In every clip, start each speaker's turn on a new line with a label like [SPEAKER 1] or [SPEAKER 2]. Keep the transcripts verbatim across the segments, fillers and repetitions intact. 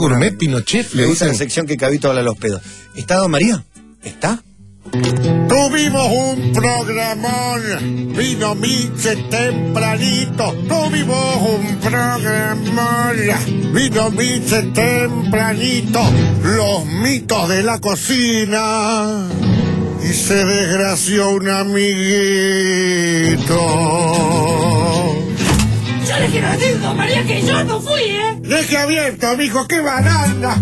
[SPEAKER 1] Gourmet Pinochet, le
[SPEAKER 2] Me gusta la
[SPEAKER 1] dicen.
[SPEAKER 2] sección que Cabito habla a los pedos. ¿Está Don María? ¿Está?
[SPEAKER 3] Tuvimos un programón, vino Miche tempranito. Tuvimos un programón, vino Miche tempranito. Los mitos de la cocina. Y se desgració un amiguito.
[SPEAKER 4] Yo le quiero decir, don María, que yo no fui, ¿eh?
[SPEAKER 3] Deje abierto, mijo, qué banana.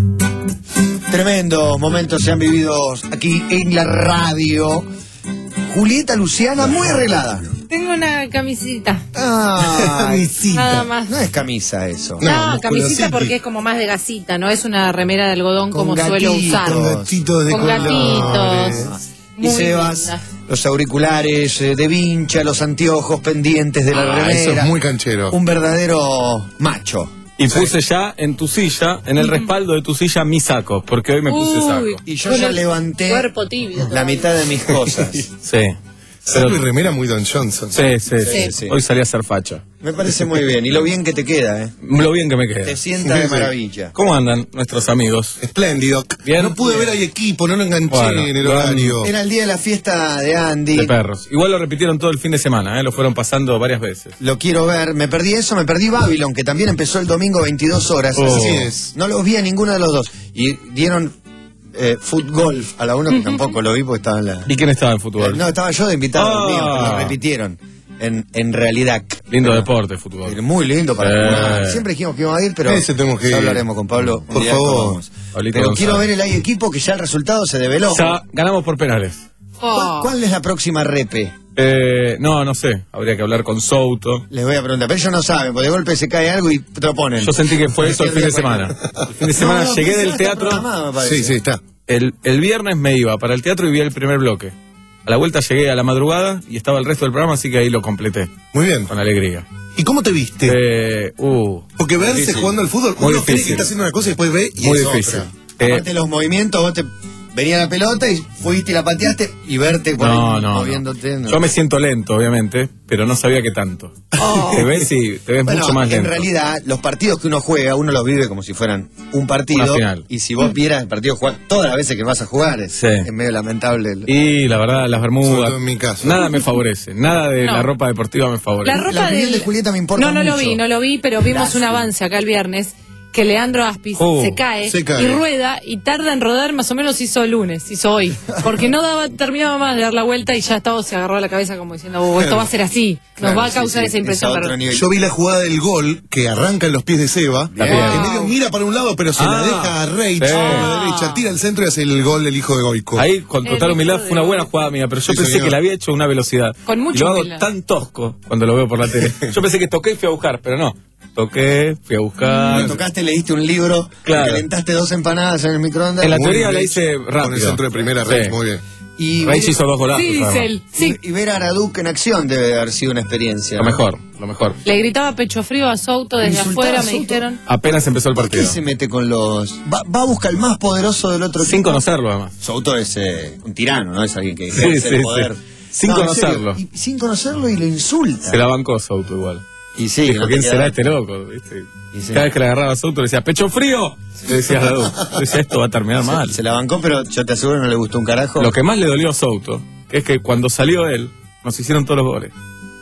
[SPEAKER 2] Tremendos momentos se han vivido aquí en la radio. Julieta Luciana, muy arreglada.
[SPEAKER 5] Tengo una camisita.
[SPEAKER 2] Ah,
[SPEAKER 1] Camisita.
[SPEAKER 5] Nada más.
[SPEAKER 2] no es camisa eso.
[SPEAKER 5] No,
[SPEAKER 1] No,
[SPEAKER 5] camisita
[SPEAKER 1] musculosity.
[SPEAKER 5] porque es como más de gasita, no es una remera de algodón
[SPEAKER 2] Con
[SPEAKER 5] como suelo
[SPEAKER 2] gatitos.
[SPEAKER 5] usar.
[SPEAKER 1] Con gatitos de
[SPEAKER 5] Con
[SPEAKER 1] colores.
[SPEAKER 5] gatitos.
[SPEAKER 2] Y
[SPEAKER 5] Muy
[SPEAKER 2] Sebas,
[SPEAKER 5] linda.
[SPEAKER 2] los auriculares eh, de vincha, los anteojos pendientes de la
[SPEAKER 1] Ah,
[SPEAKER 2] remera.
[SPEAKER 1] eso es muy canchero.
[SPEAKER 2] Un verdadero macho.
[SPEAKER 6] Y puse ya en tu silla, en el respaldo de tu silla, mi saco, porque hoy me puse
[SPEAKER 5] Uy,
[SPEAKER 6] saco.
[SPEAKER 2] Y yo
[SPEAKER 5] con
[SPEAKER 2] ya
[SPEAKER 5] el
[SPEAKER 2] levanté
[SPEAKER 5] cuerpo tibio
[SPEAKER 2] la
[SPEAKER 5] todavía.
[SPEAKER 2] mitad de mis cosas.
[SPEAKER 6] Sí.
[SPEAKER 1] Saco y remera muy Don Johnson.
[SPEAKER 6] Sí, sí, sí,
[SPEAKER 5] Sí.
[SPEAKER 2] Sí.
[SPEAKER 6] Hoy salí a hacer facha.
[SPEAKER 2] Me parece muy bien. Y lo bien que te queda, ¿eh?
[SPEAKER 6] Lo bien que me
[SPEAKER 2] Te
[SPEAKER 6] queda.
[SPEAKER 2] sienta
[SPEAKER 1] Sí,
[SPEAKER 2] de
[SPEAKER 1] sí.
[SPEAKER 2] maravilla.
[SPEAKER 6] ¿Cómo andan nuestros amigos?
[SPEAKER 1] Espléndido.
[SPEAKER 6] Bien.
[SPEAKER 1] No pude ver ahí equipo, no lo enganché
[SPEAKER 6] Bueno,
[SPEAKER 1] en el
[SPEAKER 6] bueno.
[SPEAKER 1] horario.
[SPEAKER 2] Era el día de la fiesta de Andy.
[SPEAKER 6] De perros. Igual lo repitieron todo el fin de semana, ¿eh? Lo fueron pasando varias veces.
[SPEAKER 2] Lo quiero ver. Me perdí eso, me perdí Babylon, que también empezó el domingo veintidós horas.
[SPEAKER 6] Oh.
[SPEAKER 2] Así
[SPEAKER 1] Así
[SPEAKER 2] es.
[SPEAKER 1] es.
[SPEAKER 2] No los vi a ninguno de los dos. Y dieron eh, foot golf a la una, que tampoco lo vi porque estaba en la...
[SPEAKER 6] ¿Y quién estaba en fútbol?
[SPEAKER 2] No, estaba yo de invitado
[SPEAKER 6] Ah.
[SPEAKER 2] mío, pero lo repitieron. En, en realidad.
[SPEAKER 6] Lindo
[SPEAKER 2] Pero-
[SPEAKER 6] deporte, fútbol.
[SPEAKER 2] Muy lindo para
[SPEAKER 6] Eh.
[SPEAKER 2] jugar. Siempre dijimos que íbamos a ir, pero
[SPEAKER 1] Ese tenemos que
[SPEAKER 2] ya
[SPEAKER 1] ir.
[SPEAKER 2] hablaremos con Pablo.
[SPEAKER 1] Por
[SPEAKER 2] un día
[SPEAKER 1] favor.
[SPEAKER 2] esto vamos.
[SPEAKER 6] Pablito
[SPEAKER 2] Pero
[SPEAKER 6] González.
[SPEAKER 2] quiero ver el I equipo que ya el resultado se develó.
[SPEAKER 6] Ya ganamos por penales.
[SPEAKER 5] Oh.
[SPEAKER 2] ¿Cuál, cuál es la próxima repe?
[SPEAKER 6] Eh, no, no sé. Habría que hablar con Souto.
[SPEAKER 2] Les voy a preguntar, pero ellos no saben, porque de golpe se cae algo y te lo ponen.
[SPEAKER 6] Yo sentí que fue eso el fin de semana. El fin de semana
[SPEAKER 2] No, no,
[SPEAKER 6] llegué
[SPEAKER 2] pensé
[SPEAKER 6] del
[SPEAKER 2] que está
[SPEAKER 6] teatro.
[SPEAKER 2] programado, me parece.
[SPEAKER 1] Sí, sí, está.
[SPEAKER 6] El, el viernes me iba para el teatro y vi el primer bloque. A la vuelta llegué a la madrugada y estaba el resto del programa, así que ahí lo completé.
[SPEAKER 1] Muy bien.
[SPEAKER 6] Con alegría.
[SPEAKER 1] ¿Y cómo te viste?
[SPEAKER 6] Eh, uh,
[SPEAKER 1] Porque verse
[SPEAKER 6] difícil.
[SPEAKER 1] jugando al fútbol,
[SPEAKER 6] Muy
[SPEAKER 1] uno cree que
[SPEAKER 6] difícil.
[SPEAKER 1] está haciendo una cosa y después ve y
[SPEAKER 6] Muy
[SPEAKER 1] es
[SPEAKER 6] difícil.
[SPEAKER 1] otra.
[SPEAKER 6] Eh,
[SPEAKER 2] Aparte los movimientos, vos te venía la pelota y fuiste y la pateaste y verte por
[SPEAKER 6] no,
[SPEAKER 2] ahí
[SPEAKER 6] no,
[SPEAKER 2] moviéndote.
[SPEAKER 6] no.
[SPEAKER 2] no.
[SPEAKER 6] Yo me siento lento, obviamente, pero no sabía que tanto. Te ves y te ves
[SPEAKER 2] Bueno,
[SPEAKER 6] mucho más
[SPEAKER 2] en
[SPEAKER 6] lento.
[SPEAKER 2] realidad, los partidos que uno juega, uno los vive como si fueran un partido.
[SPEAKER 6] Una final.
[SPEAKER 2] Y si vos vieras el partido jugar todas las veces que vas a jugar, es,
[SPEAKER 6] Sí.
[SPEAKER 2] es medio lamentable. el-
[SPEAKER 6] Y la verdad, las
[SPEAKER 1] Sobre
[SPEAKER 6] bermudas.
[SPEAKER 1] todo en mi caso.
[SPEAKER 6] Nada me favorece. Nada de
[SPEAKER 5] No.
[SPEAKER 6] la ropa deportiva me favorece.
[SPEAKER 5] La ropa
[SPEAKER 2] La opinión
[SPEAKER 5] del-
[SPEAKER 2] de Julieta me importa
[SPEAKER 5] No, no lo
[SPEAKER 2] mucho.
[SPEAKER 5] vi, no lo vi, pero vimos un avance acá el viernes que Leandro Aspis
[SPEAKER 6] Oh,
[SPEAKER 5] se, cae
[SPEAKER 1] se cae.
[SPEAKER 5] y rueda y tarda en rodar, más o menos hizo el lunes, hizo hoy, porque no daba, terminaba más de dar la vuelta y ya estaba, se agarró a la cabeza como diciendo, oh, esto va a ser así, nos
[SPEAKER 2] Claro,
[SPEAKER 5] va a
[SPEAKER 2] sí,
[SPEAKER 5] causar
[SPEAKER 2] sí,
[SPEAKER 5] esa
[SPEAKER 2] es
[SPEAKER 5] impresión.
[SPEAKER 2] a otro
[SPEAKER 5] pero-
[SPEAKER 2] nivel.
[SPEAKER 1] Yo vi la jugada del gol que arranca en los pies de Seba.
[SPEAKER 2] Bien.
[SPEAKER 1] En medio mira para un lado, pero se la
[SPEAKER 6] Ah,
[SPEAKER 1] deja a Reich
[SPEAKER 6] sí.
[SPEAKER 1] por la derecha, tira el centro y hace el gol del hijo de Goico.
[SPEAKER 6] Ahí, con
[SPEAKER 5] El
[SPEAKER 6] total
[SPEAKER 5] hijo
[SPEAKER 6] humildad,
[SPEAKER 5] de-
[SPEAKER 6] fue una buena jugada mía, pero yo
[SPEAKER 1] Sí,
[SPEAKER 6] pensé
[SPEAKER 1] señor.
[SPEAKER 6] que la había hecho a una velocidad.
[SPEAKER 5] Con mucha
[SPEAKER 6] y lo hago
[SPEAKER 5] humildad.
[SPEAKER 6] tan tosco cuando lo veo por la tele. Yo pensé que toqué y fui a buscar, pero no. Toqué, fui a buscar.
[SPEAKER 2] Me tocaste, leíste un libro,
[SPEAKER 6] Claro.
[SPEAKER 2] calentaste dos empanadas en el microondas.
[SPEAKER 6] En la
[SPEAKER 1] Muy
[SPEAKER 6] teoría
[SPEAKER 1] bien.
[SPEAKER 6] la hice rápido.
[SPEAKER 1] Con el centro de primera,
[SPEAKER 6] Sí.
[SPEAKER 1] Reich, muy bien.
[SPEAKER 2] y,
[SPEAKER 6] Reich hizo dos golazos.
[SPEAKER 5] Sí, dice
[SPEAKER 6] además.
[SPEAKER 5] él, sí.
[SPEAKER 2] y, y ver a Araduc en acción debe de haber sido una experiencia.
[SPEAKER 6] Lo
[SPEAKER 2] ¿no?
[SPEAKER 6] mejor, lo mejor.
[SPEAKER 5] Le gritaba pecho frío a Souto desde
[SPEAKER 2] Insultaba
[SPEAKER 5] afuera,
[SPEAKER 2] a
[SPEAKER 5] me
[SPEAKER 2] Souto.
[SPEAKER 5] dijeron.
[SPEAKER 6] Apenas empezó el
[SPEAKER 2] ¿Por qué
[SPEAKER 6] partido.
[SPEAKER 2] se mete con los...? Va, va a buscar el más poderoso del otro
[SPEAKER 6] Sin
[SPEAKER 2] equipo.
[SPEAKER 6] conocerlo, además.
[SPEAKER 2] Souto es eh, un tirano, ¿no? Es alguien que
[SPEAKER 6] Sí,
[SPEAKER 2] ejerce
[SPEAKER 6] sí,
[SPEAKER 2] el poder.
[SPEAKER 6] sí. Sin
[SPEAKER 2] No, en serio,
[SPEAKER 6] conocerlo.
[SPEAKER 2] y- sin conocerlo y lo insulta.
[SPEAKER 6] Se la bancó Souto igual.
[SPEAKER 2] Y sí,
[SPEAKER 6] Dijo,
[SPEAKER 2] no
[SPEAKER 6] ¿quién
[SPEAKER 2] tenía-
[SPEAKER 6] será este loco? ¿Viste?
[SPEAKER 2] Y sí.
[SPEAKER 6] Cada vez que le agarraba a Souto le decía, ¡pecho frío! Le decía a Radu. Le decía, esto va a terminar mal.
[SPEAKER 2] Se, se la bancó, pero yo te aseguro no le gustó un carajo.
[SPEAKER 6] Lo que más le dolió a Souto es que cuando salió él, nos hicieron todos los goles.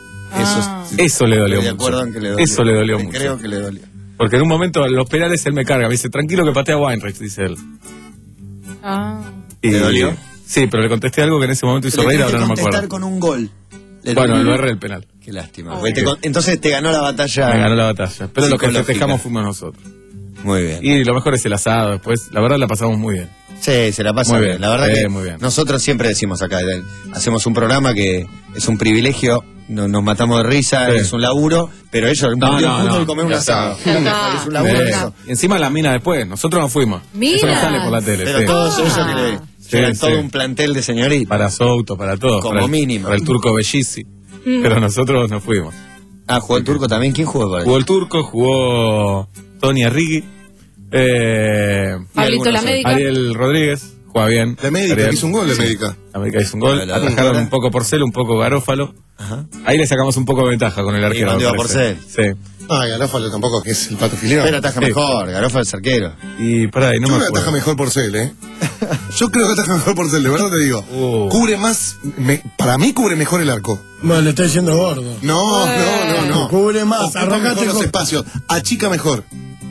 [SPEAKER 5] Ah.
[SPEAKER 2] Eso,
[SPEAKER 6] Eso le dolió
[SPEAKER 2] Estoy de
[SPEAKER 6] mucho.
[SPEAKER 2] acuerdo en que le dolió.
[SPEAKER 6] Eso le dolió
[SPEAKER 2] Te
[SPEAKER 6] mucho.
[SPEAKER 2] Creo que le dolió.
[SPEAKER 6] Porque en un momento, en los penales, él me carga. Me dice, tranquilo que patea Weinreich, dice él.
[SPEAKER 5] Ah.
[SPEAKER 6] Y,
[SPEAKER 2] ¿Le dolió?
[SPEAKER 6] Sí, pero le contesté algo que en ese momento hizo
[SPEAKER 2] Le
[SPEAKER 6] reír,
[SPEAKER 2] tenés
[SPEAKER 6] ahora
[SPEAKER 2] que
[SPEAKER 6] no me
[SPEAKER 2] contestar
[SPEAKER 6] acuerdo.
[SPEAKER 2] con un gol. Le
[SPEAKER 6] Bueno,
[SPEAKER 2] dolió.
[SPEAKER 6] lo erré el penal.
[SPEAKER 2] Qué lástima. Porque te con- entonces te ganó la batalla.
[SPEAKER 6] Me ganó la batalla. Pero lo que
[SPEAKER 2] Psicológica.
[SPEAKER 6] festejamos fuimos nosotros.
[SPEAKER 2] Muy bien.
[SPEAKER 6] Y lo mejor es el asado después. La verdad la pasamos muy bien.
[SPEAKER 2] Sí, se la pasa
[SPEAKER 6] Muy
[SPEAKER 2] bien.
[SPEAKER 6] bien,
[SPEAKER 2] La verdad
[SPEAKER 6] sí,
[SPEAKER 2] que
[SPEAKER 6] muy bien.
[SPEAKER 2] nosotros siempre decimos acá, eh, hacemos un programa que es un privilegio, no- nos matamos de risa,
[SPEAKER 6] Sí.
[SPEAKER 2] es un laburo, pero ellos un
[SPEAKER 6] No,
[SPEAKER 2] partido
[SPEAKER 6] no,
[SPEAKER 2] de fútbol
[SPEAKER 6] no,
[SPEAKER 2] y comer un
[SPEAKER 6] ya
[SPEAKER 2] asado.
[SPEAKER 6] está.
[SPEAKER 5] Ya está.
[SPEAKER 2] Es un laburo
[SPEAKER 6] Eh,
[SPEAKER 2] eso.
[SPEAKER 6] y encima la mina después. Nosotros nos fuimos.
[SPEAKER 5] Mira.
[SPEAKER 6] Eso no sale por la tele.
[SPEAKER 2] Pero
[SPEAKER 6] sí.
[SPEAKER 2] todos ellos que le
[SPEAKER 6] Sí,
[SPEAKER 2] eran
[SPEAKER 6] sí.
[SPEAKER 2] todo un plantel de señoritas.
[SPEAKER 6] Para Souto, para todos.
[SPEAKER 2] Como
[SPEAKER 6] para el-
[SPEAKER 2] mínimo.
[SPEAKER 6] Para el turco Bellisi. Pero nosotros nos fuimos.
[SPEAKER 2] Ah, jugó el turco también. ¿Quién jugó para
[SPEAKER 6] Jugó el turco, jugó Tony Arrigui, eh,
[SPEAKER 5] Pablito la médica.
[SPEAKER 6] Ariel Rodríguez, jugaron juega bien.
[SPEAKER 1] La América,
[SPEAKER 6] Ariel.
[SPEAKER 1] que hizo un gol, la América.
[SPEAKER 6] América hizo un gol.
[SPEAKER 2] La- la-
[SPEAKER 6] Atajaron
[SPEAKER 2] la-
[SPEAKER 6] un poco Porcel, un poco Garófalo.
[SPEAKER 2] Ajá.
[SPEAKER 6] Ahí le sacamos un poco de ventaja con el arquero.
[SPEAKER 2] cuando
[SPEAKER 6] me
[SPEAKER 2] iba
[SPEAKER 6] parece.
[SPEAKER 2] Porcel.
[SPEAKER 6] Sí.
[SPEAKER 1] Ah, Garófalo tampoco, que es el pato filial.
[SPEAKER 2] Pero ataja
[SPEAKER 6] Sí.
[SPEAKER 2] mejor, Garofa es arquero.
[SPEAKER 6] Y pará, y no
[SPEAKER 1] Yo
[SPEAKER 6] me
[SPEAKER 1] creo que ataja
[SPEAKER 6] acuerdo.
[SPEAKER 1] mejor Porcel, ¿eh? Yo creo que ataja mejor Porcel, de verdad te digo.
[SPEAKER 6] Uh.
[SPEAKER 1] Cubre más, me- para mí cubre mejor el arco.
[SPEAKER 7] Bueno, le está diciendo gordo.
[SPEAKER 1] No, no, no, no.
[SPEAKER 7] Cubre más,
[SPEAKER 1] Ocupa
[SPEAKER 7] arrancate
[SPEAKER 1] mejor los
[SPEAKER 7] con-
[SPEAKER 1] espacios, achica mejor.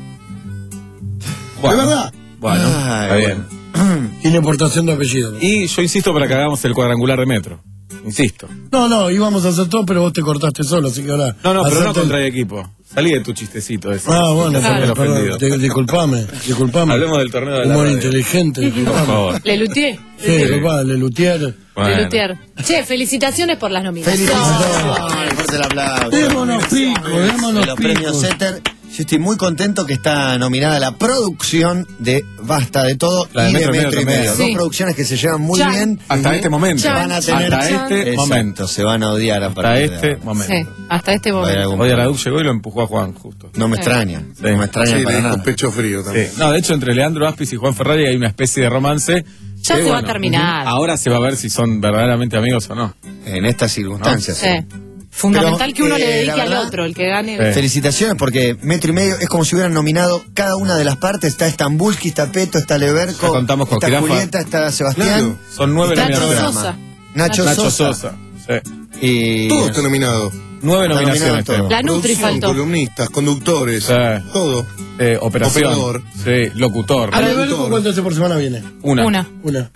[SPEAKER 6] Bueno,
[SPEAKER 1] ¿De verdad?
[SPEAKER 6] Bueno,
[SPEAKER 2] Ay,
[SPEAKER 6] está bien.
[SPEAKER 7] Tiene portación de apellido.
[SPEAKER 6] Y yo insisto para que hagamos el cuadrangular de metro. Insisto.
[SPEAKER 7] No, no, íbamos a hacer todo, pero vos te cortaste solo, así que ahora.
[SPEAKER 6] No, no, pero no
[SPEAKER 7] hacerte-
[SPEAKER 6] contra el equipo. Salí de tu chistecito ese.
[SPEAKER 7] Ah, bueno,
[SPEAKER 6] Claro.
[SPEAKER 7] perdón, perdón,
[SPEAKER 6] ofendido.
[SPEAKER 7] di- disculpame, disculpame.
[SPEAKER 6] Hablemos del torneo de la
[SPEAKER 7] Humor
[SPEAKER 6] radio.
[SPEAKER 7] inteligente,
[SPEAKER 6] Por
[SPEAKER 7] disculpame.
[SPEAKER 6] favor.
[SPEAKER 5] Le lutié.
[SPEAKER 7] Sí, disculpame, Lelutier.
[SPEAKER 6] Bueno.
[SPEAKER 5] Le lutier. Che, felicitaciones por las nominaciones.
[SPEAKER 2] Felicitaciones. Fuerte el aplauso.
[SPEAKER 7] Démonos pico,
[SPEAKER 2] De
[SPEAKER 7] démonos
[SPEAKER 2] los premios
[SPEAKER 7] pico.
[SPEAKER 2] Setter. Yo estoy muy contento que está nominada la producción de Basta de Todo
[SPEAKER 6] La de
[SPEAKER 2] y de
[SPEAKER 6] Metro y
[SPEAKER 2] Metro y
[SPEAKER 6] Medio.
[SPEAKER 2] Medio.
[SPEAKER 5] Sí.
[SPEAKER 2] Dos producciones que se llevan muy
[SPEAKER 5] Chan.
[SPEAKER 2] bien.
[SPEAKER 6] Hasta este momento.
[SPEAKER 5] Chan,
[SPEAKER 2] Van a tener
[SPEAKER 6] Hasta
[SPEAKER 5] chan.
[SPEAKER 6] este
[SPEAKER 2] Exacto,
[SPEAKER 6] momento.
[SPEAKER 2] se van a odiar a
[SPEAKER 6] Hasta
[SPEAKER 2] partir de
[SPEAKER 6] este
[SPEAKER 2] ahora.
[SPEAKER 6] momento.
[SPEAKER 5] Sí, hasta este
[SPEAKER 2] Va a haber
[SPEAKER 5] momento.
[SPEAKER 2] algún-
[SPEAKER 6] Hoy Araúz llegó y lo empujó a Juan, justo.
[SPEAKER 2] No me
[SPEAKER 5] Sí.
[SPEAKER 2] extraña.
[SPEAKER 6] Sí.
[SPEAKER 2] No me extraña
[SPEAKER 1] Sí,
[SPEAKER 2] para
[SPEAKER 1] le dijo
[SPEAKER 2] nada.
[SPEAKER 1] pecho frío
[SPEAKER 6] Sí.
[SPEAKER 1] también.
[SPEAKER 6] No, de hecho, entre Leandro Aspis y Juan Ferrari hay una especie de romance.
[SPEAKER 5] Ya
[SPEAKER 6] que,
[SPEAKER 5] se va a terminar.
[SPEAKER 6] Ahora se va a ver si son verdaderamente amigos o no.
[SPEAKER 2] En estas circunstancias.
[SPEAKER 5] Sí. Fundamental
[SPEAKER 2] Pero,
[SPEAKER 5] que uno
[SPEAKER 2] eh,
[SPEAKER 5] le
[SPEAKER 2] la
[SPEAKER 5] dedique al
[SPEAKER 2] verdad-
[SPEAKER 5] otro, el que gane.
[SPEAKER 6] Sí.
[SPEAKER 2] Felicitaciones porque Metro y Medio es como si hubieran nominado cada una de las partes. Está Stambulski, está Peto, está Leverco,
[SPEAKER 6] Ya contamos con
[SPEAKER 2] está
[SPEAKER 6] Jirafa.
[SPEAKER 2] Julieta, está Sebastián.
[SPEAKER 1] Claro.
[SPEAKER 6] Son nueve
[SPEAKER 2] Está
[SPEAKER 5] Nacho
[SPEAKER 6] nominaciones.
[SPEAKER 2] programa.
[SPEAKER 5] Sosa.
[SPEAKER 2] Nacho,
[SPEAKER 6] Nacho
[SPEAKER 2] Sosa.
[SPEAKER 6] Sosa. Sí.
[SPEAKER 2] Y
[SPEAKER 1] Todo está nominado.
[SPEAKER 6] Nueve
[SPEAKER 2] Está
[SPEAKER 6] nominaciones
[SPEAKER 2] nominado todo.
[SPEAKER 6] tenemos.
[SPEAKER 5] La Nutri
[SPEAKER 1] Producción,
[SPEAKER 5] faltó.
[SPEAKER 1] columnistas, conductores,
[SPEAKER 6] Sí.
[SPEAKER 1] todo.
[SPEAKER 6] Eh, operación.
[SPEAKER 1] Operador.
[SPEAKER 6] Sí, locutor.
[SPEAKER 7] A ver,
[SPEAKER 1] Productor.
[SPEAKER 7] ¿cuánto hace por semana viene?
[SPEAKER 6] Una.
[SPEAKER 5] Una.
[SPEAKER 7] Una.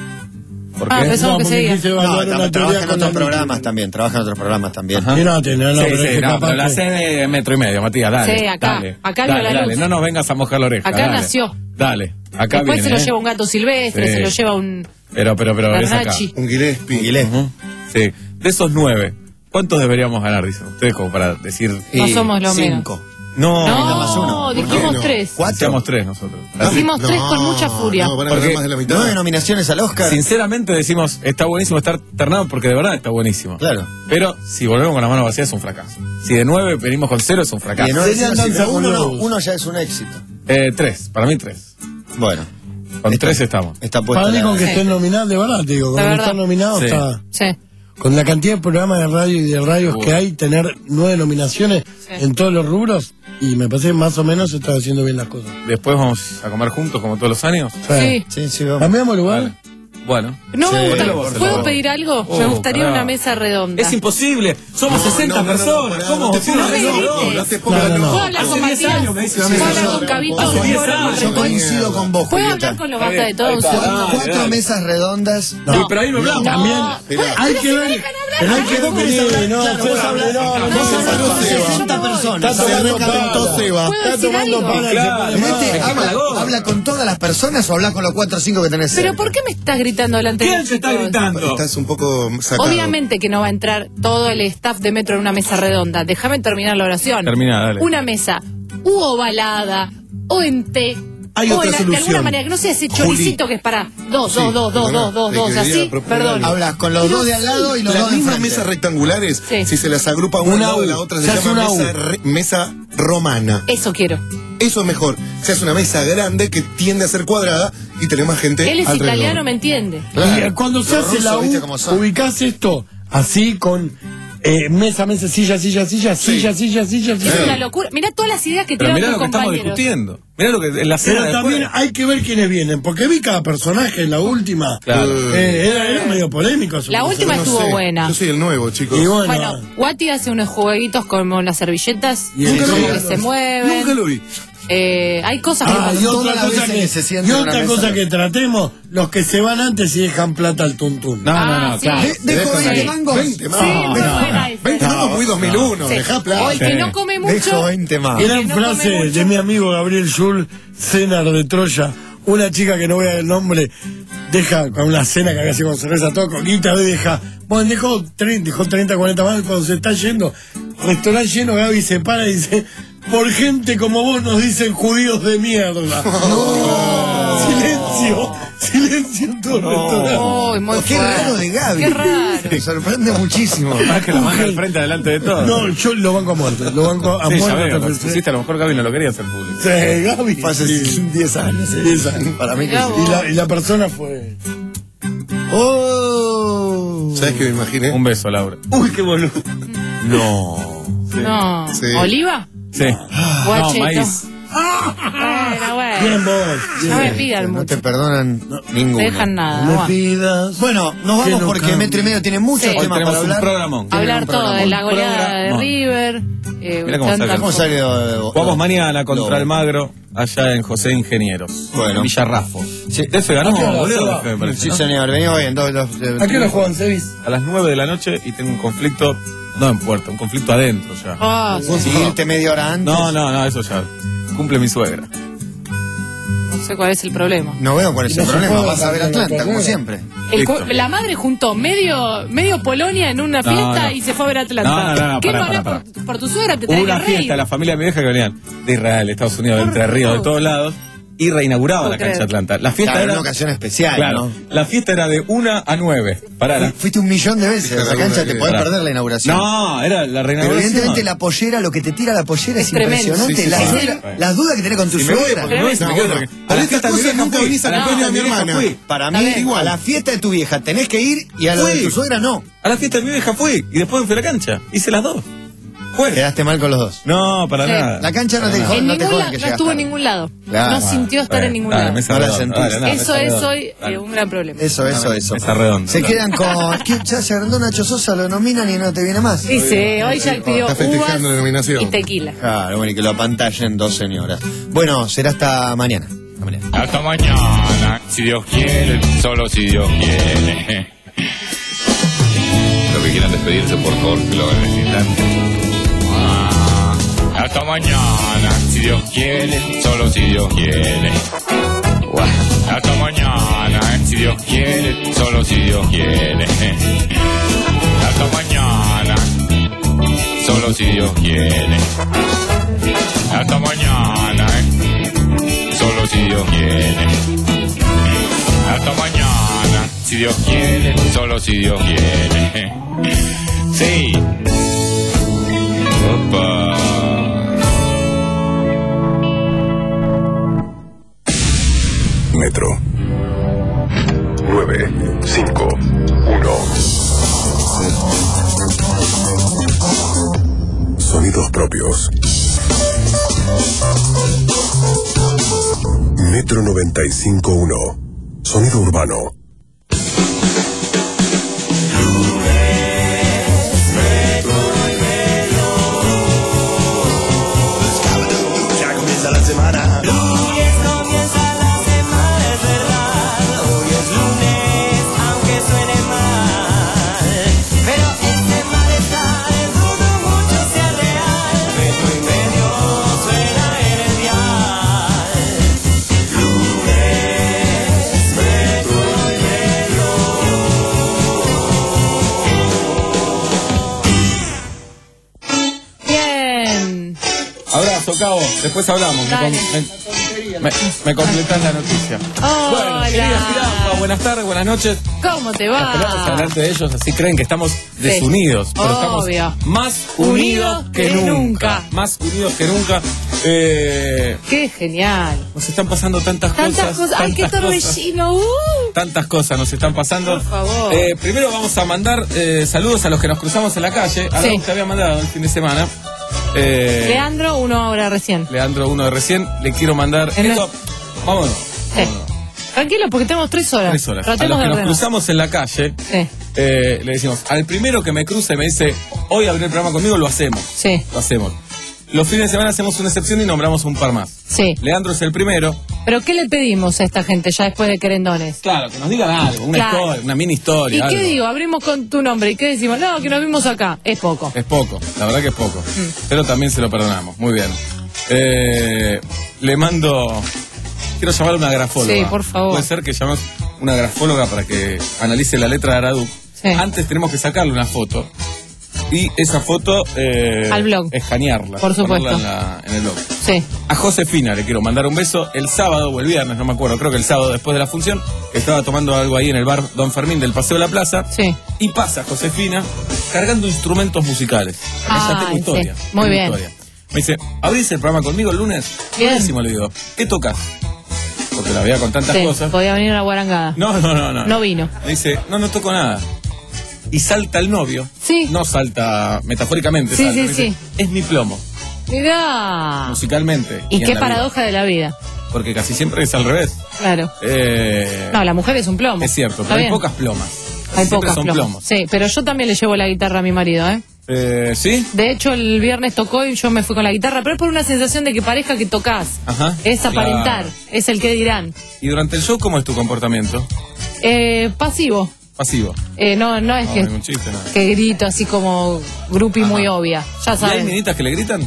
[SPEAKER 6] ¿Por
[SPEAKER 5] Ah,
[SPEAKER 6] qué?
[SPEAKER 5] pensamos que
[SPEAKER 7] porque
[SPEAKER 5] seguía.
[SPEAKER 7] quise
[SPEAKER 2] No,
[SPEAKER 7] evaluar
[SPEAKER 2] ta-
[SPEAKER 7] una
[SPEAKER 2] trabaja
[SPEAKER 7] teoría
[SPEAKER 2] en
[SPEAKER 7] con
[SPEAKER 2] otros
[SPEAKER 7] la
[SPEAKER 2] programas
[SPEAKER 7] Nutri.
[SPEAKER 2] también, trabaja en otros programas también.
[SPEAKER 6] Ajá.
[SPEAKER 7] Y no, te- no, no,
[SPEAKER 6] sí,
[SPEAKER 7] pero es
[SPEAKER 6] sí,
[SPEAKER 7] que
[SPEAKER 6] no,
[SPEAKER 7] capaz
[SPEAKER 6] pero la
[SPEAKER 7] que-
[SPEAKER 6] sede de metro y medio, Matías, dale.
[SPEAKER 5] Sí, acá.
[SPEAKER 6] Dale,
[SPEAKER 5] Acá
[SPEAKER 6] dale,
[SPEAKER 5] vio la
[SPEAKER 6] dale,
[SPEAKER 5] luz.
[SPEAKER 6] no nos vengas a mojar la oreja.
[SPEAKER 5] Acá
[SPEAKER 6] dale.
[SPEAKER 5] nació.
[SPEAKER 6] Dale, acá
[SPEAKER 5] Después
[SPEAKER 6] viene.
[SPEAKER 5] se lo
[SPEAKER 6] ¿eh?
[SPEAKER 5] lleva un gato silvestre,
[SPEAKER 6] Sí.
[SPEAKER 5] se lo lleva un
[SPEAKER 6] Pero, pero, pero, es acá.
[SPEAKER 5] Bernacchi.
[SPEAKER 1] Un Gillespie.
[SPEAKER 2] Gillespie.
[SPEAKER 6] Ujú. Sí, de esos nueve, ¿cuántos deberíamos ganar, dicen ustedes, como para decir?
[SPEAKER 5] No
[SPEAKER 2] Y
[SPEAKER 5] somos lo
[SPEAKER 2] cinco.
[SPEAKER 6] No,
[SPEAKER 5] No,
[SPEAKER 2] más uno.
[SPEAKER 5] dijimos
[SPEAKER 1] no?
[SPEAKER 5] tres.
[SPEAKER 2] ¿Cuatro?
[SPEAKER 6] Seamos tres nosotros.
[SPEAKER 5] Dijimos tres con mucha furia.
[SPEAKER 1] No, van a
[SPEAKER 6] Porque
[SPEAKER 1] ganar más de la mitad.
[SPEAKER 2] Nueve nominaciones al Oscar.
[SPEAKER 6] Sinceramente decimos, está buenísimo estar ternado porque de verdad está buenísimo.
[SPEAKER 2] Claro.
[SPEAKER 6] Pero si volvemos con la mano vacía es un fracaso. Si de nueve venimos con cero es un
[SPEAKER 2] Y
[SPEAKER 6] fracaso.
[SPEAKER 2] de nueve
[SPEAKER 7] Serían
[SPEAKER 2] encima, si
[SPEAKER 7] danza
[SPEAKER 2] de
[SPEAKER 7] con
[SPEAKER 2] uno, no,
[SPEAKER 7] globos.
[SPEAKER 2] uno ya es un éxito.
[SPEAKER 6] Eh, tres, para mí tres.
[SPEAKER 2] Bueno.
[SPEAKER 6] Con
[SPEAKER 2] Está-
[SPEAKER 6] tres estamos.
[SPEAKER 2] Está puesto.
[SPEAKER 7] Para mí
[SPEAKER 2] la-
[SPEAKER 7] con que
[SPEAKER 5] Sí.
[SPEAKER 7] estén nominados, de verdad, te digo, con
[SPEAKER 5] De
[SPEAKER 7] que
[SPEAKER 5] verdad.
[SPEAKER 7] están nominados
[SPEAKER 6] Sí.
[SPEAKER 7] está...
[SPEAKER 5] Sí.
[SPEAKER 7] Con la cantidad de programas de radio y de radios
[SPEAKER 6] Uy.
[SPEAKER 7] que hay, tener nueve nominaciones
[SPEAKER 5] Sí.
[SPEAKER 7] en todos los rubros, y me parece que más o menos se están haciendo bien las cosas.
[SPEAKER 6] Después vamos a comer juntos como todos los años.
[SPEAKER 5] Sí.
[SPEAKER 2] Sí, sí, vamos.
[SPEAKER 7] ¿Cambiamos lugar?
[SPEAKER 6] Vale. Bueno.
[SPEAKER 5] No me
[SPEAKER 2] Sí,
[SPEAKER 5] gusta.
[SPEAKER 2] por
[SPEAKER 5] ¿Puedo
[SPEAKER 2] favor.
[SPEAKER 5] pedir algo?
[SPEAKER 6] Oh,
[SPEAKER 5] me gustaría
[SPEAKER 6] pará.
[SPEAKER 5] una mesa redonda.
[SPEAKER 6] Es imposible. Somos
[SPEAKER 1] No,
[SPEAKER 6] sesenta
[SPEAKER 1] no, no, no,
[SPEAKER 6] personas.
[SPEAKER 1] pará,
[SPEAKER 6] ¿Cómo?
[SPEAKER 1] no te
[SPEAKER 6] Sí,
[SPEAKER 1] pongas
[SPEAKER 5] no me
[SPEAKER 1] loco,
[SPEAKER 5] grites.
[SPEAKER 1] no te pongas
[SPEAKER 7] No, no, no.
[SPEAKER 5] ¿Puedo
[SPEAKER 1] loco.
[SPEAKER 5] hablar
[SPEAKER 6] Hace
[SPEAKER 5] con
[SPEAKER 6] diez
[SPEAKER 5] Matías?
[SPEAKER 6] años me dice la
[SPEAKER 5] ¿Puedo
[SPEAKER 6] mesa.
[SPEAKER 5] hablar con Cabito?
[SPEAKER 6] Hace diez
[SPEAKER 5] ¿Puedo hablar
[SPEAKER 6] años.
[SPEAKER 5] con
[SPEAKER 2] Yo coincido con vos,
[SPEAKER 5] ¿Puedo
[SPEAKER 2] Julieta.
[SPEAKER 5] hablar con los basta de todos?
[SPEAKER 6] Ahí va.
[SPEAKER 2] Cuatro,
[SPEAKER 6] Dale,
[SPEAKER 2] cuatro
[SPEAKER 6] dale.
[SPEAKER 2] mesas redondas.
[SPEAKER 6] Uy, pero ahí no hablamos.
[SPEAKER 5] No.
[SPEAKER 7] También
[SPEAKER 1] Esperá.
[SPEAKER 7] hay que ver. Pero hay que ver. Sí, no,
[SPEAKER 2] Claro,
[SPEAKER 7] Seba,
[SPEAKER 2] vos hablas-
[SPEAKER 7] no, no,
[SPEAKER 2] vos
[SPEAKER 7] no,
[SPEAKER 2] hablas
[SPEAKER 7] no,
[SPEAKER 2] con
[SPEAKER 7] Seba.
[SPEAKER 2] sesenta personas.
[SPEAKER 7] Está
[SPEAKER 1] Se
[SPEAKER 7] tomando
[SPEAKER 1] recalentó
[SPEAKER 7] pala.
[SPEAKER 1] Seba.
[SPEAKER 5] ¿Puedo
[SPEAKER 7] Está
[SPEAKER 5] decir
[SPEAKER 7] tomando
[SPEAKER 5] algo?
[SPEAKER 7] pala, se
[SPEAKER 6] Claro.
[SPEAKER 7] pone
[SPEAKER 2] Pero
[SPEAKER 7] mal.
[SPEAKER 2] este,
[SPEAKER 6] quema la
[SPEAKER 2] habla,
[SPEAKER 6] gorra.
[SPEAKER 2] habla con todas las personas o habla con los cuatro o cinco que tenés
[SPEAKER 5] Pero
[SPEAKER 2] cerca?
[SPEAKER 5] ¿por qué me estás gritando delante de
[SPEAKER 6] ¿Quién
[SPEAKER 5] los
[SPEAKER 6] se está
[SPEAKER 5] chicos?
[SPEAKER 6] gritando?
[SPEAKER 1] Estás un poco sacado.
[SPEAKER 5] Obviamente que no va a entrar todo el staff de Metro en una mesa redonda. Déjame terminar la oración.
[SPEAKER 6] Termina, dale.
[SPEAKER 5] Una mesa u ovalada o en T.
[SPEAKER 1] Hay
[SPEAKER 5] o
[SPEAKER 1] otra
[SPEAKER 5] en la- de
[SPEAKER 1] solución.
[SPEAKER 5] alguna manera, que no sea ese
[SPEAKER 1] Juli.
[SPEAKER 5] choricito que es para dos,
[SPEAKER 1] Sí,
[SPEAKER 5] dos, dos, dos,
[SPEAKER 1] perdona,
[SPEAKER 5] dos, dos,
[SPEAKER 1] te
[SPEAKER 5] dos,
[SPEAKER 1] quería
[SPEAKER 5] así.
[SPEAKER 1] proponer
[SPEAKER 5] Perdón.
[SPEAKER 1] algo.
[SPEAKER 2] Hablas con los
[SPEAKER 5] Pero
[SPEAKER 2] dos de al lado y los
[SPEAKER 1] Las
[SPEAKER 2] dos de
[SPEAKER 1] mismas
[SPEAKER 2] enfrente.
[SPEAKER 1] mesas rectangulares,
[SPEAKER 5] Sí.
[SPEAKER 1] si se las agrupa una,
[SPEAKER 7] Una
[SPEAKER 1] al lado de
[SPEAKER 7] U.
[SPEAKER 1] la otra, se
[SPEAKER 7] Se hace
[SPEAKER 1] llama
[SPEAKER 7] una
[SPEAKER 1] mesa,
[SPEAKER 7] U.
[SPEAKER 1] re- mesa romana.
[SPEAKER 5] Eso quiero.
[SPEAKER 1] Eso es mejor. Se hace una mesa grande que tiende a ser cuadrada y tenés más gente
[SPEAKER 5] Él es
[SPEAKER 1] alrededor.
[SPEAKER 5] italiano, ¿me entiende?
[SPEAKER 2] Claro.
[SPEAKER 7] Y cuando se
[SPEAKER 2] Los
[SPEAKER 7] hace la
[SPEAKER 2] rusos,
[SPEAKER 7] U,
[SPEAKER 2] viste cómo son.
[SPEAKER 7] ubicás esto así con eh, mesa, mesa, silla, silla, silla, silla, silla, silla,
[SPEAKER 5] Es
[SPEAKER 7] silla.
[SPEAKER 5] una locura. Mirá todas las ideas que
[SPEAKER 6] Pero
[SPEAKER 5] tiran
[SPEAKER 6] mirá
[SPEAKER 5] tus
[SPEAKER 6] lo que estamos
[SPEAKER 5] compañeros.
[SPEAKER 6] discutiendo. Mirá lo que en la cena
[SPEAKER 7] Pero también
[SPEAKER 6] después.
[SPEAKER 7] hay que ver quiénes vienen, porque vi cada personaje en la última.
[SPEAKER 6] Claro.
[SPEAKER 7] Eh, era, era medio polémico. su
[SPEAKER 5] La
[SPEAKER 7] cosa.
[SPEAKER 5] última
[SPEAKER 1] No
[SPEAKER 5] estuvo
[SPEAKER 1] sé,
[SPEAKER 5] buena.
[SPEAKER 1] Yo soy el nuevo, chicos.
[SPEAKER 7] Y bueno,
[SPEAKER 5] Bueno, Guati hace unos jueguitos como las servilletas
[SPEAKER 7] Y el
[SPEAKER 1] Nunca lo
[SPEAKER 5] como
[SPEAKER 1] vi.
[SPEAKER 5] que se mueven.
[SPEAKER 1] Nunca lo vi.
[SPEAKER 5] Eh, hay cosas que
[SPEAKER 7] ah, y
[SPEAKER 2] todas
[SPEAKER 7] otra
[SPEAKER 2] las
[SPEAKER 7] cosa
[SPEAKER 2] veces
[SPEAKER 7] que,
[SPEAKER 2] que se sienten
[SPEAKER 7] y
[SPEAKER 2] en una
[SPEAKER 7] otra
[SPEAKER 2] mesa.
[SPEAKER 7] cosa que tratemos, los que se van antes y dejan plata al tuntún.
[SPEAKER 6] No, no,
[SPEAKER 5] Ah,
[SPEAKER 6] no,
[SPEAKER 5] sí.
[SPEAKER 6] claro.
[SPEAKER 2] De- dejo
[SPEAKER 1] Deja
[SPEAKER 2] veinte
[SPEAKER 1] ahí.
[SPEAKER 2] mangos.
[SPEAKER 1] veinte más.
[SPEAKER 5] Sí,
[SPEAKER 1] No,
[SPEAKER 5] muy
[SPEAKER 1] no.
[SPEAKER 5] buena esa.
[SPEAKER 1] veinte mangos muy dos mil uno.
[SPEAKER 5] Sí.
[SPEAKER 1] Dejá plata.
[SPEAKER 5] O el que
[SPEAKER 6] Sí.
[SPEAKER 5] no come
[SPEAKER 2] Dejo
[SPEAKER 5] mucho.
[SPEAKER 2] veinte más.
[SPEAKER 5] Y-
[SPEAKER 7] Gran
[SPEAKER 5] que no come
[SPEAKER 7] frase
[SPEAKER 5] mucho.
[SPEAKER 7] de mi amigo Gabriel Schul, Cenar de Troya. Una chica que no voy a dar el nombre, deja con una cena que había sido con cerveza, todo coquita, y deja. Bueno, dejó treinta, dejó treinta, cuarenta más. Cuando se está yendo, restaurante lleno, Gaby se para y dice: por gente como vos nos dicen judíos de mierda. Silencio, silencio en todo el restaurante.
[SPEAKER 5] Uy, muy
[SPEAKER 2] Qué
[SPEAKER 5] fuerte.
[SPEAKER 2] raro de Gaby.
[SPEAKER 5] Qué raro.
[SPEAKER 2] Me sorprende muchísimo.
[SPEAKER 6] Más que la manga al frente adelante de todo.
[SPEAKER 7] No, yo lo banco a muerte. Lo banco a
[SPEAKER 6] Sí, ya
[SPEAKER 7] muerte.
[SPEAKER 6] veo,
[SPEAKER 7] hasta
[SPEAKER 6] lo
[SPEAKER 7] que-
[SPEAKER 6] pusiste, a lo mejor Gaby no lo quería hacer público.
[SPEAKER 7] Sí, Gaby.
[SPEAKER 2] Fue hace
[SPEAKER 7] Sí.
[SPEAKER 2] diez años. sí.
[SPEAKER 7] diez años.
[SPEAKER 2] Para mí que
[SPEAKER 5] Mirá
[SPEAKER 2] sí.
[SPEAKER 5] vos.
[SPEAKER 7] Y la, y la persona fue.
[SPEAKER 2] ¡Oh!
[SPEAKER 1] ¿Sabes qué me imaginé?
[SPEAKER 6] Un beso, Laura.
[SPEAKER 2] Uy, qué boludo. No.
[SPEAKER 5] No.
[SPEAKER 1] Sí.
[SPEAKER 5] ¿Oliva?
[SPEAKER 6] Sí. No,
[SPEAKER 5] Guacheto.
[SPEAKER 6] maíz.
[SPEAKER 5] Bueno, bueno.
[SPEAKER 7] Bien vos.
[SPEAKER 5] No me pidan
[SPEAKER 2] No
[SPEAKER 5] mucho.
[SPEAKER 2] te perdonan
[SPEAKER 5] No
[SPEAKER 2] ninguno.
[SPEAKER 5] dejan nada.
[SPEAKER 7] No me
[SPEAKER 5] Buah.
[SPEAKER 7] pidas.
[SPEAKER 2] Bueno, nos
[SPEAKER 7] Que
[SPEAKER 2] vamos
[SPEAKER 7] no
[SPEAKER 2] porque
[SPEAKER 7] cambie.
[SPEAKER 2] Metro y Medio tiene muchos
[SPEAKER 5] Sí.
[SPEAKER 6] Hoy
[SPEAKER 2] temas
[SPEAKER 6] tenemos
[SPEAKER 2] para
[SPEAKER 6] un
[SPEAKER 2] hablar.
[SPEAKER 6] programón.
[SPEAKER 5] Hablar
[SPEAKER 2] un
[SPEAKER 5] todo de
[SPEAKER 2] programa.
[SPEAKER 5] la goleada de
[SPEAKER 6] programa.
[SPEAKER 5] River. Eh,
[SPEAKER 6] Mira cómo
[SPEAKER 5] tantas
[SPEAKER 6] sale.
[SPEAKER 2] ¿Cómo
[SPEAKER 5] cosas.
[SPEAKER 2] salió?
[SPEAKER 6] Jugamos mañana contra
[SPEAKER 2] Lobo.
[SPEAKER 6] Almagro, allá en José Ingenieros.
[SPEAKER 2] Bueno.
[SPEAKER 6] En Villarrafo.
[SPEAKER 2] Sí.
[SPEAKER 6] Defe ganó,
[SPEAKER 7] ¿A qué hora,
[SPEAKER 6] boludo,
[SPEAKER 7] Seba?
[SPEAKER 6] Defe, me parece,
[SPEAKER 2] Sí,
[SPEAKER 6] ¿no?
[SPEAKER 2] señor, venimos bien. Dos, dos, dos-
[SPEAKER 7] ¿A qué hora juegan Sevis?
[SPEAKER 6] A las nueve de la noche y tengo un conflicto, no en puerta, un conflicto adentro ya.
[SPEAKER 5] Ah, sí.
[SPEAKER 2] Si irte media hora antes.
[SPEAKER 6] No, no, no, eso ya. Cumple mi suegra.
[SPEAKER 5] No sé cuál es el problema.
[SPEAKER 2] No veo cuál es
[SPEAKER 7] Y no
[SPEAKER 2] el
[SPEAKER 7] se
[SPEAKER 2] problema.
[SPEAKER 7] juega
[SPEAKER 2] Vas a ver
[SPEAKER 7] con la
[SPEAKER 2] Atlanta, como
[SPEAKER 7] Polonia.
[SPEAKER 2] siempre.
[SPEAKER 5] El
[SPEAKER 6] Listo.
[SPEAKER 5] cu- la madre juntó medio, medio Polonia en una
[SPEAKER 6] No,
[SPEAKER 5] fiesta
[SPEAKER 6] no.
[SPEAKER 5] y se fue a ver Atlanta.
[SPEAKER 6] No, no, no, no,
[SPEAKER 5] ¿Qué
[SPEAKER 6] pará,
[SPEAKER 5] pará
[SPEAKER 6] pará,
[SPEAKER 5] por, por tu suegra? Te
[SPEAKER 6] Hubo
[SPEAKER 5] tenés
[SPEAKER 6] una
[SPEAKER 5] que reír.
[SPEAKER 6] fiesta, la familia de mi vieja que venían de Israel, Estados Unidos, de
[SPEAKER 5] Por
[SPEAKER 6] Entre Ríos, de
[SPEAKER 5] favor.
[SPEAKER 6] todos lados, y reinauguraba
[SPEAKER 5] No
[SPEAKER 6] la
[SPEAKER 5] puedo
[SPEAKER 6] cancha
[SPEAKER 5] creer.
[SPEAKER 6] Atlanta. La fiesta
[SPEAKER 2] Claro,
[SPEAKER 6] era.
[SPEAKER 2] una ocasión especial,
[SPEAKER 6] Claro,
[SPEAKER 2] ¿no?
[SPEAKER 6] la fiesta era de una a nueve. Pará, la-
[SPEAKER 2] Fuiste un millón de veces a esa cancha, te podés
[SPEAKER 6] Pará.
[SPEAKER 2] perder la inauguración.
[SPEAKER 6] No, era la
[SPEAKER 2] Pero
[SPEAKER 6] reinauguración.
[SPEAKER 2] evidentemente la pollera, lo que te tira la pollera es,
[SPEAKER 5] Es tremendo.
[SPEAKER 2] impresionante.
[SPEAKER 1] Sí, sí,
[SPEAKER 2] las,
[SPEAKER 1] sí.
[SPEAKER 2] dudas, las dudas que tenés con tu
[SPEAKER 6] Si me voy,
[SPEAKER 2] suegra.
[SPEAKER 6] porque me voy, se me
[SPEAKER 1] No,
[SPEAKER 6] quedo
[SPEAKER 1] bueno,
[SPEAKER 6] porque-
[SPEAKER 1] para
[SPEAKER 6] a la
[SPEAKER 1] estas
[SPEAKER 6] fiesta de mi
[SPEAKER 1] cosas
[SPEAKER 6] vieja
[SPEAKER 1] nunca
[SPEAKER 6] fui.
[SPEAKER 1] venís al
[SPEAKER 6] A la
[SPEAKER 1] cumpleaños de mi
[SPEAKER 6] fiesta
[SPEAKER 1] hermana.
[SPEAKER 6] vieja fui.
[SPEAKER 2] Para
[SPEAKER 5] Está
[SPEAKER 2] mí,
[SPEAKER 5] bien.
[SPEAKER 2] igual, a la fiesta de tu vieja tenés que ir y a la de
[SPEAKER 6] Fui.
[SPEAKER 2] tu suegra no.
[SPEAKER 6] A la fiesta de mi vieja fui y después me fui a la cancha. Hice las dos. Fue.
[SPEAKER 2] Quedaste mal con los dos.
[SPEAKER 6] No, para
[SPEAKER 5] Sí.
[SPEAKER 6] nada.
[SPEAKER 2] La cancha no te dejó,
[SPEAKER 5] En
[SPEAKER 2] no te
[SPEAKER 5] ningún
[SPEAKER 2] jodan
[SPEAKER 5] lado,
[SPEAKER 2] que
[SPEAKER 5] no
[SPEAKER 2] llegas
[SPEAKER 5] estuvo en
[SPEAKER 2] tarde.
[SPEAKER 5] ningún lado.
[SPEAKER 2] Claro.
[SPEAKER 5] no sintió estar
[SPEAKER 6] Bueno,
[SPEAKER 5] en ningún
[SPEAKER 6] dale,
[SPEAKER 5] lado.
[SPEAKER 6] mesa
[SPEAKER 2] No la
[SPEAKER 6] redonda,
[SPEAKER 2] sentís.
[SPEAKER 6] dale, dale,
[SPEAKER 5] Eso
[SPEAKER 6] mesa
[SPEAKER 5] es
[SPEAKER 6] redonda.
[SPEAKER 5] hoy
[SPEAKER 6] Dale.
[SPEAKER 5] eh, un gran problema.
[SPEAKER 2] Eso, eso, eso.
[SPEAKER 6] Mesa redonda.
[SPEAKER 2] Se quedan con. ¿Qué? Ya se agrandó Nacho Sosa, lo nominan y no te viene más.
[SPEAKER 5] Sí, sí, hoy ya pidió
[SPEAKER 1] Está festejando
[SPEAKER 5] uvas
[SPEAKER 1] la nominación.
[SPEAKER 5] y tequila.
[SPEAKER 2] Claro, bueno, y que lo apantallen dos señoras. Bueno, será hasta mañana. Hasta mañana.
[SPEAKER 8] Hasta mañana, si Dios quiere, solo si Dios quiere. Los que quieran despedirse, por favor, que lo necesitan. Ah, hasta mañana, si Dios quiere, solo si Dios quiere. Hasta mañana, si Dios quiere, solo si Dios quiere. Hasta mañana, solo si Dios quiere. Hasta mañana, solo si Dios quiere. Hasta mañana, si Dios quiere, solo si Dios quiere. Sí. Opa.
[SPEAKER 9] Metro nueve cinco uno. Sonidos propios. Metro noventa y cinco uno. Sonido urbano.
[SPEAKER 7] Ya comienza la semana.
[SPEAKER 5] Bien.
[SPEAKER 6] Abrazo, Cabo. Después hablamos. Me,
[SPEAKER 5] Dale.
[SPEAKER 6] com- me, me, me completás la noticia. Bueno,
[SPEAKER 5] Hola.
[SPEAKER 6] querida jirafa, buenas tardes, buenas noches.
[SPEAKER 5] ¿Cómo te
[SPEAKER 6] Esperamos
[SPEAKER 5] va?
[SPEAKER 6] delante de ellos, así creen que estamos desunidos. Pero
[SPEAKER 5] Obvio.
[SPEAKER 6] estamos más unidos que,
[SPEAKER 5] que
[SPEAKER 6] nunca.
[SPEAKER 5] nunca.
[SPEAKER 6] Más unidos que nunca. Eh,
[SPEAKER 5] Qué genial.
[SPEAKER 6] nos están pasando tantas,
[SPEAKER 5] Tantas cosas. Ay, qué
[SPEAKER 6] tantas cosas.
[SPEAKER 5] torbellino. Uh.
[SPEAKER 6] Tantas cosas nos están pasando.
[SPEAKER 5] Por favor.
[SPEAKER 6] Eh, primero vamos a mandar eh, saludos a los que nos cruzamos en la calle. A
[SPEAKER 5] Sí.
[SPEAKER 6] los que había mandado el fin de semana. Eh,
[SPEAKER 5] Leandro, uno ahora recién.
[SPEAKER 6] Leandro, uno de recién. Le quiero mandar.
[SPEAKER 5] En
[SPEAKER 6] esto- vámonos.
[SPEAKER 5] Sí. Tranquilo, porque tenemos tres horas.
[SPEAKER 6] Tres horas. A los
[SPEAKER 5] Tratemos
[SPEAKER 6] que
[SPEAKER 5] de
[SPEAKER 6] nos
[SPEAKER 5] ordenar.
[SPEAKER 6] cruzamos en la calle,
[SPEAKER 5] Sí,
[SPEAKER 6] eh, le decimos, al primero que me cruce y me dice, hoy abre el programa conmigo, lo hacemos.
[SPEAKER 5] sí,
[SPEAKER 6] Lo hacemos. Los fines de semana hacemos una excepción y nombramos un par más.
[SPEAKER 5] sí.
[SPEAKER 6] Leandro es el primero.
[SPEAKER 5] Pero ¿qué le pedimos a esta gente ya después de querendones?
[SPEAKER 6] Claro, que nos digan algo, una
[SPEAKER 5] Claro.
[SPEAKER 6] historia, una mini historia.
[SPEAKER 5] ¿Y qué
[SPEAKER 6] algo.
[SPEAKER 5] digo? Abrimos con tu nombre. ¿Y qué decimos? No, que nos vimos acá. Es poco.
[SPEAKER 6] Es poco, la verdad que es poco.
[SPEAKER 5] Mm.
[SPEAKER 6] Pero también se lo perdonamos. Muy bien. Eh, le mando. Quiero llamar a una grafóloga.
[SPEAKER 5] Sí, por favor.
[SPEAKER 6] Puede ser que llamemos una grafóloga para que analice la letra de Araduc.
[SPEAKER 5] Sí.
[SPEAKER 6] Antes tenemos que sacarle una foto Y esa foto eh,
[SPEAKER 5] Al blog.
[SPEAKER 6] escanearla.
[SPEAKER 5] Por supuesto.
[SPEAKER 6] ponerla En, la- en el blog.
[SPEAKER 5] Sí.
[SPEAKER 6] A Josefina le quiero mandar un beso el sábado o el viernes, no me acuerdo, creo que el sábado después de la función, que estaba tomando algo ahí en el bar Don Fermín del Paseo de la Plaza.
[SPEAKER 5] Sí.
[SPEAKER 6] Y pasa Josefina cargando instrumentos musicales. Acá ya
[SPEAKER 5] Ay,
[SPEAKER 6] tengo historia.
[SPEAKER 5] sí. Muy
[SPEAKER 6] tengo
[SPEAKER 5] bien.
[SPEAKER 6] historia. Me dice, ¿abrís el programa conmigo el lunes?
[SPEAKER 5] Bien.
[SPEAKER 6] Buenísimo, le digo. ¿Qué tocas? Porque la veía con tantas
[SPEAKER 5] Sí,
[SPEAKER 6] cosas.
[SPEAKER 5] podía venir una guarangada.
[SPEAKER 6] No, no, no, no.
[SPEAKER 5] No vino.
[SPEAKER 6] Me dice, no, no toco nada. Y salta el novio.
[SPEAKER 5] Sí.
[SPEAKER 6] No salta metafóricamente.
[SPEAKER 5] Sí,
[SPEAKER 6] salta.
[SPEAKER 5] sí,
[SPEAKER 6] Me dice,
[SPEAKER 5] sí.
[SPEAKER 6] es mi plomo,
[SPEAKER 5] Mirá.
[SPEAKER 6] musicalmente.
[SPEAKER 5] Y
[SPEAKER 6] en
[SPEAKER 5] qué
[SPEAKER 6] la
[SPEAKER 5] paradoja de la vida.
[SPEAKER 6] vida. Porque casi siempre es al revés.
[SPEAKER 5] Claro.
[SPEAKER 6] Eh,
[SPEAKER 5] No, la mujer es un plomo.
[SPEAKER 6] es cierto,
[SPEAKER 5] Está
[SPEAKER 6] pero hay
[SPEAKER 5] bien.
[SPEAKER 6] pocas plomas.
[SPEAKER 5] Hay
[SPEAKER 6] Siempre
[SPEAKER 5] pocas
[SPEAKER 6] son
[SPEAKER 5] plomos.
[SPEAKER 6] plomos.
[SPEAKER 5] Sí, pero yo también le llevo la guitarra a mi marido, ¿eh?
[SPEAKER 6] Eh, ¿Sí?
[SPEAKER 5] De hecho, el viernes tocó y yo me fui con la guitarra, pero es por una sensación de que parezca que tocas.
[SPEAKER 6] Ajá.
[SPEAKER 5] Es aparentar,
[SPEAKER 6] Claro.
[SPEAKER 5] es el que dirán.
[SPEAKER 6] ¿Y durante el show cómo es tu comportamiento?
[SPEAKER 5] Eh, pasivo.
[SPEAKER 6] Pasivo.
[SPEAKER 5] Eh, no, no es
[SPEAKER 6] No,
[SPEAKER 5] que,
[SPEAKER 6] ningún chiste, nada.
[SPEAKER 5] que grito así como grupi
[SPEAKER 6] Ajá.
[SPEAKER 5] muy obvia. Ya
[SPEAKER 6] ¿Y hay
[SPEAKER 5] saben.
[SPEAKER 6] minitas que le gritan?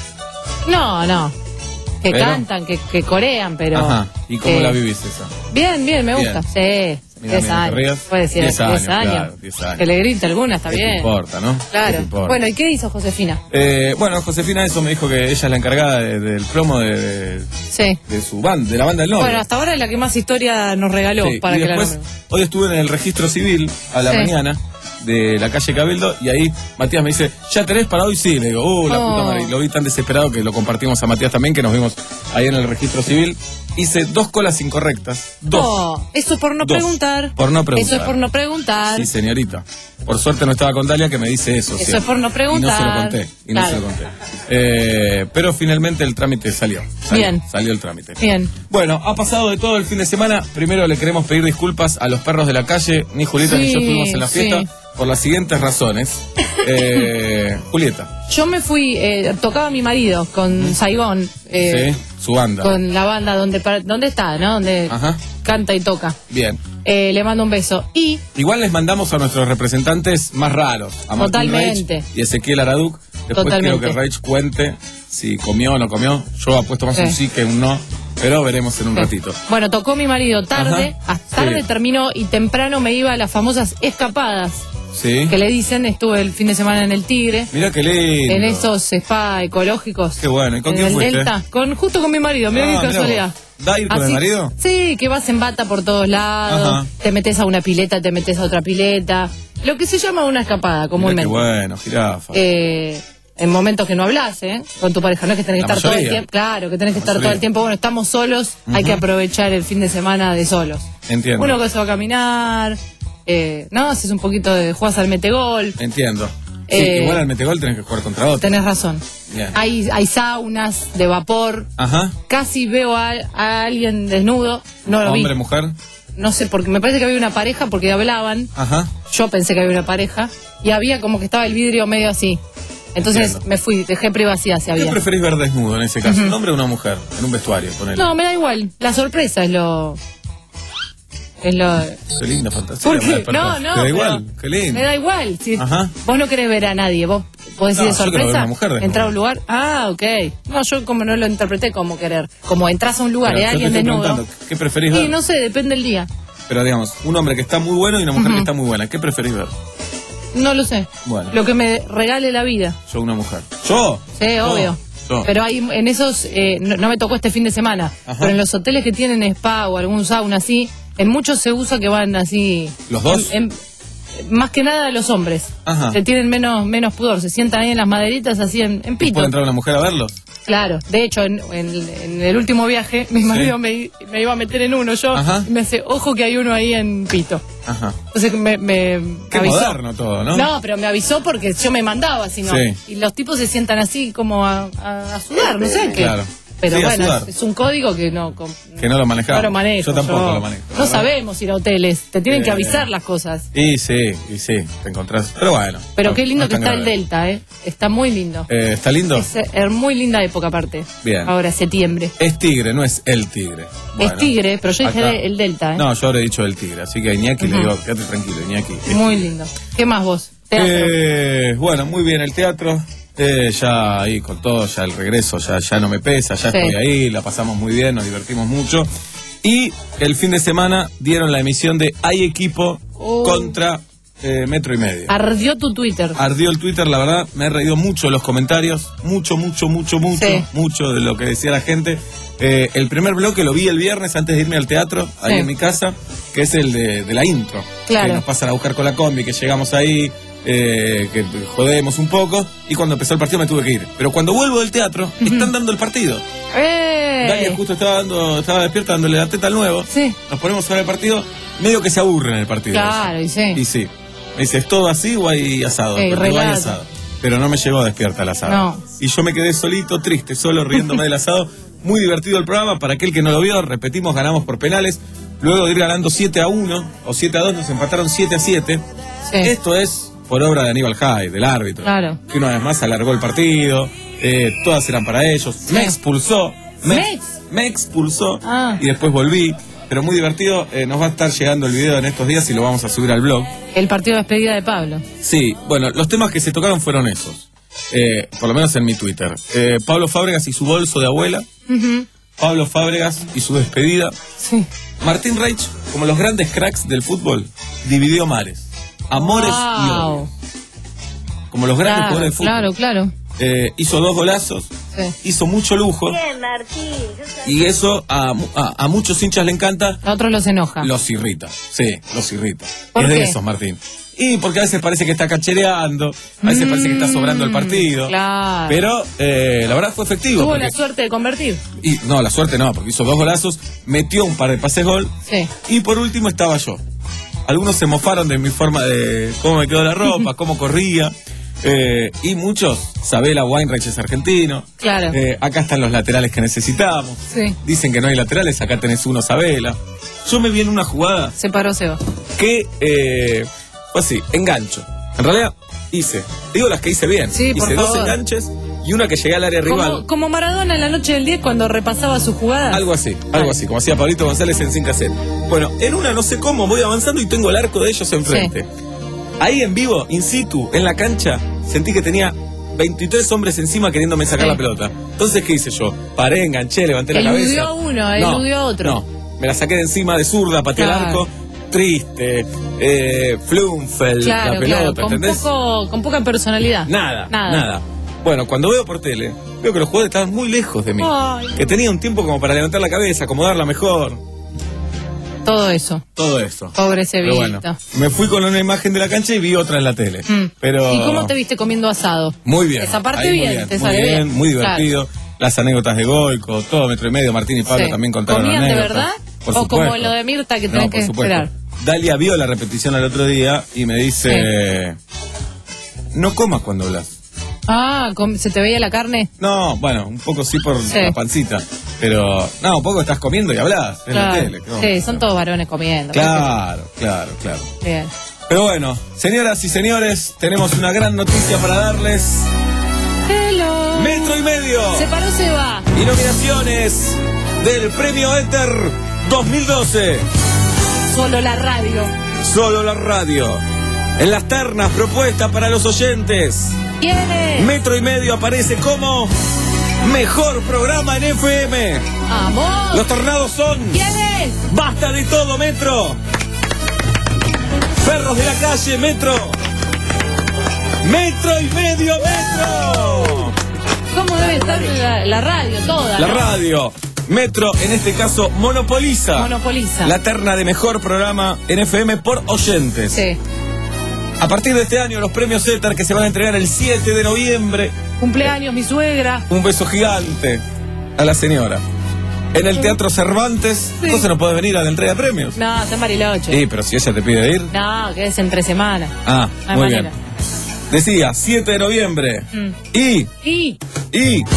[SPEAKER 5] No, no. Que
[SPEAKER 6] Pero-
[SPEAKER 5] cantan, que, que corean, pero.
[SPEAKER 6] Ajá. ¿Y cómo
[SPEAKER 5] eh,
[SPEAKER 6] la vivís esa?
[SPEAKER 5] Bien, bien, me
[SPEAKER 6] Bien.
[SPEAKER 5] gusta. Sí.
[SPEAKER 6] Mira,
[SPEAKER 5] diez
[SPEAKER 6] mira, te
[SPEAKER 5] años.
[SPEAKER 6] rías.
[SPEAKER 5] Puede decir
[SPEAKER 6] Diez años,
[SPEAKER 5] diez años.
[SPEAKER 6] claro, diez años.
[SPEAKER 5] Que le grite alguna, está
[SPEAKER 6] ¿Qué te
[SPEAKER 5] bien.
[SPEAKER 6] importa, no? ¿Qué
[SPEAKER 5] Claro.
[SPEAKER 6] te importa?
[SPEAKER 5] Bueno, ¿y qué hizo Josefina?
[SPEAKER 6] Eh, bueno, Josefina eso me dijo que ella es la encargada de- del promo de, de,
[SPEAKER 5] Sí.
[SPEAKER 6] de su banda, de la banda del novio.
[SPEAKER 5] Bueno, hasta ahora es la que más historia nos regaló
[SPEAKER 6] Sí,
[SPEAKER 5] para
[SPEAKER 6] y
[SPEAKER 5] que la
[SPEAKER 6] después,
[SPEAKER 5] nombremos.
[SPEAKER 6] hoy estuve en el registro civil a la
[SPEAKER 5] Sí.
[SPEAKER 6] mañana de la calle Cabildo y ahí Matías me dice, ¿ya tenés para hoy? Sí, le digo, uh, la
[SPEAKER 5] Oh.
[SPEAKER 6] puta madre. Y lo vi tan desesperado que lo compartimos a Matías también, que nos vimos ahí en el registro civil. Hice dos colas incorrectas. Dos.
[SPEAKER 5] Oh, eso es por no
[SPEAKER 6] Dos.
[SPEAKER 5] preguntar.
[SPEAKER 6] Por no preguntar.
[SPEAKER 5] Eso es por no preguntar.
[SPEAKER 6] Sí, señorita. Por suerte no estaba con Dalia que me dice eso.
[SPEAKER 5] Eso
[SPEAKER 6] siempre.
[SPEAKER 5] es por no preguntar.
[SPEAKER 6] Y no se lo conté. Y no
[SPEAKER 5] Claro.
[SPEAKER 6] se lo conté. Eh, pero finalmente el trámite salió. Salió,
[SPEAKER 5] Bien.
[SPEAKER 6] Salió el trámite.
[SPEAKER 5] Bien.
[SPEAKER 6] Bueno, ha pasado de todo el fin de semana. Primero le queremos pedir disculpas a los perros de la calle. Ni Julieta ni yo
[SPEAKER 5] Sí,
[SPEAKER 6] estuvimos en la fiesta
[SPEAKER 5] sí.
[SPEAKER 6] por las siguientes razones. Eh, Julieta,
[SPEAKER 5] Yo me fui, eh, tocaba mi marido con Saigón, eh,
[SPEAKER 6] sí, su banda.
[SPEAKER 5] con la banda donde para- donde está, ¿no? Donde
[SPEAKER 6] Ajá.
[SPEAKER 5] canta y toca.
[SPEAKER 6] Bien.
[SPEAKER 5] Eh, le mando un beso. Y
[SPEAKER 6] Igual les mandamos a nuestros representantes más raros, a Martín
[SPEAKER 5] Totalmente.
[SPEAKER 6] Reich y Ezequiel Araduc. Después
[SPEAKER 5] Totalmente.
[SPEAKER 6] quiero que Reich cuente si comió o no comió. Yo apuesto más
[SPEAKER 5] Sí.
[SPEAKER 6] un sí que un no, pero veremos en un ratito.
[SPEAKER 5] bueno, tocó mi marido tarde,
[SPEAKER 6] Ajá.
[SPEAKER 5] hasta tarde
[SPEAKER 6] Sí.
[SPEAKER 5] terminó y temprano me iba a las famosas escapadas
[SPEAKER 6] Sí.
[SPEAKER 5] que le dicen. Estuve el fin de semana en el Tigre.
[SPEAKER 6] Mira qué lindo.
[SPEAKER 5] En esos spa ecológicos.
[SPEAKER 6] Qué bueno. ¿Y con
[SPEAKER 5] en
[SPEAKER 6] quién
[SPEAKER 5] el
[SPEAKER 6] fuiste?
[SPEAKER 5] Delta, con, justo con mi marido, mira
[SPEAKER 6] Ah,
[SPEAKER 5] qué
[SPEAKER 6] mirá
[SPEAKER 5] casualidad.
[SPEAKER 6] vos. ¿Da a ir con el
[SPEAKER 5] Así-
[SPEAKER 6] marido?
[SPEAKER 5] Sí, que vas en bata por todos lados,
[SPEAKER 6] Ajá.
[SPEAKER 5] te metes a una pileta, te metes a otra pileta. Lo que se llama una escapada
[SPEAKER 6] Mirá
[SPEAKER 5] comúnmente.
[SPEAKER 6] qué bueno, jirafa.
[SPEAKER 5] Eh, en momentos que no hablas, ¿eh? Con tu pareja, no es que tenés que
[SPEAKER 6] La
[SPEAKER 5] estar todo el
[SPEAKER 6] mayoría.
[SPEAKER 5] tiempo. Claro, que tenés que
[SPEAKER 6] La
[SPEAKER 5] estar todo
[SPEAKER 6] mayoría.
[SPEAKER 5] el tiempo. Bueno, estamos solos, hay que aprovechar el fin de semana de solos.
[SPEAKER 6] Entiendo.
[SPEAKER 5] Uno que se va a caminar, eh, ¿no? Haces un poquito de juegas al metegol.
[SPEAKER 6] Entiendo. Sí,
[SPEAKER 5] Eh,
[SPEAKER 6] igual al metegol tenés que jugar contra otro.
[SPEAKER 5] Tenés razón.
[SPEAKER 6] Bien.
[SPEAKER 5] Hay, hay saunas de vapor.
[SPEAKER 6] Ajá.
[SPEAKER 5] Casi veo a, a alguien desnudo. No lo
[SPEAKER 6] Hombre,
[SPEAKER 5] vi.
[SPEAKER 6] mujer.
[SPEAKER 5] No sé, porque me parece que había una pareja porque hablaban.
[SPEAKER 6] Ajá.
[SPEAKER 5] Yo pensé que había una pareja. Y había como que estaba el vidrio medio así. Entonces
[SPEAKER 6] Entiendo.
[SPEAKER 5] me fui, dejé privacidad si
[SPEAKER 6] ¿Qué
[SPEAKER 5] había.
[SPEAKER 6] preferís ver desnudo en ese caso? ¿Un hombre o una mujer? En un vestuario, ponele.
[SPEAKER 5] No, me da igual. La sorpresa es lo. Es lo.
[SPEAKER 6] Qué linda fantasía.
[SPEAKER 5] ¿Por
[SPEAKER 6] me
[SPEAKER 5] qué?
[SPEAKER 6] despertás.
[SPEAKER 5] No, no.
[SPEAKER 6] Te da
[SPEAKER 5] pero
[SPEAKER 6] igual. Qué lindo.
[SPEAKER 5] Me da igual. Si
[SPEAKER 6] Ajá.
[SPEAKER 5] vos no querés ver a nadie, vos podés
[SPEAKER 6] No,
[SPEAKER 5] ir de
[SPEAKER 6] yo quiero ver
[SPEAKER 5] sorpresa.
[SPEAKER 6] una mujer desnuda.
[SPEAKER 5] Entrar a un lugar. Ah, ok. No, yo como no lo interpreté como querer. Como entras a un lugar
[SPEAKER 6] Pero
[SPEAKER 5] y
[SPEAKER 6] yo
[SPEAKER 5] hay
[SPEAKER 6] te
[SPEAKER 5] alguien
[SPEAKER 6] estoy
[SPEAKER 5] desnudo.
[SPEAKER 6] preguntando, ¿qué preferís
[SPEAKER 5] Y
[SPEAKER 6] ver?
[SPEAKER 5] no sé, depende del día.
[SPEAKER 6] Pero digamos, un hombre que está muy bueno y una mujer
[SPEAKER 5] Ujú.
[SPEAKER 6] que está muy buena. ¿Qué preferís ver?
[SPEAKER 5] No lo sé.
[SPEAKER 6] Bueno.
[SPEAKER 5] Lo que me regale la vida.
[SPEAKER 6] Yo una mujer. ¿Yo?
[SPEAKER 5] Sí,
[SPEAKER 6] Yo.
[SPEAKER 5] obvio.
[SPEAKER 6] Yo.
[SPEAKER 5] Pero hay en esos, eh, no, no me tocó este fin de semana,
[SPEAKER 6] Ajá.
[SPEAKER 5] pero en los hoteles que tienen spa o algún sauna así, en muchos se usa que van así.
[SPEAKER 6] ¿Los dos?
[SPEAKER 5] en- en- más que nada los hombres.
[SPEAKER 6] Ajá.
[SPEAKER 5] Que tienen menos, menos pudor, se sientan ahí en las maderitas así en, en
[SPEAKER 6] ¿Y
[SPEAKER 5] pito.
[SPEAKER 6] ¿Puede entrar una mujer a verlos?
[SPEAKER 5] Claro, de hecho, en, en- en el último viaje, mi marido me, me iba a meter en uno, yo,
[SPEAKER 6] Ajá.
[SPEAKER 5] y me hace, ojo que hay uno ahí en pito.
[SPEAKER 6] Ajá.
[SPEAKER 5] Entonces me, me
[SPEAKER 6] Qué
[SPEAKER 5] avisó.
[SPEAKER 6] moderno todo, ¿no?
[SPEAKER 5] No, pero me avisó porque yo me mandaba, si no.
[SPEAKER 6] Sí.
[SPEAKER 5] Y los tipos se sientan así como a, a- a sudar, no sé qué.
[SPEAKER 6] Claro.
[SPEAKER 5] Pero
[SPEAKER 6] Sí, a
[SPEAKER 5] bueno,
[SPEAKER 6] sudar.
[SPEAKER 5] es, es un código que no, com-
[SPEAKER 6] Que no lo manejamos.
[SPEAKER 5] no lo manejo.
[SPEAKER 6] Yo tampoco lo manejo.
[SPEAKER 5] No
[SPEAKER 6] ¿verdad?
[SPEAKER 5] sabemos ir a hoteles, te tienen que
[SPEAKER 6] Eh.
[SPEAKER 5] avisar las cosas.
[SPEAKER 6] Y sí, y sí, te encontrás. Pero bueno.
[SPEAKER 5] Pero
[SPEAKER 6] no-
[SPEAKER 5] qué lindo
[SPEAKER 6] no
[SPEAKER 5] que
[SPEAKER 6] es tan
[SPEAKER 5] está el
[SPEAKER 6] grave.
[SPEAKER 5] Delta, ¿eh? Está muy lindo.
[SPEAKER 6] Eh, ¿Está lindo?
[SPEAKER 5] Es, es muy linda época aparte.
[SPEAKER 6] Bien.
[SPEAKER 5] Ahora, septiembre.
[SPEAKER 6] Es tigre, no es el tigre. Bueno,
[SPEAKER 5] es Tigre, pero yo dije
[SPEAKER 6] acá-
[SPEAKER 5] de- el Delta, ¿eh?
[SPEAKER 6] No, yo habré dicho el tigre, así que a Iñaki le
[SPEAKER 5] Ujú.
[SPEAKER 6] digo, quédate tranquilo, Iñaki. es
[SPEAKER 5] Muy
[SPEAKER 6] tigre.
[SPEAKER 5] lindo. ¿Qué más vos? Teatro.
[SPEAKER 6] Eh, bueno, muy bien el teatro. Eh, ya ahí con todo, ya el regreso ya, ya no me pesa, ya
[SPEAKER 5] Sí.
[SPEAKER 6] estoy ahí, la pasamos muy bien, nos divertimos mucho. Y el fin de semana dieron la emisión de Hay Equipo
[SPEAKER 5] Oh.
[SPEAKER 6] contra eh, metro y medio.
[SPEAKER 5] Ardió tu Twitter.
[SPEAKER 6] Ardió el Twitter, la verdad, me he reído mucho los comentarios, mucho, mucho, mucho, mucho,
[SPEAKER 5] Sí.
[SPEAKER 6] mucho de lo que decía la gente. Eh, el primer bloque lo vi el viernes antes de irme al teatro, ahí
[SPEAKER 5] Sí.
[SPEAKER 6] en mi casa, que es el de, de la intro.
[SPEAKER 5] Claro.
[SPEAKER 6] Que nos pasan a buscar con la combi, que llegamos ahí, eh, que jodemos un poco, y cuando empezó el partido me tuve que ir. Pero cuando vuelvo del teatro, están dando el partido.
[SPEAKER 5] ¡Eh!
[SPEAKER 6] Dalia justo estaba dando, estaba despierta dándole la teta al nuevo.
[SPEAKER 5] Sí.
[SPEAKER 6] Nos ponemos a ver el partido, medio que se aburre en el partido.
[SPEAKER 5] Claro, y sí.
[SPEAKER 6] Y sí. Me dice, ¿es todo así o hay asado?
[SPEAKER 5] Ey,
[SPEAKER 6] Pero digo, hay
[SPEAKER 5] relato.
[SPEAKER 6] asado. Pero no me llegó despierta el asado.
[SPEAKER 5] No.
[SPEAKER 6] Y yo me quedé solito, triste, solo riéndome del asado. Muy divertido el programa. Para aquel que no lo vio, repetimos, ganamos por penales. Luego de ir ganando siete a uno o siete a dos, nos empataron siete a siete.
[SPEAKER 5] Sí.
[SPEAKER 6] Esto es por obra de Aníbal Jai, del árbitro.
[SPEAKER 5] Claro.
[SPEAKER 6] Que una vez más alargó el partido. Eh, todas eran para ellos. Me expulsó. Me,
[SPEAKER 5] ¿Me?
[SPEAKER 6] me expulsó.
[SPEAKER 5] Ah.
[SPEAKER 6] Y después volví. Pero muy divertido. Eh, nos va a estar llegando el video en estos días y lo vamos a subir al blog.
[SPEAKER 5] El partido de despedida de Pablo.
[SPEAKER 6] Sí, bueno, los temas que se tocaron fueron esos. Eh, por lo menos en mi Twitter. Eh, Pablo Fábregas y su bolso de abuela.
[SPEAKER 5] Ujú.
[SPEAKER 6] Pablo Fábregas y su despedida.
[SPEAKER 5] Sí.
[SPEAKER 6] Martín Reich, como los grandes cracks del fútbol, dividió mares. Amores y
[SPEAKER 5] Wow.
[SPEAKER 6] odios. Como los grandes
[SPEAKER 5] Claro,
[SPEAKER 6] jugadores de fútbol.
[SPEAKER 5] claro, claro.
[SPEAKER 6] Eh, hizo dos golazos,
[SPEAKER 5] Sí.
[SPEAKER 6] hizo mucho lujo. Y eso a, mu- a, a muchos hinchas le encanta,
[SPEAKER 5] A otros los enoja.
[SPEAKER 6] los irrita. Sí, los irrita.
[SPEAKER 5] ¿Por
[SPEAKER 6] Es de
[SPEAKER 5] qué?
[SPEAKER 6] esos, Martín. Y porque a veces parece que está cachereando, a veces parece que está sobrando el partido.
[SPEAKER 5] Mm, Claro.
[SPEAKER 6] Pero eh, la verdad fue efectivo.
[SPEAKER 5] Tuvo
[SPEAKER 6] porque-
[SPEAKER 5] la suerte de convertir.
[SPEAKER 6] y, no, la suerte no, porque hizo dos golazos, metió un par de pases gol.
[SPEAKER 5] Sí.
[SPEAKER 6] Y por último estaba yo. Algunos se mofaron de mi forma de cómo me quedó la ropa, cómo corría. Eh, y muchos, Sabela Weinreich es argentino.
[SPEAKER 5] Claro.
[SPEAKER 6] Eh, acá están los laterales que necesitamos.
[SPEAKER 5] Sí.
[SPEAKER 6] Dicen que no hay laterales, acá tenés uno, Sabela. Yo me vi en una jugada
[SPEAKER 5] Se paró Seba.
[SPEAKER 6] que eh, fue así, engancho. En realidad hice, digo las que hice bien.
[SPEAKER 5] Sí, por
[SPEAKER 6] hice dos
[SPEAKER 5] favor.
[SPEAKER 6] enganches y una que llegué al área rival.
[SPEAKER 5] Como, como Maradona en la noche del diez cuando repasaba sus jugadas.
[SPEAKER 6] Algo así, algo así, como hacía Pablito González en Sin Cassette. Bueno, en una no sé cómo voy avanzando y tengo el arco de ellos enfrente. Ahí en vivo, in situ, en la cancha, sentí que tenía veintitrés hombres encima queriéndome sacar
[SPEAKER 5] Sí.
[SPEAKER 6] la pelota. Entonces, ¿qué hice yo? Paré, enganché, levanté la cabeza.
[SPEAKER 5] Eludió a uno, eludió a otro.
[SPEAKER 6] No, me la saqué de encima de zurda, pateé
[SPEAKER 5] Claro.
[SPEAKER 6] el arco, triste, eh, Flumfel,
[SPEAKER 5] Claro,
[SPEAKER 6] la pelota,
[SPEAKER 5] claro. Con,
[SPEAKER 6] ¿entendés?
[SPEAKER 5] poco, con poca personalidad.
[SPEAKER 6] Nada,
[SPEAKER 5] Nada.
[SPEAKER 6] nada, Bueno, cuando veo por tele, veo que los jugadores estaban muy lejos de mí.
[SPEAKER 5] Ay.
[SPEAKER 6] Que tenía un tiempo como para levantar la cabeza, acomodarla mejor.
[SPEAKER 5] Todo eso.
[SPEAKER 6] Todo eso.
[SPEAKER 5] Pobre
[SPEAKER 6] Pero bueno,
[SPEAKER 5] Sevillita.
[SPEAKER 6] me fui con una imagen de la cancha y vi otra en la tele.
[SPEAKER 5] Mm.
[SPEAKER 6] Pero
[SPEAKER 5] ¿Y cómo te viste comiendo asado?
[SPEAKER 6] Muy bien.
[SPEAKER 5] Esa parte
[SPEAKER 6] Ahí muy
[SPEAKER 5] bien, te
[SPEAKER 6] muy
[SPEAKER 5] sale
[SPEAKER 6] bien,
[SPEAKER 5] bien.
[SPEAKER 6] muy divertido. Las anécdotas de Goico, todo metro y medio, Martín y Pablo
[SPEAKER 5] Sí.
[SPEAKER 6] también contaron
[SPEAKER 5] ¿Comían de
[SPEAKER 6] anécdotas.
[SPEAKER 5] verdad?
[SPEAKER 6] Por
[SPEAKER 5] ¿O como
[SPEAKER 6] supuesto.
[SPEAKER 5] lo de Mirta que
[SPEAKER 6] No,
[SPEAKER 5] tenés
[SPEAKER 6] por
[SPEAKER 5] que
[SPEAKER 6] supuesto.
[SPEAKER 5] esperar?
[SPEAKER 6] Dalia vio la repetición el otro día y me dice, no comas cuando hablas.
[SPEAKER 5] Ah, com- ¿se te veía la carne?
[SPEAKER 6] No, bueno, un poco sí por
[SPEAKER 5] Sí.
[SPEAKER 6] la pancita. Pero, no, un poco estás comiendo y hablas en la
[SPEAKER 5] Claro.
[SPEAKER 6] tele. ¿qué vamos a
[SPEAKER 5] Sí,
[SPEAKER 6] hacer?
[SPEAKER 5] son todos varones comiendo.
[SPEAKER 6] Claro, claro, claro.
[SPEAKER 5] Bien.
[SPEAKER 6] Pero bueno, señoras y señores, tenemos una gran noticia para darles.
[SPEAKER 5] Hello.
[SPEAKER 6] Metro y medio.
[SPEAKER 5] Se paró Seba.
[SPEAKER 6] Y nominaciones del Premio Éter dos mil doce.
[SPEAKER 5] Solo la radio.
[SPEAKER 6] Solo la radio. En las ternas propuestas para los oyentes.
[SPEAKER 5] ¿Quién es?
[SPEAKER 6] Metro y medio aparece como mejor programa en F M.
[SPEAKER 5] Amor.
[SPEAKER 6] Los tornados son
[SPEAKER 5] ¿Quién es?
[SPEAKER 6] Basta de todo, Metro. Perros de la calle, Metro. Metro y medio, Metro.
[SPEAKER 5] ¿Cómo debe estar la, la radio toda?
[SPEAKER 6] La
[SPEAKER 5] ¿no?
[SPEAKER 6] radio. Metro, en este caso, monopoliza.
[SPEAKER 5] Monopoliza.
[SPEAKER 6] La terna de mejor programa en F M por oyentes.
[SPEAKER 5] Sí.
[SPEAKER 6] A partir de este año, los premios Éter que se van a entregar el siete de noviembre.
[SPEAKER 5] Cumpleaños, mi suegra.
[SPEAKER 6] Un beso gigante a la señora. En el Teatro Cervantes.
[SPEAKER 5] Sí.
[SPEAKER 6] ¿Vos no podés venir a la entrega de premios?
[SPEAKER 5] No, está en Bariloche.
[SPEAKER 6] Sí, pero si ella te pide ir.
[SPEAKER 5] No, que es entre semana.
[SPEAKER 6] Ah,
[SPEAKER 5] No hay
[SPEAKER 6] muy
[SPEAKER 5] manera.
[SPEAKER 6] bien. Decía, siete de noviembre.
[SPEAKER 5] Mm.
[SPEAKER 6] Y,
[SPEAKER 5] Y,
[SPEAKER 6] y,
[SPEAKER 5] y,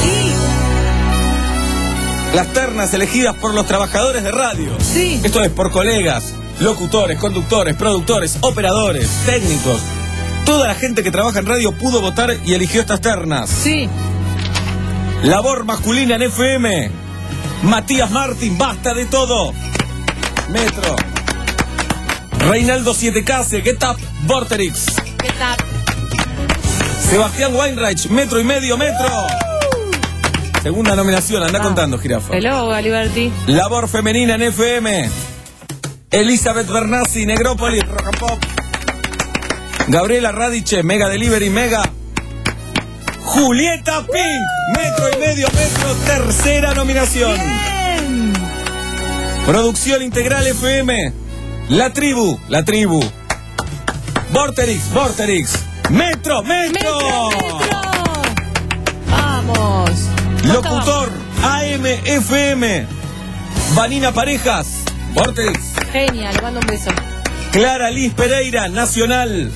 [SPEAKER 6] las ternas elegidas por los trabajadores de radio.
[SPEAKER 5] sí.
[SPEAKER 6] Esto es por colegas, locutores, conductores, productores, operadores, técnicos. Toda la gente que trabaja en radio pudo votar y eligió estas ternas.
[SPEAKER 5] Sí.
[SPEAKER 6] Labor masculina en F M. Matías Martín, basta de todo. Metro. Reinaldo Siete Case, Get Up, Vorterix.
[SPEAKER 5] ¿Qué tal?
[SPEAKER 6] Sebastián Weinreich, Metro y medio, Metro. Segunda nominación, anda
[SPEAKER 5] Ah.
[SPEAKER 6] contando, jirafa.
[SPEAKER 5] Hello, Galiberti.
[SPEAKER 6] Labor femenina en F M. Elizabeth Bernassi, Negrópolis, Rock and Pop. Gabriela Radiche, Mega Delivery, Mega. Julieta Pink, metro y medio metro, tercera nominación.
[SPEAKER 5] Bien.
[SPEAKER 6] Producción Integral F M, La Tribu, La Tribu. Vorterix, Vorterix, Metro, Metro.
[SPEAKER 5] Metro, metro. Vamos.
[SPEAKER 6] Locutor, A M F M, Vanina Parejas, Vorterix.
[SPEAKER 5] Genial, le mando un beso.
[SPEAKER 6] Clara Liz Pereira, Nacional.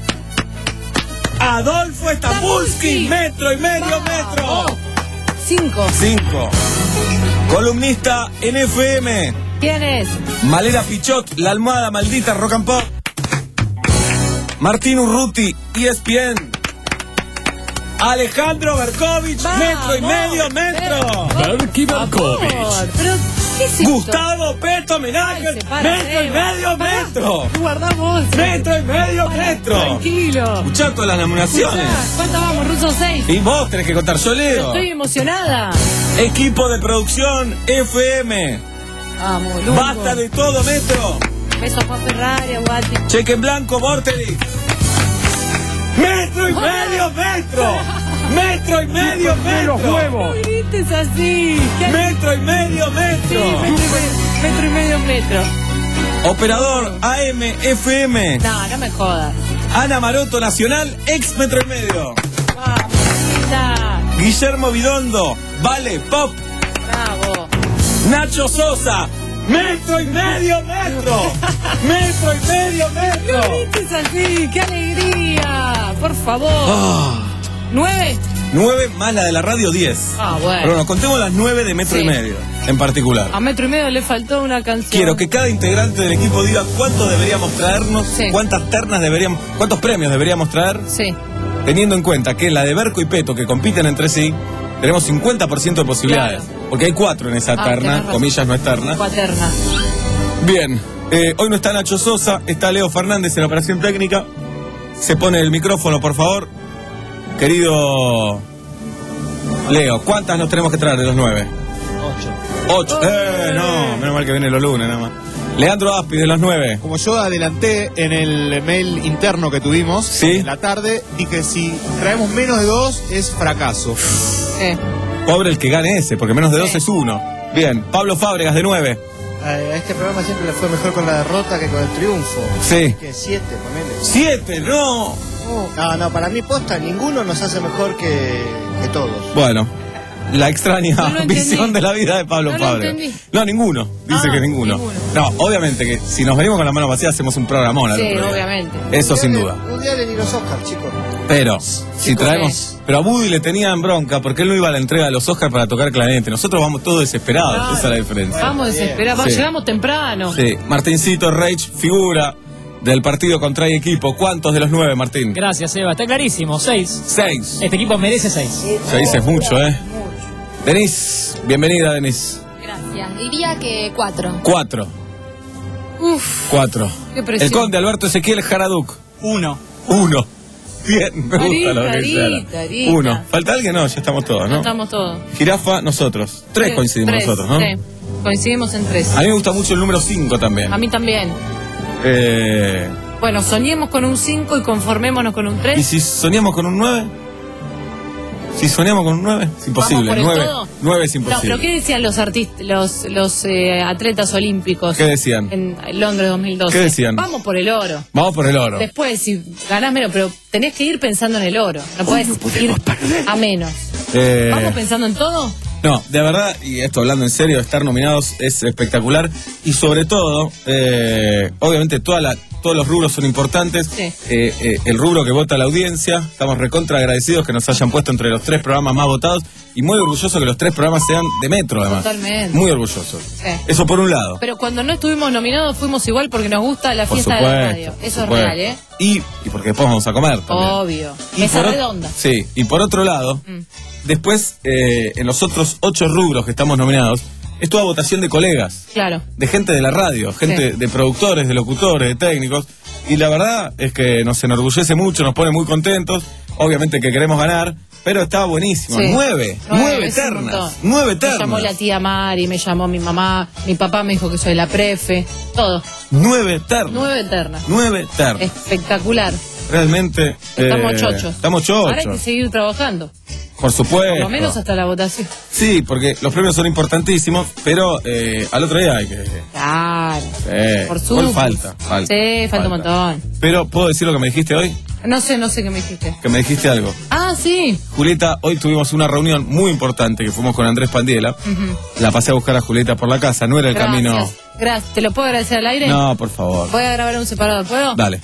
[SPEAKER 6] Adolfo Stambulski, metro y medio metro.
[SPEAKER 5] Oh, cinco.
[SPEAKER 6] Cinco. Columnista en F M.
[SPEAKER 5] ¿Quién es?
[SPEAKER 6] Malena Pichot, La Almohada Maldita, Rock and Pop. Martín Urruti, E S P N. Alejandro Berkovich,
[SPEAKER 5] Vamos,
[SPEAKER 6] metro y medio metro.
[SPEAKER 8] Berky
[SPEAKER 5] Amor, pero ¿qué es esto?
[SPEAKER 6] Gustavo Peto
[SPEAKER 5] Ay,
[SPEAKER 6] Menaje,
[SPEAKER 5] se para,
[SPEAKER 6] metro y
[SPEAKER 5] Seba.
[SPEAKER 6] medio
[SPEAKER 5] Pará,
[SPEAKER 6] metro.
[SPEAKER 5] Guardamos.
[SPEAKER 6] Metro y medio
[SPEAKER 5] Pará,
[SPEAKER 6] metro.
[SPEAKER 5] Tranquilo.
[SPEAKER 6] Escuchá todas las nominaciones.
[SPEAKER 5] Escuchá, ¿cuántas vamos, Ruso? Seis.
[SPEAKER 6] Y vos tenés que contar, yo leo.
[SPEAKER 5] Estoy emocionada.
[SPEAKER 6] Equipo de producción F M.
[SPEAKER 5] Vamos, Lugo.
[SPEAKER 6] Basta de todo, metro.
[SPEAKER 5] Besos para Ferrari, Aguati.
[SPEAKER 6] Cheque en blanco, Vorterix. Metro y medio metro. Metro y medio metro.
[SPEAKER 5] No grites así. ¿Qué hay?
[SPEAKER 6] Metro y medio
[SPEAKER 5] Sí,
[SPEAKER 6] metro.
[SPEAKER 5] metro y medio, metro y medio metro.
[SPEAKER 6] Operador A M F M.
[SPEAKER 5] No, no me jodas.
[SPEAKER 6] Ana Maroto Nacional, ex metro y medio.
[SPEAKER 5] Vamos, linda.
[SPEAKER 6] Guillermo Vidondo, Vale Pop.
[SPEAKER 5] Bravo.
[SPEAKER 6] Nacho Sosa, metro y medio metro. Metro y medio
[SPEAKER 5] No
[SPEAKER 6] metro.
[SPEAKER 5] grites así. ¡Qué alegría! Por favor.
[SPEAKER 6] Ah,
[SPEAKER 5] ¿Nueve?
[SPEAKER 6] nueve más la de la radio, diez.
[SPEAKER 5] Ah, bueno.
[SPEAKER 6] Pero bueno, contemos las nueve de metro
[SPEAKER 5] Sí.
[SPEAKER 6] y medio, en particular.
[SPEAKER 5] A metro y medio le faltó una canción.
[SPEAKER 6] Quiero que cada integrante del equipo diga cuánto deberíamos traernos,
[SPEAKER 5] Sí.
[SPEAKER 6] cuántas ternas deberíamos, cuántos premios deberíamos traer,
[SPEAKER 5] Sí.
[SPEAKER 6] teniendo en cuenta que la de Berco y Peto, que compiten entre sí, tenemos cincuenta por ciento de posibilidades.
[SPEAKER 5] Claro.
[SPEAKER 6] Porque hay cuatro en esa
[SPEAKER 5] Ah,
[SPEAKER 6] terna,
[SPEAKER 5] tenés razón.
[SPEAKER 6] comillas no es terna.
[SPEAKER 5] Cuaterna.
[SPEAKER 6] Bien, eh, hoy no está Nacho Sosa, está Leo Fernández en la operación técnica. Se pone el micrófono, por favor. Querido Leo, ¿cuántas nos tenemos que traer de los nueve? Ocho. Ocho. Eh, no, menos mal que viene los lunes nada más. Leandro Aspi, de los nueve.
[SPEAKER 10] Como yo adelanté en el mail interno que tuvimos
[SPEAKER 6] Sí.
[SPEAKER 10] en la tarde, dije si traemos menos de dos es fracaso.
[SPEAKER 5] Sí.
[SPEAKER 6] Pobre el que gane ese, porque menos de
[SPEAKER 5] Sí.
[SPEAKER 6] dos es uno. Bien, Pablo Fábregas, de nueve.
[SPEAKER 11] A este programa siempre le fue mejor con la derrota que con el triunfo.
[SPEAKER 6] Sí.
[SPEAKER 11] Que siete, ponele.
[SPEAKER 6] Siete, no.
[SPEAKER 11] No, no, para mí posta, ninguno nos hace mejor que, que todos.
[SPEAKER 6] Bueno, la extraña
[SPEAKER 5] No lo entendí.
[SPEAKER 6] visión de la vida de Pablo
[SPEAKER 5] No lo
[SPEAKER 6] Fábregas.
[SPEAKER 5] entendí.
[SPEAKER 6] No, ninguno. Dice
[SPEAKER 5] Ah,
[SPEAKER 6] que ninguno.
[SPEAKER 5] ninguno.
[SPEAKER 6] No, obviamente que si nos venimos con las manos vacías hacemos un programón. al
[SPEAKER 5] Sí,
[SPEAKER 6] otro día.
[SPEAKER 5] obviamente.
[SPEAKER 6] Eso sin
[SPEAKER 11] Mundiales-
[SPEAKER 6] duda.
[SPEAKER 11] Mundiales ni los Oscars, chicos.
[SPEAKER 6] Pero, si
[SPEAKER 5] Chicos,
[SPEAKER 6] traemos... Pero a Woody le tenían bronca porque él no iba a la entrega de los Oscars para tocar clarinete. Nosotros vamos todos desesperados.
[SPEAKER 5] Claro.
[SPEAKER 6] Esa es la diferencia.
[SPEAKER 5] Vamos desesperados.
[SPEAKER 6] Sí.
[SPEAKER 5] Llegamos temprano.
[SPEAKER 6] Sí, Martincito Reich, figura del partido contra el equipo. ¿Cuántos de los nueve, Martín?
[SPEAKER 12] Gracias, Eva. Está clarísimo. Seis.
[SPEAKER 6] Seis.
[SPEAKER 12] Este equipo merece seis.
[SPEAKER 6] Ya dices mucho, ¿eh? Denise, bienvenida, Denise.
[SPEAKER 13] Gracias. Diría que cuatro.
[SPEAKER 6] Cuatro.
[SPEAKER 5] Uf,
[SPEAKER 6] Cuatro.
[SPEAKER 5] qué presión.
[SPEAKER 6] El conde Alberto Ezequiel Jaraduc.
[SPEAKER 12] Uno.
[SPEAKER 6] Uno. Bien, me gusta lo que
[SPEAKER 5] Arita,
[SPEAKER 6] dice.
[SPEAKER 5] arita, arita.
[SPEAKER 6] Uno. ¿Falta alguien? No, ya estamos todos,
[SPEAKER 5] No
[SPEAKER 6] ¿no?
[SPEAKER 5] estamos todos.
[SPEAKER 6] Jirafa, nosotros. Tres coincidimos
[SPEAKER 5] Tres,
[SPEAKER 6] nosotros, ¿no?
[SPEAKER 5] Sí. Coincidimos en tres.
[SPEAKER 6] A mí me gusta mucho el número cinco también.
[SPEAKER 5] A mí también.
[SPEAKER 6] Eh,
[SPEAKER 5] Bueno, soñemos con un cinco y conformémonos con un
[SPEAKER 6] ¿Y
[SPEAKER 5] tres.
[SPEAKER 6] si soñamos con un nueve? Si soñamos con un nueve, es imposible.
[SPEAKER 5] ¿Vamos por el
[SPEAKER 6] nueve,
[SPEAKER 5] todo?
[SPEAKER 6] nueve es
[SPEAKER 5] No,
[SPEAKER 6] imposible.
[SPEAKER 5] pero ¿qué decían los artistas, los, los eh, atletas olímpicos?
[SPEAKER 6] ¿Qué decían?
[SPEAKER 5] En Londres dos mil doce.
[SPEAKER 6] ¿Qué decían?
[SPEAKER 5] Vamos por el oro.
[SPEAKER 6] Vamos por el oro.
[SPEAKER 5] Después, si ganás menos, pero tenés que ir pensando en el oro. No podés ir a menos.
[SPEAKER 6] Eh,
[SPEAKER 5] ¿Vamos pensando en todo?
[SPEAKER 6] No, de verdad, y esto hablando en serio, estar nominados es espectacular. Y sobre todo, eh, obviamente toda la, todos los rubros son importantes.
[SPEAKER 5] Sí.
[SPEAKER 6] Eh, eh, el rubro que vota la audiencia, estamos recontra agradecidos que nos hayan puesto entre los tres programas más votados. Y muy orgullosos que los tres programas sean de Metro, además.
[SPEAKER 5] Totalmente.
[SPEAKER 6] Muy orgullosos.
[SPEAKER 5] Sí.
[SPEAKER 6] Eso por un lado.
[SPEAKER 5] Pero cuando no estuvimos nominados fuimos igual porque nos gusta la
[SPEAKER 6] Por
[SPEAKER 5] fiesta
[SPEAKER 6] supuesto.
[SPEAKER 5] de la radio.
[SPEAKER 6] por
[SPEAKER 5] Eso es
[SPEAKER 6] supuesto.
[SPEAKER 5] real, ¿eh?
[SPEAKER 6] Y, y porque después vamos a comer también.
[SPEAKER 5] Obvio.
[SPEAKER 6] Y
[SPEAKER 5] Mesa
[SPEAKER 6] por o-
[SPEAKER 5] redonda.
[SPEAKER 6] Sí, y por otro lado,
[SPEAKER 5] Mm.
[SPEAKER 6] después, eh, en los otros ocho rubros que estamos nominados, es toda votación de colegas,
[SPEAKER 5] Claro.
[SPEAKER 6] de gente de la radio, gente
[SPEAKER 5] Sí.
[SPEAKER 6] de productores, de locutores, de técnicos. Y la verdad es que nos enorgullece mucho, nos pone muy contentos. Obviamente que queremos ganar, pero estaba buenísimo.
[SPEAKER 5] Sí.
[SPEAKER 6] Nueve, nueve
[SPEAKER 5] es un
[SPEAKER 6] ternas.
[SPEAKER 5] montón.
[SPEAKER 6] Nueve
[SPEAKER 5] Me llamó
[SPEAKER 6] ternas.
[SPEAKER 5] la tía Mari, me llamó mi mamá, mi papá me dijo que soy la prefe, todo.
[SPEAKER 6] Nueve ternas.
[SPEAKER 5] Nueve ternas.
[SPEAKER 6] Nueve ternas.
[SPEAKER 5] Espectacular.
[SPEAKER 6] realmente...
[SPEAKER 5] Estamos
[SPEAKER 6] eh,
[SPEAKER 5] chochos.
[SPEAKER 6] Estamos chochos.
[SPEAKER 5] Ahora hay que seguir trabajando.
[SPEAKER 6] Por supuesto.
[SPEAKER 5] Por lo menos hasta la votación.
[SPEAKER 6] Sí, porque los premios son importantísimos, pero eh, al otro día hay que...
[SPEAKER 5] Claro.
[SPEAKER 6] Sí.
[SPEAKER 5] Por
[SPEAKER 6] Igual
[SPEAKER 5] supuesto.
[SPEAKER 6] falta, falta.
[SPEAKER 5] Sí, falta, un montón.
[SPEAKER 6] Pero, ¿puedo decir lo que me dijiste hoy?
[SPEAKER 5] No sé, no sé qué me dijiste.
[SPEAKER 6] Que me dijiste algo.
[SPEAKER 5] Ah, sí.
[SPEAKER 6] Julieta, hoy tuvimos una reunión muy importante que fuimos con Andrés Pandiela.
[SPEAKER 5] Ujú.
[SPEAKER 6] La pasé a buscar a Julieta por la casa, no era el
[SPEAKER 5] Gracias.
[SPEAKER 6] camino...
[SPEAKER 5] Gracias. ¿Te lo puedo agradecer al aire?
[SPEAKER 6] No, por favor.
[SPEAKER 5] Voy a grabar un separador, ¿puedo?
[SPEAKER 6] Dale.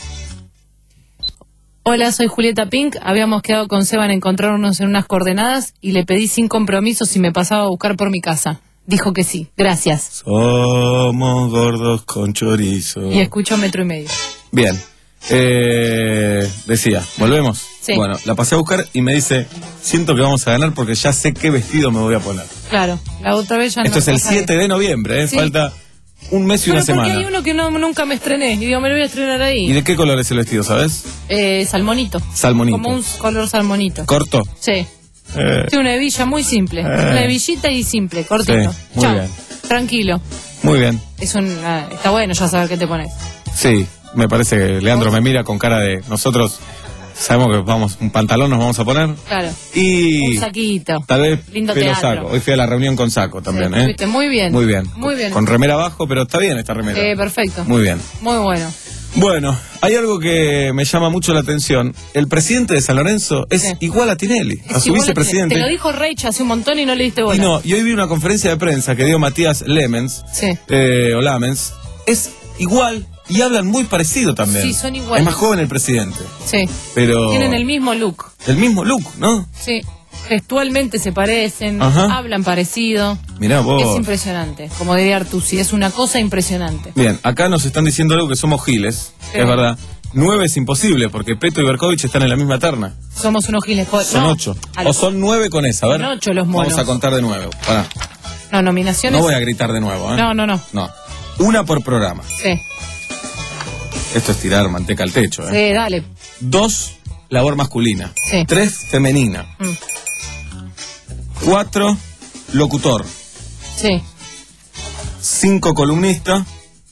[SPEAKER 5] Hola, soy Julieta Pink. Habíamos quedado con Seba en encontrarnos en unas coordenadas y le pedí sin compromiso si me pasaba a buscar por mi casa. Dijo que sí. Gracias.
[SPEAKER 6] Somos gordos con chorizo.
[SPEAKER 5] Y escucho metro y medio.
[SPEAKER 6] Bien. Eh, decía, ¿volvemos?
[SPEAKER 5] Sí.
[SPEAKER 6] Bueno, la pasé a buscar y me dice, siento que vamos a ganar porque ya sé qué vestido me voy a poner.
[SPEAKER 5] Claro, la otra vez ya no.
[SPEAKER 6] Esto es el
[SPEAKER 5] cosa de-
[SPEAKER 6] siete de noviembre, ¿eh?
[SPEAKER 5] Sí.
[SPEAKER 6] Falta un mes y
[SPEAKER 5] Bueno,
[SPEAKER 6] una
[SPEAKER 5] porque
[SPEAKER 6] semana.
[SPEAKER 5] hay uno que no, nunca me estrené. Y digo, me lo voy a estrenar ahí.
[SPEAKER 6] ¿Y de qué color es el vestido, sabes?
[SPEAKER 5] Eh, salmonito.
[SPEAKER 6] Salmonito.
[SPEAKER 5] Como un color salmonito.
[SPEAKER 6] ¿Corto?
[SPEAKER 5] Sí.
[SPEAKER 6] Eh,
[SPEAKER 5] Sí, una hebilla muy simple.
[SPEAKER 6] Eh.
[SPEAKER 5] Una hebillita y simple, cortito.
[SPEAKER 6] Sí, muy
[SPEAKER 5] Chao.
[SPEAKER 6] bien.
[SPEAKER 5] Tranquilo.
[SPEAKER 6] muy bien.
[SPEAKER 5] Es un, ah, está bueno ya saber qué te pones.
[SPEAKER 6] Sí, me parece que Leandro me mira con cara de nosotros sabemos que vamos, un pantalón nos vamos a poner.
[SPEAKER 5] Claro.
[SPEAKER 6] Y
[SPEAKER 5] Un saquito.
[SPEAKER 6] tal vez
[SPEAKER 5] Lindo
[SPEAKER 6] pelo
[SPEAKER 5] teatro.
[SPEAKER 6] saco. Hoy fui a la reunión con saco también,
[SPEAKER 5] Sí,
[SPEAKER 6] ¿eh?
[SPEAKER 5] fuiste muy bien.
[SPEAKER 6] Muy bien.
[SPEAKER 5] Muy bien.
[SPEAKER 6] Con remera abajo, pero está bien esta remera.
[SPEAKER 5] Eh, perfecto.
[SPEAKER 6] Muy bien.
[SPEAKER 5] Muy bueno.
[SPEAKER 6] Bueno, hay algo que me llama mucho la atención. El presidente de San Lorenzo es
[SPEAKER 5] Sí.
[SPEAKER 6] igual a Tinelli, a
[SPEAKER 5] Es
[SPEAKER 6] su
[SPEAKER 5] igual
[SPEAKER 6] vicepresidente.
[SPEAKER 5] Te lo dijo Reich hace un montón y no le diste bola.
[SPEAKER 6] Y no, y hoy vi una conferencia de prensa que dio Matías Lemens,
[SPEAKER 5] Sí.
[SPEAKER 6] eh, o Lamens, es igual y hablan muy parecido también.
[SPEAKER 5] Sí, son iguales.
[SPEAKER 6] Es más joven el presidente,
[SPEAKER 5] Sí.
[SPEAKER 6] pero...
[SPEAKER 5] Tienen el mismo look.
[SPEAKER 6] el mismo look, ¿no?
[SPEAKER 5] Sí. Gestualmente se parecen,
[SPEAKER 6] Ajá.
[SPEAKER 5] hablan parecido.
[SPEAKER 6] Mirá vos.
[SPEAKER 5] Es impresionante. Como diría Artusi, es una cosa impresionante.
[SPEAKER 6] Bien, acá nos están diciendo algo que somos giles,
[SPEAKER 5] Sí.
[SPEAKER 6] es verdad. Nueve es imposible porque Peto y Berkovich están en la misma terna.
[SPEAKER 5] Somos unos giles. Jo-
[SPEAKER 6] Son
[SPEAKER 5] no,
[SPEAKER 6] ocho.
[SPEAKER 5] a
[SPEAKER 6] O
[SPEAKER 5] los-
[SPEAKER 6] son nueve con esa, a ver.
[SPEAKER 5] Son ocho los monos.
[SPEAKER 6] Vamos a contar de nuevo. Pará.
[SPEAKER 5] No, nominaciones.
[SPEAKER 6] No voy a gritar de nuevo, ¿eh?
[SPEAKER 5] No, no, no.
[SPEAKER 6] No. Una por programa.
[SPEAKER 5] Sí.
[SPEAKER 6] Esto es tirar manteca al techo, ¿eh?
[SPEAKER 5] Sí, dale.
[SPEAKER 6] Dos, labor masculina.
[SPEAKER 5] Sí.
[SPEAKER 6] Tres, femenina.
[SPEAKER 5] Mm.
[SPEAKER 6] Cuatro, locutor.
[SPEAKER 5] Sí.
[SPEAKER 6] Cinco, columnista.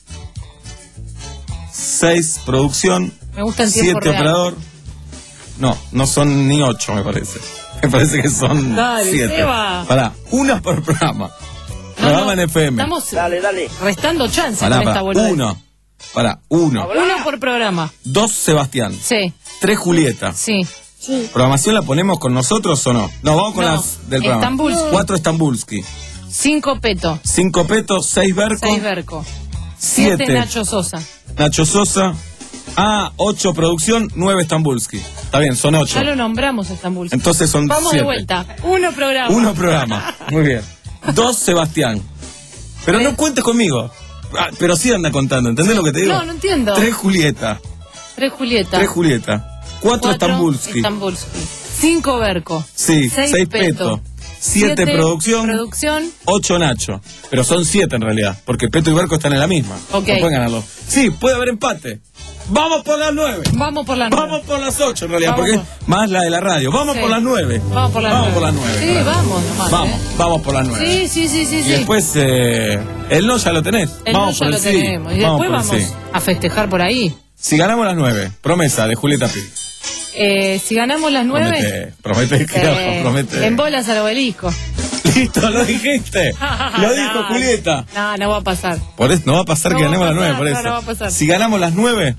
[SPEAKER 6] Seis, producción.
[SPEAKER 5] Me gusta en tiempo
[SPEAKER 6] Siete,
[SPEAKER 5] real.
[SPEAKER 6] operador. No, no son ni ocho, me parece. Me parece que son
[SPEAKER 5] Dale,
[SPEAKER 6] siete.
[SPEAKER 5] Seba.
[SPEAKER 6] Pará, una por programa.
[SPEAKER 5] No,
[SPEAKER 6] Programa
[SPEAKER 5] no,
[SPEAKER 6] en F M.
[SPEAKER 5] Estamos restando chance
[SPEAKER 6] Pará,
[SPEAKER 5] con esta
[SPEAKER 6] pará.
[SPEAKER 5] boludez.
[SPEAKER 6] Uno. Pará, uno.
[SPEAKER 5] Uno por programa.
[SPEAKER 6] Dos, Sebastián.
[SPEAKER 5] Sí,
[SPEAKER 6] Tres, Julieta.
[SPEAKER 5] sí.
[SPEAKER 6] ¿Programación la ponemos con nosotros o no? No, vamos con
[SPEAKER 5] No,
[SPEAKER 6] las del programa.
[SPEAKER 5] Estambulski.
[SPEAKER 6] Cuatro, Estambulski.
[SPEAKER 5] Cinco Peto.
[SPEAKER 6] Cinco, Peto. Seis, Berco.
[SPEAKER 5] Seis Berco. Siete
[SPEAKER 6] Siete,
[SPEAKER 5] Nacho Sosa.
[SPEAKER 6] Nacho Sosa. Ah, ocho, producción. Nueve, Estambulski. Está bien, son ocho.
[SPEAKER 5] Ya lo nombramos Estambulski.
[SPEAKER 6] Entonces son
[SPEAKER 5] Vamos
[SPEAKER 6] siete.
[SPEAKER 5] de vuelta. Uno programa.
[SPEAKER 6] Uno programa. Muy bien. Dos, Sebastián. Pero no cuentes conmigo. Ah, pero sí anda contando, ¿entendés lo que te digo?
[SPEAKER 5] No, no entiendo.
[SPEAKER 6] Tres, Julieta.
[SPEAKER 5] Tres Julieta.
[SPEAKER 6] Tres, Julieta. Cuatro, Estambulski.
[SPEAKER 5] Estambulski. Cinco Berco.
[SPEAKER 6] Sí,
[SPEAKER 5] Seis
[SPEAKER 6] seis,
[SPEAKER 5] Peto.
[SPEAKER 6] Peto. Siete, producción.
[SPEAKER 5] Producción.
[SPEAKER 6] Ocho, Nacho. Pero son siete en realidad, porque Peto y Berco están en la misma.
[SPEAKER 5] Ok.
[SPEAKER 6] No pueden ganarlo. Sí, puede haber empate. Vamos por las nueve.
[SPEAKER 5] Vamos por la nueve.
[SPEAKER 6] Vamos por las ocho en realidad,
[SPEAKER 5] Vamos
[SPEAKER 6] porque es más la de la radio. Vamos
[SPEAKER 5] Sí.
[SPEAKER 6] por las nueve.
[SPEAKER 5] Vamos por la
[SPEAKER 6] Vamos
[SPEAKER 5] nueve.
[SPEAKER 6] por las nueve.
[SPEAKER 5] Sí,
[SPEAKER 6] claro.
[SPEAKER 5] vamos nomás.
[SPEAKER 6] Vamos,
[SPEAKER 5] ¿eh?
[SPEAKER 6] vamos por las nueve.
[SPEAKER 5] Sí, sí, sí, sí.
[SPEAKER 6] Y
[SPEAKER 5] sí.
[SPEAKER 6] después, eh, el no ya lo tenés.
[SPEAKER 5] El
[SPEAKER 6] vamos
[SPEAKER 5] no ya
[SPEAKER 6] por
[SPEAKER 5] lo
[SPEAKER 6] el sí.
[SPEAKER 5] tenemos. Y después
[SPEAKER 6] por el
[SPEAKER 5] vamos
[SPEAKER 6] sí.
[SPEAKER 5] a festejar por ahí.
[SPEAKER 6] Si ganamos las nueve, promesa de Julieta Pi.
[SPEAKER 5] Eh, si ganamos las nueve.
[SPEAKER 6] Promete, promete, que
[SPEAKER 5] eh,
[SPEAKER 6] promete.
[SPEAKER 5] en bolas al obelisco.
[SPEAKER 6] Listo, lo dijiste. Lo dijo
[SPEAKER 5] No,
[SPEAKER 6] Julieta.
[SPEAKER 5] No, no va a pasar.
[SPEAKER 6] Por eso, no va a pasar
[SPEAKER 5] No
[SPEAKER 6] que
[SPEAKER 5] va a
[SPEAKER 6] ganemos las
[SPEAKER 5] pasar,
[SPEAKER 6] nueve, por
[SPEAKER 5] no,
[SPEAKER 6] eso.
[SPEAKER 5] no va a pasar.
[SPEAKER 6] Si ganamos las nueve,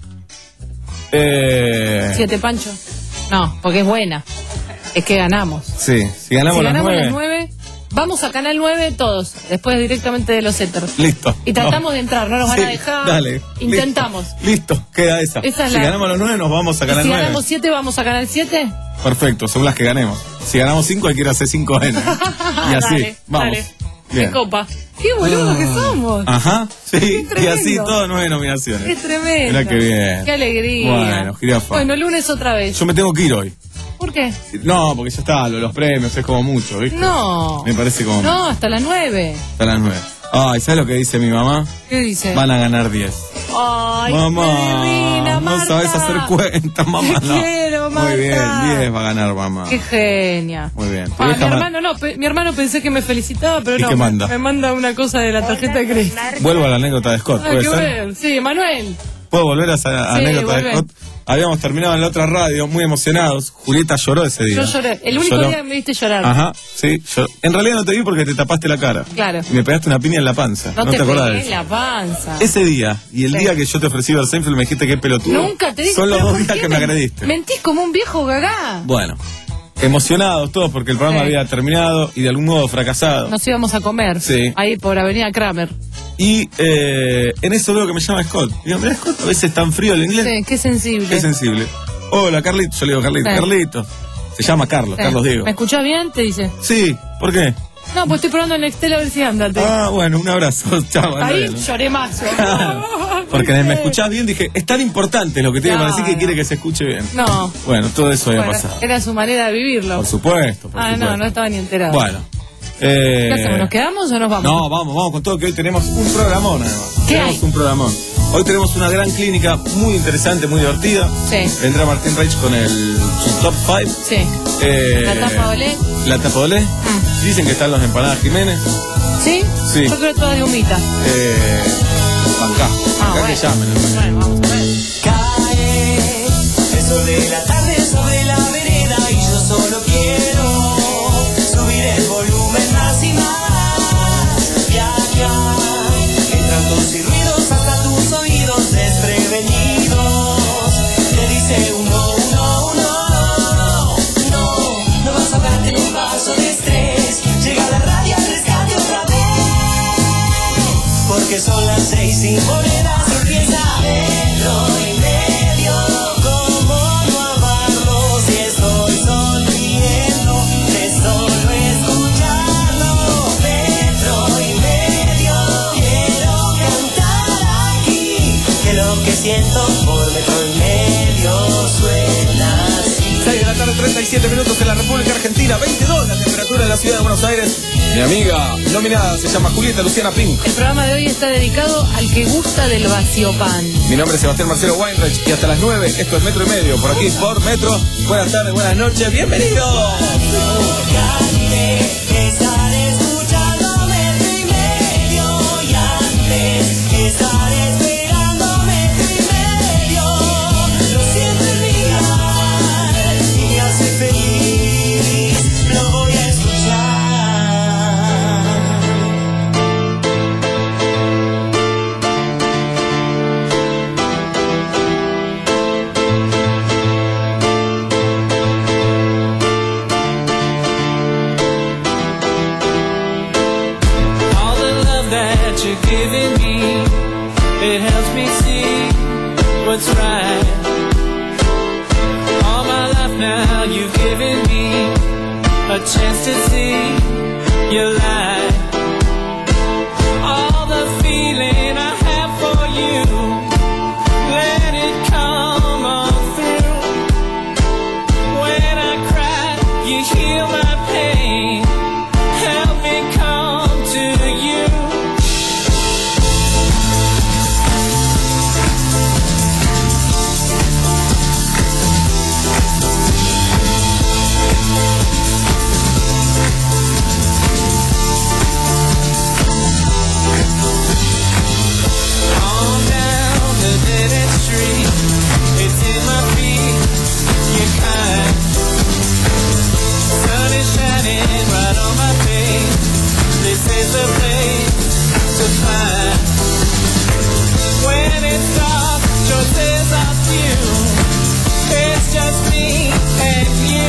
[SPEAKER 6] eh,
[SPEAKER 5] Siete Pancho. No, porque es buena. Es que ganamos.
[SPEAKER 6] sí, si ganamos,
[SPEAKER 5] si
[SPEAKER 6] las,
[SPEAKER 5] ganamos
[SPEAKER 6] nueve,
[SPEAKER 5] las nueve, vamos a Canal nueve todos. Después directamente de los éteres.
[SPEAKER 6] listo.
[SPEAKER 5] Y tratamos
[SPEAKER 6] No.
[SPEAKER 5] de entrar, no nos van
[SPEAKER 6] Sí,
[SPEAKER 5] a dejar.
[SPEAKER 6] Dale.
[SPEAKER 5] Intentamos.
[SPEAKER 6] Listo, listo, queda esa.
[SPEAKER 5] Esa es
[SPEAKER 6] si
[SPEAKER 5] la-
[SPEAKER 6] ganamos las nueve, nos vamos a
[SPEAKER 5] Y
[SPEAKER 6] Canal
[SPEAKER 5] si
[SPEAKER 6] nueve.
[SPEAKER 5] ganamos siete, vamos a Canal siete.
[SPEAKER 6] Perfecto, según las que ganemos. Si ganamos cinco, hay que ir a hacer cinco N. Y así,
[SPEAKER 5] Dale,
[SPEAKER 6] vamos.
[SPEAKER 5] dale.
[SPEAKER 6] Bien.
[SPEAKER 5] De copa. Qué boludo que somos.
[SPEAKER 6] Ajá, sí,
[SPEAKER 5] Qué
[SPEAKER 6] y
[SPEAKER 5] tremendo.
[SPEAKER 6] así todas nueve nominaciones.
[SPEAKER 5] Es tremendo.
[SPEAKER 6] Mirá qué bien.
[SPEAKER 5] Qué alegría.
[SPEAKER 6] Bueno, jirafa.
[SPEAKER 5] Bueno, lunes otra vez.
[SPEAKER 6] Yo me tengo que ir hoy.
[SPEAKER 5] ¿Por qué?
[SPEAKER 6] No, porque ya está, lo- los premios es como mucho, ¿viste?
[SPEAKER 5] No.
[SPEAKER 6] Me parece como
[SPEAKER 5] No, hasta las nueve.
[SPEAKER 6] hasta las nueve. Ay, ¿sabes lo que dice mi mamá?
[SPEAKER 5] ¿Qué dice?
[SPEAKER 6] Van a ganar diez.
[SPEAKER 5] Ay,
[SPEAKER 6] Mamá,
[SPEAKER 5] qué divina,
[SPEAKER 6] no
[SPEAKER 5] Marta.
[SPEAKER 6] sabes hacer cuentas, mamá.
[SPEAKER 5] Te
[SPEAKER 6] No.
[SPEAKER 5] quiero,
[SPEAKER 6] Muy bien,
[SPEAKER 5] Marta.
[SPEAKER 6] diez va a ganar, mamá.
[SPEAKER 5] Qué genia.
[SPEAKER 6] Muy bien. Tu
[SPEAKER 5] Ah, mi
[SPEAKER 6] vieja ma-
[SPEAKER 5] hermano no, pe- mi hermano pensé que me felicitaba, pero
[SPEAKER 6] ¿Y
[SPEAKER 5] no.
[SPEAKER 6] qué
[SPEAKER 5] me-
[SPEAKER 6] manda?
[SPEAKER 5] Me manda una cosa de la tarjeta de crédito.
[SPEAKER 6] Vuelvo a la anécdota de Scott,
[SPEAKER 5] Ah,
[SPEAKER 6] ¿puede
[SPEAKER 5] qué
[SPEAKER 6] ser?
[SPEAKER 5] ver. Sí, Manuel.
[SPEAKER 6] ¿Puedo volver a esa
[SPEAKER 5] Sí,
[SPEAKER 6] anécdota
[SPEAKER 5] volvé.
[SPEAKER 6] de Scott? habíamos terminado en la otra radio, muy emocionados. Julieta lloró ese día.
[SPEAKER 5] Yo lloré. El único
[SPEAKER 6] Lloró.
[SPEAKER 5] día que me viste llorar.
[SPEAKER 6] Ajá, sí. Yo, en realidad no te vi porque te tapaste la cara.
[SPEAKER 5] Claro.
[SPEAKER 6] Y me pegaste una piña en la panza.
[SPEAKER 5] No,
[SPEAKER 6] No,
[SPEAKER 5] te,
[SPEAKER 6] te acordás de
[SPEAKER 5] pegué
[SPEAKER 6] eso.
[SPEAKER 5] la panza.
[SPEAKER 6] Ese día y el
[SPEAKER 5] Sí.
[SPEAKER 6] día que yo te ofrecí ver Seinfeld me dijiste que pelotudo.
[SPEAKER 5] Nunca te dije.
[SPEAKER 6] Son los
[SPEAKER 5] pero
[SPEAKER 6] dos
[SPEAKER 5] ¿por
[SPEAKER 6] días
[SPEAKER 5] qué
[SPEAKER 6] que me agrediste.
[SPEAKER 5] Mentís como un viejo gagá.
[SPEAKER 6] Bueno, emocionados todos porque el programa
[SPEAKER 5] Sí.
[SPEAKER 6] había terminado y de algún modo fracasado.
[SPEAKER 5] Nos íbamos a comer.
[SPEAKER 6] Sí.
[SPEAKER 5] Ahí por Avenida Kramer.
[SPEAKER 6] Y eh, en eso veo que me llama Scott. Digo, mira, Scott, a veces es tan frío el inglés.
[SPEAKER 5] Sí, qué sensible.
[SPEAKER 6] Qué sensible. Hola, Carlitos. Yo le digo, Carlitos.
[SPEAKER 5] Sí.
[SPEAKER 6] Carlitos. Se llama Carlos,
[SPEAKER 5] Sí.
[SPEAKER 6] Carlos Diego.
[SPEAKER 5] ¿Me escuchás bien? Te dice.
[SPEAKER 6] Sí, ¿por qué?
[SPEAKER 5] No, pues estoy probando el Nextel a ver si anda. te-
[SPEAKER 6] Ah, bueno, un abrazo. Chao,
[SPEAKER 5] Ahí
[SPEAKER 6] Andrea.
[SPEAKER 5] lloré más.
[SPEAKER 6] Porque me escuchás bien, dije, es tan importante lo que tiene para decir que
[SPEAKER 5] Claro.
[SPEAKER 6] quiere que se escuche bien.
[SPEAKER 5] No.
[SPEAKER 6] Bueno, todo eso había
[SPEAKER 5] Bueno,
[SPEAKER 6] pasado.
[SPEAKER 5] era su manera de vivirlo.
[SPEAKER 6] Por supuesto, por
[SPEAKER 5] ah,
[SPEAKER 6] supuesto.
[SPEAKER 5] no, no estaba ni enterado.
[SPEAKER 6] Bueno. Eh,
[SPEAKER 5] ¿Qué hacemos? ¿Nos quedamos o nos vamos?
[SPEAKER 6] No, vamos, vamos con todo, que hoy tenemos un programón además.
[SPEAKER 5] ¿Qué
[SPEAKER 6] tenemos
[SPEAKER 5] hay?
[SPEAKER 6] un programón. Hoy tenemos una gran clínica muy interesante, muy divertida.
[SPEAKER 5] Sí.
[SPEAKER 6] Vendrá Martín Reich con el su top cinco.
[SPEAKER 5] Sí.
[SPEAKER 6] Eh,
[SPEAKER 5] ¿La tapa olé?
[SPEAKER 6] La tapa olé. Dicen que están los empanadas Jiménez.
[SPEAKER 5] ¿Sí?
[SPEAKER 6] Sí.
[SPEAKER 5] Yo creo que todas de humita.
[SPEAKER 6] Eh, Bancá.
[SPEAKER 5] Ah,
[SPEAKER 6] Bancá
[SPEAKER 5] bueno.
[SPEAKER 6] que llamen.
[SPEAKER 5] Bueno, vamos a ver.
[SPEAKER 14] Cae el sol de la tarde sobre la vereda y yo solo quiero subir el volumen más y más. Viajar, entran tus y ruidos hasta tus oídos desprevenidos. Te dice uno, uno, uno, no, no vas a ahogarte en un vaso de estrés. Llega la radio al rescate otra vez, porque son las seis y monedas empieza metro y medio. Como no amarlo si estoy sonriendo de solo escucharlo. Metro y medio, quiero cantar aquí, que lo que siento por metro y medio suena así.
[SPEAKER 6] seis de la tarde, treinta y siete minutos en la República Argentina, veintidós la temperatura en la ciudad de Buenos Aires. Mi amiga nominada se llama Julieta Luciana Pink.
[SPEAKER 5] El programa de hoy está dedicado al que gusta del vacío pan.
[SPEAKER 6] Mi nombre es Sebastián Marcelo Weinreich y hasta las nueve, esto es Metro y Medio, por aquí por Metro. Buenas tardes, buenas noches, bienvenidos.
[SPEAKER 14] Estar escuchando metro y medio y antes estar esperando metro y medio. Lo siento en mi alma y me hace feliz. Lo voy a escuchar.
[SPEAKER 15] All the love that you're giving me, it helps me see what's right. All my life now you've given me a chance to see your light. All the feeling I have for you, let it come on through. When I cry, you heal my pain. Help me come to you. On down the dead end street, it's in my feet. You're kind. Sun is shining right on my face. This is the place to find. When it's dark, choices are few. It's just me and you.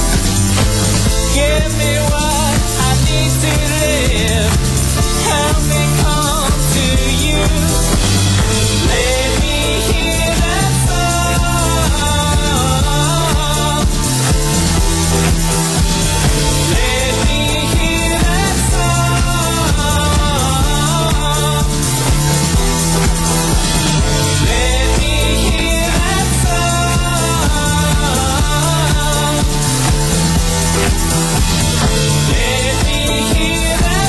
[SPEAKER 15] Give me what I need to live. Help me come to you. Let me hear that song. Let me hear that song. Let me hear that song. Let me hear that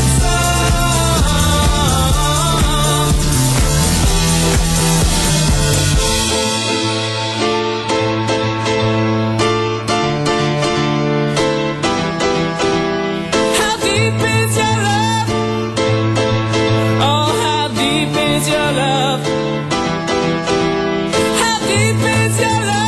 [SPEAKER 15] song. How deep is your love? Oh, how deep is your love? How deep is your love?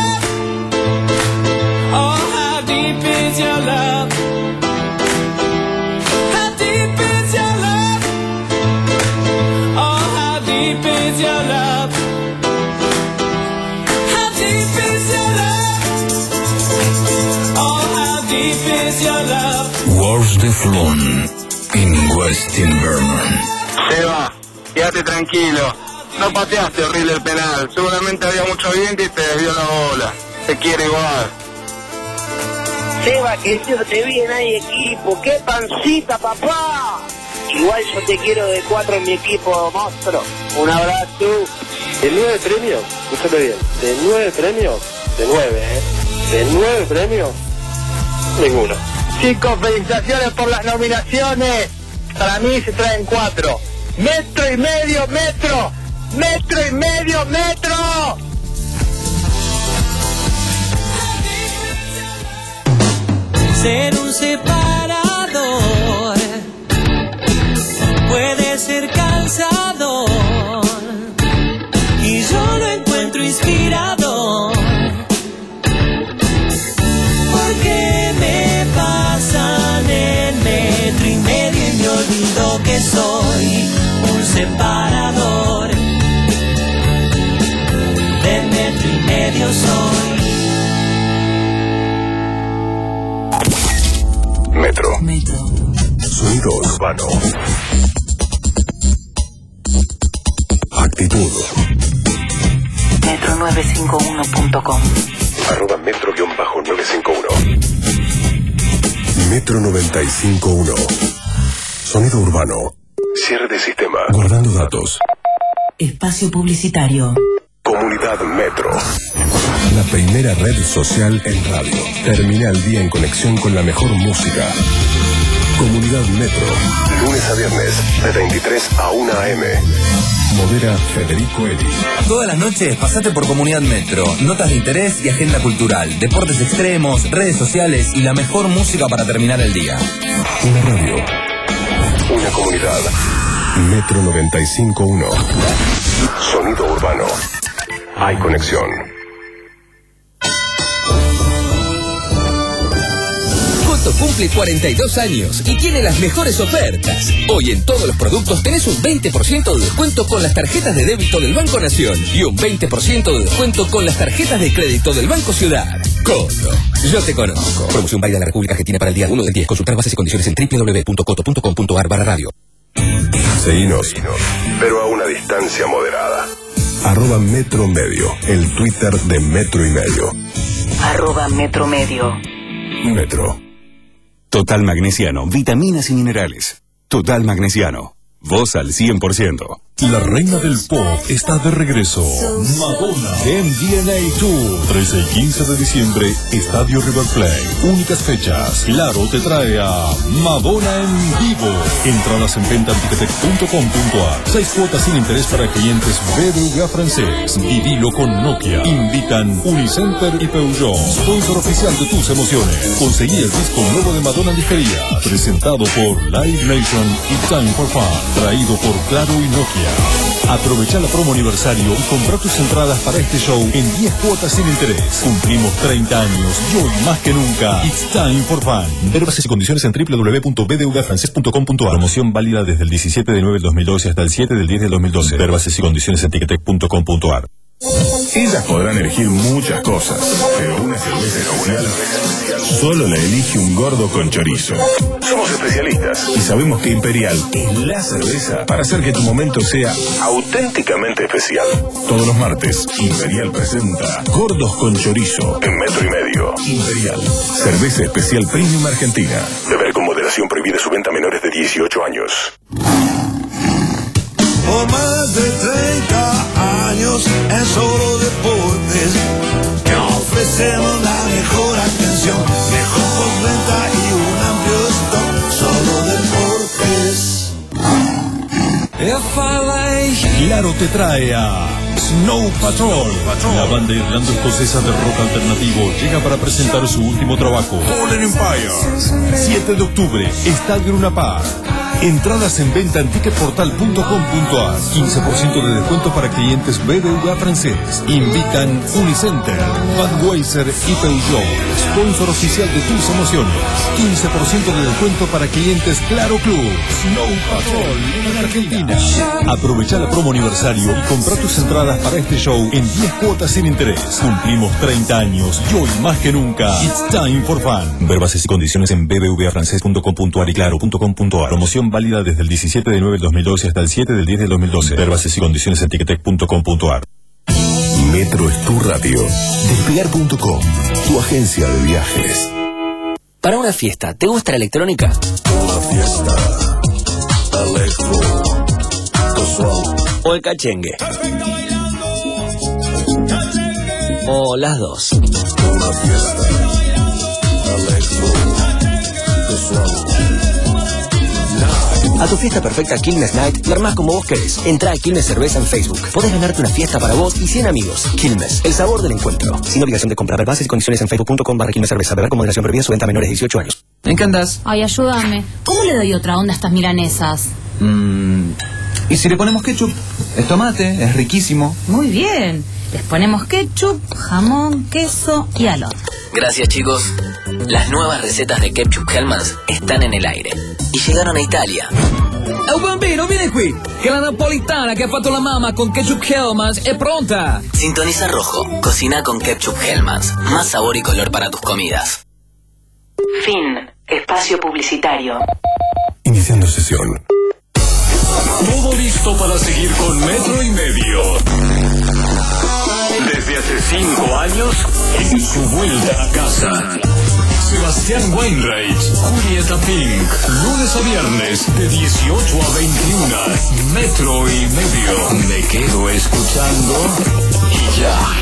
[SPEAKER 15] is your love? How deep is your love? Oh, how deep is your love?
[SPEAKER 16] Wars de Flon in Westin Vermont.
[SPEAKER 17] Seba, quédate tranquilo. No pateaste horrible el penal. Seguramente había mucho viento y te desvió la bola. Te quiere igual.
[SPEAKER 18] Seba, que yo te vi en el equipo. ¡Qué pancita, papá! Igual yo te quiero de cuatro en mi equipo, monstruo. Un abrazo.
[SPEAKER 19] ¿De nueve premios? Escúchame bien. ¿De nueve premios? De nueve, ¿eh? ¿De nueve premios? Ninguno.
[SPEAKER 18] Chicos, felicitaciones por las nominaciones. Para mí se traen cuatro. Metro y medio, metro. Metro y medio, metro.
[SPEAKER 15] Ser un separador puede ser cansador y yo lo encuentro inspirador, porque me pasan el metro y medio y me olvido que soy un separador. De metro y medio soy.
[SPEAKER 9] Metro. Sonido urbano. Actitud.
[SPEAKER 20] metro nueve cinco uno punto com.
[SPEAKER 9] Arroba metro guión bajo nueve cinco uno. Metro noventa y cinco punto uno. Sonido urbano. Cierre de sistema. Guardando datos.
[SPEAKER 20] Espacio publicitario.
[SPEAKER 9] Comunidad Metro. La primera red social en radio. Termina el día en conexión con la mejor música. Comunidad Metro. Lunes a viernes, de veintitrés a una a eme. Modera Federico Eli.
[SPEAKER 16] Todas las noches pasate por Comunidad Metro. Notas de interés y agenda cultural. Deportes extremos, redes sociales y la mejor música para terminar el día.
[SPEAKER 9] Una radio. Una comunidad. Metro noventa y cinco punto uno. Sonido urbano. Hay conexión.
[SPEAKER 21] Coto cumple cuarenta y dos años y tiene las mejores ofertas. Hoy en todos los productos tenés un veinte por ciento de descuento con las tarjetas de débito del Banco Nación y un veinte por ciento de descuento con las tarjetas de crédito del Banco Ciudad. Coto, yo te conozco. Promoción válida en la República Argentina para el día uno del diez. Consultar bases y condiciones en doble u doble u doble u punto coto punto com punto ar barra radio.
[SPEAKER 9] Seguinos, pero a una distancia moderada. Arroba Metro Medio, el Twitter de Metro y Medio.
[SPEAKER 20] Arroba Metro Medio.
[SPEAKER 9] Metro.
[SPEAKER 22] Total Magnesiano, vitaminas y minerales. Total Magnesiano, vos al cien por ciento.
[SPEAKER 23] La reina del pop está de regreso. Madonna M D N A Tour. trece y quince de diciembre, Estadio River Plate. Únicas fechas. Claro te trae a Madonna en vivo. Entradas en venta en ticketek punto com punto ar. Seis cuotas sin interés para clientes B B V A francés. Vivilo con Nokia. Invitan Unicenter y Peugeot. Sponsor oficial de tus emociones. Conseguí el disco nuevo de Madonna en disquería. Presentado por Live Nation y Time for Fun. Traído por Claro y Nokia. Aprovecha la promo aniversario y compra tus entradas para este show en diez cuotas sin interés. Cumplimos treinta años y hoy más que nunca, it's time for fun. Ver bases y condiciones en doble u doble u doble u punto b d v francés punto com punto ar. Promoción válida desde el diecisiete de nueve del dos mil doce hasta el siete del diez del dos mil doce. Ver bases y condiciones en ticketek punto com punto ar.
[SPEAKER 9] Ellas podrán elegir muchas cosas, pero una cerveza especial solo la elige un gordo con chorizo. Somos especialistas y sabemos que Imperial es la cerveza para hacer que tu momento sea auténticamente especial. Todos los martes, Imperial presenta Gordos con Chorizo en Metro y Medio. Imperial, cerveza especial premium argentina. Beber con moderación, prohibida su venta a menores de dieciocho años.
[SPEAKER 24] Por más de treinta años en Solo Deportes te ofrecemos la mejor atención, mejor postventa y un amplio stock. Solo Deportes.
[SPEAKER 23] Claro te trae a Snow Patrol. La banda irlanda escocesa de rock alternativo llega para presentar su último trabajo, Fallen Empire. siete de octubre, Estadio Luna Park. Entradas en venta en ticketportal punto com punto a r. quince por ciento de descuento para clientes B B V A francés. Invitan Unicenter, Budweiser y Peugeot, sponsor oficial de tus emociones. quince por ciento de descuento para clientes Claro Club. Snow Patrol en Argentina. Aprovecha la promo aniversario y compra tus entradas para este show en diez cuotas sin interés. Cumplimos treinta años y hoy más que nunca, it's time for fun. Ver bases y condiciones en b b v a francés punto com punto a r y claro punto com punto a r. Promoción válida desde el diecisiete de nueve del dos mil doce hasta el siete del diez del dos mil doce. Ver bases y condiciones en ticketek punto com punto a r.
[SPEAKER 9] Metro es tu radio. Despegar punto com, tu agencia de viajes.
[SPEAKER 21] Para una fiesta, ¿te gusta la electrónica?
[SPEAKER 9] Una fiesta. Electro. Casual.
[SPEAKER 21] ¿O el cachengue? ¿O las dos?
[SPEAKER 9] Una fiesta. Electro. Casual.
[SPEAKER 21] A tu fiesta perfecta Quilmes Night, la armás como vos querés. Entrá a Quilmes Cerveza en Facebook. Podés ganarte una fiesta para vos y cien amigos. Quilmes, el sabor del encuentro. Sin obligación de comprar. Ver bases y condiciones en facebook punto com barra Quilmes Cerveza. Beber con moderación, prohibida su venta a menores de dieciocho años.
[SPEAKER 1] ¿En qué andás?
[SPEAKER 13] Ay, ayúdame. ¿Cómo le doy otra onda a estas milanesas?
[SPEAKER 1] Mmm... ¿Y si le ponemos ketchup? Es tomate, es riquísimo.
[SPEAKER 13] Muy bien. Les ponemos ketchup, jamón, queso y al horno.
[SPEAKER 21] Gracias, chicos. Las nuevas recetas de Ketchup Hellmann's están en el aire. Y llegaron a Italia.
[SPEAKER 1] Oh bambino, vieni qui, che la napolitana che ha fatto la mamma con Ketchup Hellmann's è pronta.
[SPEAKER 21] Sintoniza Rojo. Cocina con Ketchup Hellmann's. Más sabor y color para tus comidas.
[SPEAKER 20] Fin. Espacio publicitario.
[SPEAKER 9] Iniciando sesión.
[SPEAKER 23] Todo listo para seguir con Metro y Medio. Desde hace cinco años, en su vuelta a casa. Sebastián Weinreich, Julieta Pink, lunes a viernes de dieciocho a veintiuno. Metro y Medio. Me quedo escuchando y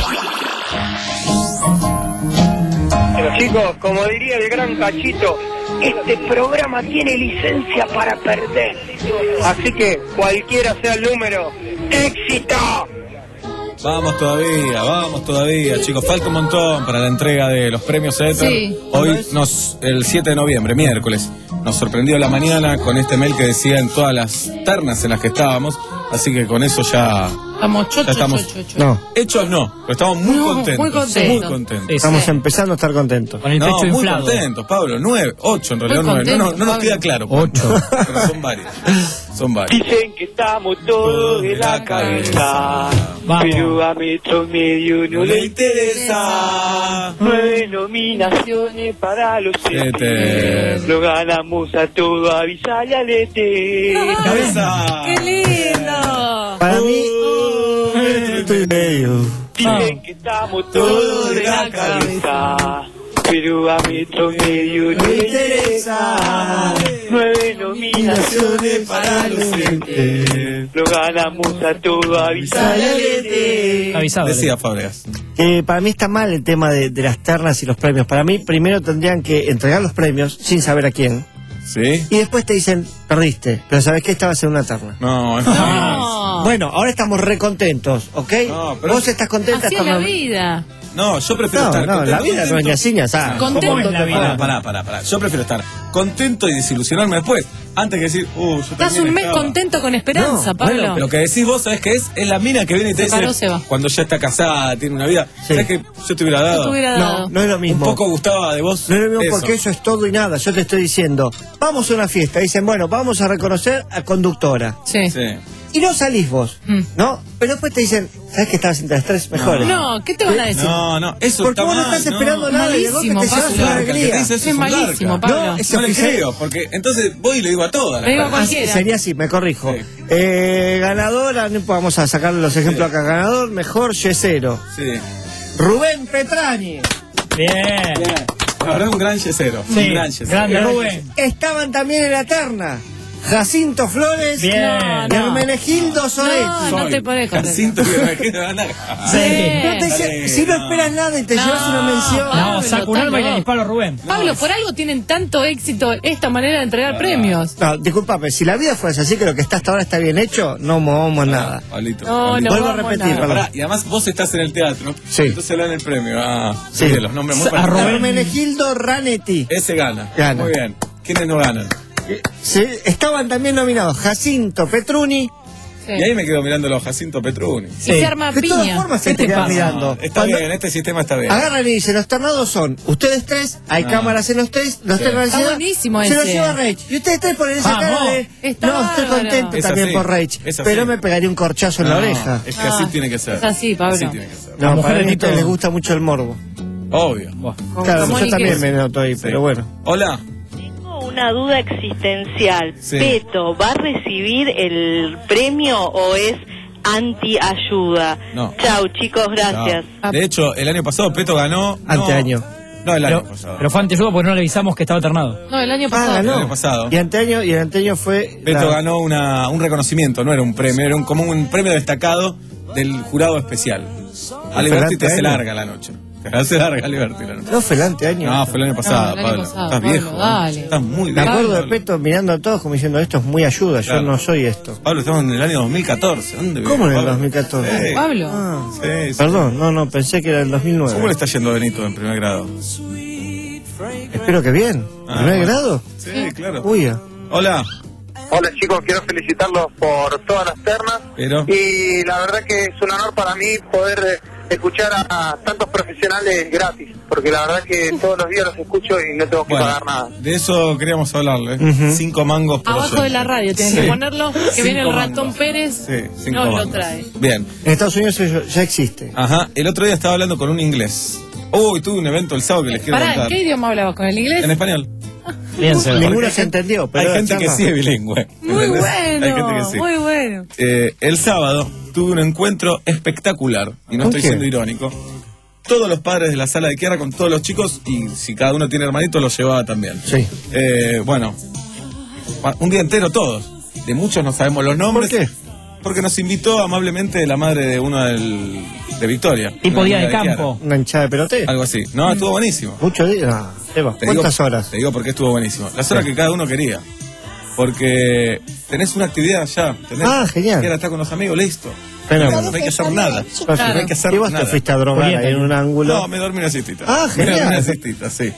[SPEAKER 23] ya.
[SPEAKER 18] Pero chicos, como diría el gran Cachito, este programa tiene licencia para perder. Así que cualquiera sea el número, ¡éxito!
[SPEAKER 6] Vamos todavía, vamos todavía, chicos. Falta un montón para la entrega de los premios Éter.
[SPEAKER 5] Sí.
[SPEAKER 6] Hoy, nos, el siete de noviembre, miércoles, nos sorprendió la mañana con este mail que decía en todas las ternas en las que estábamos. Así que con eso ya...
[SPEAKER 5] Estamos chocho,
[SPEAKER 6] ya estamos,
[SPEAKER 5] chocho, chocho.
[SPEAKER 7] No.
[SPEAKER 6] Hechos no, pero estamos muy
[SPEAKER 5] No,
[SPEAKER 6] contentos.
[SPEAKER 5] muy contentos.
[SPEAKER 6] Muy contentos.
[SPEAKER 7] Estamos
[SPEAKER 5] Sí.
[SPEAKER 7] empezando a estar contentos.
[SPEAKER 12] Con el
[SPEAKER 6] No,
[SPEAKER 12] pecho
[SPEAKER 6] muy
[SPEAKER 12] inflado.
[SPEAKER 6] contentos, Pablo. Nueve, ocho en realidad,
[SPEAKER 5] Muy
[SPEAKER 6] nueve. No, no,
[SPEAKER 5] contentos,
[SPEAKER 6] no nos
[SPEAKER 5] Pablo.
[SPEAKER 6] queda claro.
[SPEAKER 7] Ocho.
[SPEAKER 6] Pero son varios. Son varios.
[SPEAKER 18] Dicen que estamos todos de la cabeza,
[SPEAKER 12] Vamos.
[SPEAKER 18] pero a Metro y Medio no le
[SPEAKER 6] interesa.
[SPEAKER 18] Nueve nominaciones para los
[SPEAKER 6] Éter.
[SPEAKER 18] Éter. Lo ganamos a todo, avisale al Éter.
[SPEAKER 6] Cabeza.
[SPEAKER 5] ¡Qué lindo!
[SPEAKER 7] Para mí, estoy medio.
[SPEAKER 18] Dicen que estamos todos de la cabeza, pero a Metro y Medio no le interesa. Nueve nominaciones para los Éter. Lo ganamos a todo, avisale al Éter.
[SPEAKER 12] Avisado.
[SPEAKER 6] Decía Fábregas.
[SPEAKER 7] Eh, para mí está mal el tema de, de las ternas y los premios. Para mí, primero tendrían que entregar los premios sin saber a quién.
[SPEAKER 6] ¿Sí?
[SPEAKER 7] Y después te dicen, perdiste, pero ¿sabés qué? Estabas en una terna.
[SPEAKER 6] No, es
[SPEAKER 5] No.
[SPEAKER 7] Bueno, ahora estamos recontentos, ¿ok?
[SPEAKER 6] No, pero-
[SPEAKER 7] Vos estás contenta.
[SPEAKER 5] Así es
[SPEAKER 7] estás
[SPEAKER 5] la vida.
[SPEAKER 6] No, yo prefiero
[SPEAKER 7] No,
[SPEAKER 6] estar
[SPEAKER 7] no,
[SPEAKER 6] contento.
[SPEAKER 7] la vida no es ni así ni así.
[SPEAKER 5] Contento.
[SPEAKER 12] ¿Cómo es la vida?
[SPEAKER 6] Pará, pará, pará, pará. Yo prefiero estar contento y desilusionarme después. Antes que decir, uh, yo
[SPEAKER 5] Estás
[SPEAKER 6] también
[SPEAKER 5] un mes
[SPEAKER 6] estaba.
[SPEAKER 5] contento con esperanza,
[SPEAKER 7] No,
[SPEAKER 5] Pablo.
[SPEAKER 6] Lo que decís vos, ¿sabés qué es? Es la mina que viene y te
[SPEAKER 5] Se
[SPEAKER 6] dice,
[SPEAKER 5] paró, se va.
[SPEAKER 6] cuando ya está casada, tiene una vida.
[SPEAKER 7] Sí.
[SPEAKER 6] ¿Sabés que yo te hubiera dado?
[SPEAKER 5] Yo te hubiera dado.
[SPEAKER 7] No, no es lo mismo.
[SPEAKER 6] Un poco gustaba de vos.
[SPEAKER 7] No es lo mismo
[SPEAKER 6] eso.
[SPEAKER 7] porque eso es todo y nada. Yo te estoy diciendo, vamos a una fiesta. Dicen, bueno, vamos a reconocer a conductora.
[SPEAKER 5] Sí.
[SPEAKER 6] Sí.
[SPEAKER 7] Y no salís vos,
[SPEAKER 5] Mm.
[SPEAKER 7] ¿no? Pero después te dicen, ¿sabes que estabas entre las tres mejores?
[SPEAKER 5] No, ¿qué te van a decir?
[SPEAKER 6] No, no, eso
[SPEAKER 7] Porque
[SPEAKER 6] está
[SPEAKER 7] vos no
[SPEAKER 6] mal,
[SPEAKER 7] estás esperando nada y de golpe
[SPEAKER 5] Malísimo,
[SPEAKER 7] te llevas
[SPEAKER 5] Pablo.
[SPEAKER 7] una
[SPEAKER 6] Larga, el que te
[SPEAKER 7] alegría.
[SPEAKER 6] dice eso
[SPEAKER 5] Es
[SPEAKER 6] es un
[SPEAKER 5] malísimo,
[SPEAKER 6] larga.
[SPEAKER 5] Pablo.
[SPEAKER 7] No, es
[SPEAKER 6] No le
[SPEAKER 7] oficial.
[SPEAKER 6] creo, porque entonces voy y le digo a todas.
[SPEAKER 5] Le digo a
[SPEAKER 7] Ah,
[SPEAKER 5] cualquiera.
[SPEAKER 7] sería así, me corrijo.
[SPEAKER 6] Sí.
[SPEAKER 7] Eh, ganadora, no, vamos a sacarle los ejemplos acá. Ganador, mejor yesero.
[SPEAKER 6] Sí.
[SPEAKER 7] Rubén Petrani.
[SPEAKER 12] Bien.
[SPEAKER 6] La verdad, un gran yesero.
[SPEAKER 12] Sí,
[SPEAKER 6] Un gran yesero.
[SPEAKER 12] grande Rubén.
[SPEAKER 7] Estaban también en la terna Jacinto Flores
[SPEAKER 12] Bien.
[SPEAKER 7] y
[SPEAKER 5] No, no.
[SPEAKER 7] Hermenegildo Soretti.
[SPEAKER 5] No, no te pones contento.
[SPEAKER 6] Jacinto y Hermenegildo van a-
[SPEAKER 12] Sí.
[SPEAKER 7] No te dice- si no esperas nada y te
[SPEAKER 5] No,
[SPEAKER 7] llevas una mención.
[SPEAKER 12] No,
[SPEAKER 5] Pablo,
[SPEAKER 12] saca un
[SPEAKER 5] estás
[SPEAKER 12] arma y le
[SPEAKER 5] loco.
[SPEAKER 12] disparo a Rubén.
[SPEAKER 5] Pablo, por algo tienen tanto éxito esta manera de entregar premios.
[SPEAKER 7] No, disculpame, si la vida fuese así que lo que está hasta ahora está bien hecho, no movamos nada.
[SPEAKER 6] Pablito,
[SPEAKER 5] No,
[SPEAKER 6] Pablito.
[SPEAKER 5] no
[SPEAKER 7] Vuelvo a
[SPEAKER 5] vamos
[SPEAKER 7] repetir,
[SPEAKER 5] nada.
[SPEAKER 7] perdón.
[SPEAKER 6] Pará, y además vos estás en el teatro.
[SPEAKER 7] Sí.
[SPEAKER 6] Entonces le dan el premio. Ah,
[SPEAKER 7] Sí.
[SPEAKER 6] sí. Los nombres muy
[SPEAKER 12] A Rubén.
[SPEAKER 7] Hermenegildo Ranetti.
[SPEAKER 6] Ese gana.
[SPEAKER 7] Gana.
[SPEAKER 6] Muy bien. ¿Quiénes no ganan?
[SPEAKER 11] Se, estaban también nominados Jacinto Petruni.
[SPEAKER 5] Sí.
[SPEAKER 6] Y ahí me quedo mirando los Jacinto Petruni.
[SPEAKER 5] Y se arma
[SPEAKER 11] De todas
[SPEAKER 5] piña.
[SPEAKER 11] formas se
[SPEAKER 6] ¿Qué
[SPEAKER 11] te
[SPEAKER 6] te
[SPEAKER 11] quedan
[SPEAKER 6] pasa?
[SPEAKER 11] mirando.
[SPEAKER 6] Está
[SPEAKER 11] Cuando
[SPEAKER 6] bien, este sistema está bien.
[SPEAKER 11] agarran y dicen, los ternados son ustedes tres, hay
[SPEAKER 6] Ah.
[SPEAKER 11] cámaras en los tres, los
[SPEAKER 6] Sí.
[SPEAKER 11] tres van a
[SPEAKER 5] Está
[SPEAKER 11] llevar,
[SPEAKER 5] buenísimo
[SPEAKER 11] se
[SPEAKER 5] ese.
[SPEAKER 11] los lleva Rage. Y ustedes tres ponen esa
[SPEAKER 12] Vamos.
[SPEAKER 11] cara de,
[SPEAKER 5] Está
[SPEAKER 11] no, estoy
[SPEAKER 5] bárbaro.
[SPEAKER 11] contento
[SPEAKER 6] Es
[SPEAKER 11] también
[SPEAKER 6] así,
[SPEAKER 11] por Rage.
[SPEAKER 6] es así.
[SPEAKER 11] Pero me pegaría un corchazo en la
[SPEAKER 6] No,
[SPEAKER 11] oreja.
[SPEAKER 6] Es que así
[SPEAKER 5] Ah,
[SPEAKER 6] tiene que ser.
[SPEAKER 5] es así, Pablo.
[SPEAKER 6] Así tiene que ser.
[SPEAKER 11] No,
[SPEAKER 12] mujer
[SPEAKER 11] para
[SPEAKER 12] de
[SPEAKER 11] mí a
[SPEAKER 12] Tito-
[SPEAKER 11] ustedes les gusta mucho el morbo.
[SPEAKER 6] Obvio.
[SPEAKER 11] Claro,
[SPEAKER 5] Como
[SPEAKER 11] yo
[SPEAKER 5] ni
[SPEAKER 11] también
[SPEAKER 5] que-
[SPEAKER 11] me noto ahí,
[SPEAKER 6] Sí.
[SPEAKER 11] pero bueno.
[SPEAKER 6] Hola.
[SPEAKER 2] Tengo una duda existencial.
[SPEAKER 6] Sí.
[SPEAKER 2] ¿Peto va a recibir el premio o es anti-ayuda?
[SPEAKER 6] No.
[SPEAKER 2] Chau, chicos, gracias.
[SPEAKER 6] No. De hecho, el año pasado Peto ganó. no-
[SPEAKER 11] Anteaño.
[SPEAKER 6] No, el año
[SPEAKER 12] Pero,
[SPEAKER 6] pasado.
[SPEAKER 12] pero fue antes porque no le avisamos que estaba alternado.
[SPEAKER 5] No, el año
[SPEAKER 11] Ah,
[SPEAKER 5] pasado.
[SPEAKER 6] El
[SPEAKER 11] ganó.
[SPEAKER 6] año pasado.
[SPEAKER 11] Y anteaño, y el anteaño fue.
[SPEAKER 6] Peto
[SPEAKER 11] la-
[SPEAKER 6] ganó una, un reconocimiento, no era un premio, era un, como un premio destacado del jurado especial. A Liberty te hace
[SPEAKER 11] año.
[SPEAKER 6] larga la noche. Te hace larga Liberty la noche.
[SPEAKER 11] No fue el anteaño.
[SPEAKER 6] No, fue el año pasado,
[SPEAKER 5] el año
[SPEAKER 6] Pablo.
[SPEAKER 5] pasado,
[SPEAKER 6] Estás
[SPEAKER 5] Pablo,
[SPEAKER 6] viejo. ¿eh?
[SPEAKER 5] dale.
[SPEAKER 6] Estás muy
[SPEAKER 11] Me
[SPEAKER 6] viejo.
[SPEAKER 11] acuerdo de
[SPEAKER 6] Pablo.
[SPEAKER 11] Peto mirando a todos como diciendo, esto es muy ayuda,
[SPEAKER 6] Claro.
[SPEAKER 11] yo no soy esto.
[SPEAKER 6] Pablo, estamos en el año dos mil catorce. ¿Dónde
[SPEAKER 11] ¿Cómo
[SPEAKER 6] vive,
[SPEAKER 11] en el
[SPEAKER 6] Pablo?
[SPEAKER 11] dos mil catorce?
[SPEAKER 6] Sí.
[SPEAKER 5] Pablo.
[SPEAKER 11] Ah,
[SPEAKER 6] Sí, sí.
[SPEAKER 11] perdón, no, no, pensé que era el dos mil nueve.
[SPEAKER 6] ¿Cómo le está yendo a Benito en primer grado?
[SPEAKER 11] Espero que bien.
[SPEAKER 6] Ah,
[SPEAKER 11] ¿Primer
[SPEAKER 6] bueno.
[SPEAKER 11] grado?
[SPEAKER 6] Sí, claro.
[SPEAKER 11] Uy, ah.
[SPEAKER 6] Hola.
[SPEAKER 17] Hola chicos, quiero felicitarlos por todas las ternas
[SPEAKER 6] Pero.
[SPEAKER 17] y la verdad que es un honor para mí poder eh, escuchar a, a tantos profesionales gratis, porque la verdad que todos los días los escucho y no tengo que
[SPEAKER 6] Bueno,
[SPEAKER 17] pagar nada.
[SPEAKER 6] de eso queríamos hablarle.
[SPEAKER 11] Ujú.
[SPEAKER 6] Cinco mangos por
[SPEAKER 5] Abajo de la
[SPEAKER 6] oyente.
[SPEAKER 5] radio tienen
[SPEAKER 6] Sí.
[SPEAKER 5] que ponerlo. Que
[SPEAKER 6] Cinco
[SPEAKER 5] viene el
[SPEAKER 6] mangos.
[SPEAKER 5] ratón Pérez.
[SPEAKER 6] Sí, cinco
[SPEAKER 5] Nos lo
[SPEAKER 6] mangos.
[SPEAKER 5] trae.
[SPEAKER 6] Bien.
[SPEAKER 11] En Estados Unidos eso ya existe.
[SPEAKER 6] Ajá. El otro día estaba hablando con un inglés. Uy, tuve un evento el sábado que les quiero
[SPEAKER 5] Pará, ¿en
[SPEAKER 6] contar.
[SPEAKER 5] qué idioma hablabas? ¿Con el inglés?
[SPEAKER 6] En español.
[SPEAKER 12] Bien, se
[SPEAKER 11] Ninguno
[SPEAKER 6] Porque
[SPEAKER 11] se entendió, pero
[SPEAKER 6] hay
[SPEAKER 11] la
[SPEAKER 6] gente que
[SPEAKER 11] charla-
[SPEAKER 6] sí es bilingüe.
[SPEAKER 5] Muy
[SPEAKER 6] ¿entendés?
[SPEAKER 5] bueno,
[SPEAKER 6] Hay gente que sí.
[SPEAKER 5] muy bueno.
[SPEAKER 6] Eh, el sábado tuve un encuentro espectacular, y no
[SPEAKER 11] ¿Con
[SPEAKER 6] estoy
[SPEAKER 11] quién?
[SPEAKER 6] siendo irónico. Todos los padres de la sala de Kiara con todos los chicos, y si cada uno tiene hermanito, los llevaba también.
[SPEAKER 11] Sí.
[SPEAKER 6] Eh, bueno, un día entero todos. De muchos no sabemos los nombres.
[SPEAKER 11] ¿Por qué?
[SPEAKER 6] Porque nos invitó amablemente la madre de uno del, de Victoria.
[SPEAKER 12] Tipo
[SPEAKER 6] una
[SPEAKER 12] día
[SPEAKER 6] amiga
[SPEAKER 12] de
[SPEAKER 6] Kiara.
[SPEAKER 12] campo.
[SPEAKER 11] Una hinchada de pelote.
[SPEAKER 6] Algo así. No, estuvo buenísimo.
[SPEAKER 11] Muchos días. Ah, Eva,
[SPEAKER 6] Te digo-
[SPEAKER 11] ¿cuántas horas?
[SPEAKER 6] Te digo porque estuvo buenísimo. Las horas que cada uno quería. Porque tenés una actividad ya. ¿entendés?
[SPEAKER 11] Ah, genial.
[SPEAKER 6] Quiera estar con los amigos, listo.
[SPEAKER 11] Pero-
[SPEAKER 6] no, no hay que hacer nada.
[SPEAKER 11] Claro.
[SPEAKER 6] No hay que hacer
[SPEAKER 11] Y vos
[SPEAKER 6] nada.
[SPEAKER 11] te fuiste a drogar
[SPEAKER 12] Julieta,
[SPEAKER 11] ahí en un ángulo.
[SPEAKER 6] No, me dormí una siestita.
[SPEAKER 11] Ah,
[SPEAKER 6] Me dormí
[SPEAKER 11] genial.
[SPEAKER 6] una siestita, sí.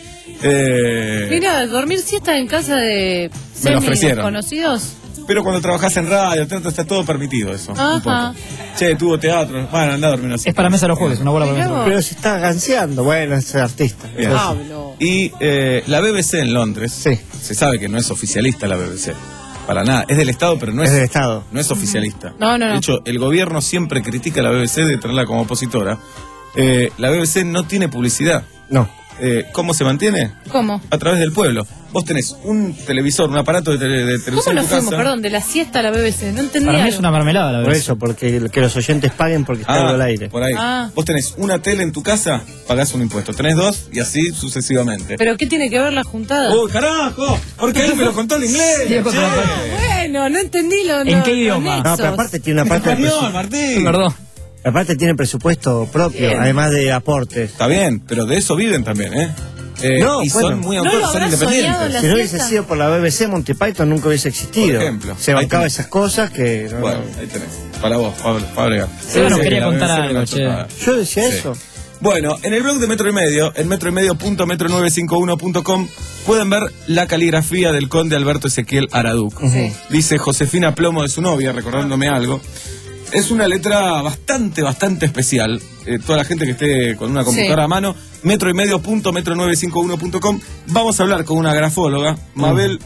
[SPEAKER 6] Eh,
[SPEAKER 5] Mira, dormir siesta en casa de
[SPEAKER 6] Me lo
[SPEAKER 5] semi
[SPEAKER 6] ofrecieron.
[SPEAKER 5] desconocidos.
[SPEAKER 6] pero cuando trabajás en radio, teatro, está todo permitido eso.
[SPEAKER 5] Ajá.
[SPEAKER 6] Un poco. Che, tuvo teatro. Bueno, andá a dormir una
[SPEAKER 12] Es
[SPEAKER 6] siesta.
[SPEAKER 12] para mesa los jueves, una bola para
[SPEAKER 5] Mirá
[SPEAKER 12] mesa.
[SPEAKER 5] vos.
[SPEAKER 11] Pero se está ganseando. Bueno, es artista.
[SPEAKER 6] Bien.
[SPEAKER 5] Pablo.
[SPEAKER 6] Y eh, la B B C en Londres,
[SPEAKER 11] Sí.
[SPEAKER 6] se sabe que no es oficialista la B B C. Para nada. Es del Estado, pero no es,
[SPEAKER 11] Es del Estado.
[SPEAKER 6] no es oficialista.
[SPEAKER 5] No, no, no.
[SPEAKER 6] De hecho, el gobierno siempre critica a la B B C de tenerla como opositora. Eh, la B B C no tiene publicidad.
[SPEAKER 11] No.
[SPEAKER 6] Eh, ¿Cómo se mantiene?
[SPEAKER 5] ¿Cómo?
[SPEAKER 6] A través del pueblo. Vos tenés un televisor, un aparato de, tele- de televisión
[SPEAKER 5] ¿Cómo
[SPEAKER 6] en
[SPEAKER 5] nos
[SPEAKER 6] tu
[SPEAKER 5] fuimos,
[SPEAKER 6] casa.
[SPEAKER 5] perdón, de la siesta a la B B C? No entendía.
[SPEAKER 12] Para mí es
[SPEAKER 5] algo.
[SPEAKER 12] una mermelada la
[SPEAKER 11] Por
[SPEAKER 12] verdad.
[SPEAKER 11] eso, porque que los oyentes paguen porque está
[SPEAKER 6] Ah,
[SPEAKER 11] al aire.
[SPEAKER 6] por ahí.
[SPEAKER 5] Ah.
[SPEAKER 6] Vos tenés una tele en tu casa, pagás un impuesto. Tenés dos y así sucesivamente.
[SPEAKER 5] ¿Pero qué tiene que ver la juntada?
[SPEAKER 6] ¡Uy, carajo! Porque él me lo contó en inglés.
[SPEAKER 12] Sí, es
[SPEAKER 6] che.
[SPEAKER 12] otra parte.
[SPEAKER 5] Bueno, no entendí lo
[SPEAKER 12] ¿En
[SPEAKER 5] lo-
[SPEAKER 12] qué
[SPEAKER 5] los
[SPEAKER 12] idioma?
[SPEAKER 11] No,
[SPEAKER 5] nexos.
[SPEAKER 11] pero aparte tiene una
[SPEAKER 6] En
[SPEAKER 11] parte de
[SPEAKER 6] español,
[SPEAKER 11] presu-
[SPEAKER 6] Martín.
[SPEAKER 12] Perdón.
[SPEAKER 11] aparte tiene presupuesto propio,
[SPEAKER 5] Bien.
[SPEAKER 11] además de aportes.
[SPEAKER 6] Está bien, pero de eso viven también, ¿eh? Eh,
[SPEAKER 11] No,
[SPEAKER 6] y
[SPEAKER 11] bueno.
[SPEAKER 6] son muy
[SPEAKER 5] ¿No lo
[SPEAKER 6] autónomos, son
[SPEAKER 5] habrás soñado
[SPEAKER 6] independientes.
[SPEAKER 5] la
[SPEAKER 11] Si no hubiese
[SPEAKER 5] siesta?
[SPEAKER 11] sido por la B B C, Monty Python nunca hubiese existido.
[SPEAKER 6] Por ejemplo.
[SPEAKER 11] Se
[SPEAKER 6] Ahí
[SPEAKER 11] bancaba
[SPEAKER 6] tenés.
[SPEAKER 11] esas cosas que... no,
[SPEAKER 6] Bueno,
[SPEAKER 11] no.
[SPEAKER 6] ahí tenés. Para vos, Pablo, Fábrega.
[SPEAKER 12] Seba nos
[SPEAKER 6] Sí,
[SPEAKER 12] quería
[SPEAKER 6] la
[SPEAKER 12] contar
[SPEAKER 6] B B C
[SPEAKER 12] algo,
[SPEAKER 6] no
[SPEAKER 12] che.
[SPEAKER 6] la-
[SPEAKER 11] Yo decía
[SPEAKER 6] Sí.
[SPEAKER 11] eso.
[SPEAKER 6] Bueno, en el blog de Metro y Medio, en metro y medio punto metro nueve cinco uno punto com, pueden ver la caligrafía del conde Alberto Ezequiel Araduc.
[SPEAKER 11] Ujú.
[SPEAKER 6] Dice Josefina Plomo de su novia, recordándome algo. Es una letra bastante, bastante especial. Eh, toda la gente que esté con una computadora
[SPEAKER 5] Sí.
[SPEAKER 6] a mano, metro y medio punto metro nueve cinco uno punto com. Vamos a hablar con una grafóloga, Mabel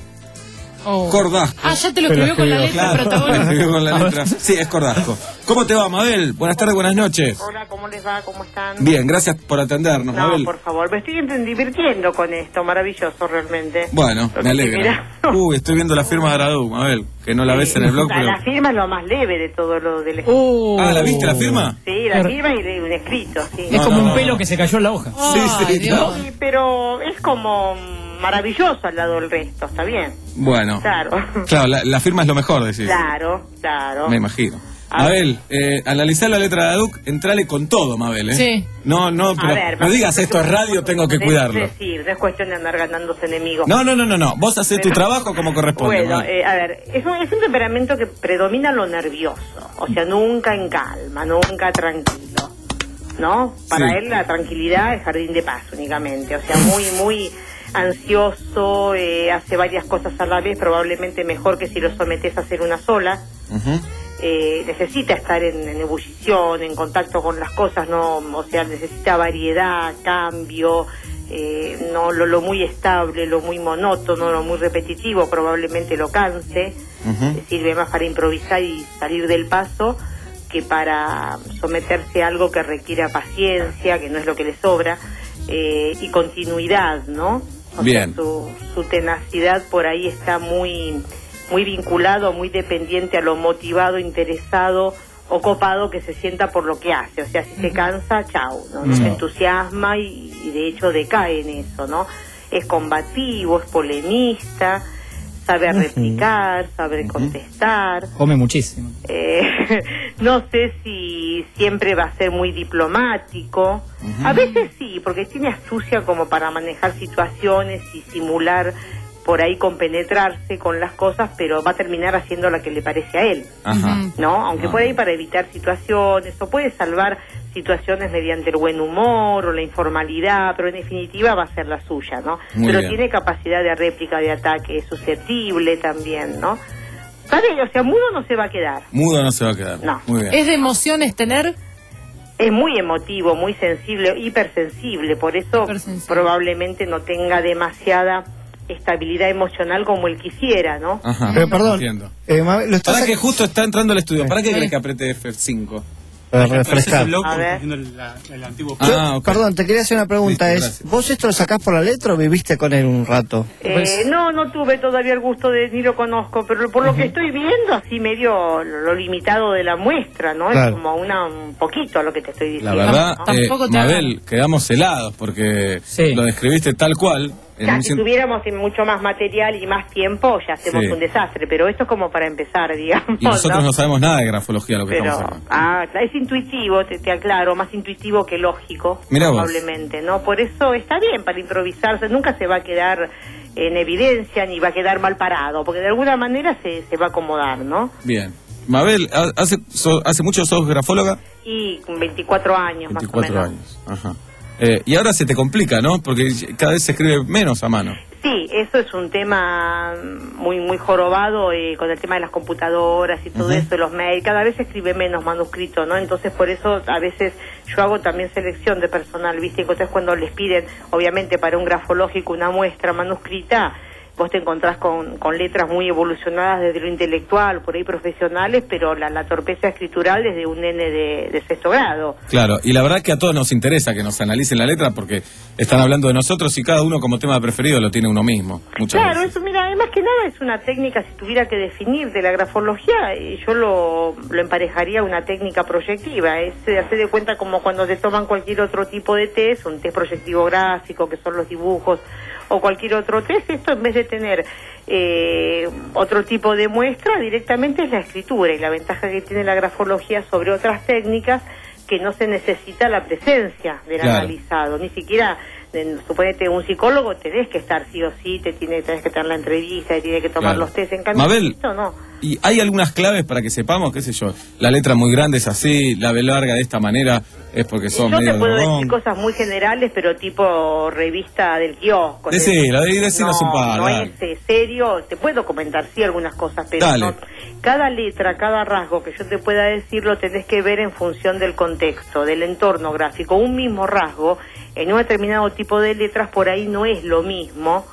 [SPEAKER 5] Oh.
[SPEAKER 6] Cordasco.
[SPEAKER 5] Ah, ya te lo
[SPEAKER 11] Pero
[SPEAKER 5] escribió con la
[SPEAKER 11] escribió,
[SPEAKER 5] letra
[SPEAKER 6] Claro,
[SPEAKER 5] protagónica.
[SPEAKER 6] escribió con la letra. Sí, es Cordasco. ¿Cómo te va, Mabel? Buenas tardes, buenas noches.
[SPEAKER 2] Hola, ¿cómo les va? ¿Cómo están?
[SPEAKER 6] Bien, gracias por atendernos,
[SPEAKER 2] No,
[SPEAKER 6] Mabel.
[SPEAKER 2] por favor, me estoy ent- divirtiendo con esto, maravilloso realmente.
[SPEAKER 6] Bueno, me alegra.
[SPEAKER 2] Mira.
[SPEAKER 6] Uy, estoy viendo la firma de Araduc, Mabel, que no la ves en el blog,
[SPEAKER 2] La,
[SPEAKER 6] pero...
[SPEAKER 2] la firma es lo más leve de todo lo del
[SPEAKER 5] Uh.
[SPEAKER 6] Ah, ¿la viste la firma?
[SPEAKER 2] Sí, la firma y de- un escrito, sí.
[SPEAKER 12] Es
[SPEAKER 6] No,
[SPEAKER 12] como
[SPEAKER 6] no,
[SPEAKER 12] un
[SPEAKER 6] no.
[SPEAKER 12] pelo que se cayó en la hoja.
[SPEAKER 5] Ay,
[SPEAKER 6] Sí, sí,
[SPEAKER 5] Dios.
[SPEAKER 6] no.
[SPEAKER 2] Sí, pero es como mm, maravilloso al lado del resto, ¿está bien?
[SPEAKER 6] Bueno,
[SPEAKER 2] Claro.
[SPEAKER 6] claro, la, la firma es lo mejor, decís.
[SPEAKER 2] Claro, claro.
[SPEAKER 6] Me imagino.
[SPEAKER 2] A
[SPEAKER 6] Mabel, eh, analizar la letra de Araduc, entrale con todo, Mabel, ¿eh?
[SPEAKER 5] Sí.
[SPEAKER 6] No, no, pero
[SPEAKER 2] A ver,
[SPEAKER 6] no digas esto es radio, tengo que
[SPEAKER 2] Es
[SPEAKER 6] cuidarlo.
[SPEAKER 2] decir, no es cuestión de andar ganándose enemigos.
[SPEAKER 6] No, no, no, no, no. Vos hacés tu
[SPEAKER 2] Pero-
[SPEAKER 6] trabajo como corresponde.
[SPEAKER 2] Bueno,
[SPEAKER 6] Mabel.
[SPEAKER 2] eh, a ver, es un, es un temperamento que predomina lo nervioso, o sea, nunca en calma, nunca tranquilo, ¿no? Para
[SPEAKER 6] Sí.
[SPEAKER 2] él la tranquilidad es jardín de paz únicamente, o sea, muy, muy ansioso, eh, hace varias cosas a la vez, probablemente mejor que si lo sometes a hacer una sola.
[SPEAKER 6] Ujú.
[SPEAKER 2] Eh, necesita estar en, en ebullición, en contacto con las cosas, no, o sea, necesita variedad, cambio, eh, no lo, lo muy estable, lo muy monótono, lo muy repetitivo, probablemente lo canse.
[SPEAKER 6] Ujú.
[SPEAKER 2] Eh, sirve más para improvisar y salir del paso que para someterse a algo que requiera paciencia, que no es lo que le sobra, eh, y continuidad, ¿no? O
[SPEAKER 6] Bien.
[SPEAKER 2] sea, su, su tenacidad por ahí está muy muy vinculado, muy dependiente a lo motivado, interesado o copado que se sienta por lo que hace. O sea, si se cansa, chau, ¿no? No se entusiasma y, y de hecho decae en eso, ¿no? Es combativo, es polemista, sabe replicar, sabe contestar.
[SPEAKER 12] Come muchísimo.
[SPEAKER 2] Eh, no sé si siempre va a ser muy diplomático. A veces sí, porque tiene astucia como para manejar situaciones y simular por ahí compenetrarse con las cosas, pero va a terminar haciendo la que le parece a él,
[SPEAKER 6] Ajá.
[SPEAKER 2] ¿no? Aunque
[SPEAKER 6] Ah.
[SPEAKER 2] por ahí para evitar situaciones, o puede salvar situaciones mediante el buen humor o la informalidad, pero en definitiva va a ser la suya, ¿no?
[SPEAKER 6] Muy
[SPEAKER 2] pero
[SPEAKER 6] bien.
[SPEAKER 2] tiene capacidad de réplica, de ataque, es susceptible también, ¿no? ¿Sabe? O sea, mudo no se va a quedar.
[SPEAKER 6] Mudo no se va a quedar.
[SPEAKER 2] No.
[SPEAKER 6] Muy bien.
[SPEAKER 5] ¿Es de emociones tener?
[SPEAKER 2] Es muy emotivo, muy sensible, hipersensible, por eso probablemente no tenga demasiada estabilidad emocional como él quisiera, ¿no?
[SPEAKER 6] Ajá.
[SPEAKER 11] Pero perdón,
[SPEAKER 6] Entiendo.
[SPEAKER 11] eh, Mabel, lo estás
[SPEAKER 6] Para
[SPEAKER 11] ac-
[SPEAKER 6] que justo está entrando al estudio. ¿Para qué
[SPEAKER 11] Sí.
[SPEAKER 6] crees que apriete F cinco?
[SPEAKER 11] Para refrescar.
[SPEAKER 2] A ver.
[SPEAKER 11] Yo,
[SPEAKER 6] Ah, ok.
[SPEAKER 11] Perdón, te quería hacer una pregunta.
[SPEAKER 6] Listo,
[SPEAKER 11] es
[SPEAKER 6] gracias.
[SPEAKER 11] ¿Vos esto lo sacás por la letra o viviste con él un rato?
[SPEAKER 2] Eh, no, no tuve todavía el gusto de, ni lo conozco, pero por lo que estoy viendo, así medio lo, lo limitado de la muestra, ¿no?
[SPEAKER 6] Claro.
[SPEAKER 2] Es como una, un poquito a lo que te estoy
[SPEAKER 6] La
[SPEAKER 2] diciendo.
[SPEAKER 6] verdad,
[SPEAKER 2] ¿no?
[SPEAKER 6] eh, Mabel, quedamos helados porque lo describiste tal cual. en
[SPEAKER 2] Ya,
[SPEAKER 6] un
[SPEAKER 2] si
[SPEAKER 6] cien-
[SPEAKER 2] tuviéramos mucho más material y más tiempo, ya hacemos
[SPEAKER 6] Sí.
[SPEAKER 2] un desastre, pero esto es como para empezar, digamos.
[SPEAKER 6] Y nosotros
[SPEAKER 2] ¿no?
[SPEAKER 6] no sabemos nada de grafología, lo que
[SPEAKER 2] Pero,
[SPEAKER 6] estamos hablando.
[SPEAKER 2] ah, claro, es intuitivo, te, te aclaro, más intuitivo que lógico,
[SPEAKER 6] Mirá vos.
[SPEAKER 2] probablemente, ¿no? Por eso está bien para improvisarse, nunca se va a quedar en evidencia ni va a quedar mal parado, porque de alguna manera se, se va a acomodar, ¿no?
[SPEAKER 6] Bien. Mabel, ¿ha- ¿hace, so- hace mucho sos grafóloga?
[SPEAKER 2] Y con veinticuatro años
[SPEAKER 6] veinticuatro
[SPEAKER 2] más o menos.
[SPEAKER 6] años. Ajá. Eh, y ahora se te complica, ¿no? Porque cada vez se escribe menos a mano.
[SPEAKER 2] Sí, eso es un tema muy muy jorobado eh, con el tema de las computadoras y todo
[SPEAKER 6] Ujú.
[SPEAKER 2] eso, los mails. Cada vez se escribe menos manuscrito, ¿no? Entonces, por eso a veces yo hago también selección de personal, ¿viste? Entonces, cuando les piden, obviamente, para un grafológico una muestra manuscrita, vos te encontrás con, con letras muy evolucionadas desde lo intelectual, por ahí profesionales, pero la, la torpeza escritural desde un nene de, de sexto grado.
[SPEAKER 6] Claro, y la verdad que a todos nos interesa que nos analicen la letra porque están hablando de nosotros y cada uno como tema preferido lo tiene uno mismo. Muchas
[SPEAKER 2] Claro,
[SPEAKER 6] veces.
[SPEAKER 2] eso, mira, más que nada es una técnica, si tuviera que definir de la grafología, eh, yo lo, lo emparejaría a una técnica proyectiva, es eh, hacer de cuenta como cuando te toman cualquier otro tipo de test, un test proyectivo gráfico, que son los dibujos, o cualquier otro test, esto en vez de tener eh, otro tipo de muestra, directamente es la escritura, y la ventaja que tiene la grafología sobre otras técnicas, que no se necesita la presencia del
[SPEAKER 6] Claro.
[SPEAKER 2] analizado, ni siquiera, eh, suponete un psicólogo, tenés que estar sí o sí, te tiene, tenés que tener la entrevista, te tiene que tomar
[SPEAKER 6] Claro.
[SPEAKER 2] los test, en cambio
[SPEAKER 6] Mabel.
[SPEAKER 2] esto no.
[SPEAKER 6] Y hay algunas claves para que sepamos, qué sé yo, la letra muy grande es así, la B larga de esta manera es porque son
[SPEAKER 2] Yo
[SPEAKER 6] medio
[SPEAKER 2] te puedo
[SPEAKER 6] drogón.
[SPEAKER 2] decir cosas muy generales, pero tipo revista del kiosco.
[SPEAKER 6] Decilo,
[SPEAKER 2] ¿entendés?
[SPEAKER 6] de- decinos
[SPEAKER 2] no,
[SPEAKER 6] un par,
[SPEAKER 2] no
[SPEAKER 6] dale.
[SPEAKER 2] es eh, serio, te puedo comentar sí algunas cosas, pero
[SPEAKER 6] Dale.
[SPEAKER 2] no. Cada letra, cada rasgo que yo te pueda decir lo tenés que ver en función del contexto, del entorno gráfico. Un mismo rasgo en un determinado tipo de letras por ahí no es lo mismo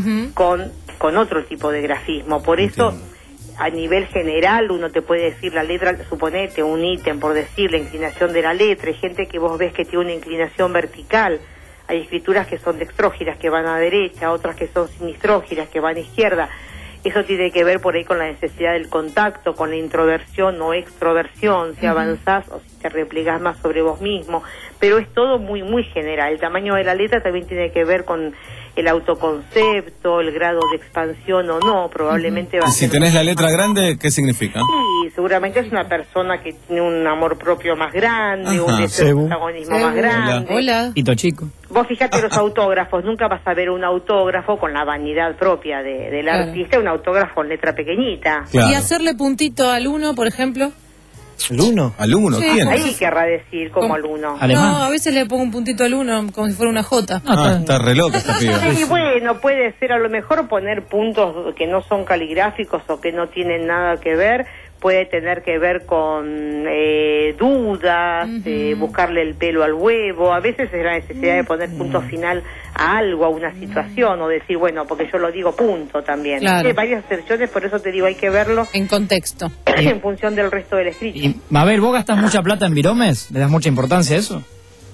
[SPEAKER 2] con, con otro tipo de grafismo. Por eso, a nivel general, uno te puede decir la letra, suponete un ítem, por decir la inclinación de la letra. Hay gente que vos ves que tiene una inclinación vertical. Hay escrituras que son dextrógiras, que van a derecha, otras que son sinistrógiras, que van a izquierda. Eso tiene que ver por ahí con la necesidad del contacto, con la introversión o extroversión, si
[SPEAKER 5] Ujú.
[SPEAKER 2] avanzás o si te replegás más sobre vos mismo. Pero es todo muy, muy general. El tamaño de la letra también tiene que ver con el autoconcepto, el grado de expansión o no, probablemente va
[SPEAKER 6] Y
[SPEAKER 2] a
[SPEAKER 6] si
[SPEAKER 2] ser...
[SPEAKER 6] tenés la letra grande, ¿qué significa?
[SPEAKER 2] Sí, seguramente es una persona que tiene un amor propio más grande,
[SPEAKER 6] Ajá.
[SPEAKER 2] un deseo de
[SPEAKER 6] Sebu.
[SPEAKER 2] protagonismo más grande.
[SPEAKER 5] Hola.
[SPEAKER 12] Hito chico.
[SPEAKER 2] Vos fijate los autógrafos, nunca vas a ver un autógrafo con la vanidad propia de, del
[SPEAKER 5] Claro.
[SPEAKER 2] artista, un autógrafo en letra pequeñita.
[SPEAKER 5] Y hacerle puntito al uno, por ejemplo.
[SPEAKER 11] ¿El uno?
[SPEAKER 6] ¿Al uno?
[SPEAKER 5] Sí.
[SPEAKER 6] ¿Quién?
[SPEAKER 2] Ahí querrá decir como al uno.
[SPEAKER 5] No, a veces le pongo un puntito al uno como si fuera una J.
[SPEAKER 6] Ah, está re loca esta piba.
[SPEAKER 2] Y bueno, puede ser a lo mejor poner puntos que no son caligráficos o que no tienen nada que ver, puede tener que ver con eh, dudas, uh-huh. eh, buscarle el pelo al huevo, a veces es la necesidad de poner punto final a algo, a una situación, o decir, bueno, porque yo lo digo punto también.
[SPEAKER 5] Claro.
[SPEAKER 2] Hay varias excepciones, por eso te digo, hay que verlo
[SPEAKER 5] en contexto,
[SPEAKER 2] en función del resto del escrito.
[SPEAKER 12] Y, Mabel, ¿vos gastas mucha plata en viromes? ¿Le das mucha importancia a eso?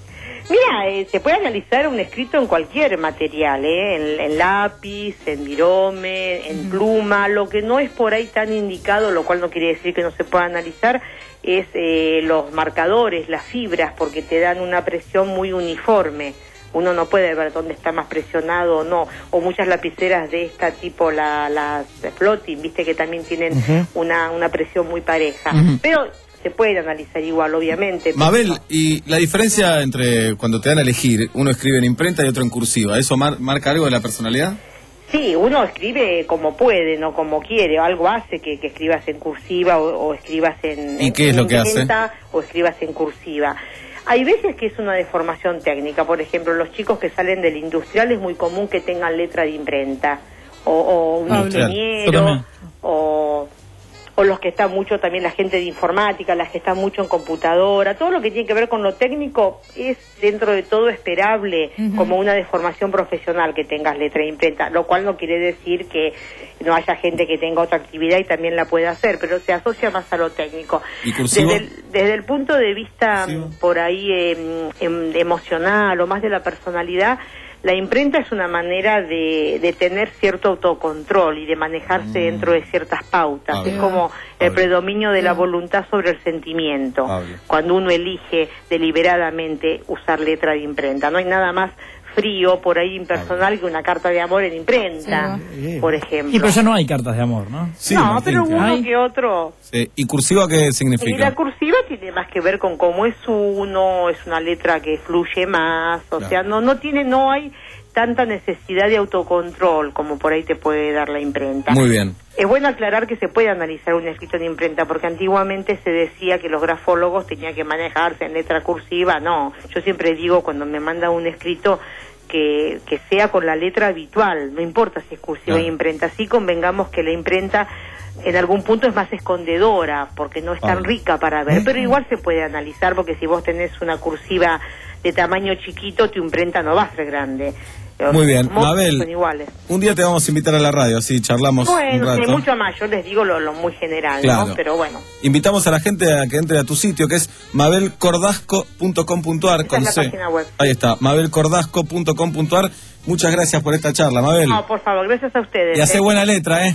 [SPEAKER 2] Mira, eh, se puede analizar un escrito en cualquier material, ¿eh? en, en lápiz, en virome, en pluma. Lo que no es por ahí tan indicado, lo cual no quiere decir que no se pueda analizar, es eh, los marcadores, las fibras, porque te dan una presión muy uniforme. Uno no puede ver dónde está más presionado o no. O muchas lapiceras de esta tipo, la, las floating, viste que también tienen uh-huh. una, una presión muy pareja. Uh-huh. Pero se puede analizar igual, obviamente.
[SPEAKER 6] Mabel, ¿y la diferencia entre cuando te dan a elegir, uno escribe en imprenta y otro en cursiva, eso mar- marca algo de la personalidad?
[SPEAKER 2] Sí, uno escribe como puede, no como quiere. Algo hace que, que escribas en cursiva o, o escribas en...
[SPEAKER 6] ¿Y
[SPEAKER 2] en,
[SPEAKER 6] qué es
[SPEAKER 2] en
[SPEAKER 6] lo que hace?
[SPEAKER 2] O escribas en cursiva. Hay veces que es una deformación técnica. Por ejemplo, los chicos que salen del industrial es muy común que tengan letra de imprenta. O, o un ingeniero, o... o los que están mucho, también la gente de informática, las que están mucho en computadora, todo lo que tiene que ver con lo técnico es dentro de todo esperable uh-huh. como una deformación profesional que tengas letra de imprenta, lo cual no quiere decir que no haya gente que tenga otra actividad y también la pueda hacer, pero se asocia más a lo técnico.
[SPEAKER 6] ¿Y cursivo?
[SPEAKER 2] Desde el, desde el punto de vista sí. por ahí eh, em, emocional o más de la personalidad, la imprenta es una manera de, de tener cierto autocontrol y de manejarse mm. dentro de ciertas pautas. Es como el predominio de la voluntad sobre el sentimiento. Cuando uno elige deliberadamente usar letra de imprenta. No hay nada más frío, por ahí impersonal, que una carta de amor en imprenta, sí. por ejemplo.
[SPEAKER 12] Y pero ya no hay cartas de amor, ¿no?
[SPEAKER 2] Sí, no, Martín, pero uno ¿hay? Que otro.
[SPEAKER 6] Sí. ¿Y cursiva qué significa?
[SPEAKER 2] Y la cursiva tiene más que ver con cómo es uno, es una letra que fluye más, o claro. sea, no no tiene, no hay tanta necesidad de autocontrol como por ahí te puede dar la imprenta.
[SPEAKER 6] Muy bien.
[SPEAKER 2] Es bueno aclarar que se puede analizar un escrito en imprenta, porque antiguamente se decía que los grafólogos tenían que manejarse en letra cursiva. No, yo siempre digo cuando me manda un escrito que, que sea con la letra habitual, no importa si es cursiva o imprenta. Sí convengamos que la imprenta en algún punto es más escondedora, porque no es tan rica para ver, pero igual se puede analizar, porque si vos tenés una cursiva de tamaño chiquito, tu imprenta no va a ser grande.
[SPEAKER 6] Muy bien, Mabel,
[SPEAKER 2] son iguales.
[SPEAKER 6] Un día te vamos a invitar a la radio, así charlamos
[SPEAKER 2] bueno,
[SPEAKER 6] un rato.
[SPEAKER 2] Sí, mucho más, yo les digo lo, lo muy general,
[SPEAKER 6] claro.
[SPEAKER 2] ¿no? Pero bueno.
[SPEAKER 6] Invitamos a la gente a que entre a tu sitio, que es mabel cordasco punto com punto ar.
[SPEAKER 2] Esa es la
[SPEAKER 6] C.
[SPEAKER 2] página web.
[SPEAKER 6] Ahí está, mabel cordasco punto com punto ar. Muchas gracias por esta charla, Mabel.
[SPEAKER 2] No, por favor, gracias a ustedes.
[SPEAKER 6] Y hace
[SPEAKER 2] ¿eh?
[SPEAKER 6] buena letra, ¿eh?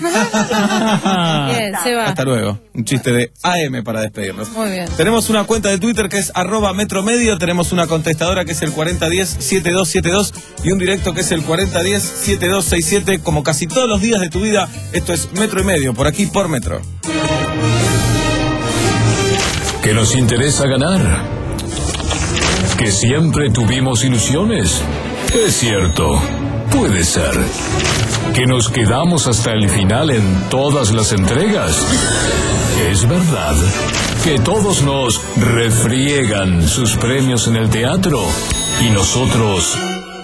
[SPEAKER 5] Bien, se va.
[SPEAKER 6] Hasta luego. Un chiste de A M para despedirnos.
[SPEAKER 5] Muy bien.
[SPEAKER 6] Tenemos una cuenta de Twitter que es arroba metromedio, tenemos una contestadora que es el cuarenta diez setenta y dos setenta y dos y un directo que es el cuarenta diez setenta y dos sesenta y siete. Como casi todos los días de tu vida, esto es Metro y Medio, por aquí por Metro.
[SPEAKER 23] Que nos interesa ganar. Que siempre tuvimos ilusiones. Es cierto, puede ser. Que nos quedamos hasta el final en todas las entregas. Es verdad. Que todos nos refriegan sus premios en el teatro y nosotros...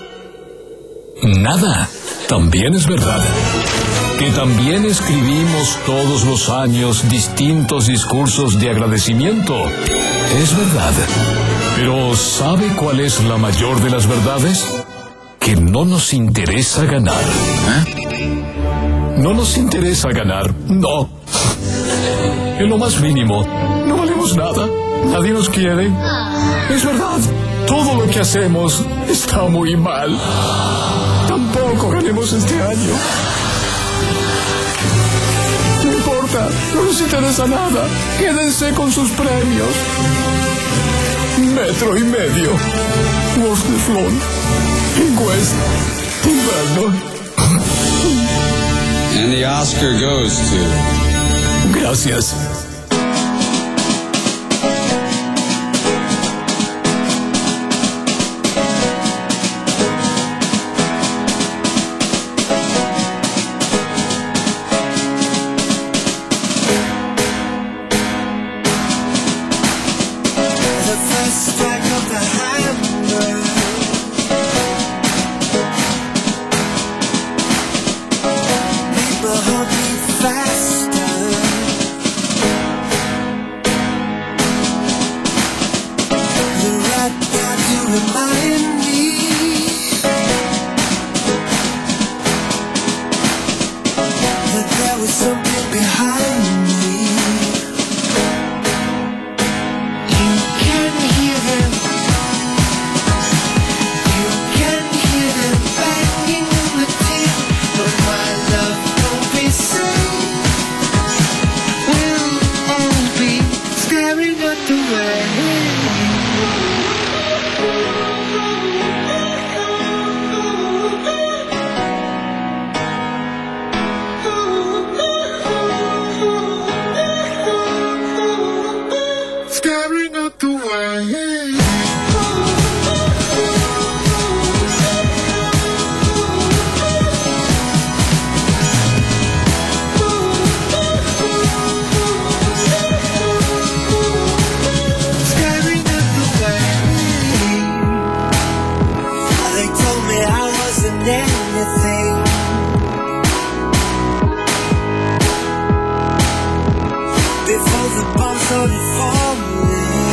[SPEAKER 23] nada. También es verdad. Que también escribimos todos los años distintos discursos de agradecimiento. Es verdad. Pero ¿sabe cuál es la mayor de las verdades? Que no nos interesa ganar. ¿Eh? No nos interesa ganar, no. En lo más mínimo, no valemos nada. Nadie nos quiere. Es verdad, todo lo que hacemos está muy mal. Tampoco ganemos este año. No importa, no nos interesa nada. Quédense con sus premios. Metro y Medio. Voz de Flor. Inquest. Inverno.
[SPEAKER 3] And the Oscar goes to...
[SPEAKER 23] Gracias.
[SPEAKER 24] remind me that there was something behind me. You can hear them, you can hear them banging on the tin, but my love won't be safe. We'll all be staring at the rain. Staring at the way. Staring at the way. They told me I wasn't anything. Before the bomb started falling,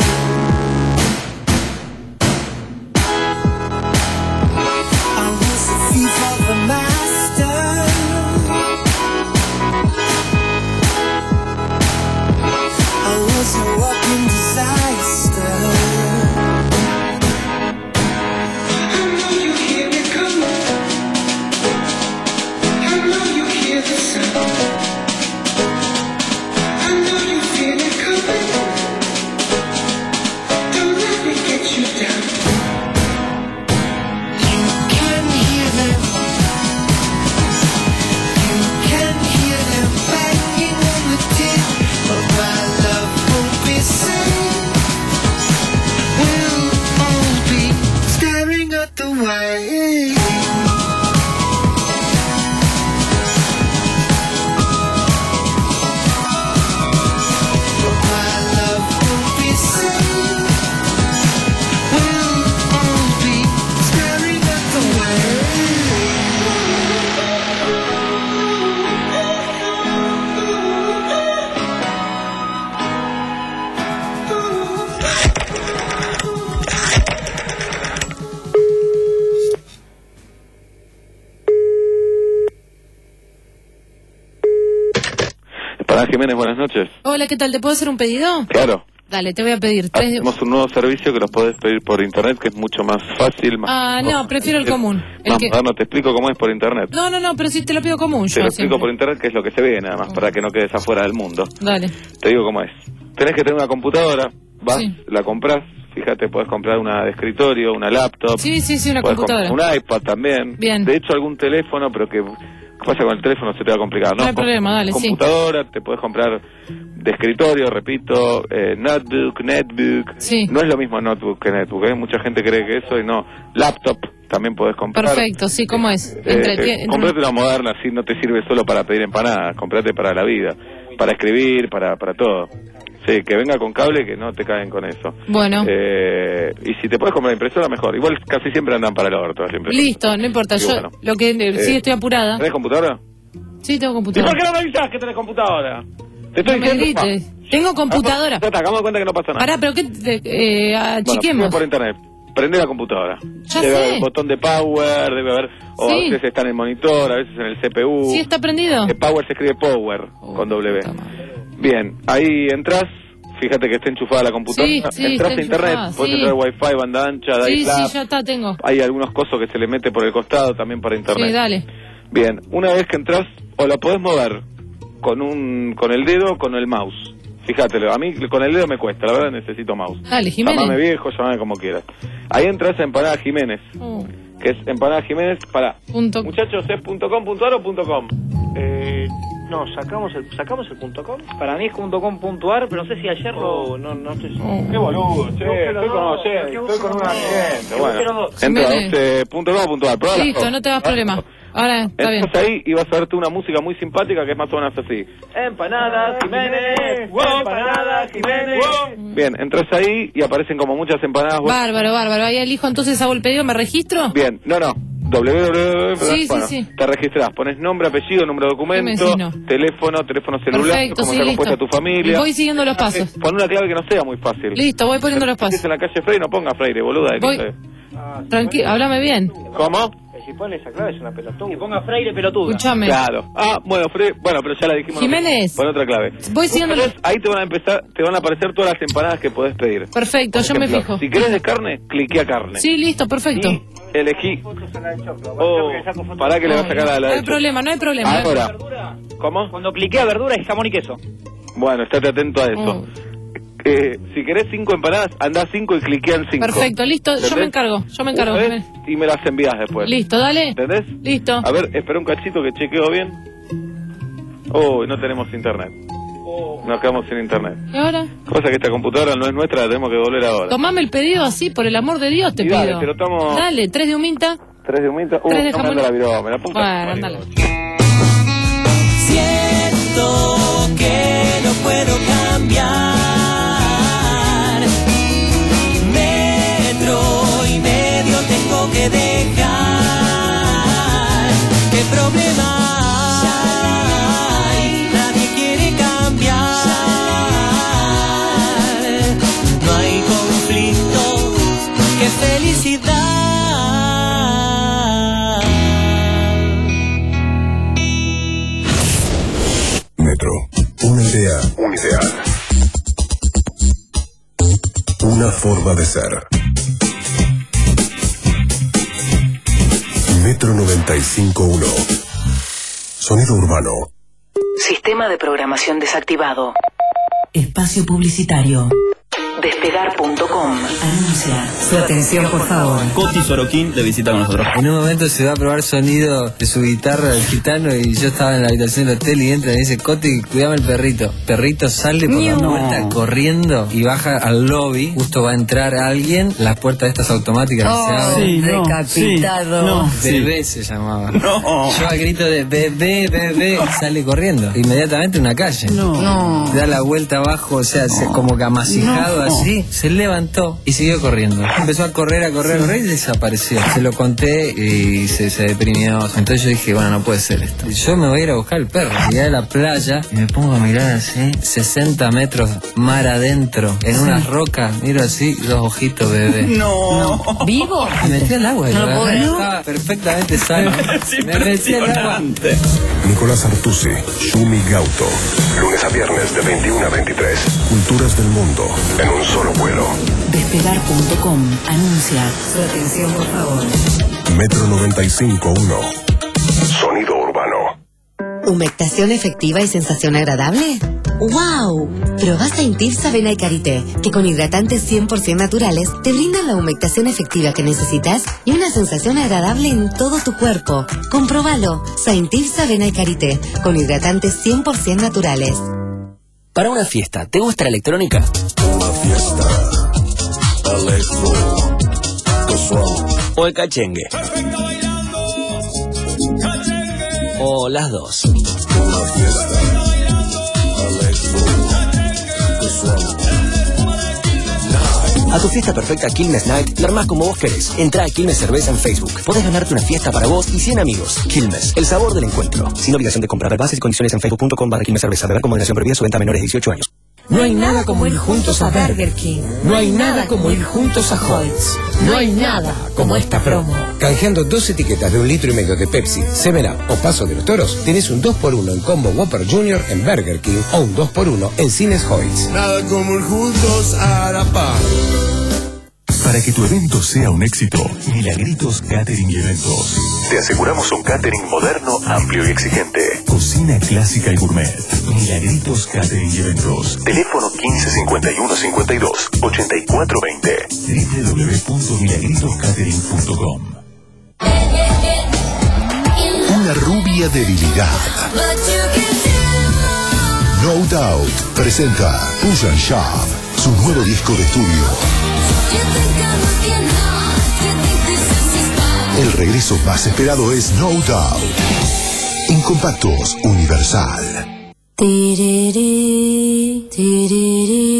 [SPEAKER 24] I was a thief of a master. I was a walking disaster. I know you hear me coming. I know you hear the sound. I know you feel it coming. Don't let me get you down. You can hear them. You can hear them banging on the tin, but my love won't be safe. We'll all be staring at the way. My love won't be safe. We'll all be staring at the way.
[SPEAKER 4] Para Jiménez, buenas noches.
[SPEAKER 5] Hola, ¿qué tal? ¿Te puedo hacer un pedido?
[SPEAKER 4] Claro.
[SPEAKER 5] Dale, te voy a pedir tres.
[SPEAKER 4] Tenemos un nuevo servicio que los podés pedir por internet, que es mucho más fácil, más...
[SPEAKER 5] Ah, no, prefiero el común. El
[SPEAKER 4] más
[SPEAKER 5] que...
[SPEAKER 4] moderno. Te explico cómo es por internet.
[SPEAKER 5] No, no, no, pero sí te lo pido común.
[SPEAKER 4] Te
[SPEAKER 5] Yo
[SPEAKER 4] lo explico
[SPEAKER 5] siempre.
[SPEAKER 4] por internet, que es lo que se ve nada más, para que no quedes afuera del mundo.
[SPEAKER 5] Dale.
[SPEAKER 4] Te digo cómo es. Tenés que tener una computadora, vas, la comprás, fíjate, podés comprar una de escritorio, una laptop.
[SPEAKER 5] Sí, sí, sí, una
[SPEAKER 4] podés
[SPEAKER 5] computadora.
[SPEAKER 4] comprar un iPad también.
[SPEAKER 5] Bien.
[SPEAKER 4] De hecho, algún teléfono, pero que... ¿Qué pasa con el teléfono? Se te va a complicar, ¿no?
[SPEAKER 5] No hay problema, dale, sí.
[SPEAKER 4] Computadora, te puedes comprar de escritorio, repito, eh, notebook, netbook.
[SPEAKER 5] Sí.
[SPEAKER 4] No es lo mismo notebook que netbook, ¿eh? Mucha gente cree que eso y no. Laptop también podés comprar.
[SPEAKER 5] Perfecto, sí, ¿cómo es? Entre,
[SPEAKER 4] Eh, eh,
[SPEAKER 5] entre-
[SPEAKER 4] comprate una moderna, así no te sirve solo para pedir empanadas, comprate para la vida, para escribir, para, para todo. Sí, que venga con cable, que no te caen con eso.
[SPEAKER 5] Bueno.
[SPEAKER 4] Eh, y si te puedes comprar impresora, mejor. Igual casi siempre andan para el orto las impresoras.
[SPEAKER 5] Listo, no importa.
[SPEAKER 4] Y
[SPEAKER 5] Yo
[SPEAKER 4] bueno.
[SPEAKER 5] lo que eh, sí
[SPEAKER 4] Eh,
[SPEAKER 5] estoy apurada.
[SPEAKER 4] ¿Tenés computadora?
[SPEAKER 5] Sí, tengo
[SPEAKER 4] ¿Y
[SPEAKER 5] computadora.
[SPEAKER 4] por qué no me avisás que tenés computadora? Te estoy
[SPEAKER 5] No me
[SPEAKER 4] diciendo...
[SPEAKER 5] grites. Tengo computadora.
[SPEAKER 4] Ya está, hagamos cuenta que no pasa nada.
[SPEAKER 5] Pará, pero qué te- eh,
[SPEAKER 4] Bueno,
[SPEAKER 5] achiquemos.
[SPEAKER 4] por internet. Prende la computadora.
[SPEAKER 5] Ya
[SPEAKER 4] debe
[SPEAKER 5] sé.
[SPEAKER 4] haber un botón de power, debe haber... O
[SPEAKER 5] Sí.
[SPEAKER 4] a veces está en el monitor, a veces en el C P U.
[SPEAKER 5] ¿Sí está prendido?
[SPEAKER 4] Eh, power se escribe power, con W. Bien, ahí entras, fíjate que está enchufada la computadora.
[SPEAKER 5] Sí, sí,
[SPEAKER 4] entras
[SPEAKER 5] está
[SPEAKER 4] a internet,
[SPEAKER 5] enchufada,
[SPEAKER 4] puedes
[SPEAKER 5] sí.
[SPEAKER 4] entrar wifi, banda ancha,
[SPEAKER 5] Sí,
[SPEAKER 4] dial-up.
[SPEAKER 5] sí, ya está, tengo.
[SPEAKER 4] Hay algunos cosos que se le mete por el costado también para internet.
[SPEAKER 5] Sí, dale.
[SPEAKER 4] Bien, una vez que entras, o la podés mover con un con el dedo o con el mouse. Fíjate, a mí con el dedo me cuesta, la verdad necesito mouse.
[SPEAKER 5] Dale, Jiménez.
[SPEAKER 4] Llamame viejo, llamame como quieras. Ahí entras a Empanada Jiménez,
[SPEAKER 5] Oh,
[SPEAKER 4] que es Empanada Jiménez para...
[SPEAKER 5] punto.
[SPEAKER 4] Muchachos, ¿es punto com punto ar o punto com?
[SPEAKER 8] Eh, no, sacamos el, sacamos el punto com. Para mí es punto com punto ar, pero no sé si ayer lo... No, no estoy seguro.
[SPEAKER 4] Qué boludo, che,
[SPEAKER 8] Equivoqué los
[SPEAKER 4] estoy con
[SPEAKER 8] dos,
[SPEAKER 4] oyente,
[SPEAKER 8] equivoqué
[SPEAKER 4] estoy con
[SPEAKER 8] los
[SPEAKER 4] una
[SPEAKER 8] dos.
[SPEAKER 4] gente.
[SPEAKER 8] Equivoqué los
[SPEAKER 4] Bueno,
[SPEAKER 8] dos.
[SPEAKER 4] entra
[SPEAKER 5] Jiménez.
[SPEAKER 4] a punto com punto ar, probá las
[SPEAKER 5] Listo,
[SPEAKER 4] cosas.
[SPEAKER 5] no te das problema. Ahora está bien.
[SPEAKER 4] Entras ahí y vas a verte una música muy simpática que es más o menos así. Empanadas Jiménez, wow, empanadas Jiménez. Bien, entras ahí y aparecen como muchas empanadas.
[SPEAKER 5] Bárbaro, bárbaro. Ahí elijo, entonces hago el pedido, ¿me registro?
[SPEAKER 4] Bien, no, no. doble u doble u doble u punto
[SPEAKER 5] Sí,
[SPEAKER 4] bueno,
[SPEAKER 5] sí, sí.
[SPEAKER 4] te registrás, pones nombre, apellido, número de documento,
[SPEAKER 5] ¿Qué me decís, no?
[SPEAKER 4] teléfono, teléfono celular,
[SPEAKER 5] Perfecto,
[SPEAKER 4] cómo
[SPEAKER 5] sí,
[SPEAKER 4] está compuesta
[SPEAKER 5] listo.
[SPEAKER 4] tu familia.
[SPEAKER 5] Voy siguiendo los pasos.
[SPEAKER 4] Pon una clave que no sea muy fácil.
[SPEAKER 5] Listo, voy poniendo los
[SPEAKER 4] Si es
[SPEAKER 5] pasos.
[SPEAKER 4] en la calle Freire, no ponga Freire, boluda.
[SPEAKER 5] Voy. Tranquilo, háblame bien.
[SPEAKER 4] ¿Cómo?
[SPEAKER 8] Si pone esa clave es una pelotuda. Que ponga Freire pelotuda.
[SPEAKER 5] Escúchame.
[SPEAKER 4] Claro. Ah, bueno, Freire, bueno, pero ya la dijimos.
[SPEAKER 5] Jiménez.
[SPEAKER 4] Pon otra clave.
[SPEAKER 5] Voy siguiendo
[SPEAKER 4] Vos ponés, ahí te van a empezar, te van a aparecer todas las empanadas que podés pedir.
[SPEAKER 5] Perfecto,
[SPEAKER 4] Por
[SPEAKER 5] yo me
[SPEAKER 4] ejemplo,
[SPEAKER 5] fijo.
[SPEAKER 4] Si querés de carne, cliquea carne.
[SPEAKER 5] Sí, listo, perfecto.
[SPEAKER 4] Y elegí. Oh, pará que le va a sacar a la
[SPEAKER 5] No hay
[SPEAKER 4] de-
[SPEAKER 5] problema, no hay problema.
[SPEAKER 4] Ahora. ¿Cómo?
[SPEAKER 8] Cuando cliquea verdura es jamón y queso.
[SPEAKER 4] Bueno, estate atento a eso.
[SPEAKER 5] Oh.
[SPEAKER 4] Eh, si querés cinco empanadas, andá cinco y cliquean cinco.
[SPEAKER 5] Perfecto, listo, yo
[SPEAKER 4] ¿Entendés?
[SPEAKER 5] me encargo, yo me encargo.
[SPEAKER 4] Una vez
[SPEAKER 5] Jiménez.
[SPEAKER 4] y me las envías después.
[SPEAKER 5] Listo, dale.
[SPEAKER 4] ¿Entendés?
[SPEAKER 5] Listo.
[SPEAKER 4] A ver, espera un cachito que chequeo bien. Oh, no tenemos internet. Nos quedamos sin internet.
[SPEAKER 5] ¿Y ahora?
[SPEAKER 4] Cosa que esta computadora no es nuestra, la tenemos que volver ahora.
[SPEAKER 5] Tomame el pedido así, por el amor de Dios te
[SPEAKER 4] Y dale,
[SPEAKER 5] pido.
[SPEAKER 4] te lo tomo-
[SPEAKER 5] Dale, tres de humita.
[SPEAKER 4] Tres de humita. Uh,
[SPEAKER 5] Tres de
[SPEAKER 4] no me
[SPEAKER 5] jamón.
[SPEAKER 4] anda la viroma, la puta.
[SPEAKER 5] Bueno,
[SPEAKER 4] que
[SPEAKER 5] andale.
[SPEAKER 10] Siento que no puedo cambiar. Metro y medio tengo que dejar. ¿Qué problema hay? Nadie quiere cambiar. No hay conflicto. ¡Qué felicidad!
[SPEAKER 9] Metro. Una idea. Un ideal. Una forma de ser. Metro noventa y cinco punto uno. Sonido urbano.
[SPEAKER 20] Sistema de programación desactivado.
[SPEAKER 10] Espacio publicitario.
[SPEAKER 20] Despegar punto com.
[SPEAKER 10] Anuncia. Su atención, por favor.
[SPEAKER 14] Coti Sorokin de visita con nosotros.
[SPEAKER 15] En un momento se va a probar sonido de su guitarra del gitano y yo estaba en la habitación del hotel y entra y dice, Coti, cuidame el perrito. Perrito sale por la
[SPEAKER 10] No.
[SPEAKER 15] puerta corriendo y baja al lobby. Justo va a entrar alguien, las puertas estas automáticas
[SPEAKER 10] Oh,
[SPEAKER 15] que se abren.
[SPEAKER 10] sí, no, decapitado.
[SPEAKER 15] Sí, no,
[SPEAKER 10] Sí.
[SPEAKER 15] bebé se llamaba.
[SPEAKER 10] No.
[SPEAKER 15] Yo al grito de bebé, bebé, y sale corriendo. Inmediatamente una calle.
[SPEAKER 10] No. No.
[SPEAKER 15] Da la vuelta abajo, o sea, se- como que amasijado
[SPEAKER 10] No.
[SPEAKER 15] así. Se levantó y siguió corriendo. Empezó a correr, a correr, a correr y desapareció. Se lo conté y se, se deprimió. Entonces yo dije, bueno, no puede ser esto. Yo me voy a ir a buscar el perro. Llegué a la playa y me pongo a mirar así, sesenta metros mar adentro, en unas rocas, miro así, dos ojitos bebé.
[SPEAKER 10] No. ¿Vivo?
[SPEAKER 15] Me metí al agua.
[SPEAKER 10] No lo
[SPEAKER 15] yo,
[SPEAKER 10] puedo creer.
[SPEAKER 15] estaba perfectamente sano. Me metí al agua.
[SPEAKER 9] Nicolás Artusi, Shumi Gauto. Lunes a viernes de veintiuno a veintitrés. Culturas del mundo en un solo vuelo.
[SPEAKER 10] Despegar punto com. Anuncia. Su atención, por favor.
[SPEAKER 9] Metro noventa y cinco punto uno. Sonido urbano.
[SPEAKER 19] ¿Humectación efectiva y sensación agradable? ¡Wow! Probá Saintifsa Avena y Karité, que con hidratantes cien por ciento naturales te brindan la humectación efectiva que necesitas y una sensación agradable en todo tu cuerpo. Comprobalo. Saintifsa Avena y Karité, con hidratantes cien por ciento naturales.
[SPEAKER 21] Para una fiesta, ¿te gusta la electrónica?
[SPEAKER 9] Una fiesta. Electro. Casual.
[SPEAKER 21] ¿O el cachengue? ¿O las dos?
[SPEAKER 9] Una fiesta. Electro. Casual.
[SPEAKER 21] A tu fiesta perfecta Quilmes Night, la armás como vos querés. Entrá a Quilmes Cerveza en Facebook. Podés ganarte una fiesta para vos y cien amigos. Quilmes, el sabor del encuentro. Sin obligación de comprar. Bases y condiciones en facebook punto com barra Quilmes Cerveza. Beber con moderación, prohibida su venta a menores de dieciocho años.
[SPEAKER 10] No hay nada como ir juntos a Burger King. No hay nada como ir juntos a Holtz. No hay nada como esta promo.
[SPEAKER 25] Canjeando dos etiquetas de un litro y medio de Pepsi, seven up o Paso de los Toros, tenés un dos por uno en combo Whopper Junior en Burger King o un dos por uno en Cines Hoyts.
[SPEAKER 24] Nada como ir juntos a la par.
[SPEAKER 9] Para que tu evento sea un éxito, Milagritos Catering y Eventos. Te aseguramos un catering moderno, amplio y exigente. Cocina clásica y gourmet. Milagritos Catering y Eventos. Teléfono quince cincuenta y uno cincuenta y dos ochenta y cuatro veinte. doble u doble u doble u punto milagritos catering punto com. Una rubia debilidad. No Doubt presenta Push and Shove, su nuevo disco de estudio. El regreso más esperado es No Doubt. En compactos, Universal.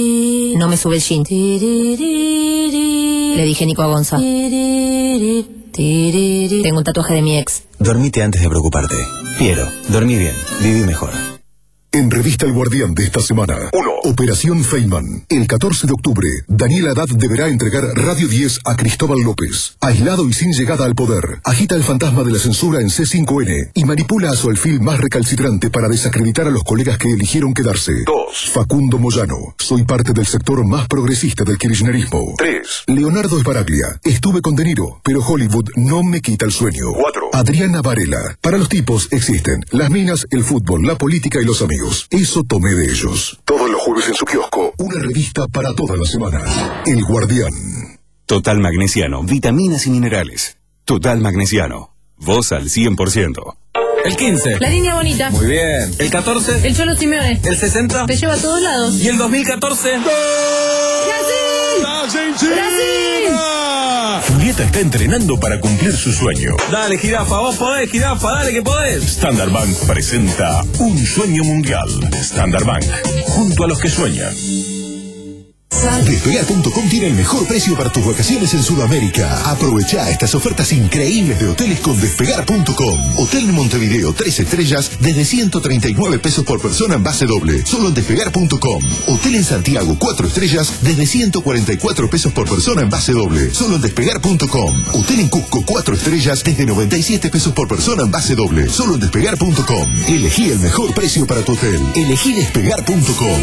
[SPEAKER 13] No me sube el jean. Le dije Nico a Gonza.
[SPEAKER 10] Tiriri. Tengo un tatuaje de mi ex.
[SPEAKER 1] Dormite antes de preocuparte. Piero, dormí bien, viví mejor.
[SPEAKER 7] En Revista El Guardián de esta semana, uno. Operación Feynman. El catorce de octubre, Daniel Haddad deberá entregar Radio diez a Cristóbal López. Aislado y sin llegada al poder, agita el fantasma de la censura en C cinco N y manipula a su alfil más recalcitrante para desacreditar a los colegas que eligieron quedarse. dos. Facundo Moyano. Soy parte del sector más progresista del kirchnerismo. tres. Leonardo Sbaraglia. Estuve con De Niro, pero Hollywood no me quita el sueño. cuatro. Adriana Varela. Para los tipos existen las minas, el fútbol, la política y los amigos. Eso tomé de ellos. Todos los jueves en su kiosco, una revista para toda la semana. El Guardián.
[SPEAKER 23] Total Magnesiano, vitaminas y minerales. Total Magnesiano, vos al cien por ciento.
[SPEAKER 6] El quince.
[SPEAKER 5] La línea bonita.
[SPEAKER 6] Muy bien. El catorce.
[SPEAKER 5] El Cholo Simeone.
[SPEAKER 6] El sesenta.
[SPEAKER 5] Te lleva a todos lados.
[SPEAKER 6] Y el dos mil catorce.
[SPEAKER 5] ¡Brasil! ¡Brasil!
[SPEAKER 9] Julieta está entrenando para cumplir su sueño.
[SPEAKER 6] Dale, jirafa, vos podés, jirafa, dale que podés.
[SPEAKER 9] Standard Bank presenta Un Sueño Mundial. Standard Bank, junto a los que sueñan.
[SPEAKER 16] Despegar punto com tiene el mejor precio para tus vacaciones en Sudamérica. Aprovecha estas ofertas increíbles de hoteles con Despegar punto com. Hotel en Montevideo tres estrellas desde ciento treinta y nueve pesos por persona en base doble, solo en Despegar punto com. Hotel en Santiago cuatro estrellas desde ciento cuarenta y cuatro pesos por persona en base doble, solo en Despegar punto com. Hotel en Cusco cuatro estrellas desde noventa y siete pesos por persona en base doble, solo en Despegar punto com. Elegí el mejor precio para tu hotel. Elegí Despegar punto com.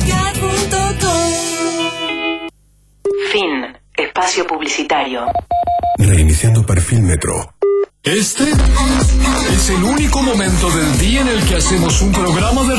[SPEAKER 20] Fin. Espacio publicitario.
[SPEAKER 16] Reiniciando perfil Metro.
[SPEAKER 23] Este es el único momento del día en el que hacemos un programa de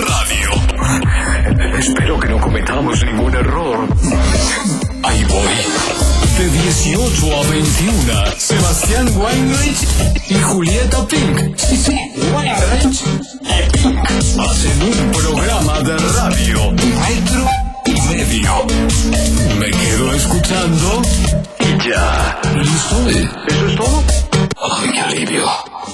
[SPEAKER 23] radio. Espero que no cometamos ningún error. Ahí voy. De dieciocho a veintiuno, Sebastián Weinreich y Julieta Pink. Sí, sí, Weinreich y Pink hacen un programa de radio. Metro y medio. Me quedo escuchando y ya. ¿Listo? ¿Eso es todo? ¡Ay, qué alivio!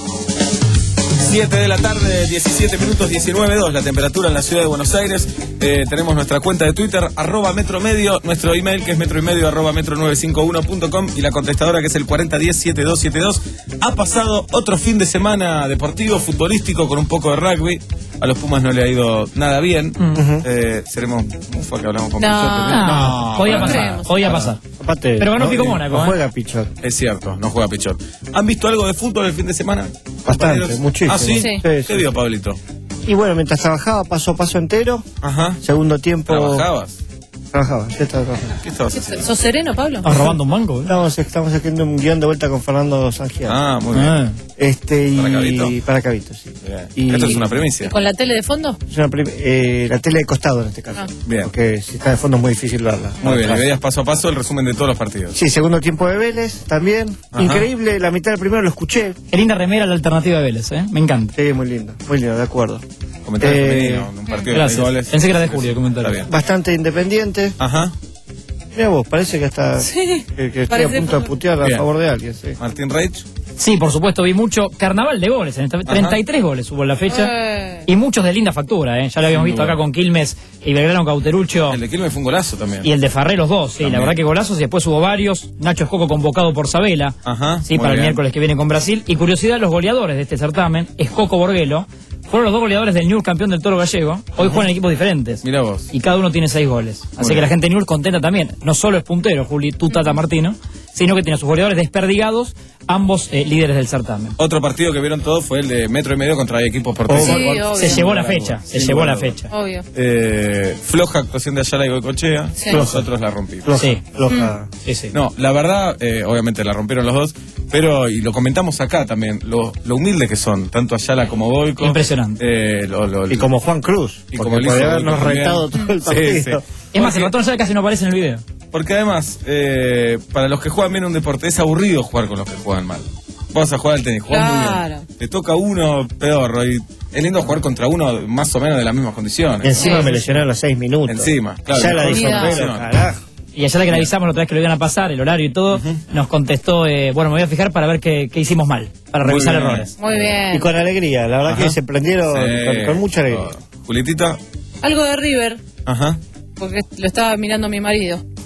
[SPEAKER 6] siete de la tarde, diecisiete minutos, diecinueve dos, la temperatura en la ciudad de Buenos Aires. Eh, tenemos nuestra cuenta de Twitter, arroba metromedio, nuestro email que es metroymedio, arroba metro nueve cinco uno punto com y la contestadora que es el cuarenta diez setenta y dos setenta y dos. Ha pasado otro fin de semana deportivo, futbolístico, con un poco de rugby. A los Pumas no le ha ido nada bien. Uh-huh. eh, seremos... ¿Cómo fue que hablamos con
[SPEAKER 12] no.
[SPEAKER 6] Pichot?
[SPEAKER 12] No, no, podía pasar, podía pasar.
[SPEAKER 11] Aparte,
[SPEAKER 12] pero ganó
[SPEAKER 11] no,
[SPEAKER 12] Pico Mónaco.
[SPEAKER 11] No
[SPEAKER 12] ¿eh?
[SPEAKER 11] juega Pichot.
[SPEAKER 6] Es cierto, no juega Pichot. ¿Han visto algo de fútbol el fin de semana?
[SPEAKER 11] Bastante, muchísimo.
[SPEAKER 6] ¿Ah, sí?
[SPEAKER 11] sí, sí
[SPEAKER 6] ¿Qué
[SPEAKER 11] sí.
[SPEAKER 6] vio, Pablito?
[SPEAKER 11] Y bueno, mientras trabajaba, paso a paso entero.
[SPEAKER 6] Ajá.
[SPEAKER 11] Segundo tiempo...
[SPEAKER 6] ¿Trabajabas?
[SPEAKER 11] Trabajaba, ¿qué estaba trabajando?
[SPEAKER 6] ¿Qué estabas haciendo?
[SPEAKER 5] ¿Sos sereno, Pablo?
[SPEAKER 12] ¿Estás robando un banco? ¿eh?
[SPEAKER 11] Estamos, estamos haciendo un guión de vuelta con Fernando Sangial.
[SPEAKER 6] Ah, muy bien. Ah.
[SPEAKER 11] Este, y...
[SPEAKER 6] ¿Para Cabito?
[SPEAKER 11] Para Cabito, sí.
[SPEAKER 6] Y... Esto es una premisa.
[SPEAKER 5] ¿Con la tele de fondo?
[SPEAKER 11] Es una prim... eh, la tele de costado en este caso.
[SPEAKER 5] Ah.
[SPEAKER 6] Bien.
[SPEAKER 11] Porque si está de fondo es muy difícil verla.
[SPEAKER 6] Muy bien, y veías paso a paso el resumen de todos los partidos.
[SPEAKER 11] Sí, segundo tiempo de Vélez también. Ajá. Increíble, la mitad del primero lo escuché.
[SPEAKER 12] Qué linda remera la alternativa de Vélez, ¿eh? Me encanta.
[SPEAKER 11] Sí, muy lindo, muy lindo, de acuerdo.
[SPEAKER 6] Comentario
[SPEAKER 11] eh,
[SPEAKER 6] femenino, un partido
[SPEAKER 12] gracias.
[SPEAKER 6] de goles.
[SPEAKER 12] Pensé que era de Julio el comentario.
[SPEAKER 6] Bien.
[SPEAKER 11] Bastante independiente.
[SPEAKER 6] Ajá.
[SPEAKER 11] Mira vos, parece que hasta
[SPEAKER 5] sí,
[SPEAKER 11] que, que estoy a punto de putear
[SPEAKER 6] bien.
[SPEAKER 11] a favor de alguien. Sí.
[SPEAKER 6] Martín Reich.
[SPEAKER 12] Sí, por supuesto, vi mucho carnaval de goles. En esta, treinta y tres goles hubo en la fecha.
[SPEAKER 5] Eh.
[SPEAKER 12] Y muchos de linda factura, ¿eh? Ya lo habíamos visto acá con Quilmes y Belgrano Cauterucho.
[SPEAKER 6] El de Quilmes fue un golazo también.
[SPEAKER 12] Y el de Farré, los dos, sí,
[SPEAKER 6] también.
[SPEAKER 12] la verdad que golazos. Y después hubo varios. Nacho Escoco convocado por Sabela.
[SPEAKER 6] Ajá.
[SPEAKER 12] Sí, para
[SPEAKER 6] bien.
[SPEAKER 12] el miércoles que viene con Brasil. Y curiosidad, los goleadores de este certamen, Escoco Borguelo, fueron los dos goleadores del Newell's campeón del Toro Gallego. Hoy juegan en equipos diferentes.
[SPEAKER 6] Mirá vos.
[SPEAKER 12] Y cada uno tiene seis goles. Así
[SPEAKER 6] Muy
[SPEAKER 12] que
[SPEAKER 6] bien.
[SPEAKER 12] la gente de Newell's contenta también. No solo es puntero, Juli, tú, Tata Martino, sino que tiene a sus goleadores desperdigados, ambos eh, líderes del certamen.
[SPEAKER 6] Otro partido que vieron todos fue el de Metro y Medio contra equipos porteños.
[SPEAKER 5] Sí, obvio.
[SPEAKER 12] Se llevó la fecha, se
[SPEAKER 6] Sin
[SPEAKER 12] llevó
[SPEAKER 6] lugar
[SPEAKER 12] la
[SPEAKER 6] a dudas.
[SPEAKER 12] fecha.
[SPEAKER 5] Obvio.
[SPEAKER 6] Eh, floja actuación de Ayala y Goicoechea.
[SPEAKER 5] Sí.
[SPEAKER 6] Nosotros la rompimos.
[SPEAKER 11] Floja,
[SPEAKER 12] Sí.
[SPEAKER 11] floja.
[SPEAKER 12] Sí, sí.
[SPEAKER 6] No, la verdad, eh, obviamente la rompieron los dos, pero, y lo comentamos acá también, lo, lo humilde que son, tanto Ayala como Goico.
[SPEAKER 12] Impresionante.
[SPEAKER 6] Eh, lo, lo,
[SPEAKER 11] Y como Juan Cruz.
[SPEAKER 6] Y
[SPEAKER 11] Y
[SPEAKER 6] como
[SPEAKER 11] como
[SPEAKER 6] lo hizo
[SPEAKER 11] podría habernos
[SPEAKER 6] Goico
[SPEAKER 11] retado
[SPEAKER 6] también.
[SPEAKER 11] todo el
[SPEAKER 6] Sí,
[SPEAKER 11] partido.
[SPEAKER 6] sí.
[SPEAKER 12] Es más, el
[SPEAKER 6] Porque-
[SPEAKER 12] ratón ya casi no aparece en el video.
[SPEAKER 6] Porque además, eh, para los que juegan bien un deporte, es aburrido jugar con los que juegan mal. Vas a jugar al tenis, jugás muy
[SPEAKER 5] Claro.
[SPEAKER 6] bien. Te toca uno pedorro y es lindo jugar contra uno más o menos de las mismas condiciones.
[SPEAKER 11] Y encima
[SPEAKER 5] Sí.
[SPEAKER 11] me lesionaron los seis minutos.
[SPEAKER 6] Encima, claro.
[SPEAKER 11] Ya la
[SPEAKER 6] mejor
[SPEAKER 11] di
[SPEAKER 5] Mira.
[SPEAKER 11] sombrero,
[SPEAKER 6] condición.
[SPEAKER 11] carajo.
[SPEAKER 12] Y allá la que le avisamos la otra vez que lo iban a pasar, el horario y todo, uh-huh. nos contestó, eh, bueno, me voy a fijar para ver qué, qué hicimos mal, para
[SPEAKER 6] Muy
[SPEAKER 12] revisar
[SPEAKER 6] bien.
[SPEAKER 12] errores.
[SPEAKER 5] Muy
[SPEAKER 11] Y
[SPEAKER 5] bien.
[SPEAKER 11] con alegría, la verdad
[SPEAKER 6] Ajá.
[SPEAKER 11] que se prendieron
[SPEAKER 6] Sí.
[SPEAKER 11] con, con mucha alegría.
[SPEAKER 6] Julietita.
[SPEAKER 5] Algo de River,
[SPEAKER 6] Ajá.
[SPEAKER 5] porque lo estaba mirando mi marido.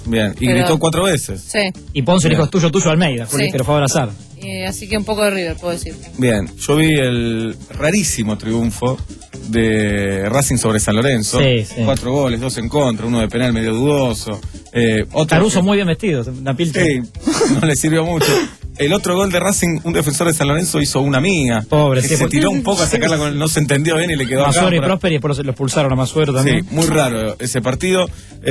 [SPEAKER 6] Bien, y
[SPEAKER 5] Pero-
[SPEAKER 6] gritó cuatro veces.
[SPEAKER 5] Sí.
[SPEAKER 12] Y Ponce le
[SPEAKER 6] Bien.
[SPEAKER 12] dijo, tuyo, tuyo, Almeida, Juli,
[SPEAKER 5] Sí.
[SPEAKER 12] que lo fue a abrazar.
[SPEAKER 5] Eh, así que un poco de River, puedo decir.
[SPEAKER 6] Bien, yo vi el rarísimo triunfo de Racing sobre San Lorenzo.
[SPEAKER 12] Sí, sí.
[SPEAKER 6] Cuatro goles, dos en contra, uno de penal medio dudoso. Eh, otro
[SPEAKER 12] Caruso
[SPEAKER 6] que-
[SPEAKER 12] muy bien vestido, una pilcha.
[SPEAKER 6] Sí, no le sirvió mucho. El otro gol de Racing, un defensor de San Lorenzo hizo una amiga.
[SPEAKER 12] Pobre,
[SPEAKER 6] que
[SPEAKER 12] sí,
[SPEAKER 6] se
[SPEAKER 12] porque-
[SPEAKER 6] tiró un poco a sacarla, con, no se entendió bien y le quedó acá.
[SPEAKER 12] Masuero y
[SPEAKER 6] para-
[SPEAKER 12] Prósperi, y después los expulsaron a Masuero también.
[SPEAKER 6] Sí, muy raro ese partido.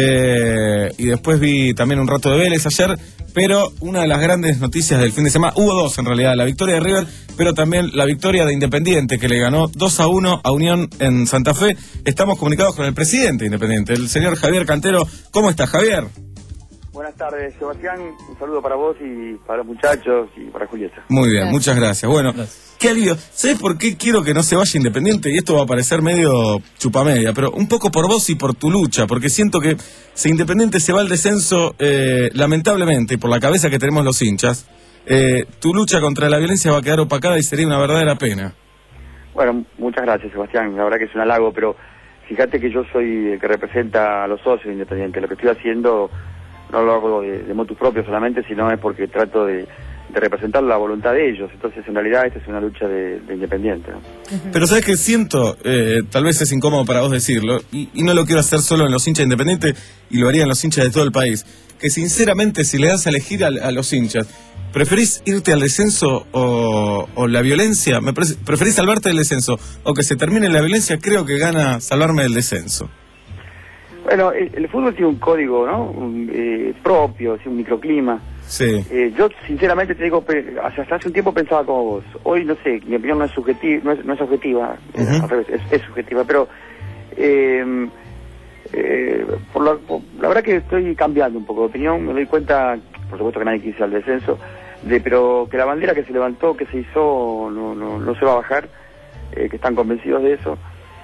[SPEAKER 6] Eh, y después vi también un rato de Vélez ayer. Pero una de las grandes noticias del fin de semana, hubo dos en realidad, la victoria de River, pero también la victoria de Independiente, que le ganó dos a uno a Unión en Santa Fe. Estamos comunicados con el presidente de Independiente, el señor Javier Cantero. ¿Cómo está, Javier?
[SPEAKER 2] Buenas tardes, Sebastián. Un saludo para vos y para los muchachos y para Julieta.
[SPEAKER 6] Muy bien, muchas gracias. Bueno, qué alivio. ¿Sabes por qué quiero que no se vaya Independiente? Y esto va a parecer medio chupamedia, pero un poco por vos y por tu lucha, porque siento que si Independiente se va al descenso, eh, lamentablemente, y por la cabeza que tenemos los hinchas, eh, tu lucha contra la violencia va a quedar opacada y sería una verdadera pena.
[SPEAKER 2] Bueno, muchas gracias, Sebastián. La verdad que es un halago, pero fíjate que yo soy el que representa a los socios de Independiente. Lo que estoy haciendo no lo hago de, de motu propio solamente, sino es porque trato de, de representar la voluntad de ellos. Entonces, en realidad, esta es una lucha de, de Independiente, ¿no?
[SPEAKER 6] Pero ¿sabes qué siento? Eh, tal vez es incómodo para vos decirlo, y, y no lo quiero hacer solo en los hinchas Independientes, y lo haría en los hinchas de todo el país. Que sinceramente, si le das a elegir a, a los hinchas, ¿preferís irte al descenso o, o la violencia? ¿Me parece- ¿Preferís salvarte del descenso o que se termine la violencia? Creo que gana salvarme del descenso.
[SPEAKER 2] Bueno, el, el fútbol tiene un código, ¿no? Un, eh, propio, sí, un microclima.
[SPEAKER 6] Sí.
[SPEAKER 2] Eh, yo sinceramente te digo, pe- hasta hasta hace un tiempo pensaba como vos. Hoy no sé, mi opinión no es subjetiva, no es, no es objetiva, eh, al revés, es, es subjetiva, pero eh, eh, por, la, por la verdad que estoy cambiando un poco de opinión. Me doy cuenta, por supuesto que nadie quiere ir al descenso, de pero que la bandera que se levantó, que se hizo, no, no, no se va a bajar, eh, que están convencidos de eso.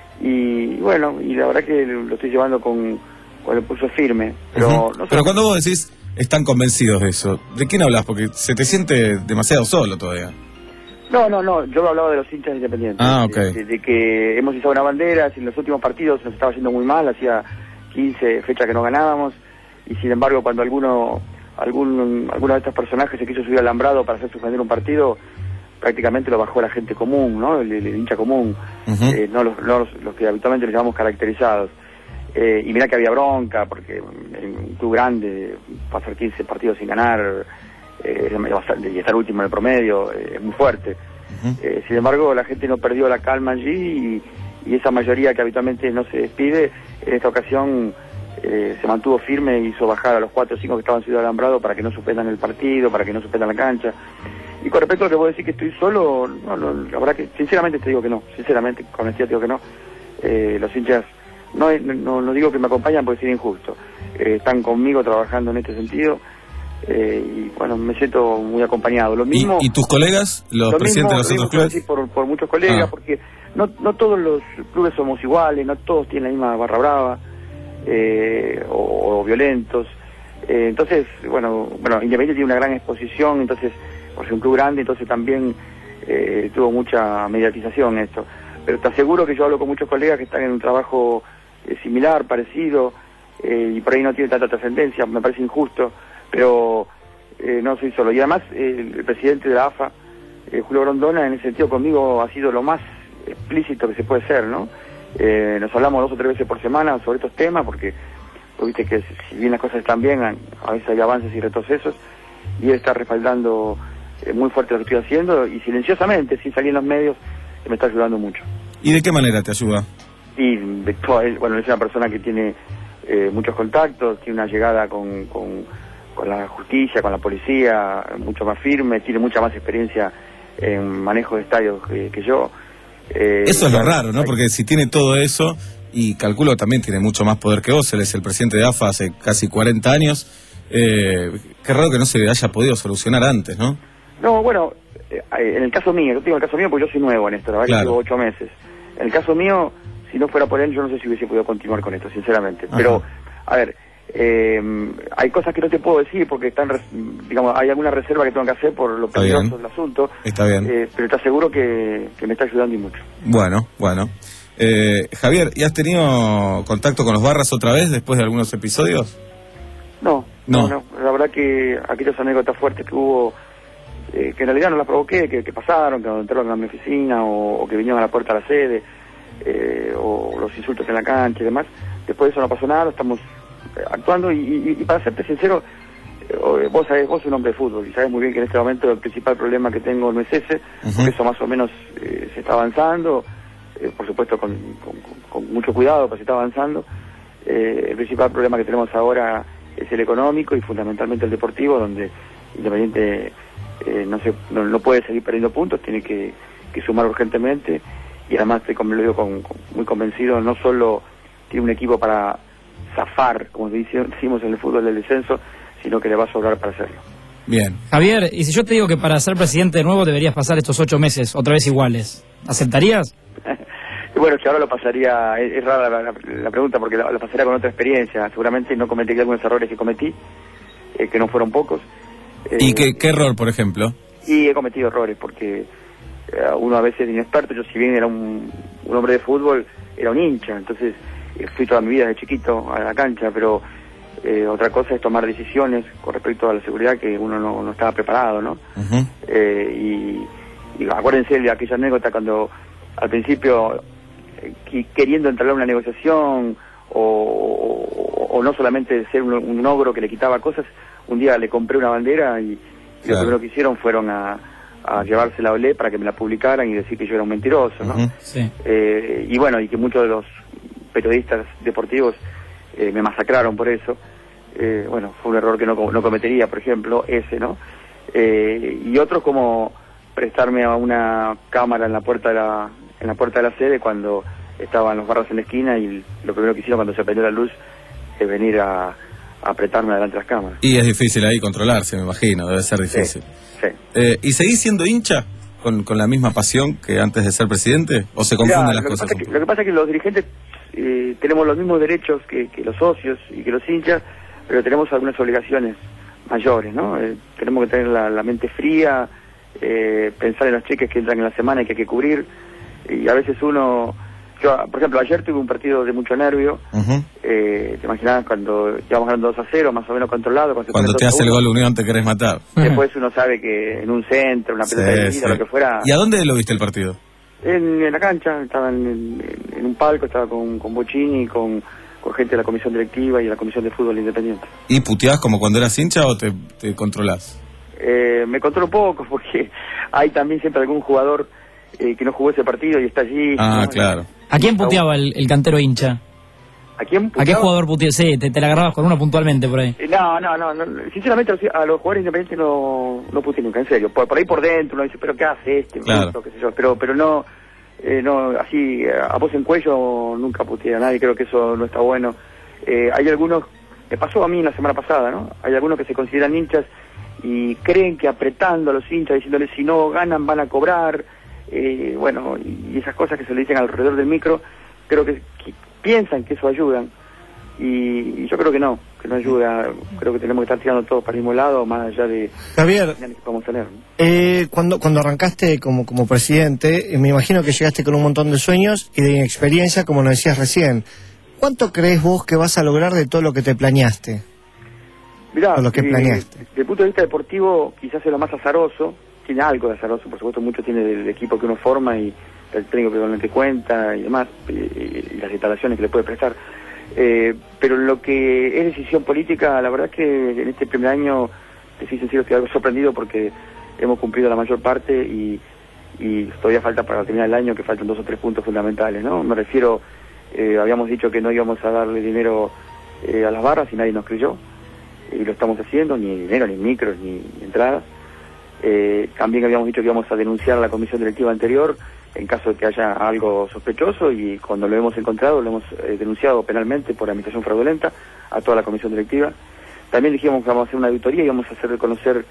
[SPEAKER 2] Y bueno, y la verdad que lo estoy llevando con, con el pulso firme, pero
[SPEAKER 6] Ujú.
[SPEAKER 2] no sé.
[SPEAKER 6] Pero cuando vos decís están convencidos de eso, ¿de quién hablas? Porque se te siente demasiado solo todavía.
[SPEAKER 2] No, no, no, yo hablaba de los hinchas independientes.
[SPEAKER 6] Ah, ok.
[SPEAKER 2] De, de que hemos izado una bandera, si en los últimos partidos nos estaba yendo muy mal, hacía quince fechas que no ganábamos, y sin embargo cuando alguno, algún, alguno de estos personajes se quiso subir al alambrado para hacer suspender un partido, prácticamente lo bajó la gente común, ¿no? El, el hincha común, eh, no, los, no los, los que habitualmente les llamamos caracterizados. Eh, y mirá que había bronca, porque en un club grande, pasar quince partidos sin ganar, eh, es bastante, y estar último en el promedio, eh, es muy fuerte. Eh, sin embargo, la gente no perdió la calma allí, y, y esa mayoría que habitualmente no se despide, en esta ocasión eh, se mantuvo firme e hizo bajar a los cuatro o cinco que estaban subidos al alambrado para que no suspendan el partido, para que no suspendan la cancha. Y con respecto a lo que vos decís que estoy solo, no, no, la verdad que sinceramente te digo que no, sinceramente, con honestidad te digo que no. Eh, los hinchas, no, no, no digo que me acompañan porque sería injusto, eh, están conmigo trabajando en este sentido, eh, y bueno, me siento muy acompañado. Lo mismo,
[SPEAKER 6] ¿Y, y tus colegas, los
[SPEAKER 2] lo
[SPEAKER 6] presidentes
[SPEAKER 2] mismo,
[SPEAKER 6] de los
[SPEAKER 2] lo
[SPEAKER 6] otros
[SPEAKER 2] mismo
[SPEAKER 6] clubes?
[SPEAKER 2] sí, por, por muchos colegas,
[SPEAKER 6] Ah.
[SPEAKER 2] porque no, no todos los clubes somos iguales, no todos tienen la misma barra brava, eh, o, o violentos. Eh, entonces, bueno, bueno, Independiente tiene una gran exposición, entonces, por ser un club grande, entonces también eh, tuvo mucha mediatización esto. Pero te aseguro que yo hablo con muchos colegas que están en un trabajo eh, similar, parecido, eh, y por ahí no tiene tanta trascendencia, me parece injusto, pero eh, no soy solo. Y además, eh, el presidente de la A F A, eh, Julio Grondona, en ese sentido conmigo ha sido lo más explícito que se puede ser, ¿no? Eh, nos hablamos dos o tres veces por semana sobre estos temas, porque vos viste que si bien las cosas están bien, a veces hay avances y retrocesos, y él está respaldando eh, muy fuerte lo que estoy haciendo, y silenciosamente, sin salir en los medios, me está ayudando mucho.
[SPEAKER 6] ¿Y de qué manera te ayuda?
[SPEAKER 2] Y de toda- él, bueno, es una persona que tiene eh, muchos contactos, tiene una llegada con, con, con la justicia, con la policía, mucho más firme, tiene mucha más experiencia en manejo de estadios que, que yo. Eh,
[SPEAKER 6] Eso es lo
[SPEAKER 2] bueno,
[SPEAKER 6] raro, ¿no? Porque si tiene todo eso, y calculo también tiene mucho más poder que vos, él es el presidente de A F A hace casi cuarenta años, eh, qué raro que no se haya podido solucionar antes, ¿no?
[SPEAKER 2] No, bueno, eh, en el caso mío, yo digo el caso mío porque yo soy nuevo en esto, la verdad que
[SPEAKER 6] Claro.
[SPEAKER 2] llevo ocho meses. En el caso mío, si no fuera por él, yo no sé si hubiese podido continuar con esto, sinceramente. Pero, a ver, eh, hay cosas que no te puedo decir porque están, res- digamos, hay alguna reserva que tengo que hacer por lo
[SPEAKER 6] Está
[SPEAKER 2] peligroso
[SPEAKER 6] bien.
[SPEAKER 2] del asunto.
[SPEAKER 6] Está bien.
[SPEAKER 2] Eh, pero te aseguro que, que me está ayudando y mucho.
[SPEAKER 6] Bueno, bueno. Eh, Javier, ¿y has tenido contacto con los Barras otra vez después de algunos episodios?
[SPEAKER 2] No.
[SPEAKER 6] No.
[SPEAKER 2] no, no, la verdad que aquellas anécdotas fuertes que hubo, eh, que en realidad no las provoqué, que, que pasaron, que entraron a mi oficina o, o que vinieron a la puerta de la sede, eh, o los insultos en la cancha y demás, después de eso no pasó nada, estamos eh, actuando y, y, y para serte sincero, eh, vos sabés, vos sos un hombre de fútbol y sabés muy bien que en este momento el principal problema que tengo no es ese, uh-huh. porque eso más o menos eh, se está avanzando, eh, por supuesto con, con, con mucho cuidado, pero se está avanzando. Eh, el principal problema que tenemos ahora es el económico y fundamentalmente el deportivo, donde Independiente eh, no, se, no, no puede seguir perdiendo puntos, tiene que, que sumar urgentemente y además, como lo digo con, con, muy convencido, no solo tiene un equipo para zafar, como decimos en el fútbol del descenso, sino que le va a sobrar para hacerlo.
[SPEAKER 6] Bien.
[SPEAKER 12] Javier, y si yo te digo que para ser presidente de nuevo deberías pasar estos ocho meses otra vez iguales, ¿aceptarías?
[SPEAKER 2] Bueno, que ahora lo pasaría, es, es rara la, la, la pregunta porque lo, lo pasaría con otra experiencia, seguramente no cometería algunos errores que cometí, eh, que no fueron pocos. Eh,
[SPEAKER 6] ¿Y qué, qué error, por ejemplo?
[SPEAKER 2] Y he cometido errores porque eh, uno a veces es inexperto, yo si bien era un, un hombre de fútbol, era un hincha, entonces eh, fui toda mi vida de chiquito a la cancha, pero eh, otra cosa es tomar decisiones con respecto a la seguridad que uno no, no estaba preparado, ¿no? Uh-huh. eh, y, y acuérdense de aquella anécdota cuando al principio queriendo entrar a una negociación o, o, o no solamente ser un, un ogro que le quitaba cosas, un día le compré una bandera y, y claro. Lo primero que hicieron fueron a, a llevársela a Olé para que me la publicaran y decir que yo era un mentiroso, ¿no?
[SPEAKER 6] Uh-huh, sí.
[SPEAKER 2] eh, y bueno, y que muchos de los periodistas deportivos eh, me masacraron por eso. Eh, bueno, fue un error que no, no cometería, por ejemplo, ese, ¿no? Eh, y otros como prestarme a una cámara en la puerta de la en la puerta de la sede cuando estaban los barras en la esquina y lo primero que hicieron cuando se prendió la luz es venir a, a apretarme delante de las cámaras.
[SPEAKER 6] Y es difícil ahí controlarse, me imagino, debe ser difícil.
[SPEAKER 2] Sí, sí.
[SPEAKER 6] Eh, ¿Y seguís siendo hincha con, con la misma pasión que antes de ser presidente? ¿O se confunden
[SPEAKER 2] Mirá,
[SPEAKER 6] las
[SPEAKER 2] lo
[SPEAKER 6] cosas?
[SPEAKER 2] Que que, lo que pasa es que los dirigentes eh, tenemos los mismos derechos que, que los socios y que los hinchas, pero tenemos algunas obligaciones mayores, ¿no? Eh, tenemos que tener la, la mente fría, eh, pensar en los cheques que entran en la semana y que hay que cubrir. Y a veces uno, yo por ejemplo ayer tuve un partido de mucho nervio, uh-huh. eh, te imaginabas cuando íbamos ganando dos a cero, más o menos controlado. Cuando,
[SPEAKER 6] cuando te hace el gol Unión te querés matar.
[SPEAKER 2] Después uno sabe que en un centro, una pelota de vida, lo que fuera.
[SPEAKER 6] ¿Y a dónde lo viste el partido?
[SPEAKER 2] En, en la cancha, estaba en, en, en un palco, estaba con, con Bochini, con, con gente de la comisión directiva y de la comisión de fútbol independiente.
[SPEAKER 6] ¿Y puteás como cuando eras hincha o te, te controlás?
[SPEAKER 2] Eh, me controlo poco porque hay también siempre algún jugador Eh, que no jugó ese partido y está allí.
[SPEAKER 6] Ah,
[SPEAKER 2] ¿no?
[SPEAKER 6] claro.
[SPEAKER 12] ¿A quién puteaba el, el cantero hincha?
[SPEAKER 2] ¿A quién puteaba?
[SPEAKER 12] ¿A qué jugador puteaba? Sí, te, te la agarrabas con uno puntualmente por ahí.
[SPEAKER 2] Eh, no, no, no, no, sinceramente a los jugadores independientes no, no puteé nunca, en serio. Por, por ahí por dentro uno dice, pero ¿qué hace este?
[SPEAKER 6] Claro.
[SPEAKER 2] Esto, qué sé yo. Pero, pero no, eh, no, así a voz en cuello nunca puteé a nadie, creo que eso no está bueno. Eh, hay algunos, me pasó a mí la semana pasada, ¿no? Hay algunos que se consideran hinchas y creen que apretando a los hinchas, diciéndoles si no ganan van a cobrar. Eh, bueno, y esas cosas que se le dicen alrededor del micro, creo que, que piensan que eso ayudan y, y yo creo que no, que no ayuda. Creo que tenemos que estar tirando todos para el mismo lado, más allá de
[SPEAKER 11] Javier,
[SPEAKER 2] que podemos tener, ¿no?
[SPEAKER 11] eh, cuando cuando arrancaste como como presidente, eh, me imagino que llegaste con un montón de sueños y de inexperiencia, como nos decías recién. ¿Cuánto crees vos que vas a lograr de todo lo que te planeaste?
[SPEAKER 2] Mirá,
[SPEAKER 11] o lo que
[SPEAKER 2] eh,
[SPEAKER 11] planeaste.
[SPEAKER 2] desde el punto de vista deportivo, quizás es lo más azaroso. Tiene algo de azaroso, por supuesto, mucho tiene del equipo que uno forma y el técnico que realmente cuenta y demás, y, y las instalaciones que le puede prestar. Eh, pero lo que es decisión política, la verdad es que en este primer año, te soy sincero, estoy algo sorprendido porque hemos cumplido la mayor parte y, y todavía falta para terminar el año, que faltan dos o tres puntos fundamentales, ¿no? Me refiero, eh, habíamos dicho que no íbamos a darle dinero eh, a las barras y nadie nos creyó, y lo estamos haciendo, ni dinero, ni micros, ni, ni entradas. Eh, también habíamos dicho que íbamos a denunciar a la comisión directiva anterior en caso de que haya algo sospechoso y cuando lo hemos encontrado lo hemos eh, denunciado penalmente por administración fraudulenta a toda la comisión directiva. También dijimos que vamos a hacer una auditoría y vamos a hacer reconocer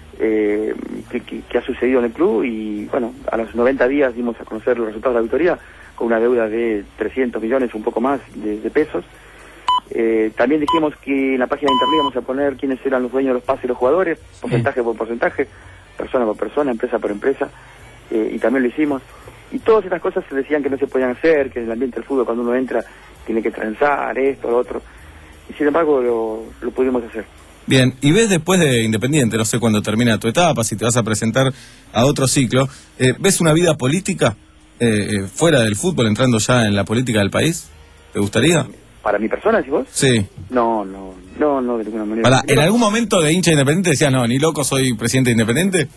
[SPEAKER 2] eh, qué, qué, qué ha sucedido en el club y bueno, a los noventa días dimos a conocer los resultados de la auditoría con una deuda de trescientos millones, un poco más de, de pesos. Eh, también dijimos que en la página de internet íbamos a poner quiénes eran los dueños de los pases y los jugadores, porcentaje por porcentaje, persona por persona, empresa por empresa, eh, y también lo hicimos. Y todas estas cosas se decían que no se podían hacer, que en el ambiente del fútbol cuando uno entra tiene que transar esto, lo otro. Y sin embargo lo, lo pudimos hacer.
[SPEAKER 6] Bien, y ves después de Independiente, no sé cuándo termina tu etapa, si te vas a presentar a otro ciclo, eh, ¿ves una vida política eh, eh, fuera del fútbol, entrando ya en la política del país? ¿Te gustaría?
[SPEAKER 2] ¿Para mi persona, si vos?
[SPEAKER 6] Sí.
[SPEAKER 2] No, no, no, no, de ninguna manera.
[SPEAKER 6] Para, ¿en algún momento de hincha Independiente decías, no, ni loco soy presidente de Independiente?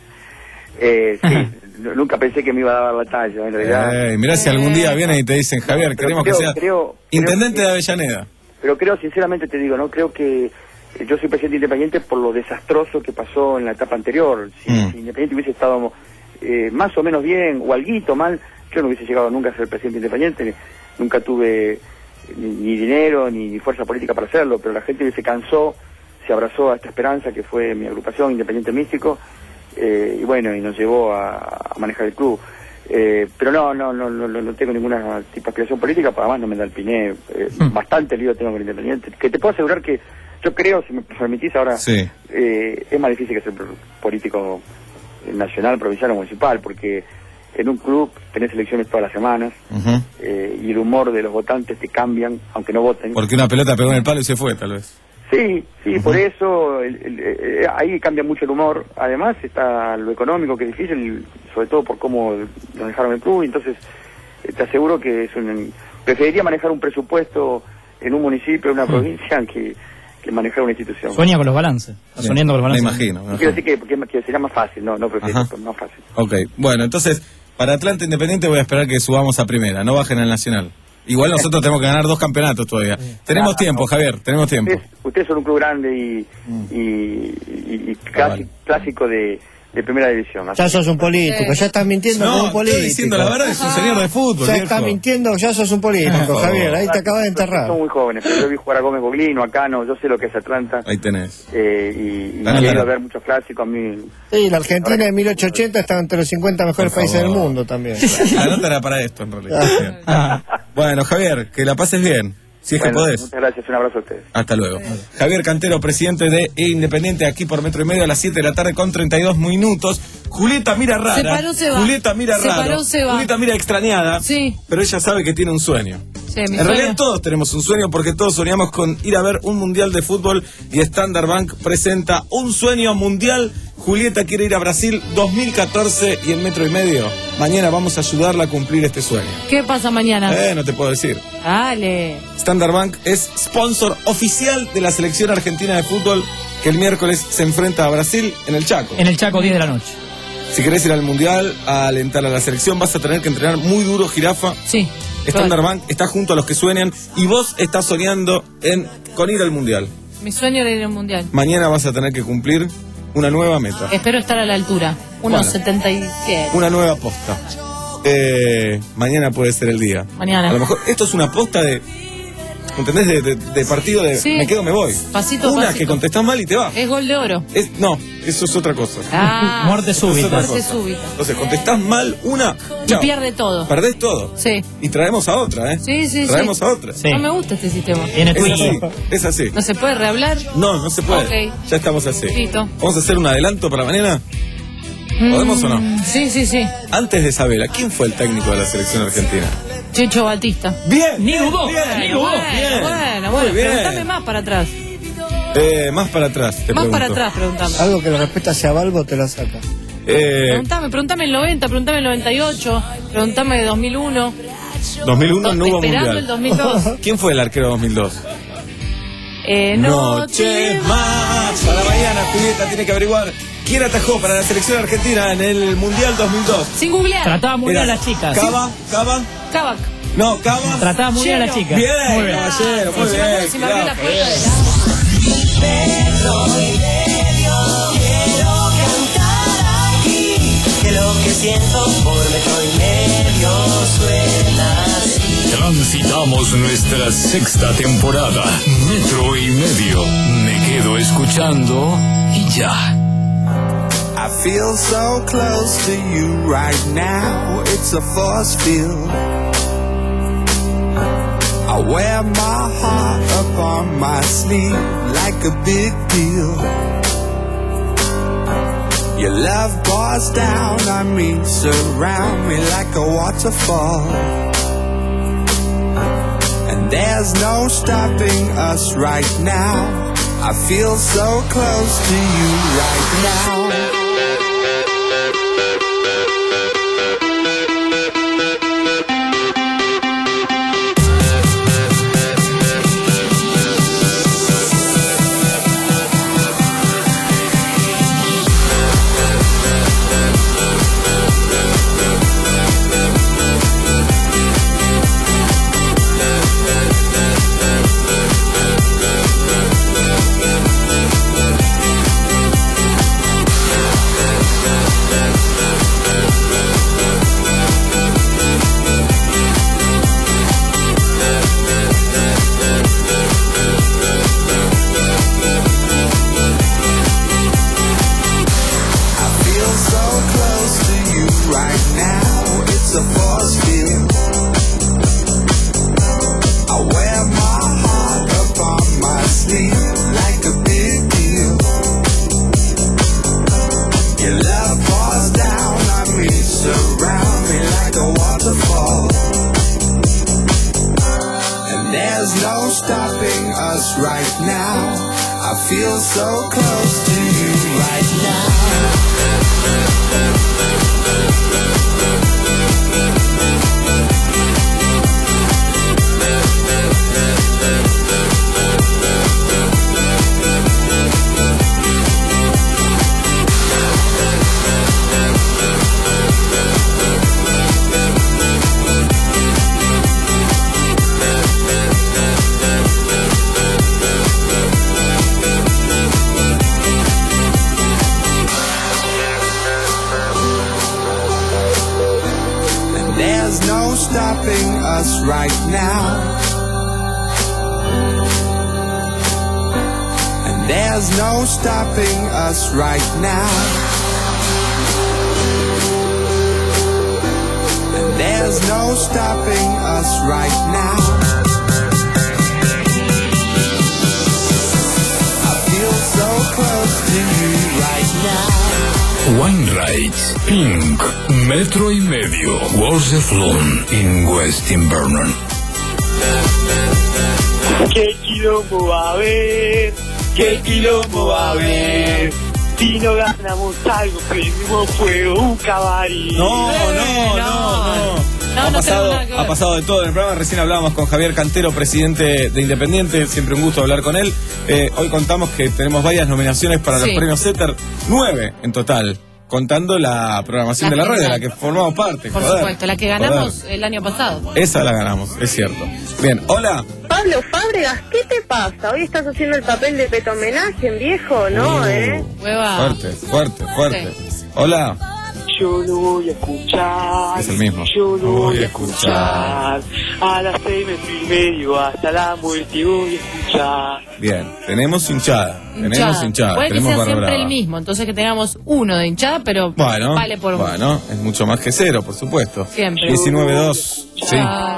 [SPEAKER 2] Eh, sí, nunca pensé que me iba a dar la talla, en realidad.
[SPEAKER 6] Eh, mirá si algún día vienen y te dicen, Javier,
[SPEAKER 2] Pero
[SPEAKER 6] queremos
[SPEAKER 2] creo-
[SPEAKER 6] que sea
[SPEAKER 2] creo-
[SPEAKER 6] intendente
[SPEAKER 2] creo que-
[SPEAKER 6] de Avellaneda.
[SPEAKER 2] Pero creo, sinceramente te digo, no creo que eh, yo soy presidente independiente por lo desastroso que pasó en la etapa anterior. Si,
[SPEAKER 6] Mm.
[SPEAKER 2] si Independiente hubiese estado eh, más o menos bien o alguito mal, yo no hubiese llegado nunca a ser presidente independiente. Nunca tuve ni, ni dinero ni fuerza política para hacerlo, pero la gente se cansó, se abrazó a esta esperanza que fue mi agrupación Independiente Místico, eh, y bueno, y nos llevó a, a manejar el club. Eh, pero no, no, no, no, no tengo ninguna tipo de aspiración política, pues además no me da el piné. Eh, Bastante lío tengo con el Independiente. Que te puedo asegurar que yo creo, si me permitís ahora,
[SPEAKER 6] Sí.
[SPEAKER 2] eh, es más difícil que ser político nacional, provincial o municipal, porque en un club tenés elecciones todas las semanas,
[SPEAKER 6] Ujú.
[SPEAKER 2] eh, y el humor de los votantes te cambian, aunque no voten.
[SPEAKER 6] Porque una pelota pegó en el palo y se fue, tal vez.
[SPEAKER 2] Sí, sí, por eso el- el- eh, ahí cambia mucho el humor. Además está lo económico, que es difícil, sobre todo por cómo nos dejaron el club. Entonces, eh, te aseguro que es un... Preferiría manejar un presupuesto en un municipio, en una provincia, que, que manejar una institución.
[SPEAKER 12] Sueña con los balances. Está soñando con los
[SPEAKER 6] Me
[SPEAKER 12] balances.
[SPEAKER 6] imagino. me
[SPEAKER 2] Quiero
[SPEAKER 6] imagino.
[SPEAKER 2] decir que, que, que sería más fácil, no, no prefiero,
[SPEAKER 6] Ajá.
[SPEAKER 2] pero más fácil.
[SPEAKER 6] Ok, bueno, entonces, para Atlanta Independiente voy a esperar que subamos a primera, no bajen al Nacional. Igual nosotros tenemos que ganar dos campeonatos todavía. Tenemos tiempo, Javier, tenemos tiempo.
[SPEAKER 2] Ustedes, ustedes son un club grande y, y, y- y clásico, clásico de, de primera división. Así
[SPEAKER 11] Ya
[SPEAKER 2] que-
[SPEAKER 11] sos un político, ya estás mintiendo
[SPEAKER 6] No,
[SPEAKER 11] como un
[SPEAKER 6] estoy
[SPEAKER 11] político.
[SPEAKER 6] diciendo la verdad, es un señor de fútbol,
[SPEAKER 11] Ya
[SPEAKER 6] viejo.
[SPEAKER 11] estás mintiendo, ya sos un político,
[SPEAKER 6] favor.
[SPEAKER 11] Javier, ahí te acabas de enterrar.
[SPEAKER 2] Son muy jóvenes, pero yo vi jugar a Gómez Boglino, acá no, yo sé lo que es Atlanta,
[SPEAKER 6] Ahí tenés.
[SPEAKER 2] eh, y, y
[SPEAKER 6] Dale,
[SPEAKER 2] he ido
[SPEAKER 6] dale.
[SPEAKER 2] a ver muchos clásicos. A mí,
[SPEAKER 11] Sí, la Argentina en mil ochocientos ochenta estaba entre los cincuenta mejores
[SPEAKER 6] Por
[SPEAKER 11] países
[SPEAKER 6] favor.
[SPEAKER 11] del mundo también.
[SPEAKER 6] La nota era para esto, en realidad. Bien. Bueno, Javier, que la pases bien, si es que
[SPEAKER 2] bueno,
[SPEAKER 6] podés.
[SPEAKER 2] muchas gracias, un abrazo a ustedes.
[SPEAKER 6] Hasta luego. Javier Cantero, presidente de Independiente, aquí por Metro y Medio a las siete de la tarde con treinta y dos minutos. Julieta mira rara.
[SPEAKER 5] Se paró, se va.
[SPEAKER 6] Julieta mira
[SPEAKER 5] Se
[SPEAKER 6] raro.
[SPEAKER 5] paró, se va.
[SPEAKER 6] Julieta mira extrañada.
[SPEAKER 5] Sí.
[SPEAKER 6] Pero ella sabe que tiene un sueño.
[SPEAKER 5] Sí, mi
[SPEAKER 6] En
[SPEAKER 5] sueño.
[SPEAKER 6] realidad todos tenemos un sueño porque todos soñamos con ir a ver un mundial de fútbol y Standard Bank presenta un sueño mundial. Julieta quiere ir a Brasil dos mil catorce y en Metro y Medio mañana vamos a ayudarla a cumplir este sueño.
[SPEAKER 5] ¿Qué pasa mañana?
[SPEAKER 6] Eh, no te puedo decir.
[SPEAKER 5] Dale.
[SPEAKER 6] Standard Bank es sponsor oficial de la selección argentina de fútbol que el miércoles se enfrenta a Brasil en el Chaco.
[SPEAKER 12] En el Chaco, diez de la noche.
[SPEAKER 6] Si querés ir al mundial a alentar a la selección vas a tener que entrenar muy duro, jirafa.
[SPEAKER 5] Sí.
[SPEAKER 6] Standard Bank está junto a los que sueñan y vos estás soñando en con ir al mundial.
[SPEAKER 5] Mi sueño era ir al mundial.
[SPEAKER 6] Mañana vas a tener que cumplir una nueva meta,
[SPEAKER 5] Espero estar a la altura.
[SPEAKER 6] Bueno.
[SPEAKER 5] uno setenta y siete.
[SPEAKER 6] una nueva posta. Eh, mañana puede ser el día.
[SPEAKER 5] Mañana.
[SPEAKER 6] A lo mejor esto es una posta de, ¿entendés? De, de- de partido de
[SPEAKER 5] Sí.
[SPEAKER 6] me quedo, me voy.
[SPEAKER 5] Pasito a
[SPEAKER 6] Una
[SPEAKER 5] pasito.
[SPEAKER 6] que contestás mal y te va.
[SPEAKER 5] Es gol de oro.
[SPEAKER 6] Es, no, eso es otra cosa.
[SPEAKER 5] Ah.
[SPEAKER 12] Muerte
[SPEAKER 6] Eso es
[SPEAKER 12] súbita.
[SPEAKER 6] otra
[SPEAKER 5] Muerte
[SPEAKER 6] cosa.
[SPEAKER 5] súbita.
[SPEAKER 6] Entonces, contestás mal una,
[SPEAKER 5] Y
[SPEAKER 6] chao.
[SPEAKER 5] pierde todo.
[SPEAKER 6] Perdés todo.
[SPEAKER 5] Sí.
[SPEAKER 6] Y traemos a otra, ¿eh?
[SPEAKER 5] Sí, sí,
[SPEAKER 6] Traemos
[SPEAKER 5] sí.
[SPEAKER 6] a otra.
[SPEAKER 12] Sí.
[SPEAKER 5] No me gusta este sistema.
[SPEAKER 12] Tiene
[SPEAKER 6] Es
[SPEAKER 12] Twitch.
[SPEAKER 6] así, es así.
[SPEAKER 5] ¿No se puede rehablar?
[SPEAKER 6] No, no se puede.
[SPEAKER 5] Ok.
[SPEAKER 6] Ya estamos así.
[SPEAKER 5] Listo.
[SPEAKER 6] ¿Vamos a hacer un adelanto para mañana? ¿Podemos o no?
[SPEAKER 5] Mm, Sí, sí, sí.
[SPEAKER 6] Antes de Isabela, ¿quién fue el técnico de la selección argentina?
[SPEAKER 5] Checho Batista.
[SPEAKER 6] Bien.
[SPEAKER 12] Ni dudó,
[SPEAKER 6] Bien,
[SPEAKER 12] ni
[SPEAKER 6] bien,
[SPEAKER 12] dudó.
[SPEAKER 5] Bueno,
[SPEAKER 6] bien.
[SPEAKER 5] bueno,
[SPEAKER 6] Muy
[SPEAKER 5] bueno.
[SPEAKER 6] bien.
[SPEAKER 5] Pregúntame más para atrás.
[SPEAKER 6] Eh, más para atrás, te
[SPEAKER 5] Más
[SPEAKER 6] pregunto.
[SPEAKER 5] para atrás, pregúntame.
[SPEAKER 11] Algo que lo respeta hacia Balbo te lo saca.
[SPEAKER 6] Eh,
[SPEAKER 5] Preguntame, preguntame el noventa, preguntame el noventa y ocho, preguntame el dos mil uno.
[SPEAKER 6] dos mil uno no hubo
[SPEAKER 5] Esperando
[SPEAKER 6] mundial.
[SPEAKER 5] el dos mil dos.
[SPEAKER 6] ¿Quién fue el arquero dos mil dos?
[SPEAKER 5] Eh,
[SPEAKER 6] Noche más. Para mañana, Julieta tiene que averiguar quién atajó para la selección argentina en el Mundial dos mil dos.
[SPEAKER 5] Sin googlear.
[SPEAKER 12] Trataba muy bien a
[SPEAKER 6] Era
[SPEAKER 12] las chicas.
[SPEAKER 6] Cava, Cava,
[SPEAKER 5] Kavak.
[SPEAKER 6] no, Cava.
[SPEAKER 12] Trataba muy bien a las chicas.
[SPEAKER 6] Bien,
[SPEAKER 12] Muy bien.
[SPEAKER 6] caballero, muy
[SPEAKER 5] Se me abrió-
[SPEAKER 6] bien.
[SPEAKER 5] se me abrió la
[SPEAKER 6] Cava,
[SPEAKER 5] puerta
[SPEAKER 6] bien.
[SPEAKER 5] del agua.
[SPEAKER 10] Que lo que siento por metro y medio suena así.
[SPEAKER 23] Transitamos nuestra sexta temporada. Metro y Medio. Me quedo escuchando y ya.
[SPEAKER 24] I feel so close to you right now. It's a force field. I wear my heart up on my sleeve like a big deal. Your love pours down on me, surround me like a waterfall. And there's no stopping us right now. I feel so close to you right now.
[SPEAKER 23] Wainwright, Pink, Metro y Medio, Was the Flown in West Invernon.
[SPEAKER 3] ¿Qué quilombo va a haber? ¿Qué quilombo va a haber? Si no ganamos algo, pedimos fuego, un caballo.
[SPEAKER 6] No, no, no, no.
[SPEAKER 5] No,
[SPEAKER 6] ha,
[SPEAKER 5] no
[SPEAKER 6] pasado,
[SPEAKER 5] tengo nada que ver.
[SPEAKER 6] ha pasado de todo en el programa. Recién hablábamos con Javier Cantero, presidente de Independiente. Siempre un gusto hablar con él. Eh, hoy contamos que tenemos varias nominaciones para
[SPEAKER 5] Sí.
[SPEAKER 6] los premios Setter. Nueve en total, contando la programación
[SPEAKER 5] La
[SPEAKER 6] de la red, de
[SPEAKER 5] general.
[SPEAKER 6] la que formamos parte.
[SPEAKER 5] Por
[SPEAKER 6] joder,
[SPEAKER 5] supuesto, la que ganamos
[SPEAKER 6] joder.
[SPEAKER 5] el año pasado.
[SPEAKER 6] Esa la ganamos, es cierto. Bien, hola.
[SPEAKER 8] Pablo Fábregas, ¿qué te pasa? Hoy estás haciendo el papel de Peto Homenaje en viejo, ¿no?
[SPEAKER 6] Uh,
[SPEAKER 8] ¿Eh?
[SPEAKER 6] Fuerte, fuerte, fuerte. Hola.
[SPEAKER 3] Yo lo voy a escuchar.
[SPEAKER 6] Es el mismo.
[SPEAKER 3] Yo lo voy a escuchar. A las seis y medio hasta la muerte voy a escuchar.
[SPEAKER 6] Bien, tenemos hinchada. Tenemos hinchada.
[SPEAKER 5] Puede que
[SPEAKER 6] tenemos
[SPEAKER 5] sea
[SPEAKER 6] barra
[SPEAKER 5] siempre
[SPEAKER 6] brava.
[SPEAKER 5] el mismo, entonces que tengamos uno de hinchada, pero
[SPEAKER 6] Bueno,
[SPEAKER 5] vale por mucho.
[SPEAKER 6] bueno, es mucho más que cero, por supuesto.
[SPEAKER 5] Siempre.
[SPEAKER 6] diecinueve dos. Sí.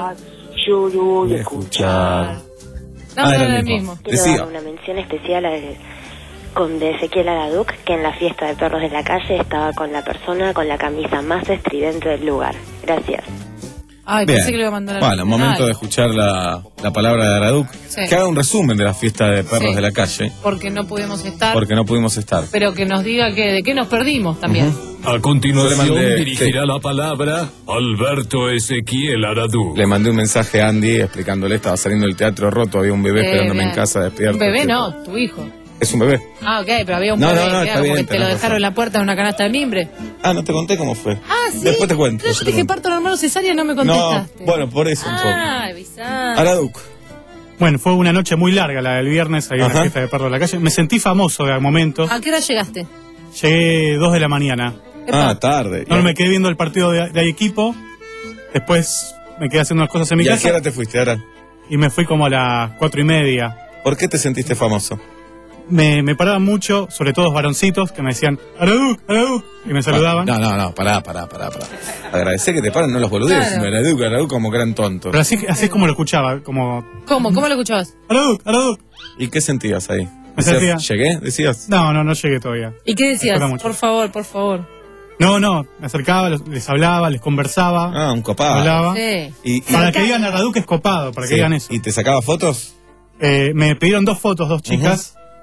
[SPEAKER 3] Yo lo voy a escuchar.
[SPEAKER 5] No,
[SPEAKER 6] Ah,
[SPEAKER 5] no,
[SPEAKER 6] era
[SPEAKER 5] era
[SPEAKER 6] el
[SPEAKER 5] el
[SPEAKER 6] mismo.
[SPEAKER 5] mismo.
[SPEAKER 17] Quiero
[SPEAKER 6] Decía.
[SPEAKER 17] dar una mención especial al conde Ezequiel Araduc, que en la fiesta de perros de la calle estaba con la persona con la camisa más estridente del lugar. Gracias.
[SPEAKER 5] Ay,
[SPEAKER 6] Bien.
[SPEAKER 5] pensé que le iba a mandar al
[SPEAKER 6] Bueno, momento
[SPEAKER 5] final,
[SPEAKER 6] de escuchar la, la palabra de Araduc.
[SPEAKER 5] Sí.
[SPEAKER 6] Que haga un resumen de la fiesta de perros
[SPEAKER 5] Sí.
[SPEAKER 6] de la calle,
[SPEAKER 5] porque no pudimos estar,
[SPEAKER 6] porque no pudimos estar.
[SPEAKER 5] pero que nos diga que de qué nos perdimos también.
[SPEAKER 23] A continuación
[SPEAKER 6] Yo le mandé-
[SPEAKER 23] dirigirá
[SPEAKER 6] sí.
[SPEAKER 23] la palabra Alberto Ezequiel Aradú.
[SPEAKER 6] Le mandé un mensaje a Andy explicándole, estaba saliendo del teatro roto, había un bebé
[SPEAKER 5] Eh,
[SPEAKER 6] esperándome
[SPEAKER 5] bien.
[SPEAKER 6] en casa despierto.
[SPEAKER 5] Un bebé no, tu hijo.
[SPEAKER 6] Es un bebé.
[SPEAKER 5] Ah, ok, pero había un
[SPEAKER 6] No,
[SPEAKER 5] bebé,
[SPEAKER 6] no, no,
[SPEAKER 5] claro,
[SPEAKER 6] está bien,
[SPEAKER 5] porque te lo
[SPEAKER 6] tenés
[SPEAKER 5] dejaron
[SPEAKER 6] razón.
[SPEAKER 5] en la puerta de una canasta de mimbre.
[SPEAKER 6] Ah, no te conté cómo fue.
[SPEAKER 5] Ah, sí.
[SPEAKER 6] Después te cuento.
[SPEAKER 5] Pero yo te dije parto normal o cesárea, no me
[SPEAKER 6] No,
[SPEAKER 5] contestaste.
[SPEAKER 6] bueno, por eso un poco.
[SPEAKER 5] Ah, avisá.
[SPEAKER 6] Araduc.
[SPEAKER 18] Bueno, fue una noche muy larga la del viernes, ahí en
[SPEAKER 6] Ajá.
[SPEAKER 18] la fiesta de perro de la calle. Me sentí famoso de momento.
[SPEAKER 5] ¿A qué hora llegaste?
[SPEAKER 18] Llegué dos de la mañana.
[SPEAKER 6] Ah, tarde.
[SPEAKER 18] No, me quedé viendo el partido de, de equipo. Después me quedé haciendo unas cosas en mi
[SPEAKER 6] ¿Y a
[SPEAKER 18] casa.
[SPEAKER 6] qué hora te fuiste ahora?
[SPEAKER 18] Y me fui como a las cuatro y media.
[SPEAKER 6] ¿Por qué te sentiste famoso?
[SPEAKER 18] Me, me paraban mucho, sobre todo varoncitos, que me decían, Araduc, Araduc, y me saludaban.
[SPEAKER 6] No, no, no, pará, pará, pará, pará. Agradecer que te paran, no los boludeos.
[SPEAKER 18] Claro.
[SPEAKER 6] Araduc, Araduc, como que eran tontos.
[SPEAKER 18] Pero así, así es como lo escuchaba, como...
[SPEAKER 5] ¿Cómo? ¿Cómo lo escuchabas?
[SPEAKER 18] Araduc, Araduc.
[SPEAKER 6] ¿Y qué sentías ahí?
[SPEAKER 18] Me
[SPEAKER 6] Decías,
[SPEAKER 18] sentía-
[SPEAKER 6] ¿Llegué? ¿Decías?
[SPEAKER 18] No, no, no llegué todavía.
[SPEAKER 5] ¿Y qué decías?
[SPEAKER 18] Espera mucho.
[SPEAKER 5] Por favor, por favor.
[SPEAKER 18] No, no, me acercaba, los- les hablaba, les conversaba.
[SPEAKER 6] Ah, un copado.
[SPEAKER 18] Hablaba.
[SPEAKER 5] Sí.
[SPEAKER 6] Y, y-
[SPEAKER 18] Para que digan Araduc es copado, para que
[SPEAKER 6] Sí.
[SPEAKER 18] digan eso.
[SPEAKER 6] ¿Y te sacaba fotos?
[SPEAKER 18] Eh, me pidieron dos fotos, dos chicas.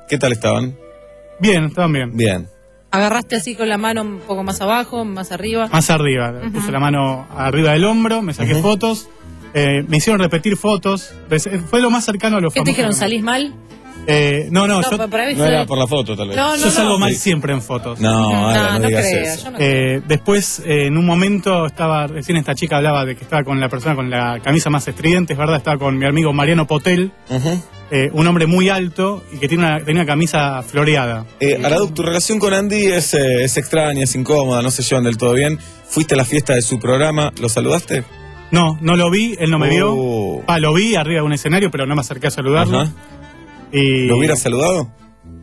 [SPEAKER 6] ¿Qué tal estaban?
[SPEAKER 18] Bien, estaban bien.
[SPEAKER 6] Bien.
[SPEAKER 5] Agarraste así con la mano un poco más abajo, más arriba.
[SPEAKER 18] Más arriba. Uh-huh. Puse la mano arriba del hombro, me saqué uh-huh. fotos. Eh, me hicieron repetir fotos. Fue lo más cercano a los
[SPEAKER 5] ¿Qué te dijeron? ¿Salís mal?
[SPEAKER 18] Eh, no, no, no, yo,
[SPEAKER 6] no era por la foto, tal vez.
[SPEAKER 5] No, no,
[SPEAKER 18] yo salgo
[SPEAKER 5] no.
[SPEAKER 18] mal
[SPEAKER 6] Sí.
[SPEAKER 18] siempre en fotos.
[SPEAKER 6] No,
[SPEAKER 5] no,
[SPEAKER 6] ahora, no,
[SPEAKER 5] no
[SPEAKER 6] digas
[SPEAKER 5] creo,
[SPEAKER 6] eso.
[SPEAKER 5] yo no
[SPEAKER 18] Eh, después, eh, en un momento, estaba recién esta chica hablaba de que estaba con la persona con la camisa más estridente, es verdad, estaba con mi amigo Mariano Potel,
[SPEAKER 6] Uh-huh.
[SPEAKER 18] eh, un hombre muy alto y que tiene una, tenía una camisa floreada.
[SPEAKER 6] Eh, Araduc, tu relación con Andy es, eh, es extraña, es incómoda, no se llevan del todo bien. Fuiste a la fiesta de su programa, ¿lo saludaste?
[SPEAKER 18] No, no lo vi, él no me vio.
[SPEAKER 6] Oh.
[SPEAKER 18] Ah, lo vi arriba de un escenario, pero no me acerqué a saludarlo.
[SPEAKER 6] Ajá.
[SPEAKER 18] Y
[SPEAKER 6] ¿Lo hubieras saludado?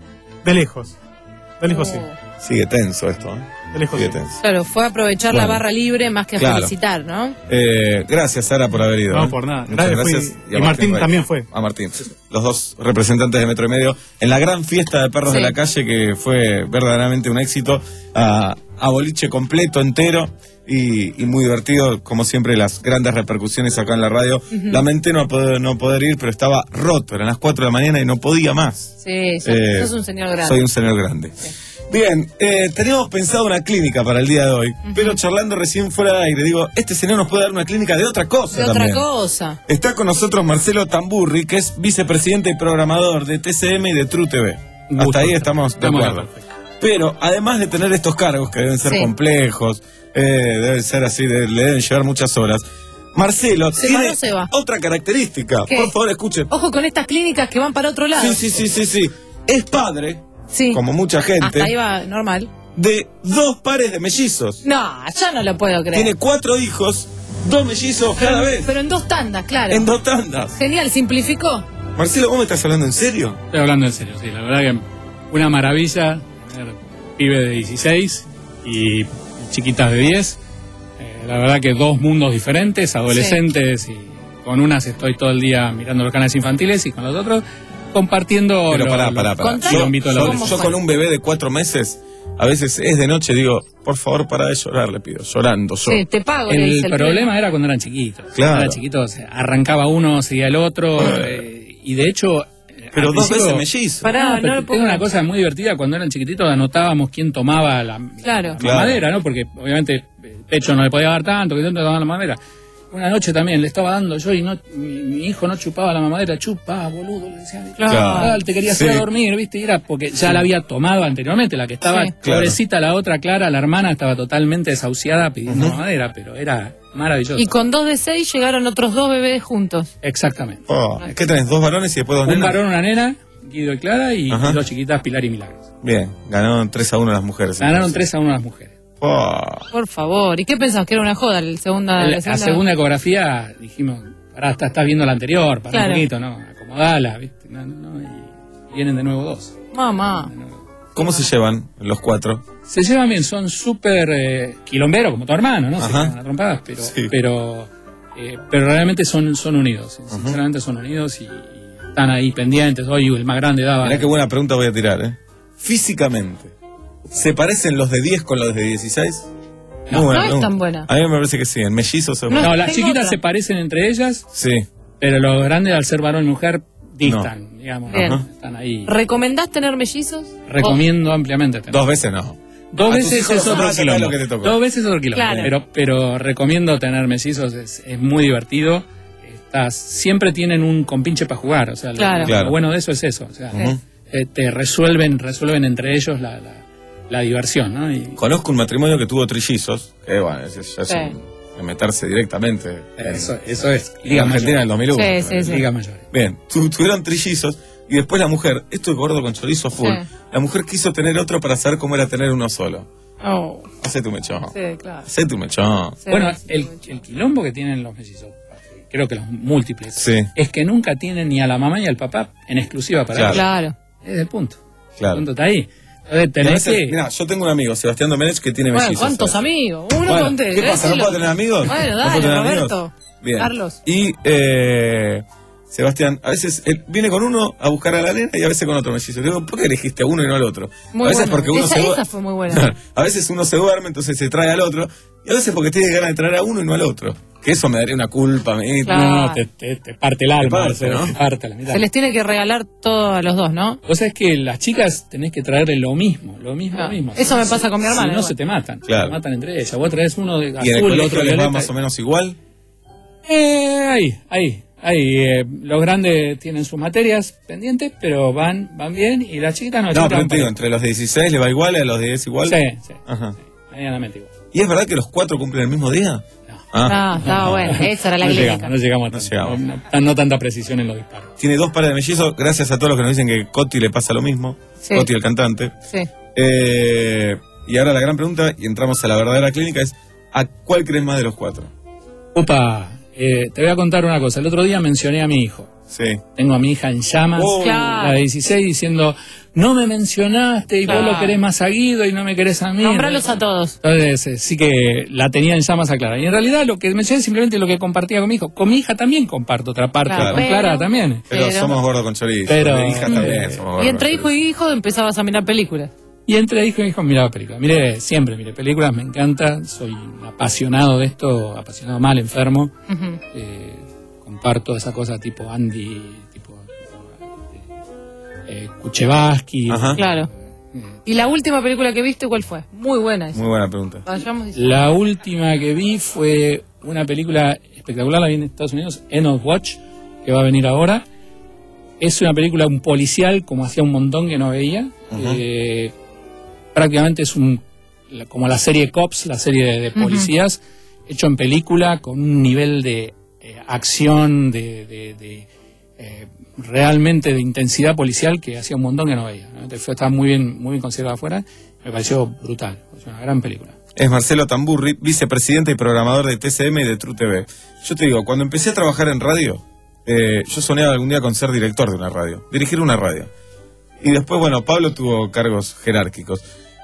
[SPEAKER 18] de lejos. De lejos
[SPEAKER 5] Oh.
[SPEAKER 18] sí.
[SPEAKER 6] Sigue tenso esto, ¿eh?
[SPEAKER 18] De lejos
[SPEAKER 6] Sigue
[SPEAKER 18] sí.
[SPEAKER 6] tenso.
[SPEAKER 5] Claro, fue aprovechar
[SPEAKER 6] Bueno.
[SPEAKER 5] la barra libre más que
[SPEAKER 6] Claro.
[SPEAKER 5] felicitar, ¿no?
[SPEAKER 6] Eh, gracias, Sara, por haber ido.
[SPEAKER 18] No,
[SPEAKER 6] ¿eh?
[SPEAKER 18] por nada.
[SPEAKER 6] Muchas
[SPEAKER 18] Gracias,
[SPEAKER 6] gracias.
[SPEAKER 18] fui- y Martín
[SPEAKER 6] Rey.
[SPEAKER 18] también fue.
[SPEAKER 6] A Martín. Los dos representantes de Metro y Medio. En la gran fiesta de perros
[SPEAKER 5] Sí.
[SPEAKER 6] de la calle, que fue verdaderamente un éxito. A, a boliche completo, entero. Y, y muy divertido, como siempre, las grandes repercusiones acá en la radio.
[SPEAKER 5] Ujú.
[SPEAKER 6] Lamenté no poder, no poder ir, pero estaba roto. Eran las cuatro de la mañana y no podía más.
[SPEAKER 5] Sí, sos,
[SPEAKER 6] Eh,
[SPEAKER 5] sos un señor grande.
[SPEAKER 6] Soy un señor grande. Bien, eh, teníamos pensado una clínica para el día de hoy,
[SPEAKER 5] Ujú.
[SPEAKER 6] pero charlando recién fuera de aire, digo, este señor nos puede dar una clínica de otra cosa
[SPEAKER 5] De otra
[SPEAKER 6] también.
[SPEAKER 5] cosa.
[SPEAKER 6] Está con nosotros Marcelo Tamburri, que es vicepresidente y programador de T C M y de True T V.
[SPEAKER 18] Un
[SPEAKER 6] Hasta
[SPEAKER 18] gusto.
[SPEAKER 6] ahí estamos de
[SPEAKER 18] Estamos
[SPEAKER 6] acuerdo. Pero además de tener estos cargos que deben ser
[SPEAKER 5] Sí.
[SPEAKER 6] complejos, eh, deben ser así, de- le deben llevar muchas horas, Marcelo
[SPEAKER 5] ¿Se va
[SPEAKER 6] tiene
[SPEAKER 5] o no se va?
[SPEAKER 6] otra característica.
[SPEAKER 5] ¿Qué?
[SPEAKER 6] Por favor, escuchen.
[SPEAKER 5] Ojo con estas clínicas que van para otro lado.
[SPEAKER 6] Sí, sí, sí, sí, sí. Es padre,
[SPEAKER 5] Sí.
[SPEAKER 6] como mucha gente,
[SPEAKER 5] Hasta ahí va normal.
[SPEAKER 6] de dos pares de mellizos.
[SPEAKER 5] No, ya no lo puedo creer.
[SPEAKER 6] Tiene cuatro hijos, dos mellizos cada vez,
[SPEAKER 5] Pero en dos tandas, claro.
[SPEAKER 6] en dos tandas.
[SPEAKER 5] Genial, simplificó.
[SPEAKER 6] Marcelo, ¿vos me estás hablando en serio?
[SPEAKER 4] Estoy hablando en serio, sí. La verdad que una maravilla tener pibe de dieciséis y chiquitas de diez. Eh, la verdad que dos mundos diferentes, adolescentes, y con unas estoy todo el día mirando los canales infantiles y con los otros compartiendo
[SPEAKER 6] Pero
[SPEAKER 4] lo-
[SPEAKER 6] pará,
[SPEAKER 4] lo-
[SPEAKER 6] pará, pará.
[SPEAKER 5] Contá-
[SPEAKER 6] Yo,
[SPEAKER 4] quilombito de la
[SPEAKER 6] yo-
[SPEAKER 4] adolescencia.
[SPEAKER 6] yo con un bebé de cuatro meses, a veces es de noche, digo, por favor, para de llorar, le pido, llorando yo.
[SPEAKER 5] Sí, te pago. le
[SPEAKER 4] El
[SPEAKER 5] dice
[SPEAKER 4] problema
[SPEAKER 5] pleno.
[SPEAKER 4] era cuando eran chiquitos.
[SPEAKER 6] Claro.
[SPEAKER 4] Cuando eran chiquitos, arrancaba uno, seguía el otro, eh, y de hecho... eh,
[SPEAKER 6] Pero
[SPEAKER 4] al
[SPEAKER 6] dos
[SPEAKER 4] principio-
[SPEAKER 6] veces mellizos.
[SPEAKER 5] Pará,
[SPEAKER 4] No,
[SPEAKER 5] no,
[SPEAKER 4] pero
[SPEAKER 5] lo puedo
[SPEAKER 4] tengo una
[SPEAKER 5] creer.
[SPEAKER 4] cosa muy divertida, cuando eran chiquititos anotábamos quién tomaba la,
[SPEAKER 5] Claro.
[SPEAKER 4] la
[SPEAKER 6] Claro.
[SPEAKER 4] mamadera, ¿no? Porque obviamente el pecho no le podía dar tanto, que tanto daban la mamadera. Una noche también le estaba dando yo y no, mi, mi hijo no chupaba la mamadera, chupa, boludo, le decía,
[SPEAKER 5] Claro.
[SPEAKER 4] "Ah, te quería hacer
[SPEAKER 6] Sí.
[SPEAKER 4] dormir, ¿viste? Y era porque ya la había tomado anteriormente, la que estaba,
[SPEAKER 5] Sí.
[SPEAKER 4] pobrecita la otra, Clara, la hermana, estaba totalmente desahuciada pidiendo
[SPEAKER 6] Ujú.
[SPEAKER 4] mamadera, pero era maravilloso.
[SPEAKER 5] Y con dos de seis llegaron otros dos bebés juntos.
[SPEAKER 4] Exactamente.
[SPEAKER 6] Oh, ¿qué tenés? ¿Dos varones y después dos
[SPEAKER 4] Un
[SPEAKER 6] nenas?
[SPEAKER 4] varón, una nena, Guido y Clara, y
[SPEAKER 6] Ajá.
[SPEAKER 4] dos chiquitas, Pilar y Milagros.
[SPEAKER 6] Bien, ganaron tres a uno las mujeres.
[SPEAKER 4] Ganaron
[SPEAKER 6] entonces.
[SPEAKER 4] tres a uno las mujeres.
[SPEAKER 6] Oh,
[SPEAKER 5] Por favor. ¿Y qué pensabas? ¿Que era una joda el segunda?
[SPEAKER 4] El-
[SPEAKER 5] la
[SPEAKER 4] la
[SPEAKER 5] segunda?
[SPEAKER 4] segunda ecografía dijimos, pará, estás, estás viendo la anterior, pará
[SPEAKER 5] Claro.
[SPEAKER 4] un poquito, ¿no? Acomodala, ¿viste? No, no, no, y vienen de nuevo dos.
[SPEAKER 5] Mamá.
[SPEAKER 6] ¿cómo se llevan los cuatro?
[SPEAKER 4] Se llevan bien, son súper eh, quilomberos, como tu hermano, ¿no? Se
[SPEAKER 6] Ajá.
[SPEAKER 4] cagan a trompadas, pero,
[SPEAKER 6] Sí.
[SPEAKER 4] pero, eh, pero realmente son, son unidos, sinceramente son unidos y, y están ahí pendientes. Hoy el más grande daba...
[SPEAKER 6] Mirá qué buena pregunta voy a tirar, ¿eh? Físicamente, ¿se parecen los de diez con los de dieciséis?
[SPEAKER 4] No,
[SPEAKER 5] no es tan buena.
[SPEAKER 6] A mí me parece que sí, en mellizos o...
[SPEAKER 4] No,
[SPEAKER 5] No,
[SPEAKER 4] las
[SPEAKER 5] tengo
[SPEAKER 4] chiquitas
[SPEAKER 5] otra.
[SPEAKER 4] se parecen entre ellas,
[SPEAKER 6] Sí.
[SPEAKER 4] pero los grandes al ser varón y mujer distan, digamos.
[SPEAKER 5] Bien.
[SPEAKER 4] Ajá. Están ahí.
[SPEAKER 5] ¿Recomendás tener mellizos?
[SPEAKER 4] Recomiendo ampliamente tener.
[SPEAKER 6] Dos veces no.
[SPEAKER 4] Dos
[SPEAKER 6] A tus
[SPEAKER 4] veces
[SPEAKER 6] hijos
[SPEAKER 4] es
[SPEAKER 6] los
[SPEAKER 4] otro
[SPEAKER 6] vas a sacar
[SPEAKER 4] quilombo.
[SPEAKER 6] lo que te tocó.
[SPEAKER 4] Dos veces es otro quilombo.
[SPEAKER 5] Claro.
[SPEAKER 4] Pero, pero recomiendo tener mellizos, es, es muy divertido. Estás, siempre tienen un compinche para jugar. O sea, lo-
[SPEAKER 5] Claro.
[SPEAKER 4] lo,
[SPEAKER 6] Claro.
[SPEAKER 4] bueno de eso es eso. O sea,
[SPEAKER 6] Ujú.
[SPEAKER 4] eh, te resuelven, resuelven entre ellos la, la, la diversión, ¿no? Y
[SPEAKER 6] Conozco un matrimonio que tuvo trillizos, que bueno, ese ya es
[SPEAKER 5] Sí.
[SPEAKER 6] un- de meterse directamente. en-
[SPEAKER 4] eso, eso es.
[SPEAKER 6] en
[SPEAKER 4] Liga
[SPEAKER 6] Argentina en el dos mil uno.
[SPEAKER 5] Sí, sí, sí.
[SPEAKER 4] Liga mayor.
[SPEAKER 6] Bien, tu- tuvieron trillizos y después la mujer, esto es gordo con chorizo full,
[SPEAKER 5] Sí.
[SPEAKER 6] la mujer quiso tener otro para saber cómo era tener uno solo.
[SPEAKER 5] Oh,
[SPEAKER 6] Hacé tu mechón.
[SPEAKER 5] sí, claro.
[SPEAKER 6] Hacé tu mechón.
[SPEAKER 5] Sí,
[SPEAKER 4] Bueno,
[SPEAKER 5] sí,
[SPEAKER 4] el,
[SPEAKER 5] sí.
[SPEAKER 4] el quilombo que tienen los mellizos, creo que los múltiples,
[SPEAKER 6] Sí.
[SPEAKER 4] es que nunca tienen ni a la mamá ni al papá en exclusiva para
[SPEAKER 6] Claro.
[SPEAKER 4] ellos.
[SPEAKER 5] Claro.
[SPEAKER 4] Es el punto.
[SPEAKER 6] Claro.
[SPEAKER 4] El punto está ahí. Entonces,
[SPEAKER 6] Y a
[SPEAKER 4] tenés
[SPEAKER 6] veces,
[SPEAKER 4] que...
[SPEAKER 6] mirá, yo tengo un amigo, Sebastián Domenech, que tiene
[SPEAKER 5] Bueno,
[SPEAKER 6] mellizos.
[SPEAKER 5] ¿cuántos
[SPEAKER 6] ¿sabes?
[SPEAKER 5] amigos? Uno
[SPEAKER 6] Bueno,
[SPEAKER 5] conté.
[SPEAKER 6] ¿qué pasa? ¿No
[SPEAKER 5] decilo.
[SPEAKER 6] puedo tener amigos?
[SPEAKER 5] Bueno,
[SPEAKER 6] ¿No
[SPEAKER 5] dale,
[SPEAKER 6] puedo tener amigos?
[SPEAKER 5] Roberto.
[SPEAKER 6] Bien.
[SPEAKER 5] Carlos.
[SPEAKER 6] Y eh, Sebastián, a veces él viene con uno a buscar a la nena y a veces con otro mellizo. Le digo, ¿por qué elegiste a uno y no al otro?
[SPEAKER 5] Muy
[SPEAKER 6] a veces
[SPEAKER 5] bueno.
[SPEAKER 6] porque uno
[SPEAKER 5] esa,
[SPEAKER 6] se
[SPEAKER 5] esa fue muy buena.
[SPEAKER 6] A veces uno se duerme, entonces se trae al otro. Y a veces porque tiene ganas de traer a uno y no al otro. Que eso me daría una culpa a mí.
[SPEAKER 5] Claro.
[SPEAKER 4] No, no, te, te, te parte el alma.
[SPEAKER 6] parte,
[SPEAKER 4] se-
[SPEAKER 6] ¿no?
[SPEAKER 4] te parte la mitad.
[SPEAKER 5] Se les tiene que regalar todo a los dos, ¿no?
[SPEAKER 4] O sea, es que las chicas tenés que traerle lo mismo, lo mismo,
[SPEAKER 5] Ah,
[SPEAKER 4] lo mismo.
[SPEAKER 5] eso me pasa con mi hermana,
[SPEAKER 4] Si no,
[SPEAKER 5] igual.
[SPEAKER 4] se te matan.
[SPEAKER 6] Claro.
[SPEAKER 4] Se matan entre ellas. Vos traes uno de azul,
[SPEAKER 6] ¿Y en el
[SPEAKER 4] el
[SPEAKER 6] colegio
[SPEAKER 4] otro
[SPEAKER 6] les va
[SPEAKER 4] violeta.
[SPEAKER 6] más o menos igual?
[SPEAKER 4] Eh, ahí, ahí. Ahí, eh, los grandes tienen sus materias pendientes, pero van van bien, y las chiquitas no. las
[SPEAKER 6] No,
[SPEAKER 4] chicas
[SPEAKER 6] pero
[SPEAKER 4] van
[SPEAKER 6] te digo,
[SPEAKER 4] para-
[SPEAKER 6] entre los de dieciséis le va igual y a los de diez igual.
[SPEAKER 4] Sí, sí,
[SPEAKER 6] Ajá.
[SPEAKER 4] medianamente igual.
[SPEAKER 6] ¿Y es verdad que los cuatro cumplen el mismo día?
[SPEAKER 5] Ah, estaba bueno, esa era la
[SPEAKER 4] no
[SPEAKER 5] clínica.
[SPEAKER 4] llegamos, no llegamos,
[SPEAKER 6] No
[SPEAKER 4] tanto,
[SPEAKER 6] llegamos.
[SPEAKER 4] no, no- no tanta precisión en los disparos.
[SPEAKER 6] Tiene dos pares de mellizos, gracias a todos los que nos dicen que Coti le pasa lo mismo.
[SPEAKER 5] Sí.
[SPEAKER 6] Coti, el cantante.
[SPEAKER 5] Sí.
[SPEAKER 6] Eh, y ahora la gran pregunta, y entramos a la verdadera clínica, es ¿a cuál crees más de los cuatro?
[SPEAKER 4] Opa, eh, te voy a contar una cosa. El otro día mencioné a mi hijo.
[SPEAKER 6] Sí.
[SPEAKER 4] Tengo a mi hija en llamas,
[SPEAKER 6] Oh.
[SPEAKER 5] Claro.
[SPEAKER 4] la de dieciséis, diciendo, no me mencionaste y
[SPEAKER 5] Claro.
[SPEAKER 4] vos lo querés más a Guido y no me querés a mí.
[SPEAKER 5] Nombralos a todos.
[SPEAKER 4] Entonces, eh, sí que la tenía en llamas a Clara. Y en realidad lo que mencioné es simplemente lo que compartía con mi hijo. Con mi hija también comparto otra parte,
[SPEAKER 5] Claro.
[SPEAKER 4] con
[SPEAKER 5] Pero-
[SPEAKER 4] Clara también.
[SPEAKER 6] Pero,
[SPEAKER 5] Pero-
[SPEAKER 6] somos gordos con chorizo.
[SPEAKER 4] Pero-
[SPEAKER 6] de hijas también
[SPEAKER 4] eh,
[SPEAKER 6] somos gordos
[SPEAKER 5] Y entre
[SPEAKER 6] con
[SPEAKER 5] hijo y hijo empezabas a mirar películas.
[SPEAKER 4] Y entre hijo y hijo miraba películas. Mire, siempre mire películas, me encanta. Soy un apasionado de esto, apasionado mal, enfermo.
[SPEAKER 5] Ujú.
[SPEAKER 4] Eh, comparto esa cosa tipo Andy, tipo eh, Kuchevaski.
[SPEAKER 6] Ajá.
[SPEAKER 5] Claro. ¿Y la última película que viste cuál fue? Muy buena esa.
[SPEAKER 6] Muy buena pregunta.
[SPEAKER 5] Vayamos y-
[SPEAKER 4] La última que vi fue una película espectacular, la vi en Estados Unidos, End of Watch, que va a venir ahora. Es una película, un policial, como hacía un montón que no veía.
[SPEAKER 6] Ujú.
[SPEAKER 4] Eh, prácticamente es un la- como la serie Cops, la serie de, de
[SPEAKER 5] Ujú.
[SPEAKER 4] policías, hecho en película, con un nivel de eh, acción, de, de- de, eh, realmente de intensidad policial que hacía un montón que no veía, ¿no? Entonces, fue, estaba muy bien, muy bien considerada afuera. Me pareció brutal, es una gran película.
[SPEAKER 6] Es Marcelo Tamburri, vicepresidente y programador de T C M y de True T V. Yo te digo, cuando empecé a trabajar en radio, eh, yo soñaba algún día con ser director de una radio, dirigir una radio. Y después, bueno, Pablo tuvo cargos jerárquicos.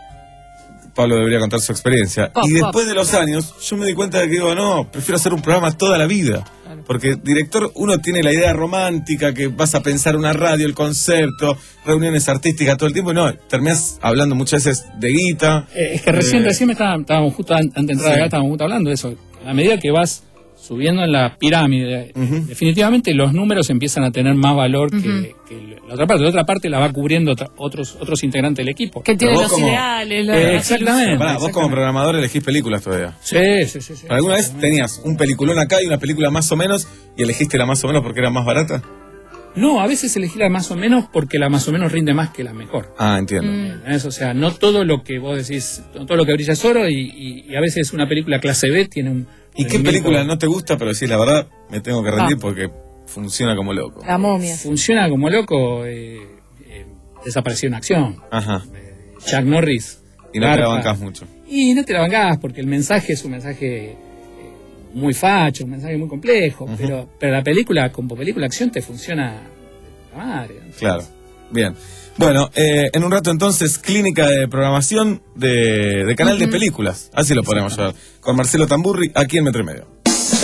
[SPEAKER 6] Pablo debería contar su experiencia.
[SPEAKER 5] Pop,
[SPEAKER 6] y después
[SPEAKER 5] pop.
[SPEAKER 6] de los años, yo me di cuenta de que digo, no, prefiero hacer un programa toda la vida. Porque director, uno tiene la idea romántica que vas a pensar una radio, el concepto, reuniones artísticas todo el tiempo, y no, terminás hablando muchas veces de guita.
[SPEAKER 4] Eh, es que recién,
[SPEAKER 6] Eh,
[SPEAKER 4] recién me estaba- estábamos justo an- antes de entrar
[SPEAKER 6] Sí.
[SPEAKER 4] acá, estábamos justo hablando de eso. A medida que vas subiendo en la pirámide, definitivamente los números empiezan a tener más valor que,
[SPEAKER 5] Ujú.
[SPEAKER 4] que la otra parte. La otra parte la va cubriendo otra- otros otros integrantes del equipo.
[SPEAKER 5] Que tiene
[SPEAKER 6] vos
[SPEAKER 5] los
[SPEAKER 6] como-
[SPEAKER 5] ideales. la-
[SPEAKER 4] Eh, exactamente.
[SPEAKER 6] Pará, vos como programador elegís películas todavía.
[SPEAKER 4] Sí, sí, sí. sí.
[SPEAKER 6] ¿Alguna vez tenías un peliculón acá y una película más o menos y elegiste la más o menos porque era más barata?
[SPEAKER 4] No, a veces elegí la más o menos porque la más o menos rinde más que la mejor.
[SPEAKER 6] Ah, entiendo.
[SPEAKER 4] ¿Entendés? O sea, no todo lo que vos decís, no todo lo que brilla es oro, y, y- y a veces una película clase B tiene un...
[SPEAKER 6] ¿Y qué
[SPEAKER 4] rendimiento-
[SPEAKER 6] película no te gusta, pero decís la verdad, me tengo que rendir
[SPEAKER 5] Ah.
[SPEAKER 6] porque funciona como loco?
[SPEAKER 5] La momia.
[SPEAKER 4] Funciona como loco, eh, eh, desapareció en acción.
[SPEAKER 6] Ajá.
[SPEAKER 4] Chuck Norris.
[SPEAKER 6] Y no te la
[SPEAKER 4] garpa.
[SPEAKER 6] bancás mucho.
[SPEAKER 4] Y no te la bancás porque el mensaje es un mensaje eh, muy facho, un mensaje muy complejo, pero, pero la película, como película acción, te funciona de puta madre. ¿no?
[SPEAKER 6] Claro. Bien. Bueno, eh, en un rato entonces, clínica de programación de, de canal de películas. Así lo podemos llevar. Con Marcelo Tamburri, aquí en Metro y Medio.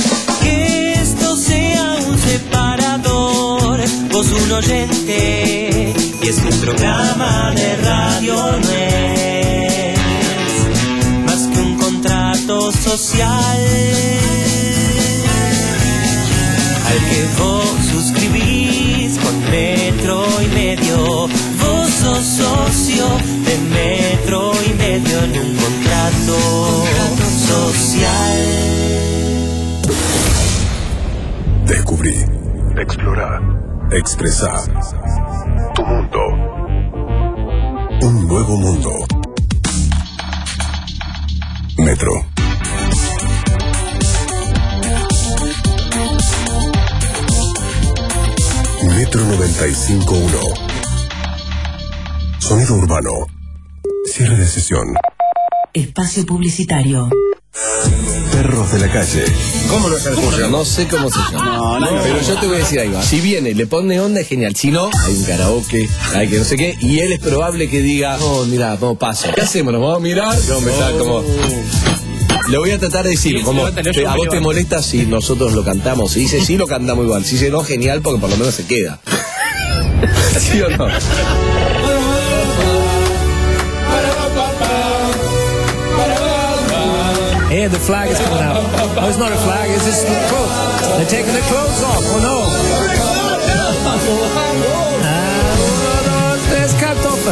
[SPEAKER 10] Que esto sea un separador, vos un oyente, y es un programa de radio, no es más que un contrato social al que vos suscribís con Metro y Medio. Vos sos socio de Metro y Medio en un contrato social.
[SPEAKER 16] Descubrí, explorar, expresar tu mundo. Un nuevo mundo. Metro. Metro noventa y cinco punto uno. Sonido urbano. Cierre de sesión.
[SPEAKER 20] Espacio publicitario.
[SPEAKER 16] Perros de la calle.
[SPEAKER 14] ¿Cómo no sabes? No sé cómo se llama.
[SPEAKER 16] No, no,
[SPEAKER 14] Pero
[SPEAKER 16] no.
[SPEAKER 14] yo te voy a decir algo. Si viene, le pone onda, es genial. Si no, hay un karaoke, hay que no sé qué. Y él es probable que diga, no, mira, no paso. ¿Qué hacemos? ¿Nos vamos a mirar? No, me está como... Le voy a tratar de decir, como, te- ¿a vos te molesta si nosotros lo cantamos? Si dice sí, lo cantamos igual. Si dice no, genial, porque por lo menos se queda. ¿Sí o no?
[SPEAKER 15] Hey, the flag is coming out. Oh, it's not a flag, it's just the clothes. They're taking their clothes off. Oh no. Ah, there's Kartoffel.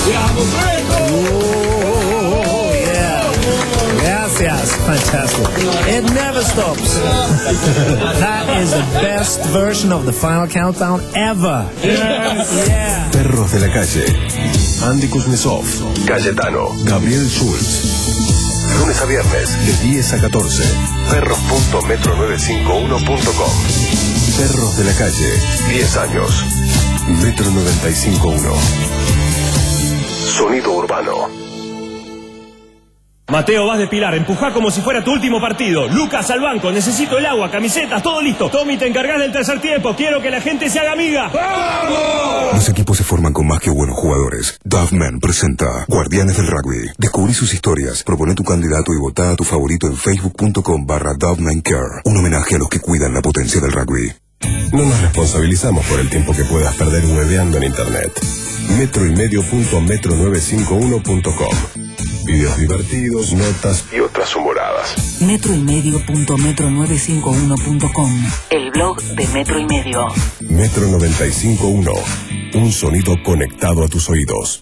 [SPEAKER 15] Oh, yeah. Gracias. Fantastic. It never stops. That is the best version of the final countdown ever. Yeah.
[SPEAKER 16] Perros de la calle. Andy Kuznetsov, Cayetano, Gabriel Schultz. Lunes a viernes, de diez a catorce. perros punto metro nueve cinco uno punto com. Perros de la calle, diez años. Metro noventa y cinco punto uno. Sonido urbano.
[SPEAKER 19] Mateo, vas de Pilar, empujá como si fuera tu último partido. Lucas al banco, necesito el agua, camisetas, todo listo. Tommy, te encargás del tercer tiempo, quiero que la gente se haga amiga. ¡Vamos!
[SPEAKER 7] Los equipos se forman con más que buenos jugadores. Duffman presenta Guardianes del Rugby. Descubrí sus historias, propone tu candidato y votá a tu favorito en facebook punto com barra Duffman Care. Un homenaje a los que cuidan la potencia del rugby.
[SPEAKER 16] No nos responsabilizamos por el tiempo que puedas perder hueveando en internet. metro y medio punto metro nueve cinco uno punto com. Videos divertidos, notas y otras humoradas.
[SPEAKER 20] Metro y medio punto metro nueve cinco uno punto com. El blog de Metro y Medio.
[SPEAKER 16] Metro noventa y cinco punto uno. Un sonido conectado a tus oídos.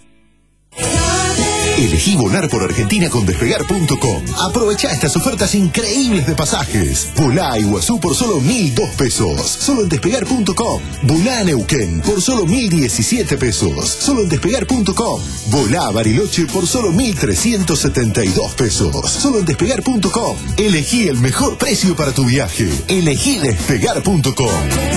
[SPEAKER 7] Elegí volar por Argentina con despegar punto com. Aprovecha estas ofertas increíbles de pasajes. Volá a Iguazú por solo mil dos pesos. Solo en despegar punto com. Volá a Neuquén por solo mil diecisiete pesos. Solo en despegar punto com. Volá a Bariloche por solo mil trescientos setenta y dos pesos. Solo en despegar punto com. Elegí el mejor precio para tu viaje. Elegí despegar punto com.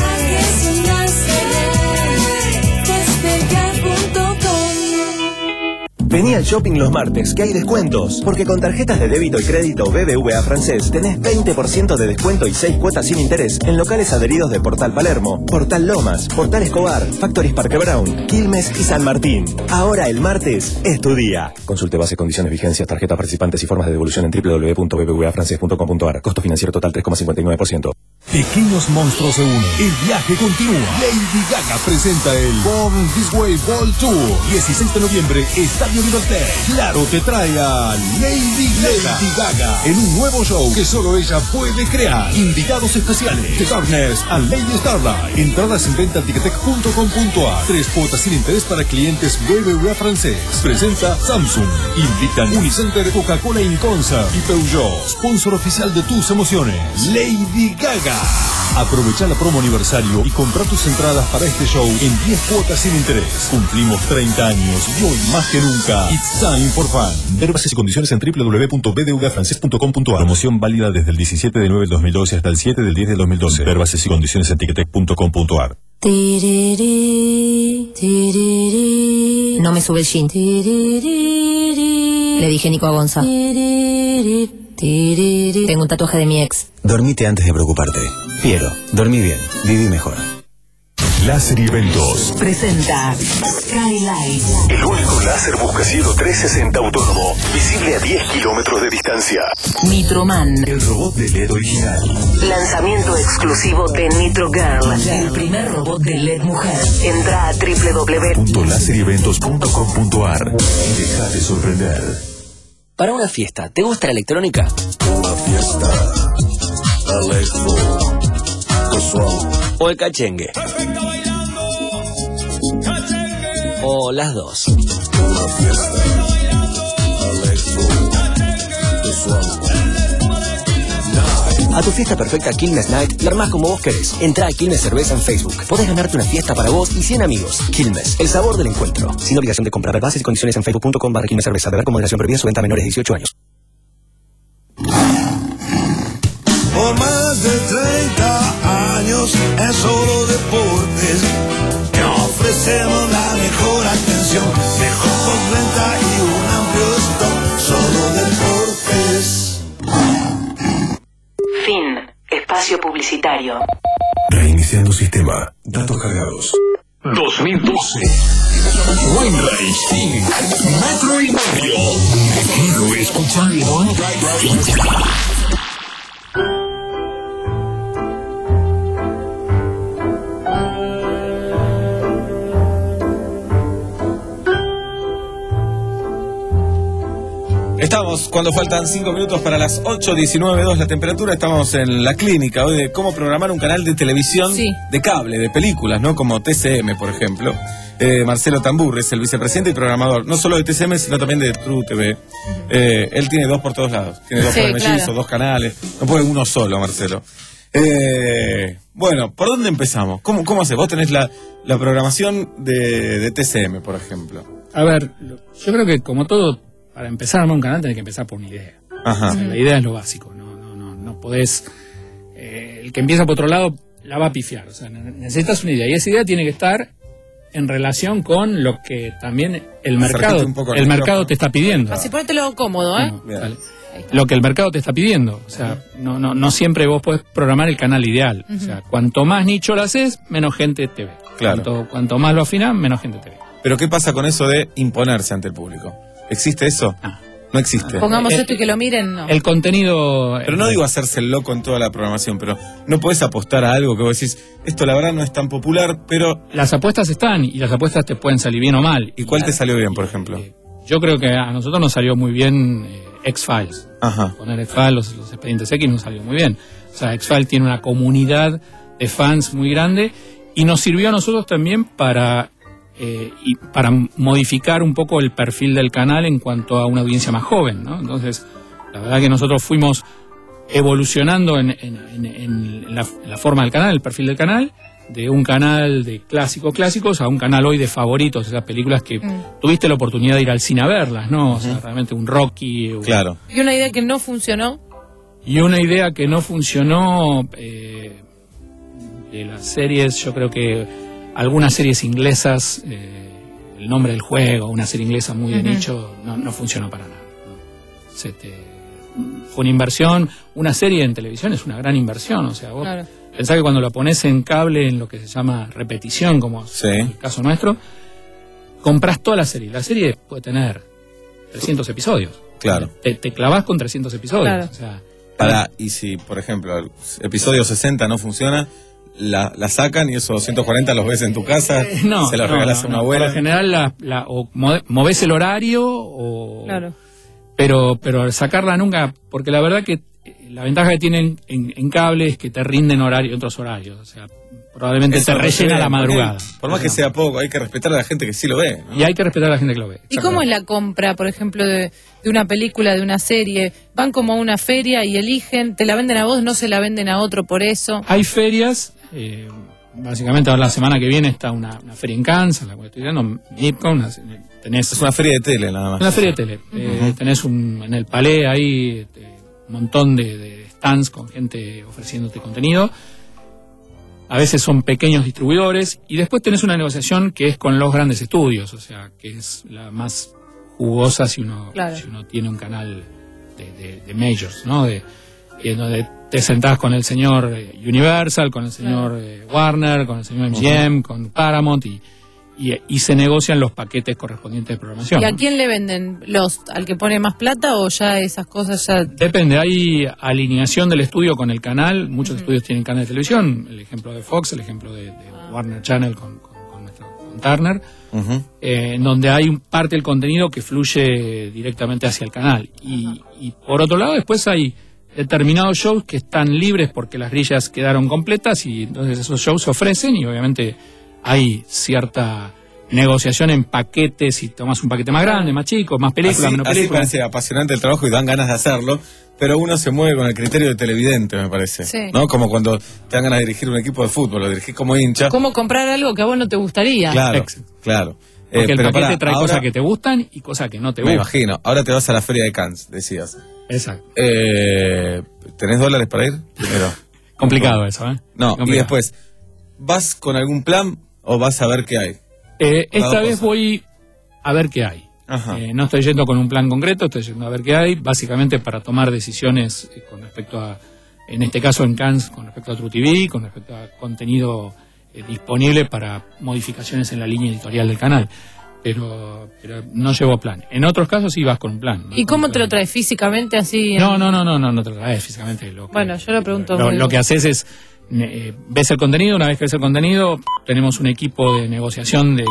[SPEAKER 21] Vení al shopping los martes, que hay descuentos. Porque con tarjetas de débito y crédito B B V A Francés tenés veinte por ciento de descuento y seis cuotas sin interés en locales adheridos de Portal Palermo, Portal Lomas, Portal Escobar, Factories Parque Brown, Quilmes y San Martín. Ahora el martes es tu día. Consulte base, condiciones, vigencias, tarjetas participantes y formas de devolución en w w w punto b b v a francés punto com punto a r. Costo financiero total tres coma cincuenta y nueve por ciento.
[SPEAKER 23] Pequeños monstruos se unen. El viaje continúa. Lady Gaga presenta el Born This Way World Tour. dieciséis de noviembre, Estadio Libertad. Claro te trae a Lady Gaga. Lady Gaga en un nuevo show que solo ella puede crear. Invitados especiales: The Darkness and Lady Starlight. Entradas en venta en ticketek punto com punto a r. Tres cuotas sin interés para clientes B B V A Francés. Presenta Samsung. Invitan Unicenter, Coca-Cola Inconsa y Peugeot. Sponsor oficial de tus emociones. Lady Gaga. Aprovecha la promo aniversario y compra tus entradas para este show en diez cuotas sin interés. Cumplimos treinta años y hoy más que nunca, it's time for fun. Ver bases y condiciones en w w w punto b d v a francés punto com punto a r. Promoción válida desde el diecisiete de nueve del dos mil doce hasta el siete del diez del dos mil doce. Ver bases y condiciones en ticketek punto com punto a r.
[SPEAKER 22] No me sube el jean. Le dije Nico a Gonza. Tengo un tatuaje de mi ex.
[SPEAKER 1] Dormite antes de preocuparte. Piero, dormí bien, viví mejor.
[SPEAKER 16] Láser y Eventos
[SPEAKER 20] presenta Skylight.
[SPEAKER 16] El único láser buscacielo trescientos sesenta autónomo, visible a diez kilómetros de distancia.
[SPEAKER 20] Nitroman.
[SPEAKER 16] El robot de L E D original.
[SPEAKER 20] Lanzamiento exclusivo de Nitro Girl. El primer robot de L E D mujer. Entra a w w w
[SPEAKER 16] punto láser y eventos punto com punto a r y déjate sorprender.
[SPEAKER 25] Para una fiesta, ¿te gusta la electrónica?
[SPEAKER 16] Una fiesta. Electro. Casual.
[SPEAKER 25] ¿O el cachengue? ¿O las dos?
[SPEAKER 16] Una fiesta. Electro. Casual.
[SPEAKER 25] A tu fiesta perfecta Quilmes Night y armás como vos querés. Entrá a Quilmes Cerveza en Facebook. Podés ganarte una fiesta para vos y cien amigos. Quilmes, el sabor del encuentro. Sin obligación de comprar. Bases y condiciones en facebook punto com barra Quilmes Cerveza. Beber con moderación, prohibida su venta a menores de dieciocho años.
[SPEAKER 24] Por más de treinta años en solo deportes, te ofrecemos la mejor atención, mejor postventa y un amplio stock. Solo deportes.
[SPEAKER 20] Fin. Espacio publicitario.
[SPEAKER 16] Reiniciando sistema. Datos cargados.
[SPEAKER 23] dos mil doce. Wainwright. Metro y Medio. Quiero escucharlo.
[SPEAKER 6] Estamos, cuando faltan cinco minutos para las ocho, diecinueve dos la temperatura, estamos en la clínica hoy de cómo programar un canal de televisión
[SPEAKER 5] Sí.
[SPEAKER 6] de cable, de películas, ¿no? Como T C M, por ejemplo. Eh, Marcelo Tamburri es el vicepresidente y programador, no solo de T C M, sino también de True T V. Eh, él tiene dos por todos lados, tiene dos
[SPEAKER 5] Sí,
[SPEAKER 6] por mellizos,
[SPEAKER 5] claro.
[SPEAKER 6] dos canales, no puede uno solo, Marcelo. Eh, bueno, ¿por dónde empezamos? ¿Cómo, cómo haces? Vos tenés la, la programación de, de T C M, por ejemplo.
[SPEAKER 4] A ver, lo- yo creo que como todo, para empezar a armar un canal tenés que empezar por una idea.
[SPEAKER 6] Ajá.
[SPEAKER 4] O sea, la idea es lo básico, no, no, no, no podés... eh, el que empieza por otro lado la va a pifiar, o sea, ne- necesitas una idea y esa idea tiene que estar en relación con lo que también el
[SPEAKER 6] Acercate
[SPEAKER 4] mercado
[SPEAKER 6] un poco al
[SPEAKER 4] el
[SPEAKER 6] micrófono.
[SPEAKER 4] mercado te está pidiendo.
[SPEAKER 5] Así ponértelo cómodo, ¿eh?
[SPEAKER 4] Bueno, vale. Lo que el mercado te está pidiendo, o sea, no, no, no siempre vos podés programar el canal ideal. O sea, cuanto más nicho lo haces, menos gente te ve.
[SPEAKER 6] Claro.
[SPEAKER 4] Cuanto, cuanto más lo afinás, menos gente te ve.
[SPEAKER 6] Pero ¿qué pasa con eso de imponerse ante el público? ¿Existe eso? No existe.
[SPEAKER 5] Pongamos
[SPEAKER 4] Eh,
[SPEAKER 5] esto y que lo miren, no.
[SPEAKER 4] El contenido...
[SPEAKER 6] Pero no digo hacerse el loco en toda la programación, pero no podés apostar a algo que vos decís, esto la verdad no es tan popular, pero...
[SPEAKER 4] Las apuestas están y las apuestas te pueden salir bien o mal.
[SPEAKER 6] ¿Y cuál te salió bien, por ejemplo?
[SPEAKER 4] Yo creo que a nosotros nos salió muy bien eh, X-Files.
[SPEAKER 6] Ajá.
[SPEAKER 4] Poner X-Files, los, los expedientes X nos salió muy bien. O sea, X-Files tiene una comunidad de fans muy grande y nos sirvió a nosotros también para, eh, y para modificar un poco el perfil del canal en cuanto a una audiencia más joven, ¿no? Entonces, la verdad que nosotros fuimos evolucionando en, en- en- en la, en la forma del canal, el perfil del canal, de un canal de clásicos clásicos a un canal hoy de favoritos, esas películas que tuviste la oportunidad de ir al cine a verlas, ¿no? O sea, realmente un Rocky. un-
[SPEAKER 6] Claro.
[SPEAKER 5] Y una idea que no funcionó.
[SPEAKER 4] Y una idea que no funcionó eh, de las series, yo creo que algunas series inglesas, eh, El nombre del juego, una serie inglesa muy de
[SPEAKER 5] Ujú.
[SPEAKER 4] nicho, no, no funcionó para nada. ¿no? Se te- fue una inversión, una serie en televisión es una gran inversión, o sea, vos
[SPEAKER 5] Claro.
[SPEAKER 4] pensá que cuando la pones en cable, en lo que se llama repetición, como es el caso nuestro, compras toda la serie. La serie puede tener trescientos episodios.
[SPEAKER 6] Claro.
[SPEAKER 4] Te, te clavas con trescientos episodios.
[SPEAKER 5] Claro.
[SPEAKER 4] O sea,
[SPEAKER 6] Para, y si, por ejemplo, el episodio sesenta no funciona, la, la sacan y esos doscientos cuarenta los ves en tu casa,
[SPEAKER 4] Eh, no,
[SPEAKER 6] se los
[SPEAKER 4] no,
[SPEAKER 6] regalas
[SPEAKER 4] no,
[SPEAKER 6] a una
[SPEAKER 4] no.
[SPEAKER 6] abuela.
[SPEAKER 4] Por lo general, la, la, o mo- movés el horario, o,
[SPEAKER 5] Claro.
[SPEAKER 4] pero, pero al sacarla nunca, porque la verdad que eh, la ventaja que tienen en, en cable es que te rinden horario, otros horarios. O sea, probablemente
[SPEAKER 6] Eso
[SPEAKER 4] te
[SPEAKER 6] no
[SPEAKER 4] rellena
[SPEAKER 6] se ve,
[SPEAKER 4] la madrugada.
[SPEAKER 6] porque, Por más que sea poco, hay que respetar a la gente que sí lo ve. ¿no?
[SPEAKER 4] Y hay que respetar a la gente que lo ve.
[SPEAKER 5] ¿Y cómo es la compra, por ejemplo, de, de una película, de una serie? Van como a una feria y eligen, te la venden a vos, no se la venden a otro por eso.
[SPEAKER 4] Hay ferias, eh, básicamente ahora la semana que viene está una, una feria en Kansas, la cual estoy dando, Nipcon, una- tenés...
[SPEAKER 6] Es una feria de tele, nada más.
[SPEAKER 4] Una feria de tele. Eh, tenés un, en el Palais ahí este, un montón de, de stands con gente ofreciéndote contenido. A veces son pequeños distribuidores y después tenés una negociación que es con los grandes estudios, o sea, que es la más jugosa si uno,
[SPEAKER 5] Claro.
[SPEAKER 4] si uno tiene un canal de, de, de majors, ¿no? De, en donde te sentás con el señor eh, Universal, con el señor eh, Warner, con el señor M G M, con Paramount y, y, y se negocian los paquetes correspondientes de programación.
[SPEAKER 5] ¿Y a
[SPEAKER 4] ¿no?
[SPEAKER 5] quién le venden? ¿Los al que pone más plata o ya esas cosas ya...?
[SPEAKER 4] Depende, hay alineación del estudio con el canal, muchos estudios tienen canal de televisión, el ejemplo de Fox, el ejemplo de, de Warner Channel con, con, con nuestro- con Turner,
[SPEAKER 6] Ujú.
[SPEAKER 4] eh, en donde hay un parte del contenido que fluye directamente hacia el canal. Y, y por otro lado, después hay determinados shows que están libres porque las grillas quedaron completas y entonces esos shows se ofrecen y obviamente hay cierta negociación en paquetes, si tomas un paquete más grande, más chico, más películas,
[SPEAKER 6] Así,
[SPEAKER 4] menos
[SPEAKER 6] así
[SPEAKER 4] películas.
[SPEAKER 6] parece apasionante el trabajo y dan ganas de hacerlo, pero uno se mueve con el criterio de televidente, me parece.
[SPEAKER 5] Sí.
[SPEAKER 6] ¿No? Como cuando te dan ganas de dirigir un equipo de fútbol, lo dirigís como hincha.
[SPEAKER 5] ¿Cómo comprar algo que a vos no te gustaría?
[SPEAKER 6] Claro, claro. Eh,
[SPEAKER 4] Porque el
[SPEAKER 6] pero
[SPEAKER 4] paquete
[SPEAKER 6] pará,
[SPEAKER 4] trae
[SPEAKER 6] ahora-
[SPEAKER 4] cosas que te gustan y cosas que no te
[SPEAKER 6] Me
[SPEAKER 4] gustan.
[SPEAKER 6] imagino. Ahora te vas a la feria de Cannes, decías.
[SPEAKER 4] Exacto.
[SPEAKER 6] Eh, ¿Tenés dólares para ir? Primero.
[SPEAKER 4] Complicado eso, ¿eh?
[SPEAKER 6] No, y
[SPEAKER 4] Complicado.
[SPEAKER 6] después, ¿vas con algún plan o vas a ver qué hay?
[SPEAKER 4] Eh,
[SPEAKER 6] Las
[SPEAKER 4] esta
[SPEAKER 6] dos
[SPEAKER 4] vez
[SPEAKER 6] cosas.
[SPEAKER 4] voy a ver qué hay.
[SPEAKER 6] Ajá.
[SPEAKER 4] Eh, no estoy yendo con un plan concreto, estoy yendo a ver qué hay, básicamente para tomar decisiones eh, con respecto a, en este caso en Cannes, con respecto a True T V, con respecto a contenido eh, disponible para modificaciones en la línea editorial del canal. Pero, pero no llevo plan. En otros casos sí vas con un plan.
[SPEAKER 5] ¿Y cómo te lo traes físicamente así?
[SPEAKER 4] No, no, no, no, no, no te lo traes físicamente. Lo que,
[SPEAKER 5] Bueno, yo lo pregunto.
[SPEAKER 4] lo,
[SPEAKER 5] muy-
[SPEAKER 4] lo que haces es, eh, ves el contenido, una vez que ves el contenido, tenemos un equipo de negociación de, de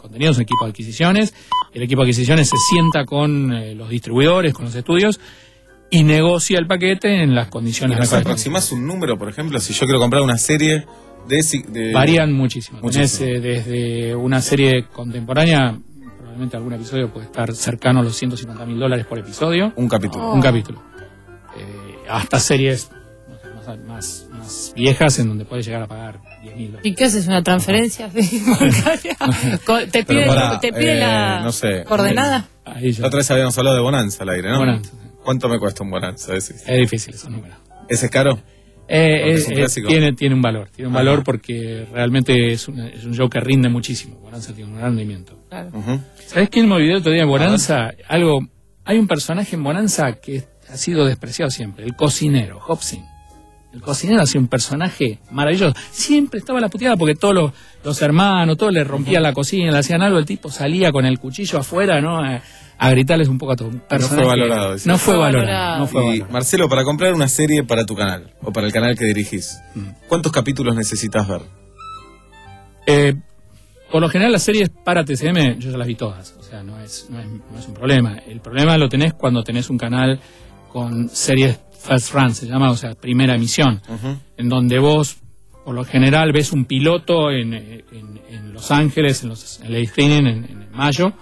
[SPEAKER 4] contenidos, un equipo de adquisiciones. El equipo de adquisiciones se sienta con eh, los distribuidores, con los estudios, y negocia el paquete en las condiciones.
[SPEAKER 6] ¿Nos aproximás un número, por ejemplo, si yo quiero comprar una serie de... de...
[SPEAKER 4] Varían muchísimo.
[SPEAKER 6] muchísimo.
[SPEAKER 4] Tenés, eh, desde una serie contemporánea, probablemente algún episodio puede estar cercano a los ciento cincuenta mil dólares por episodio.
[SPEAKER 6] Un capítulo.
[SPEAKER 4] Oh. Un capítulo. Eh, hasta series no sé, más, más, más viejas en donde puedes llegar a pagar diez mil dólares.
[SPEAKER 5] ¿Y qué haces? ¿Una transferencia bancaria? ¿Te pide,
[SPEAKER 6] Pará,
[SPEAKER 5] te pide
[SPEAKER 6] eh,
[SPEAKER 5] la
[SPEAKER 6] no sé,
[SPEAKER 5] coordenada?
[SPEAKER 4] Ahí ya.
[SPEAKER 6] La otra vez habíamos hablado de Bonanza al aire, ¿no?
[SPEAKER 4] Bonanza.
[SPEAKER 6] ¿Cuánto me cuesta un Bonanza? Es,
[SPEAKER 4] es difícil esos números.
[SPEAKER 6] ¿Ese es caro?
[SPEAKER 4] Eh,
[SPEAKER 6] es un
[SPEAKER 4] eh,
[SPEAKER 6] clásico.
[SPEAKER 4] tiene, tiene un valor, tiene un
[SPEAKER 6] Ajá.
[SPEAKER 4] valor porque realmente es, una, es un show que rinde muchísimo. Bonanza tiene un gran rendimiento.
[SPEAKER 5] Claro.
[SPEAKER 6] Uh-huh.
[SPEAKER 4] ¿Sabés quién me olvidó el otro día en Bonanza? Algo, hay un personaje en Bonanza que ha sido despreciado siempre, el cocinero, Hobson. El cocinero ha sido un personaje maravilloso. Siempre estaba la puteada porque todos los, los hermanos, todos le rompían la cocina, le hacían algo, el tipo salía con el cuchillo afuera, ¿no? A, a gritarles un poco a todo. Un
[SPEAKER 6] No fue valorado.
[SPEAKER 4] No fue valorado. No fue
[SPEAKER 6] Y,
[SPEAKER 4] valorado.
[SPEAKER 6] Marcelo, para comprar una serie para tu canal, o para el canal que dirigís, ¿cuántos capítulos necesitas ver?
[SPEAKER 4] Eh, por lo general las series para T C M yo ya las vi todas, o sea, no es, no es, no es un problema. El problema lo tenés cuando tenés un canal con series first run, se llama, o sea, primera emisión,
[SPEAKER 6] Uh-huh.
[SPEAKER 4] en donde vos, por lo general, ves un piloto en, en, en Los Ángeles, en, los, en el screening en, en mayo,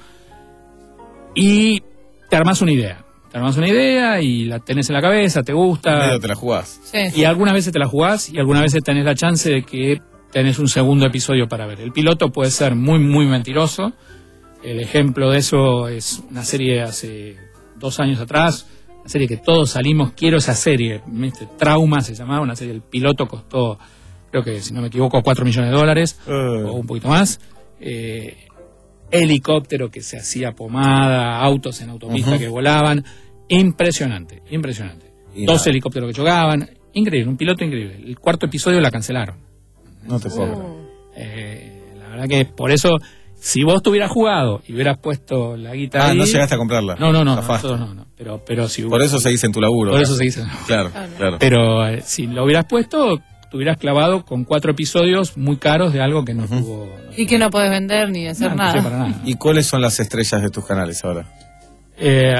[SPEAKER 4] y te armás una idea. Te armás una idea y la tenés en la cabeza, te gusta.
[SPEAKER 6] Medio te la jugás.
[SPEAKER 4] Sí. Y algunas veces te la jugás y algunas veces tenés la chance de que tenés un segundo episodio para ver. El piloto puede ser muy, muy mentiroso. El ejemplo de eso es una serie hace dos años atrás, una serie que todos salimos, quiero esa serie, ¿viste? Trauma se llamaba, una serie, el piloto costó, creo que si no me equivoco, cuatro millones de dólares, uh. o un poquito más. Eh, helicóptero que se hacía pomada, autos en autopista uh-huh. que volaban, impresionante, impresionante. Y Dos nada. helicópteros que chocaban, increíble, un piloto increíble. El cuarto episodio la cancelaron.
[SPEAKER 6] No te puedo.
[SPEAKER 4] Eh, la verdad que por eso, si vos te hubieras jugado y hubieras puesto la guitarra.
[SPEAKER 6] Ah,
[SPEAKER 4] ahí,
[SPEAKER 6] no llegaste a comprarla.
[SPEAKER 4] No, no, no, nosotros no, no. Pero, pero si
[SPEAKER 6] por eso seguís en tu laburo.
[SPEAKER 4] Por
[SPEAKER 6] ¿verdad?
[SPEAKER 4] eso seguís en
[SPEAKER 6] Claro, claro.
[SPEAKER 4] Pero eh, si lo hubieras puesto, te hubieras clavado con cuatro episodios muy caros de algo que no uh-huh. tuvo.
[SPEAKER 5] Y que no podés vender ni hacer
[SPEAKER 4] no,
[SPEAKER 5] nada.
[SPEAKER 4] No para nada.
[SPEAKER 6] ¿Y cuáles son las estrellas de tus canales ahora?
[SPEAKER 4] Eh,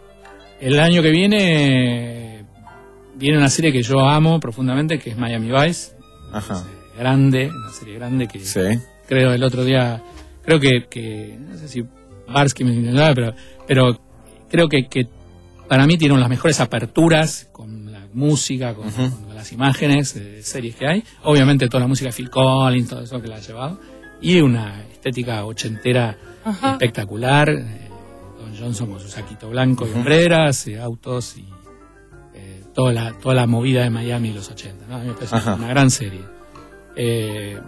[SPEAKER 4] el año que viene viene una serie que yo amo profundamente, que es Miami Vice.
[SPEAKER 6] Ajá.
[SPEAKER 4] Grande, una serie grande que
[SPEAKER 6] sí.
[SPEAKER 4] creo el otro día, creo que, que no sé si Barsky me intentaba, pero, pero creo que, que para mí tiene las mejores aperturas con la música, con, uh-huh. con las imágenes de series que hay. Obviamente toda la música de Phil Collins, todo eso que la ha llevado. Y una estética ochentera uh-huh. espectacular. Eh, Don Johnson con su saquito blanco uh-huh. y hombreras, eh, autos y eh, toda, la, toda la movida de Miami de los ochenta, ¿no? A mí me parece uh-huh. una gran serie. Eh,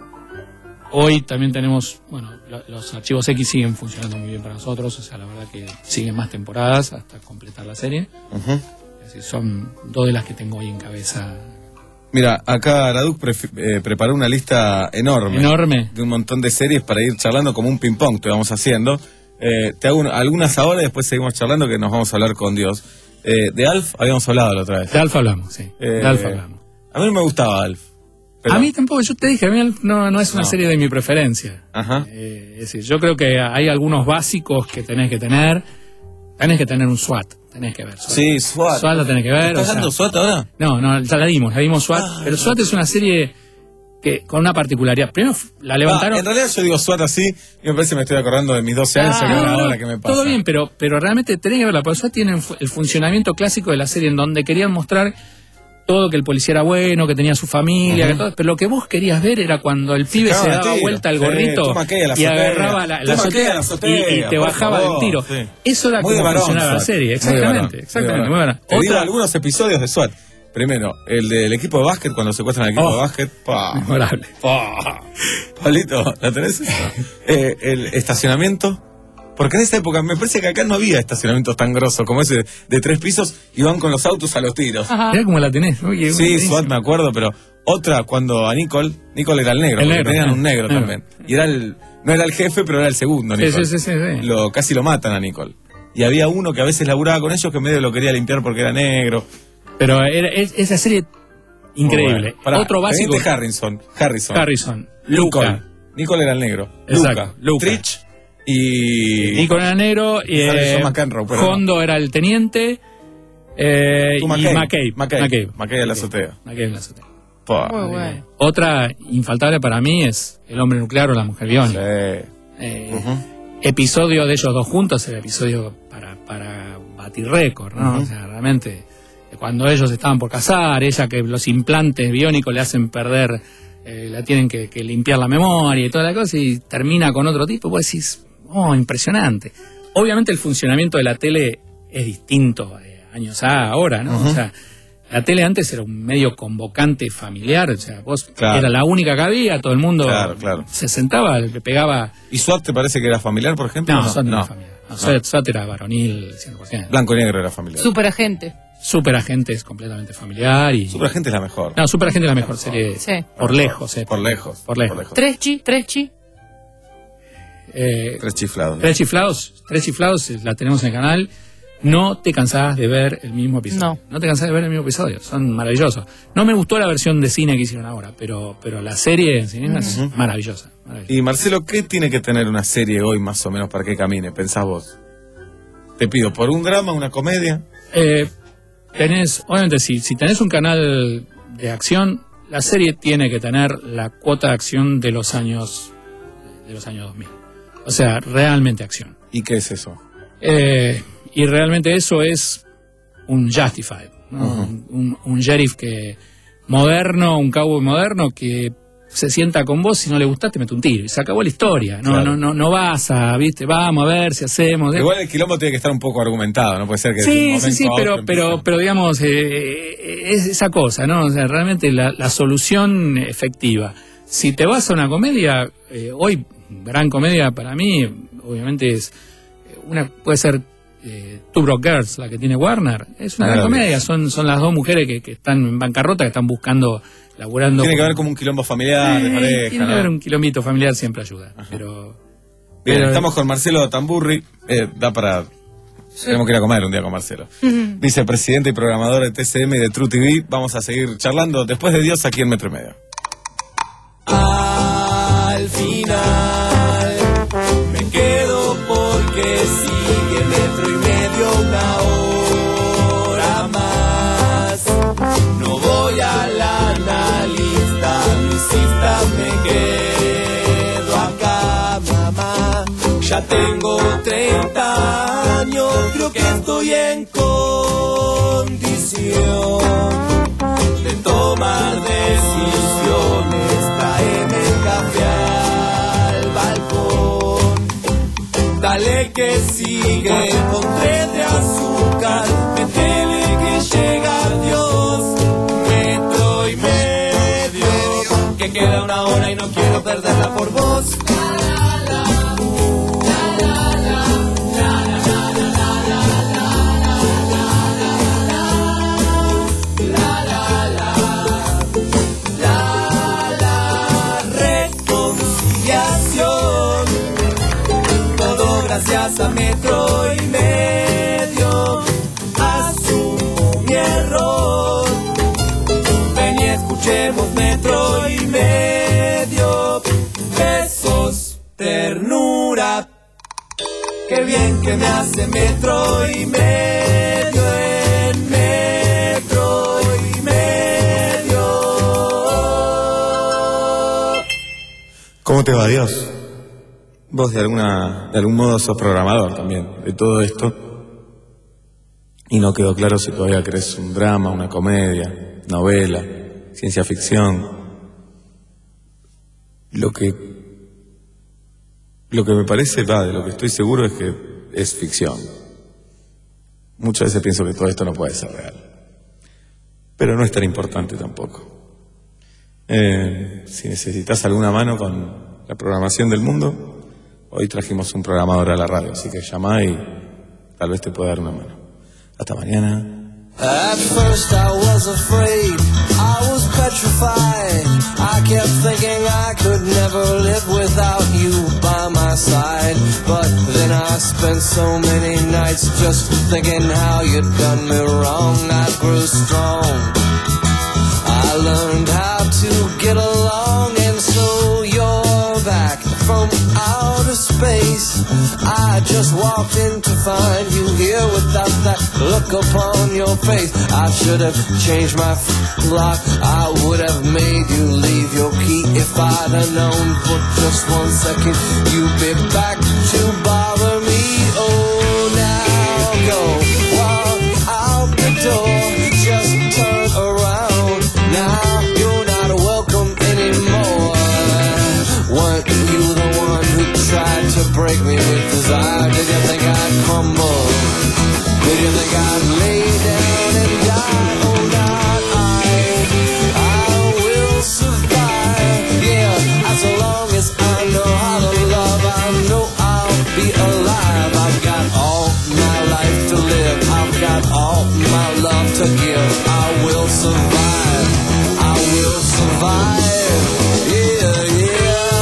[SPEAKER 4] hoy también tenemos, bueno, lo, los archivos X siguen funcionando muy bien para nosotros, o sea, la verdad que siguen más temporadas hasta completar la serie. Uh-huh. Es decir, son dos de las que tengo hoy en cabeza.
[SPEAKER 6] Mira, acá Araduk pre- eh, preparó una lista enorme.
[SPEAKER 4] Enorme.
[SPEAKER 6] De un montón de series para ir charlando como un ping-pong, te vamos haciendo. Eh, te hago un, algunas ahora y después seguimos charlando que nos vamos a hablar con Dios. Eh, de Alf habíamos hablado la otra vez.
[SPEAKER 4] De Alf hablamos, sí.
[SPEAKER 6] Eh,
[SPEAKER 4] de Alf hablamos.
[SPEAKER 6] A mí no me gustaba Alf. Pero...
[SPEAKER 4] A mí tampoco, yo te dije, a mí no, no es una no. serie de mi preferencia.
[SPEAKER 6] Ajá.
[SPEAKER 4] Eh, es decir, yo creo que hay algunos básicos que tenés que tener. Tenés que tener un SWAT, tenés que ver SWAT.
[SPEAKER 6] Sí, SWAT.
[SPEAKER 4] SWAT la tenés que ver.
[SPEAKER 6] ¿Estás dando o sea, SWAT ahora?
[SPEAKER 4] No, no, ya la dimos, la dimos SWAT. Ah, pero SWAT no. es una serie que con una particularidad. Primero la levantaron.
[SPEAKER 6] Ah, en realidad yo digo SWAT así y me parece que me estoy acordando de mis doce años, ah, que ahora, no, ahora que me pasa.
[SPEAKER 4] Todo bien, pero, pero realmente tenés que verla, porque SWAT tiene el funcionamiento clásico de la serie en donde querían mostrar todo, que el policía era bueno, que tenía su familia, uh-huh. que todo, pero lo que vos querías ver era cuando el pibe se, se daba tiro. vuelta al gorrito
[SPEAKER 6] sí, la
[SPEAKER 4] y agarraba la, la azotea, la azotea y, y te bajaba favor, del tiro. Sí. Eso era muy como varón, funcionaba la serie, exactamente. Muy exactamente muy varón.
[SPEAKER 6] Te digo algunos episodios de SWAT. Primero, el del equipo de básquet, cuando secuestran al equipo oh, de básquet. Pa,
[SPEAKER 4] memorable.
[SPEAKER 6] Pa. Pablito, ¿la tenés? eh, el estacionamiento. Porque en esa época me parece que acá no había estacionamientos tan grosos como ese de tres pisos y van con los autos a los tiros.
[SPEAKER 4] Ajá. Mirá cómo la tenés. Oye,
[SPEAKER 6] sí, SWAT me acuerdo, pero otra cuando a Nicole, Nicole era el negro,
[SPEAKER 4] el
[SPEAKER 6] porque
[SPEAKER 4] negro,
[SPEAKER 6] tenían
[SPEAKER 4] eh,
[SPEAKER 6] un negro
[SPEAKER 4] eh,
[SPEAKER 6] también. Y era el, no era el jefe, pero era el segundo,
[SPEAKER 4] sí,
[SPEAKER 6] Nicole.
[SPEAKER 4] Sí, sí, sí, sí.
[SPEAKER 6] Lo, casi lo matan a Nicole. Y había uno que a veces laburaba con ellos que medio lo quería limpiar porque era negro.
[SPEAKER 4] Pero era, es, esa serie increíble.
[SPEAKER 6] Bueno, pará,
[SPEAKER 4] otro básico.
[SPEAKER 6] Harrison, Harrison.
[SPEAKER 4] Harrison.
[SPEAKER 6] Luca. Nicole era el negro.
[SPEAKER 4] Exacto.
[SPEAKER 6] Luca. Luca. Trich. Y,
[SPEAKER 4] y con el negro, y,
[SPEAKER 6] sale
[SPEAKER 4] eh,
[SPEAKER 6] John McEnroe, pero
[SPEAKER 4] Hondo
[SPEAKER 6] no.
[SPEAKER 4] era el teniente, eh,
[SPEAKER 6] Tú,
[SPEAKER 4] y
[SPEAKER 6] McCabe.
[SPEAKER 4] McCabe.
[SPEAKER 6] McCabe.
[SPEAKER 4] McCabe.
[SPEAKER 6] McCabe en la azotea.
[SPEAKER 4] McCabe en la azotea.
[SPEAKER 6] Pa.
[SPEAKER 5] Muy bueno.
[SPEAKER 4] Otra infaltable para mí es El hombre nuclear o la mujer biónica.
[SPEAKER 6] Sí.
[SPEAKER 4] Eh,
[SPEAKER 6] Ujú.
[SPEAKER 4] Episodio de ellos dos juntos, el episodio para, para batir récord, ¿no?
[SPEAKER 6] Ujú.
[SPEAKER 4] O sea, realmente, cuando ellos estaban por casar, ella que los implantes biónicos le hacen perder, eh, la tienen que, que limpiar la memoria y toda la cosa, y termina con otro tipo, pues decís, oh, impresionante. Obviamente el funcionamiento de la tele es distinto eh, años a ahora, ¿no?
[SPEAKER 6] Ujú.
[SPEAKER 4] O sea, la tele antes era un medio convocante familiar, o sea, vos
[SPEAKER 6] Claro.
[SPEAKER 4] era la única que había, todo el mundo
[SPEAKER 6] Claro, claro.
[SPEAKER 4] se sentaba, le pegaba.
[SPEAKER 6] ¿Y SWAT te parece que era familiar, por ejemplo?
[SPEAKER 4] No, SWAT no era
[SPEAKER 6] no.
[SPEAKER 4] familiar. No,
[SPEAKER 6] No.
[SPEAKER 4] SWAT, SWAT era varonil cien por ciento.
[SPEAKER 6] Blanco y negro era familiar.
[SPEAKER 5] Superagente.
[SPEAKER 4] Superagente es completamente familiar y.
[SPEAKER 6] Superagente es la mejor.
[SPEAKER 4] No, Superagente es la mejor serie.
[SPEAKER 5] Sí.
[SPEAKER 4] Por lejos, eh.
[SPEAKER 6] Por lejos.
[SPEAKER 4] Por lejos.
[SPEAKER 5] Tres chi, tres chi.
[SPEAKER 4] Eh,
[SPEAKER 6] Tres chiflados.
[SPEAKER 4] Tres chiflados, tres chiflados, eh, la tenemos en el canal. No te cansás de ver el mismo episodio.
[SPEAKER 5] No.
[SPEAKER 4] No te cansás de ver el mismo episodio. Son maravillosos. No me gustó la versión de cine que hicieron ahora, pero, pero la serie en cine es
[SPEAKER 6] Ujú.
[SPEAKER 4] maravillosa, maravillosa.
[SPEAKER 6] Y Marcelo, ¿qué tiene que tener una serie hoy más o menos para que camine? Pensás vos. Te pido, ¿por un drama, una comedia?
[SPEAKER 4] Eh, tenés, obviamente, si, si tenés un canal de acción, la serie tiene que tener la cuota de acción de los años de los años dos mil. O sea, realmente acción.
[SPEAKER 6] ¿Y qué es eso?
[SPEAKER 4] Eh, y realmente eso es un Justified, ¿no?
[SPEAKER 6] Ujú.
[SPEAKER 4] un, un, un sheriff que moderno, un cowboy moderno que se sienta con vos, si no le gustás te mete un tiro y se acabó la historia. No,
[SPEAKER 6] Claro.
[SPEAKER 4] no, no, no vas a, viste, vamos a ver si hacemos.
[SPEAKER 6] Igual el quilombo tiene que estar un poco argumentado, no puede ser que de un
[SPEAKER 4] Sí,
[SPEAKER 6] momento
[SPEAKER 4] sí, sí,
[SPEAKER 6] a otro
[SPEAKER 4] pero, pero,
[SPEAKER 6] empiece.
[SPEAKER 4] pero digamos, eh, es esa cosa, ¿no? O sea, realmente la, la solución efectiva. Si te vas a una comedia, eh, hoy, gran comedia para mí, obviamente es, eh, una puede ser eh, Two Broke Girls, la que tiene Warner, es una gran
[SPEAKER 6] Claro.
[SPEAKER 4] comedia, son, son las dos mujeres que, que están en bancarrota, que están buscando, laburando.
[SPEAKER 6] Tiene que
[SPEAKER 4] con-
[SPEAKER 6] haber como un quilombo familiar, de
[SPEAKER 4] Eh,
[SPEAKER 6] pareja,
[SPEAKER 4] tiene que
[SPEAKER 6] ¿no?
[SPEAKER 4] haber un quilombito familiar, siempre ayuda, pero...
[SPEAKER 6] Bien,
[SPEAKER 4] pero-
[SPEAKER 6] estamos con Marcelo Tamburri. Eh, da para... Tenemos que ir a comer un día con Marcelo. Vicepresidente y programador de T C M y de True T V. Vamos a seguir charlando después de Dios aquí en Metro y Medio.
[SPEAKER 10] Al final me quedo porque sigue metro y medio una hora más. No voy a la analista, no insistas, me quedo acá, mamá. Ya tengo treinta años, creo que estoy en condición de tomar decisiones. Tráeme café al balcón, dale que sigue con tres de azúcar, metele que llega Dios, metro y medio, que queda una hora y no quiero perderla por vos. Reconciliación, todo gracias a metro y medio. Asumo mi error, ven y escuchemos metro y medio. Besos, ternura, qué bien que me hace metro y medio en metro y medio.
[SPEAKER 6] ¿Cómo te va, Dios? Vos de alguna de algún modo sos programador también de todo esto. Y no quedó claro si todavía querés un drama, una comedia, novela, ciencia ficción. Lo que lo que me parece, va, de lo que estoy seguro es que es ficción. Muchas veces pienso que todo esto no puede ser real. Pero no es tan importante tampoco. Eh, si necesitas alguna mano con la programación del mundo, hoy trajimos un programador a la radio, así que llama y tal vez te pueda dar una mano. Hasta mañana.
[SPEAKER 10] At first I was afraid, I was petrified. I kept thinking I could never live without you by my side. But then I spent so many nights just thinking how you'd done me wrong. I grew strong, I learned how to get along. And so you're back from outer space, I just walked in to find you here without that look upon your face. I should have changed my f- lock. I would have made you leave your key if I'd have known for just one second you'd be back to bother me. Oh, now go walk out the door. Just turn around. Now you're not welcome anymore. Weren't you the one who tried to break me with desire? Did you think I'd crumble? Did you think I'd lay down and die? Oh, not I. I will survive. Yeah, as long as I know how to love, I know I'll be alive. I've got all my life to live. I've got all my love to give. I will survive. I will survive. Yeah, yeah.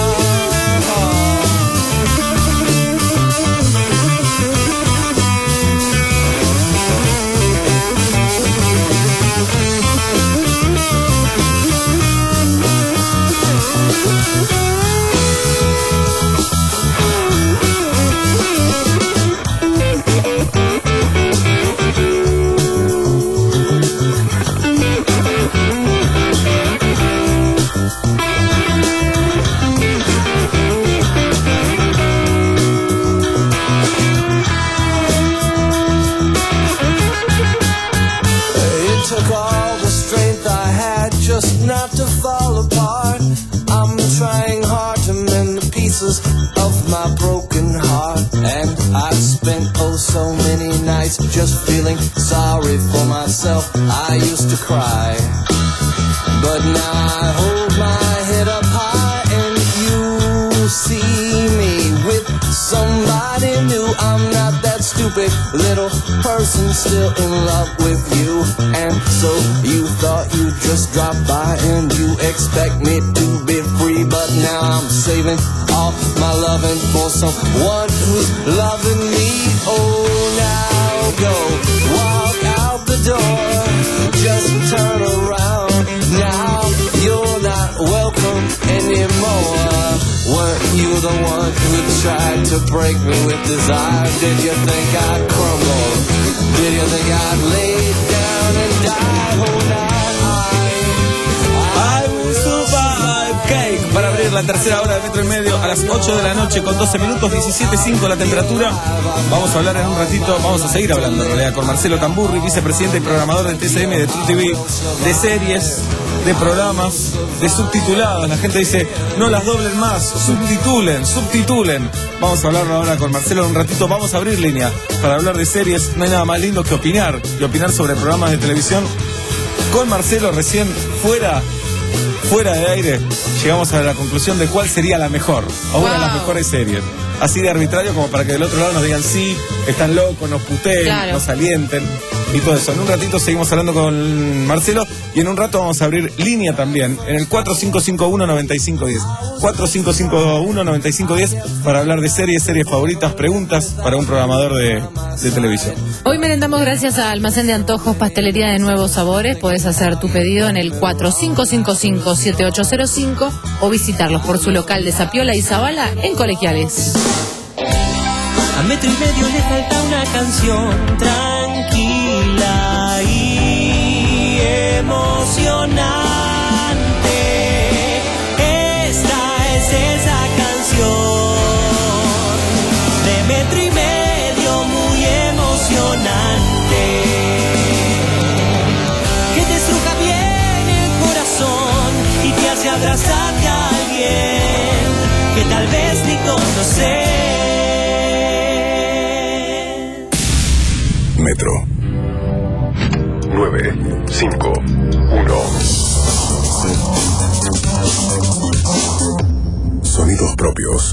[SPEAKER 10] Not to fall apart. I'm trying hard to mend the pieces of my broken heart. And I've spent oh so many nights just feeling sorry for myself. I used to cry, but now I hold my head up high and you see me with somebody new. I'm not that stupid little person still in love with you. And so you thought you'd just drop by and you expect me to be free, but now I'm saving all my loving for someone who's loving me. Oh, now go walk out the door, just turn around. Now you're not welcome anymore. Weren't you the one who tried to break me with desire? Did you think I'd crumble? Did you think I'd lay down and die? Oh, not I. I will survive.
[SPEAKER 6] Cake para abrir la tercera hora de Metro y Medio a las ocho de la noche con doce minutos, diecisiete punto cinco la temperatura. Vamos a hablar en un ratito, vamos a seguir hablando en realidad con Marcelo Tamburri, vicepresidente y programador del T C M de True T V, de series, de programas, de subtitulados. La gente dice, no las doblen más, subtitulen, subtitulen. Vamos a hablar ahora con Marcelo en un ratito. Vamos a abrir línea para hablar de series. No hay nada más lindo que opinar, y opinar sobre programas de televisión. Con Marcelo recién fuera, fuera de aire, llegamos a la conclusión de cuál sería la mejor, o una de las mejores series. Así de arbitrario como para que del otro lado nos digan sí, están locos, nos puteen, claro, nos alienten y todo eso. En un ratito seguimos hablando con Marcelo y en un rato vamos a abrir línea también en el cuatro cinco cinco uno, nueve cinco uno cero. cuatro cinco cinco uno, nueve cinco uno cero para hablar de series, series favoritas, preguntas para un programador de, de televisión.
[SPEAKER 5] Hoy merendamos gracias a Almacén de Antojos, Pastelería de Nuevos Sabores. Podés hacer tu pedido en el cuatro cinco cinco cinco, siete ocho cero cinco o visitarlos por su local de Zapiola y Zabala en Colegiales.
[SPEAKER 10] A Metro y Medio le falta una canción tranquila y emocionante. Esta es esa canción de Metro y Medio muy emocionante, que te estruja bien el corazón y te hace abrazarte a alguien que tal vez ni conoces.
[SPEAKER 7] Metro nueve cinco uno. Sonidos propios.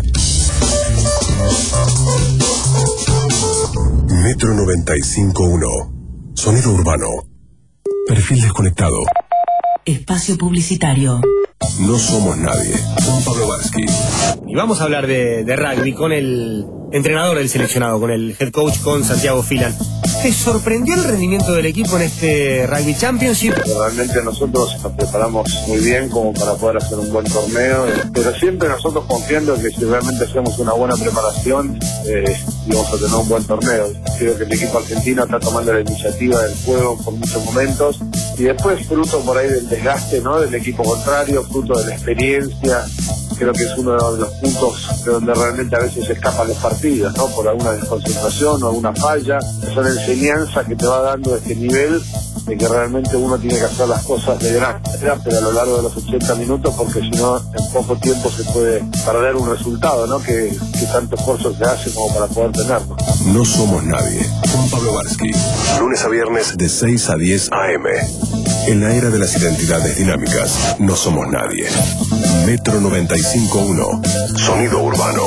[SPEAKER 7] Metro noventa y cinco punto uno. Sonido urbano. Perfil desconectado.
[SPEAKER 22] Espacio publicitario.
[SPEAKER 7] No somos nadie. Juan Pablo Varsky.
[SPEAKER 2] Y vamos a hablar de, de rugby con el entrenador del seleccionado, con el head coach, con Santiago Filan. ¿Te sorprendió el rendimiento del equipo en este Rugby Championship?
[SPEAKER 9] Realmente nosotros nos preparamos muy bien como para poder hacer un buen torneo, pero siempre nosotros confiando que si realmente hacemos una buena preparación eh, vamos a tener un buen torneo. Creo que el equipo argentino está tomando la iniciativa del juego por muchos momentos y después fruto por ahí del desgaste, ¿no?, del equipo contrario, fruto de la experiencia. Creo que es uno de los puntos de donde realmente a veces se escapan los partidos, ¿no?, por alguna desconcentración o alguna falla. Es una enseñanza que te va dando este nivel de que realmente uno tiene que hacer las cosas de gran manera, pero a lo largo de los ochenta minutos, porque si no, en poco tiempo se puede perder un resultado, ¿no?, que, que tanto esfuerzo se hace como para poder tenerlo.
[SPEAKER 16] No somos nadie. Juan Pablo Varsky. Lunes a viernes de seis a diez a eme. En la era de las identidades dinámicas, no somos nadie. Metro noventa y cinco punto uno. Sonido urbano.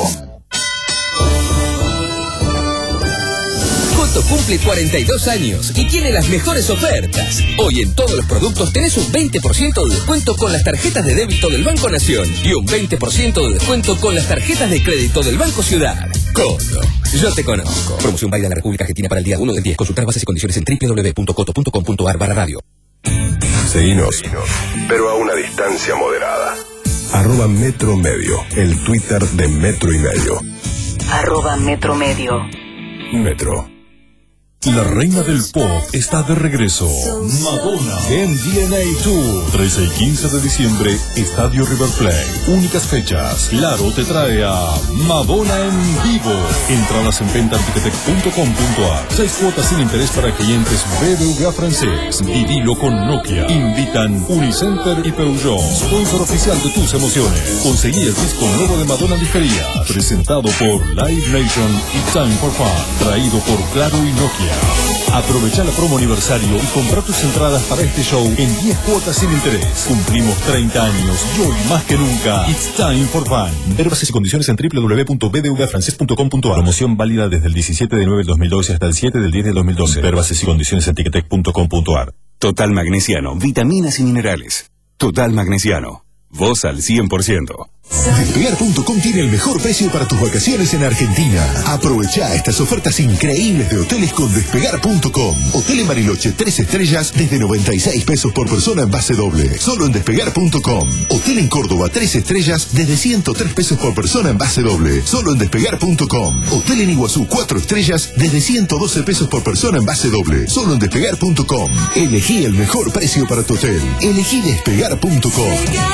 [SPEAKER 11] Coto cumple cuarenta y dos años y tiene las mejores ofertas. Hoy en todos los productos tenés un veinte por ciento de descuento con las tarjetas de débito del Banco Nación y un veinte por ciento de descuento con las tarjetas de crédito del Banco Ciudad. Coto, yo te conozco. Promoción válida en la República Argentina para el día uno del diez. Consultar bases y condiciones en doble u doble u doble u punto coto punto com punto ar barra radio.
[SPEAKER 16] Seguinos, pero a una distancia moderada. Arroba Metro Medio, el Twitter de Metro y Medio.
[SPEAKER 22] Arroba Metro Medio.
[SPEAKER 16] Metro.
[SPEAKER 23] La reina del pop está de regreso. Madonna M D N A Tour. trece y quince de diciembre, Estadio River Plate. Únicas fechas. Claro te trae a Madonna en vivo. Entradas en venta en ticketek punto com punto ar. Seis cuotas sin interés para clientes B B V A francés. Vivilo con Nokia. Invitan Unicenter y Peugeot. Sponsor oficial de tus emociones. Conseguí el disco nuevo de Madonna en disquería. Presentado por Live Nation y Time for Fun. Traído por Claro y Nokia. Aprovecha la promo aniversario y compra tus entradas para este show en diez cuotas sin interés. Cumplimos treinta años y hoy más que nunca It's Time for Fun. Ver bases y condiciones en doble u doble u doble u punto b b v a francés punto com punto ar. Promoción válida desde el diecisiete de nueve del dos mil doce hasta el siete del diez del dos mil doce. Ver bases y condiciones en ticketek punto com punto ar.
[SPEAKER 1] Total Magnesiano, vitaminas y minerales. Total Magnesiano, vos al cien por ciento.
[SPEAKER 16] Despegar punto com tiene el mejor precio para tus vacaciones en Argentina. Aprovecha estas ofertas increíbles de hoteles con Despegar punto com. Hotel en Bariloche tres estrellas desde noventa y seis pesos por persona en base doble. Solo en Despegar punto com. Hotel en Córdoba tres estrellas desde ciento tres pesos por persona en base doble. Solo en Despegar punto com. Hotel en Iguazú cuatro estrellas desde ciento doce pesos por persona en base doble. Solo en Despegar punto com. Elegí el mejor precio para tu hotel. Elegí Despegar punto com.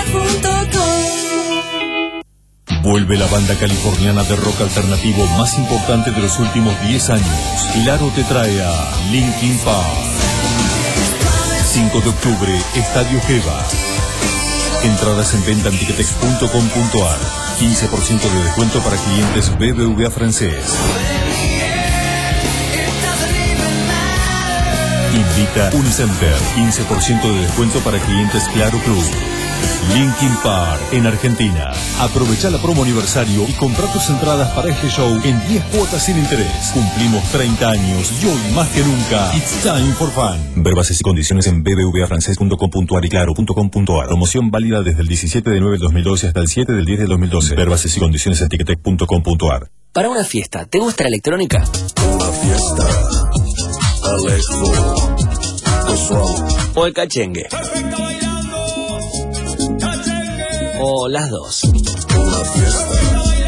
[SPEAKER 23] Vuelve la banda californiana de rock alternativo más importante de los últimos diez años. Claro te trae a Linkin Park. cinco de octubre, Estadio Geva. Entradas en venta en ticketek punto com punto ar. quince por ciento de descuento para clientes B B V A francés. Invita Unicenter. quince por ciento de descuento para clientes Claro Club. Linkin Park en Argentina. Aprovecha la promo aniversario y compra tus entradas para este show en diez cuotas sin interés. Cumplimos treinta años y hoy más que nunca It's Time for Fun. Ver bases y condiciones en b b v a francés punto com punto ar y claro punto com punto ar. Promoción válida desde el diecisiete de nueve del dos mil doce hasta el siete del diez del dos mil doce. Ver bases y condiciones en ticketek punto com punto ar.
[SPEAKER 22] Para una fiesta, ¿te gusta la electrónica?
[SPEAKER 16] Una fiesta. Electro.
[SPEAKER 22] O el cachengue. O las dos.
[SPEAKER 16] Una fiesta.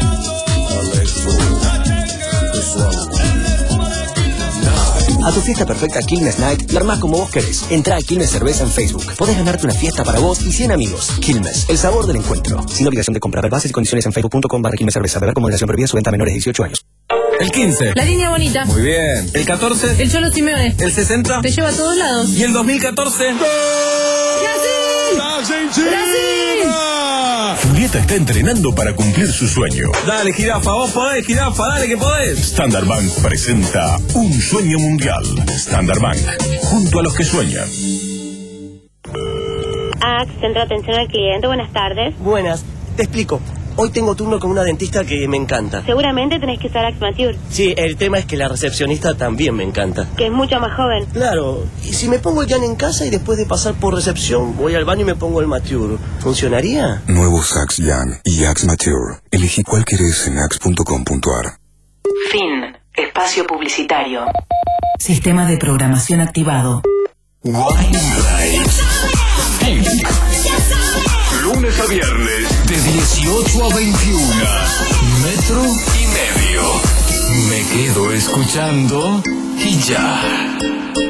[SPEAKER 25] A tu fiesta perfecta Quilmes Night la armás como vos querés. Entrá a Quilmes Cerveza en Facebook. Podés ganarte una fiesta para vos y cien amigos. Quilmes, el sabor del encuentro. Sin obligación de comprar. Bases y condiciones en facebook punto com barra Quilmes Cerveza. Beber con moderación previa. Su venta a menores de dieciocho años.
[SPEAKER 6] El quince.
[SPEAKER 5] La línea bonita.
[SPEAKER 6] Muy bien. El catorce.
[SPEAKER 5] El Cholo Simeone.
[SPEAKER 6] El sesenta.
[SPEAKER 5] Te lleva a todos lados.
[SPEAKER 6] Y el dos mil catorce.
[SPEAKER 5] ¡Brasil! ¡Brasil!
[SPEAKER 16] Julieta está entrenando para cumplir su sueño.
[SPEAKER 6] Dale, jirafa, vos podés, jirafa, dale que podés.
[SPEAKER 16] Standard Bank presenta Un Sueño Mundial. Standard Bank, junto a los que sueñan.
[SPEAKER 17] A C, Centro de Atención al Cliente, buenas tardes.
[SPEAKER 2] Buenas, te explico. Hoy tengo turno con una dentista que me encanta.
[SPEAKER 17] Seguramente tenés que usar Axmature.
[SPEAKER 2] Sí, el tema es que la recepcionista también me encanta.
[SPEAKER 17] Que es mucho más joven.
[SPEAKER 2] Claro, y si me pongo el Jan en casa y después de pasar por recepción voy al baño y me pongo el Mature, ¿funcionaría?
[SPEAKER 1] Nuevos Axe Young y Axe Mature. Elegí cuál querés en axe punto com punto ar.
[SPEAKER 22] Fin. Espacio publicitario.
[SPEAKER 20] Sistema de programación activado.
[SPEAKER 23] Lunes a viernes, de dieciocho a veintiuno. Metro y medio. Me quedo escuchando y ya.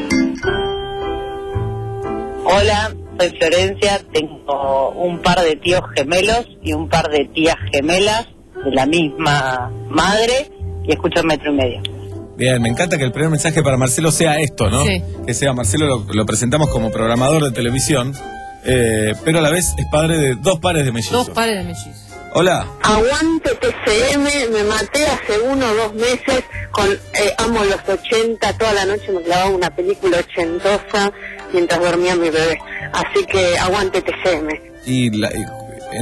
[SPEAKER 3] Hola, soy Florencia, tengo un par de tíos gemelos y un par de tías gemelas de la misma madre y escucho Metro y Medio.
[SPEAKER 6] Bien, me encanta que el primer mensaje para Marcelo sea esto, ¿no?
[SPEAKER 3] Sí.
[SPEAKER 6] Que sea Marcelo, lo, lo presentamos como programador de televisión, eh, pero a la vez es padre de dos pares de mellizos.
[SPEAKER 5] Dos pares de mellizos.
[SPEAKER 6] Hola.
[SPEAKER 8] Aguante T C M, me maté hace uno o dos meses con eh, Amo los ochenta, toda la noche me clavaba una película ochentosa mientras dormía mi bebé. Así que aguante T C M.
[SPEAKER 6] Y, la, y en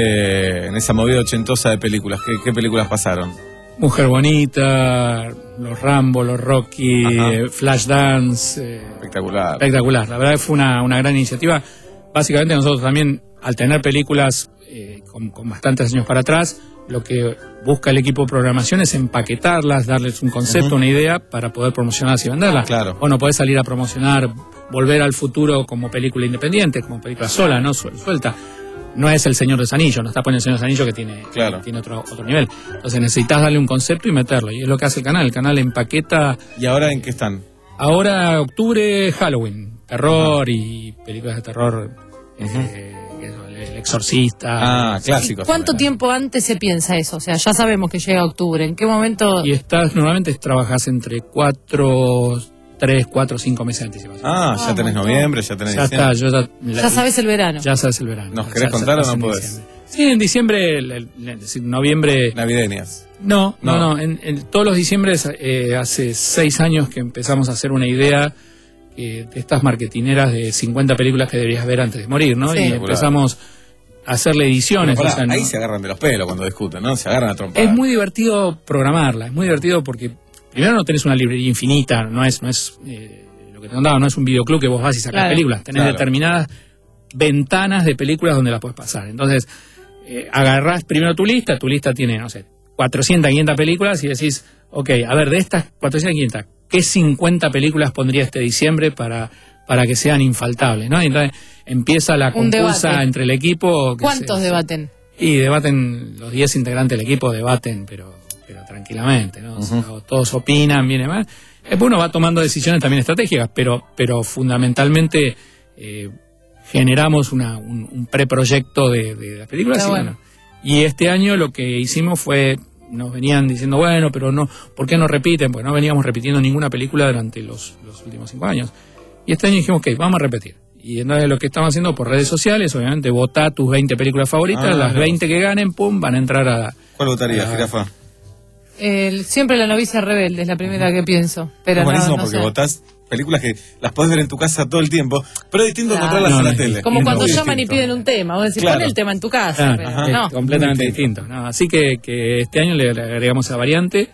[SPEAKER 6] ese en esa movida ochentosa de películas, ¿qué, qué películas pasaron?
[SPEAKER 4] Mujer Bonita, los Rambo, los Rocky, eh, Flashdance. Eh,
[SPEAKER 6] espectacular.
[SPEAKER 4] Espectacular. La verdad que fue una, una gran iniciativa. Básicamente nosotros también, al tener películas eh, con, con bastantes años para atrás, lo que busca el equipo de programación es empaquetarlas, darles un concepto, uh-huh. una idea para poder promocionarlas y venderlas.
[SPEAKER 6] Claro.
[SPEAKER 4] O no podés salir a promocionar Volver al Futuro como película independiente, como película sola, no Suel, suelta. No es El Señor de los Anillos, no está poniendo El Señor de los Anillos que tiene,
[SPEAKER 6] claro.
[SPEAKER 4] que tiene otro, otro nivel. Entonces necesitas darle un concepto y meterlo. Y es lo que hace el canal. El canal empaqueta.
[SPEAKER 6] ¿Y ahora en qué están?
[SPEAKER 4] Ahora, octubre, Halloween. Terror uh-huh. y películas de terror. Uh-huh. eh, El Exorcista.
[SPEAKER 6] Ah, clásicos.
[SPEAKER 5] ¿Cuánto tiempo antes se piensa eso? O sea, ya sabemos que llega octubre. ¿En qué momento?
[SPEAKER 4] Y estás, normalmente trabajas entre cuatro, tres, cuatro, cinco meses de anticipación.
[SPEAKER 6] Ah, ya tenés noviembre, ya tenés
[SPEAKER 4] ya
[SPEAKER 6] diciembre.
[SPEAKER 4] Está, yo ya,
[SPEAKER 5] ya
[SPEAKER 4] la,
[SPEAKER 5] sabes el verano.
[SPEAKER 4] Ya sabes el verano.
[SPEAKER 6] ¿Nos querés
[SPEAKER 4] ya,
[SPEAKER 6] contar
[SPEAKER 4] ya
[SPEAKER 6] o no podés?
[SPEAKER 4] Diciembre. Sí, en diciembre, el, el, el, el, noviembre...
[SPEAKER 6] Navideñas.
[SPEAKER 4] No, no, no. no en, en todos los diciembres, eh, hace seis años que empezamos a hacer una idea eh, de estas marketineras de cincuenta películas que deberías ver antes de morir, ¿no?
[SPEAKER 5] Sí.
[SPEAKER 4] Y empezamos a hacerle ediciones.
[SPEAKER 6] Pará,
[SPEAKER 4] o sea,
[SPEAKER 6] ahí
[SPEAKER 4] ¿no?
[SPEAKER 6] se agarran de los pelos cuando discuten, ¿no? Se agarran a trompadas.
[SPEAKER 4] Es muy divertido programarla, es muy divertido porque primero no tenés una librería infinita, no es, no es eh, lo que te contaba, no es un videoclub que vos vas y sacás
[SPEAKER 5] claro,
[SPEAKER 4] películas, tenés
[SPEAKER 6] claro.
[SPEAKER 4] determinadas ventanas de películas donde las puedes pasar. Entonces, eh, agarrás primero tu lista, tu lista tiene, no sé, cuatrocientas, quinientas películas y decís, ok, a ver, de estas cuatrocientas, quinientas, ¿qué cincuenta películas pondría este diciembre para, para que sean infaltables, ¿no? Y entonces empieza la
[SPEAKER 5] Un
[SPEAKER 4] concursa
[SPEAKER 5] debate.
[SPEAKER 4] entre el equipo. Que
[SPEAKER 5] ¿Cuántos
[SPEAKER 4] se,
[SPEAKER 5] debaten?
[SPEAKER 4] Y debaten, los diez integrantes del equipo debaten, pero, pero tranquilamente, ¿no? Uh-huh. O sea, todos opinan, viene mal. Después uno va tomando decisiones también estratégicas, pero, pero fundamentalmente eh, generamos una, un, un preproyecto de, de las películas. Y, bueno. y este año lo que hicimos fue, nos venían diciendo, bueno, pero no, ¿por qué no repiten? Porque no veníamos repitiendo ninguna película durante los, los últimos cinco años. Y este año dijimos, ok, vamos a repetir. Y entonces lo que estamos haciendo por redes sociales, obviamente, votá tus veinte películas favoritas, ah, las veinte que ganen, pum, van a entrar a...
[SPEAKER 6] ¿Cuál votarías,
[SPEAKER 4] a,
[SPEAKER 6] Jirafa?
[SPEAKER 5] El, siempre La novicia rebelde es la primera que pienso. Pero
[SPEAKER 6] es buenísimo
[SPEAKER 5] no, no
[SPEAKER 6] porque
[SPEAKER 5] sé.
[SPEAKER 6] votás películas que las podés ver en tu casa todo el tiempo, pero es distinto
[SPEAKER 5] Claro.
[SPEAKER 6] encontrarlas
[SPEAKER 4] No,
[SPEAKER 6] en la
[SPEAKER 4] no,
[SPEAKER 6] tele.
[SPEAKER 5] Como
[SPEAKER 4] Es
[SPEAKER 5] cuando
[SPEAKER 4] muy
[SPEAKER 5] llaman
[SPEAKER 4] distinto.
[SPEAKER 5] y piden un tema. Vos decís,
[SPEAKER 6] Claro.
[SPEAKER 5] pon el tema en tu casa.
[SPEAKER 4] Ah,
[SPEAKER 5] pero
[SPEAKER 4] es
[SPEAKER 5] no.
[SPEAKER 4] completamente distinto. ¿no? Así que, que este año le, le agregamos esa variante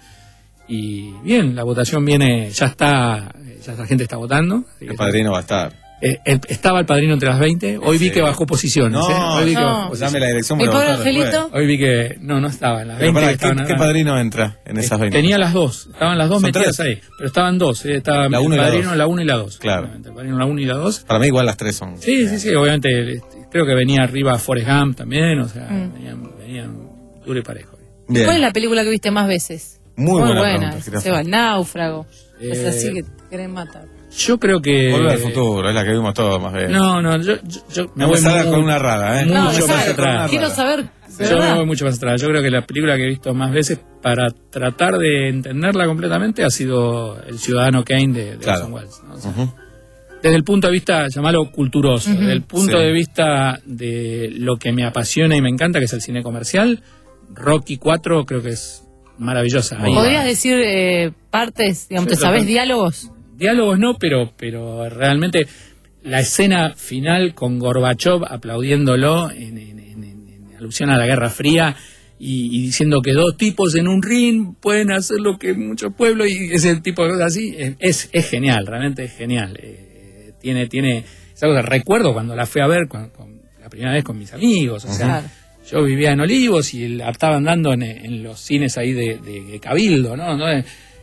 [SPEAKER 4] y bien, la votación viene, ya está, ya la gente está votando.
[SPEAKER 6] El padrino va a estar.
[SPEAKER 4] Eh, el, estaba el padrino entre las veinte, hoy vi que bajó posiciones.
[SPEAKER 6] No,
[SPEAKER 4] ¿eh? Hoy vi que
[SPEAKER 5] no.
[SPEAKER 4] bajó posiciones.
[SPEAKER 6] Dame la dirección
[SPEAKER 5] ¿Mi
[SPEAKER 6] para
[SPEAKER 5] pobre
[SPEAKER 6] votar después.
[SPEAKER 5] angelito?
[SPEAKER 4] Hoy vi que no, no estaba en las
[SPEAKER 6] Pero
[SPEAKER 4] veinte.
[SPEAKER 6] pará,
[SPEAKER 4] que estaban
[SPEAKER 6] ¿qué, ¿qué
[SPEAKER 4] acá.
[SPEAKER 6] padrino entra en esas veinte?
[SPEAKER 4] Tenía las dos, estaban las dos
[SPEAKER 6] Son
[SPEAKER 4] metidas
[SPEAKER 6] tres.
[SPEAKER 4] ahí, pero estaban dos, eh, estaba
[SPEAKER 6] La
[SPEAKER 4] el
[SPEAKER 6] uno y la
[SPEAKER 4] padrino,
[SPEAKER 6] dos.
[SPEAKER 4] la uno y la dos.
[SPEAKER 6] Claro.
[SPEAKER 4] El padrino, la uno y la dos.
[SPEAKER 6] Para mí igual las tres son.
[SPEAKER 4] Sí, sí, sí, obviamente, eh, creo que venía arriba Forrest Gump también, o sea,
[SPEAKER 5] Mm.
[SPEAKER 4] venían, venían duro y parejo.
[SPEAKER 6] Bien.
[SPEAKER 5] ¿Cuál es la película que viste más veces?
[SPEAKER 6] Muy buena
[SPEAKER 5] buena.
[SPEAKER 6] pregunta, Jirafa.
[SPEAKER 5] Se va el náufrago.
[SPEAKER 4] Eh,
[SPEAKER 5] Es así que te quieren matar.
[SPEAKER 4] Yo creo que...
[SPEAKER 6] Volver al futuro, es la que vimos todos más bien.
[SPEAKER 4] No, no, yo, yo, yo me
[SPEAKER 6] No me
[SPEAKER 4] voy
[SPEAKER 6] salgas
[SPEAKER 4] muy-
[SPEAKER 6] con una rara, ¿eh?
[SPEAKER 4] mucho
[SPEAKER 5] No,
[SPEAKER 4] más
[SPEAKER 5] ¿sabes?
[SPEAKER 4] atrás.
[SPEAKER 5] Quiero saber, de
[SPEAKER 4] Yo me
[SPEAKER 5] verdad.
[SPEAKER 4] voy mucho más atrás. Yo creo que la película que he visto más veces para tratar de entenderla completamente ha sido El Ciudadano Kane de, de
[SPEAKER 6] Claro.
[SPEAKER 4] Orson Welles, ¿no? O sea,
[SPEAKER 6] Ujú.
[SPEAKER 4] desde el punto de vista, llamarlo culturoso,
[SPEAKER 5] Ujú.
[SPEAKER 4] desde el punto
[SPEAKER 6] Sí.
[SPEAKER 4] de vista de lo que me apasiona y me encanta, que es el cine comercial, Rocky cuatro creo que es maravillosa. Ahí-
[SPEAKER 5] ¿Podrías decir eh, partes? Digamos,
[SPEAKER 4] Sí,
[SPEAKER 5] ¿te sabés
[SPEAKER 4] total.
[SPEAKER 5] diálogos?
[SPEAKER 4] Diálogos no, pero, pero realmente la escena final con Gorbachev aplaudiéndolo en, en- en- en alusión a la Guerra Fría y, y diciendo que dos tipos en un ring pueden hacer lo que muchos pueblos y ese tipo de cosas así, es, es, es genial, realmente es genial. Eh, tiene, tiene esa cosa. Recuerdo cuando la fui a ver con, con- la primera vez con mis amigos, o sea,
[SPEAKER 5] Claro.
[SPEAKER 4] yo vivía en Olivos y la estaban dando en, en los cines ahí de, de- de Cabildo, ¿no? ¿no?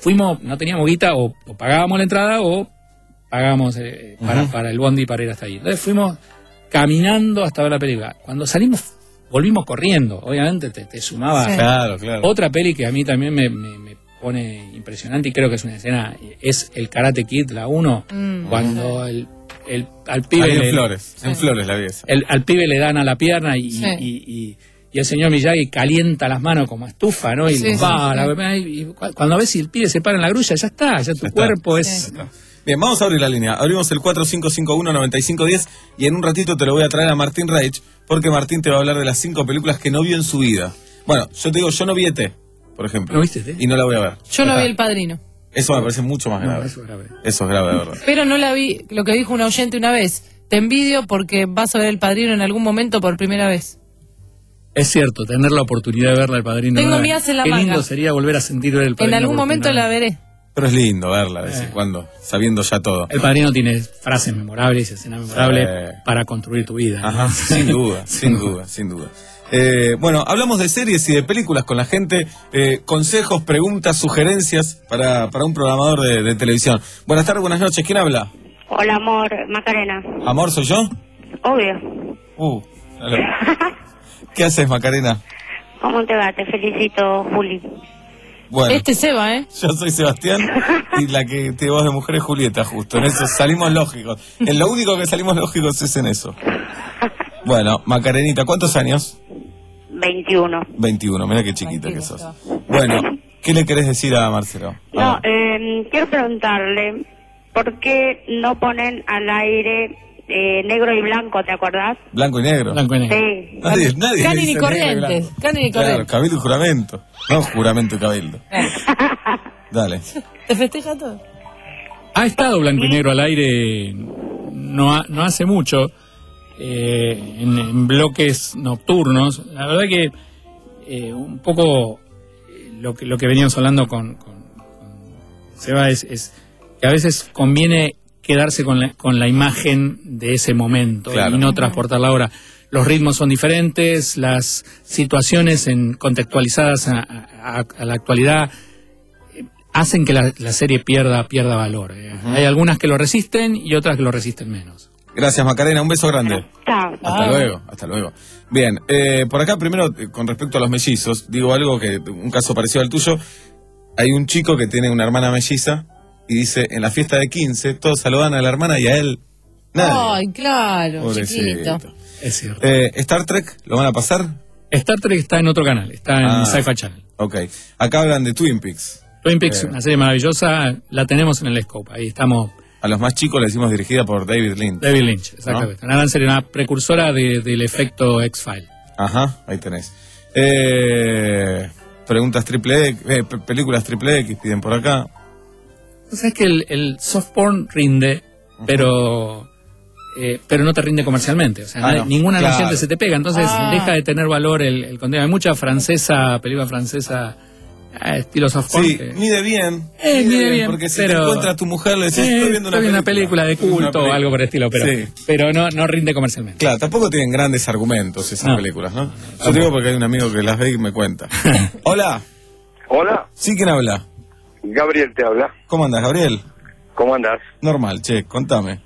[SPEAKER 4] fuimos, no teníamos guita, o, o pagábamos la entrada o pagábamos eh, para,
[SPEAKER 6] uh-huh.
[SPEAKER 4] para el bondi para ir hasta ahí. Entonces fuimos caminando hasta ver la película. Cuando salimos, volvimos corriendo. Obviamente te, te sumaba
[SPEAKER 6] sí. claro, claro.
[SPEAKER 4] Otra peli que a mí también me, me, me pone impresionante y creo que es una escena, es el Karate Kid, la uno, mm. cuando el, el, al pibe...
[SPEAKER 6] Ahí en
[SPEAKER 4] le,
[SPEAKER 6] Flores,
[SPEAKER 4] sí.
[SPEAKER 6] en Flores la vi esa.
[SPEAKER 4] El, al pibe le dan a la pierna y,
[SPEAKER 5] Sí.
[SPEAKER 4] y, y, y el señor Miyagi calienta las manos como estufa, ¿no? Y,
[SPEAKER 5] Sí,
[SPEAKER 4] va,
[SPEAKER 5] sí,
[SPEAKER 4] la, y, y cuando ves si el pibe se para en la grulla, ya está, ya tu
[SPEAKER 6] Ya
[SPEAKER 4] cuerpo
[SPEAKER 6] está.
[SPEAKER 4] es...
[SPEAKER 6] Sí. Bien, vamos a abrir la línea. Abrimos el cuatro cinco cinco uno nueve cinco uno cero y en un ratito te lo voy a traer a Martín Reich, porque Martín te va a hablar de las cinco películas que no vio en su vida. Bueno, yo te digo, yo no vi E T, por ejemplo.
[SPEAKER 4] ¿No viste E T?
[SPEAKER 6] Y no la voy a ver.
[SPEAKER 5] Yo no vi El Padrino.
[SPEAKER 6] Eso me parece mucho más grave.
[SPEAKER 4] No, eso es grave.
[SPEAKER 6] Eso es grave, de verdad.
[SPEAKER 5] Pero no la vi, lo que dijo un oyente una vez. Te envidio porque vas a ver El Padrino en algún momento por primera vez.
[SPEAKER 4] Es cierto, tener la oportunidad de verla El Padrino.
[SPEAKER 5] Tengo
[SPEAKER 4] ¿verdad?
[SPEAKER 5] mías en la
[SPEAKER 4] Qué
[SPEAKER 5] manga.
[SPEAKER 4] lindo sería volver a sentir ver El Padrino.
[SPEAKER 5] En algún
[SPEAKER 4] por
[SPEAKER 5] momento
[SPEAKER 4] primera
[SPEAKER 5] la
[SPEAKER 4] vez.
[SPEAKER 5] veré.
[SPEAKER 6] Pero es lindo verla de vez en
[SPEAKER 4] Eh.
[SPEAKER 6] cuando, sabiendo ya todo.
[SPEAKER 4] El Padrino tiene frases memorables y escenas memorables
[SPEAKER 6] Eh.
[SPEAKER 4] para construir tu vida. ¿no?
[SPEAKER 6] Ajá, sin duda, sin duda, sin duda. Eh, bueno, hablamos de series y de películas con la gente. Eh, consejos, preguntas, sugerencias para, para un programador de, de televisión. Buenas tardes, buenas noches. ¿Quién habla?
[SPEAKER 12] Hola, amor, Macarena.
[SPEAKER 6] ¿Amor, soy yo?
[SPEAKER 12] Obvio.
[SPEAKER 6] Uh, aló. ¿Qué haces, Macarena?
[SPEAKER 12] ¿Cómo te va? Te felicito, Juli.
[SPEAKER 6] Bueno,
[SPEAKER 5] Este Seba, ¿eh?
[SPEAKER 6] yo soy Sebastián y la que tiene voz de mujer es Julieta, justo. En eso salimos lógicos. En lo único que salimos lógicos es en eso. Bueno, Macarenita, ¿cuántos años?
[SPEAKER 12] veintiuno.
[SPEAKER 6] veintiuno, mira qué chiquita que sos. Bueno, ¿qué le querés decir a Marcelo?
[SPEAKER 12] No, eh, quiero preguntarle, ¿por qué no ponen al aire eh, negro y blanco, te acordás?
[SPEAKER 6] Blanco y negro.
[SPEAKER 4] Blanco y negro.
[SPEAKER 12] Sí.
[SPEAKER 6] Nadie, nadie le
[SPEAKER 5] Cani
[SPEAKER 6] dice
[SPEAKER 5] ni
[SPEAKER 6] negro y
[SPEAKER 5] Corrientes.
[SPEAKER 6] blanco.
[SPEAKER 5] Cani ni
[SPEAKER 6] Claro,
[SPEAKER 5] Corrientes.
[SPEAKER 6] cabildo y juramento. No juramento y cabildo. Dale.
[SPEAKER 5] ¿Te festeja todo?
[SPEAKER 4] Ha estado Blanco y Negro al aire no, ha- no hace mucho, eh, en, en bloques nocturnos. La verdad que eh, un poco eh, lo que lo que veníamos hablando con, con, con Seba es, es que a veces conviene quedarse con la, con la imagen de ese momento
[SPEAKER 6] Claro.
[SPEAKER 4] y no transportarla ahora. Los ritmos son diferentes, las situaciones en, contextualizadas a, a- a la actualidad eh, hacen que la, la serie pierda pierda valor. eh.
[SPEAKER 6] Ujú.
[SPEAKER 4] Hay algunas que lo resisten y otras que lo resisten menos.
[SPEAKER 6] Gracias, Macarena. Un beso grande.
[SPEAKER 12] Chao.
[SPEAKER 6] Hasta luego, hasta luego. Bien, eh, por acá primero, eh, con respecto a los mellizos, digo algo que, un caso parecido al tuyo. Hay un chico que tiene una hermana melliza y dice, en la fiesta de quince, todos saludan a la hermana y a él, nadie.
[SPEAKER 5] Ay, claro,
[SPEAKER 6] Pobrecito.
[SPEAKER 5] chiquito.
[SPEAKER 4] Es cierto.
[SPEAKER 6] Eh, ¿Star Trek lo van a pasar?
[SPEAKER 4] Star Trek está en otro canal, está en
[SPEAKER 6] Ah.
[SPEAKER 4] Sci-Fi Channel.
[SPEAKER 6] Ok. Acá hablan de Twin Peaks.
[SPEAKER 4] Twin Peaks,
[SPEAKER 6] Eh.
[SPEAKER 4] una serie maravillosa, la tenemos en el scope. Ahí estamos.
[SPEAKER 6] A los más chicos le decimos dirigida por David Lynch.
[SPEAKER 4] David Lynch, exactamente. Una gran serie, una precursora de- del efecto X-File.
[SPEAKER 6] Ajá, ahí tenés. Eh, preguntas triple X, eh, pe- películas triple X piden por acá.
[SPEAKER 4] Sabes que el, el soft porn rinde, pero eh, pero no te rinde comercialmente. O sea,
[SPEAKER 6] Ah,
[SPEAKER 4] nadie-
[SPEAKER 6] no,
[SPEAKER 4] ninguna
[SPEAKER 6] claro.
[SPEAKER 4] naciente se te pega. Entonces
[SPEAKER 5] Ah.
[SPEAKER 4] deja de tener valor el, el contenido. Hay mucha francesa, película francesa, eh, estilo soft porn.
[SPEAKER 6] Sí,
[SPEAKER 4] que-
[SPEAKER 6] mide bien.
[SPEAKER 4] Eh, mide bien,
[SPEAKER 6] Porque si
[SPEAKER 4] pero-
[SPEAKER 6] te encuentras a tu mujer le decís,
[SPEAKER 4] Eh,
[SPEAKER 6] estoy viendo una
[SPEAKER 4] estoy
[SPEAKER 6] película.
[SPEAKER 4] viendo una película de culto
[SPEAKER 6] Una
[SPEAKER 4] o
[SPEAKER 6] película.
[SPEAKER 4] algo por el estilo, pero,
[SPEAKER 6] Sí.
[SPEAKER 4] pero no, no rinde comercialmente.
[SPEAKER 6] Claro, tampoco tienen grandes argumentos esas
[SPEAKER 4] No.
[SPEAKER 6] películas, ¿no? Yo te digo porque hay un amigo que las ve y me cuenta. Hola.
[SPEAKER 9] Hola,
[SPEAKER 6] ¿Sí quién habla?
[SPEAKER 9] Gabriel te habla.
[SPEAKER 6] ¿Cómo andas, Gabriel?
[SPEAKER 9] ¿Cómo andás?
[SPEAKER 6] Normal, che, contame.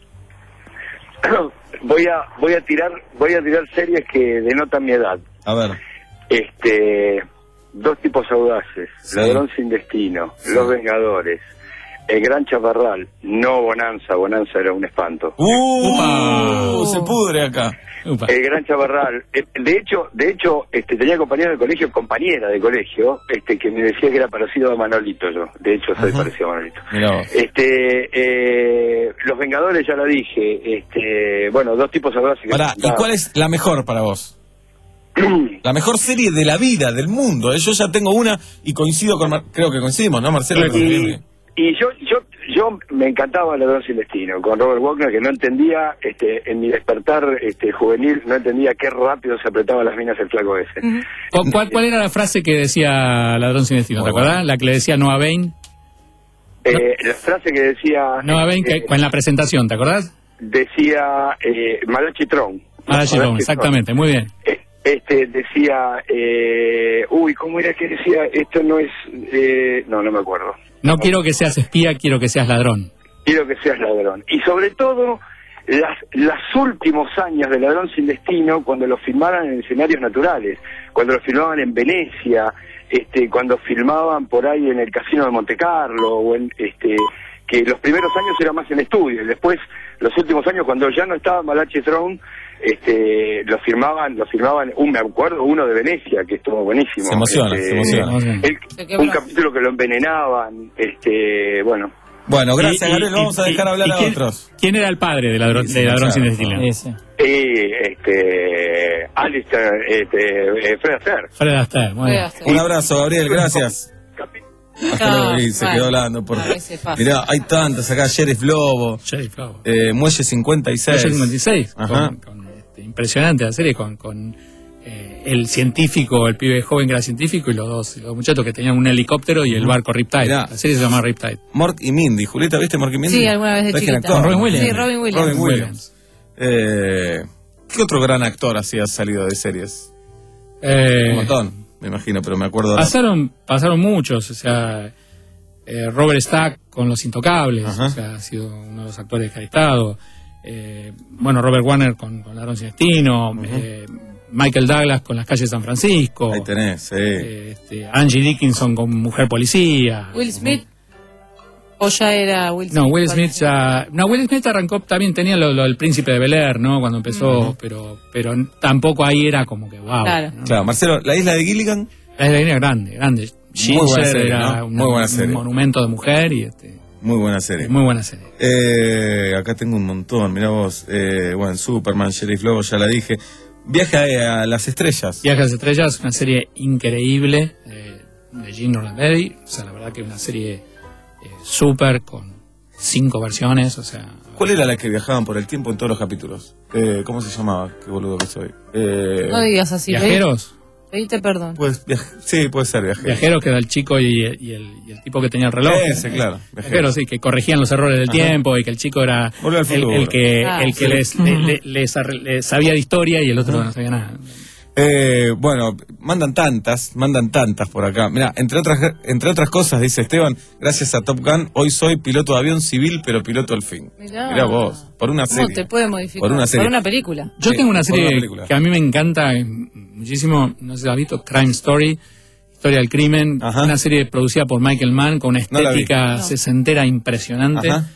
[SPEAKER 9] voy a voy a tirar voy a tirar series que denotan mi edad.
[SPEAKER 6] A ver.
[SPEAKER 9] Este, dos tipos audaces,
[SPEAKER 6] Sí.
[SPEAKER 9] Ladrón sin destino, Los Vengadores, El Gran Chaparral, no Bonanza, Bonanza era un espanto.
[SPEAKER 6] ¡Uh!
[SPEAKER 4] Upa.
[SPEAKER 6] Se pudre acá.
[SPEAKER 4] Upa.
[SPEAKER 9] El Gran Chaparral, eh, de hecho, de hecho, este, tenía compañero de colegio, compañera de colegio, este, que me decía que era parecido a Manolito yo. De hecho, soy
[SPEAKER 6] Ajá.
[SPEAKER 9] parecido a Manolito.
[SPEAKER 6] Mirá vos.
[SPEAKER 9] Este, eh, Los Vengadores ya lo dije. Este, bueno, dos tipos audaces. que
[SPEAKER 6] Pará, ¿y
[SPEAKER 9] presentaban.
[SPEAKER 6] cuál es la mejor para vos? La mejor serie de la vida, del mundo. Eh, Yo ya tengo una y coincido con... Mar- Creo que coincidimos, ¿no, Marcelo?
[SPEAKER 9] Y, y yo, yo, yo me encantaba Ladrón sin destino, con Robert Wagner, que no entendía, este, en mi despertar este, juvenil, no entendía qué rápido se apretaban las minas el flaco ese.
[SPEAKER 4] ¿Cu- ¿Cuál, ¿Cuál era la frase que decía Ladrón sin destino? ¿Te
[SPEAKER 6] Muy
[SPEAKER 4] acordás?
[SPEAKER 6] bueno.
[SPEAKER 4] La que le decía Noah Bain.
[SPEAKER 9] Eh, la frase que decía...
[SPEAKER 4] Noah Bain que,
[SPEAKER 9] eh,
[SPEAKER 4] en la presentación, ¿te acordás?
[SPEAKER 9] decía eh, Malachi Tron.
[SPEAKER 4] Malachi Tron, exactamente, muy bien.
[SPEAKER 9] Eh,
[SPEAKER 13] este, decía, eh, uy, ¿cómo era que decía? Esto no es, eh, no, no me acuerdo.
[SPEAKER 4] No quiero que seas espía, quiero que seas ladrón.
[SPEAKER 13] Quiero que seas ladrón. Y sobre todo, las, los últimos años de Ladrón sin Destino, cuando lo filmaran en escenarios naturales, cuando lo filmaban en Venecia, este, cuando filmaban por ahí en el Casino de Monte Carlo, o en, este, que los primeros años era más en estudio, y después, los últimos años, cuando ya no estaba Malachi Throne, este, lo firmaban, lo firmaban, un, me acuerdo, uno de Venecia, que estuvo buenísimo.
[SPEAKER 6] Se emociona,
[SPEAKER 13] este,
[SPEAKER 6] se emociona.
[SPEAKER 13] el- un capítulo que lo envenenaban, este, bueno.
[SPEAKER 6] Bueno, gracias,
[SPEAKER 4] Y- y-
[SPEAKER 6] Gabriel. Vamos a
[SPEAKER 4] y-
[SPEAKER 6] dejar hablar
[SPEAKER 4] y
[SPEAKER 6] a
[SPEAKER 4] quién-
[SPEAKER 6] otros.
[SPEAKER 4] ¿Quién era el padre de Ladrón, de ladrón sin Destino?
[SPEAKER 13] Y, este, Alistair, este, eh, Fred Astaire.
[SPEAKER 4] Fred Astaire, muy bien.
[SPEAKER 6] Un abrazo, Gabriel, gracias. Hasta
[SPEAKER 4] No,
[SPEAKER 6] luego, y se
[SPEAKER 4] bueno.
[SPEAKER 6] quedó hablando. Por...
[SPEAKER 4] A veces pasa.
[SPEAKER 6] Mirá, hay tantas acá. Sheriff Lobo.
[SPEAKER 4] Sheriff Lobo.
[SPEAKER 6] Eh, Muelle cincuenta y seis.
[SPEAKER 4] Muelle cincuenta y seis,
[SPEAKER 6] Ajá.
[SPEAKER 4] con, con, este, impresionante la serie, con, con eh, el científico, el pibe joven que era científico, y los dos, los dos muchachos que tenían un helicóptero y el barco Riptide.
[SPEAKER 6] Mirá.
[SPEAKER 4] La serie se llama Riptide.
[SPEAKER 6] Mork y Mindy. Julieta, ¿viste Mork y Mindy?
[SPEAKER 5] Sí, alguna vez de
[SPEAKER 6] ¿Sabés quién
[SPEAKER 5] chiquita.
[SPEAKER 6] actúa?
[SPEAKER 5] Con Robin Williams. Sí, Robin Williams.
[SPEAKER 6] Robin Williams. Eh, ¿Qué otro gran actor así ha salido de series?
[SPEAKER 4] Eh,
[SPEAKER 6] Un montón, me imagino, pero me acuerdo ahora.
[SPEAKER 4] Pasaron, pasaron muchos, o sea, eh, Robert Stack con Los Intocables, o sea, ha sido uno de los actores que ha estado. Eh, bueno, Robert Warner con, con Ladrón sin Destino, eh, Michael Douglas con Las calles de San Francisco.
[SPEAKER 6] Ahí tenés, sí.
[SPEAKER 4] Eh, este, Angie Dickinson con Mujer Policía.
[SPEAKER 5] Will Smith. ¿O ya era Will Smith?
[SPEAKER 4] No, Will Smith ya... No, Will Smith arrancó, también tenía lo, lo del Príncipe de Bel-Air, ¿no? Cuando empezó,
[SPEAKER 6] Ujú.
[SPEAKER 4] pero pero tampoco ahí era como que wow.
[SPEAKER 5] Claro.
[SPEAKER 4] ¿no?
[SPEAKER 6] Claro, Marcelo, la isla de Gilligan.
[SPEAKER 4] La isla de Gilligan grande, grande.
[SPEAKER 6] Muy buena
[SPEAKER 4] Ginger
[SPEAKER 6] serie,
[SPEAKER 4] era
[SPEAKER 6] ¿no?
[SPEAKER 4] una-
[SPEAKER 6] Muy buena serie.
[SPEAKER 4] un monumento de mujer y este,
[SPEAKER 6] Muy buena serie.
[SPEAKER 4] muy buena serie.
[SPEAKER 6] Eh, acá tengo un montón, mirá vos. Eh, bueno, Superman, Sheriff Lobo, ya la dije. Viaje a, a las estrellas.
[SPEAKER 4] Viaje a las estrellas, una serie increíble eh, de Gene Roddenberry. O sea, la verdad que una serie eh, súper con cinco versiones, o sea...
[SPEAKER 6] ¿Cuál era la que viajaban por el tiempo en todos los capítulos? Eh, ¿Cómo se llamaba? Qué boludo que soy. Eh,
[SPEAKER 5] No digas así.
[SPEAKER 4] ¿Viajeros?
[SPEAKER 5] Pedite perdón.
[SPEAKER 6] Pues, viaj- sí, puede ser viajero.
[SPEAKER 4] Viajeros, que era el chico y, y el, y el tipo que tenía el reloj.
[SPEAKER 6] Ese, claro,
[SPEAKER 4] Viajeros, sí, que corregían los errores del
[SPEAKER 6] Ajá.
[SPEAKER 4] tiempo y que el chico era
[SPEAKER 6] Volver al
[SPEAKER 4] el,
[SPEAKER 6] futuro.
[SPEAKER 4] el que,
[SPEAKER 5] Ah,
[SPEAKER 4] el que
[SPEAKER 5] sí.
[SPEAKER 4] les, le- le- les arre- les sabía de historia y el otro no sabía nada.
[SPEAKER 6] Eh, bueno, mandan tantas, mandan tantas por acá. Mira, entre otras, entre otras cosas, dice Esteban, gracias a Top Gun, hoy soy piloto de avión civil, pero piloto al fin.
[SPEAKER 5] Mirá.
[SPEAKER 6] Mirá vos, por una
[SPEAKER 5] ¿Cómo
[SPEAKER 6] serie.
[SPEAKER 5] te puede modificar?
[SPEAKER 6] Por una serie.
[SPEAKER 5] película.
[SPEAKER 4] Yo
[SPEAKER 6] Sí,
[SPEAKER 4] tengo una
[SPEAKER 6] por
[SPEAKER 4] serie
[SPEAKER 6] una película.
[SPEAKER 4] que a mí me encanta eh, muchísimo, no sé si la has visto, Crime Story, Historia del Crimen, una serie producida por Michael Mann con una
[SPEAKER 6] No la vi.
[SPEAKER 4] estética
[SPEAKER 6] No.
[SPEAKER 4] sesentera impresionante.
[SPEAKER 6] Ajá.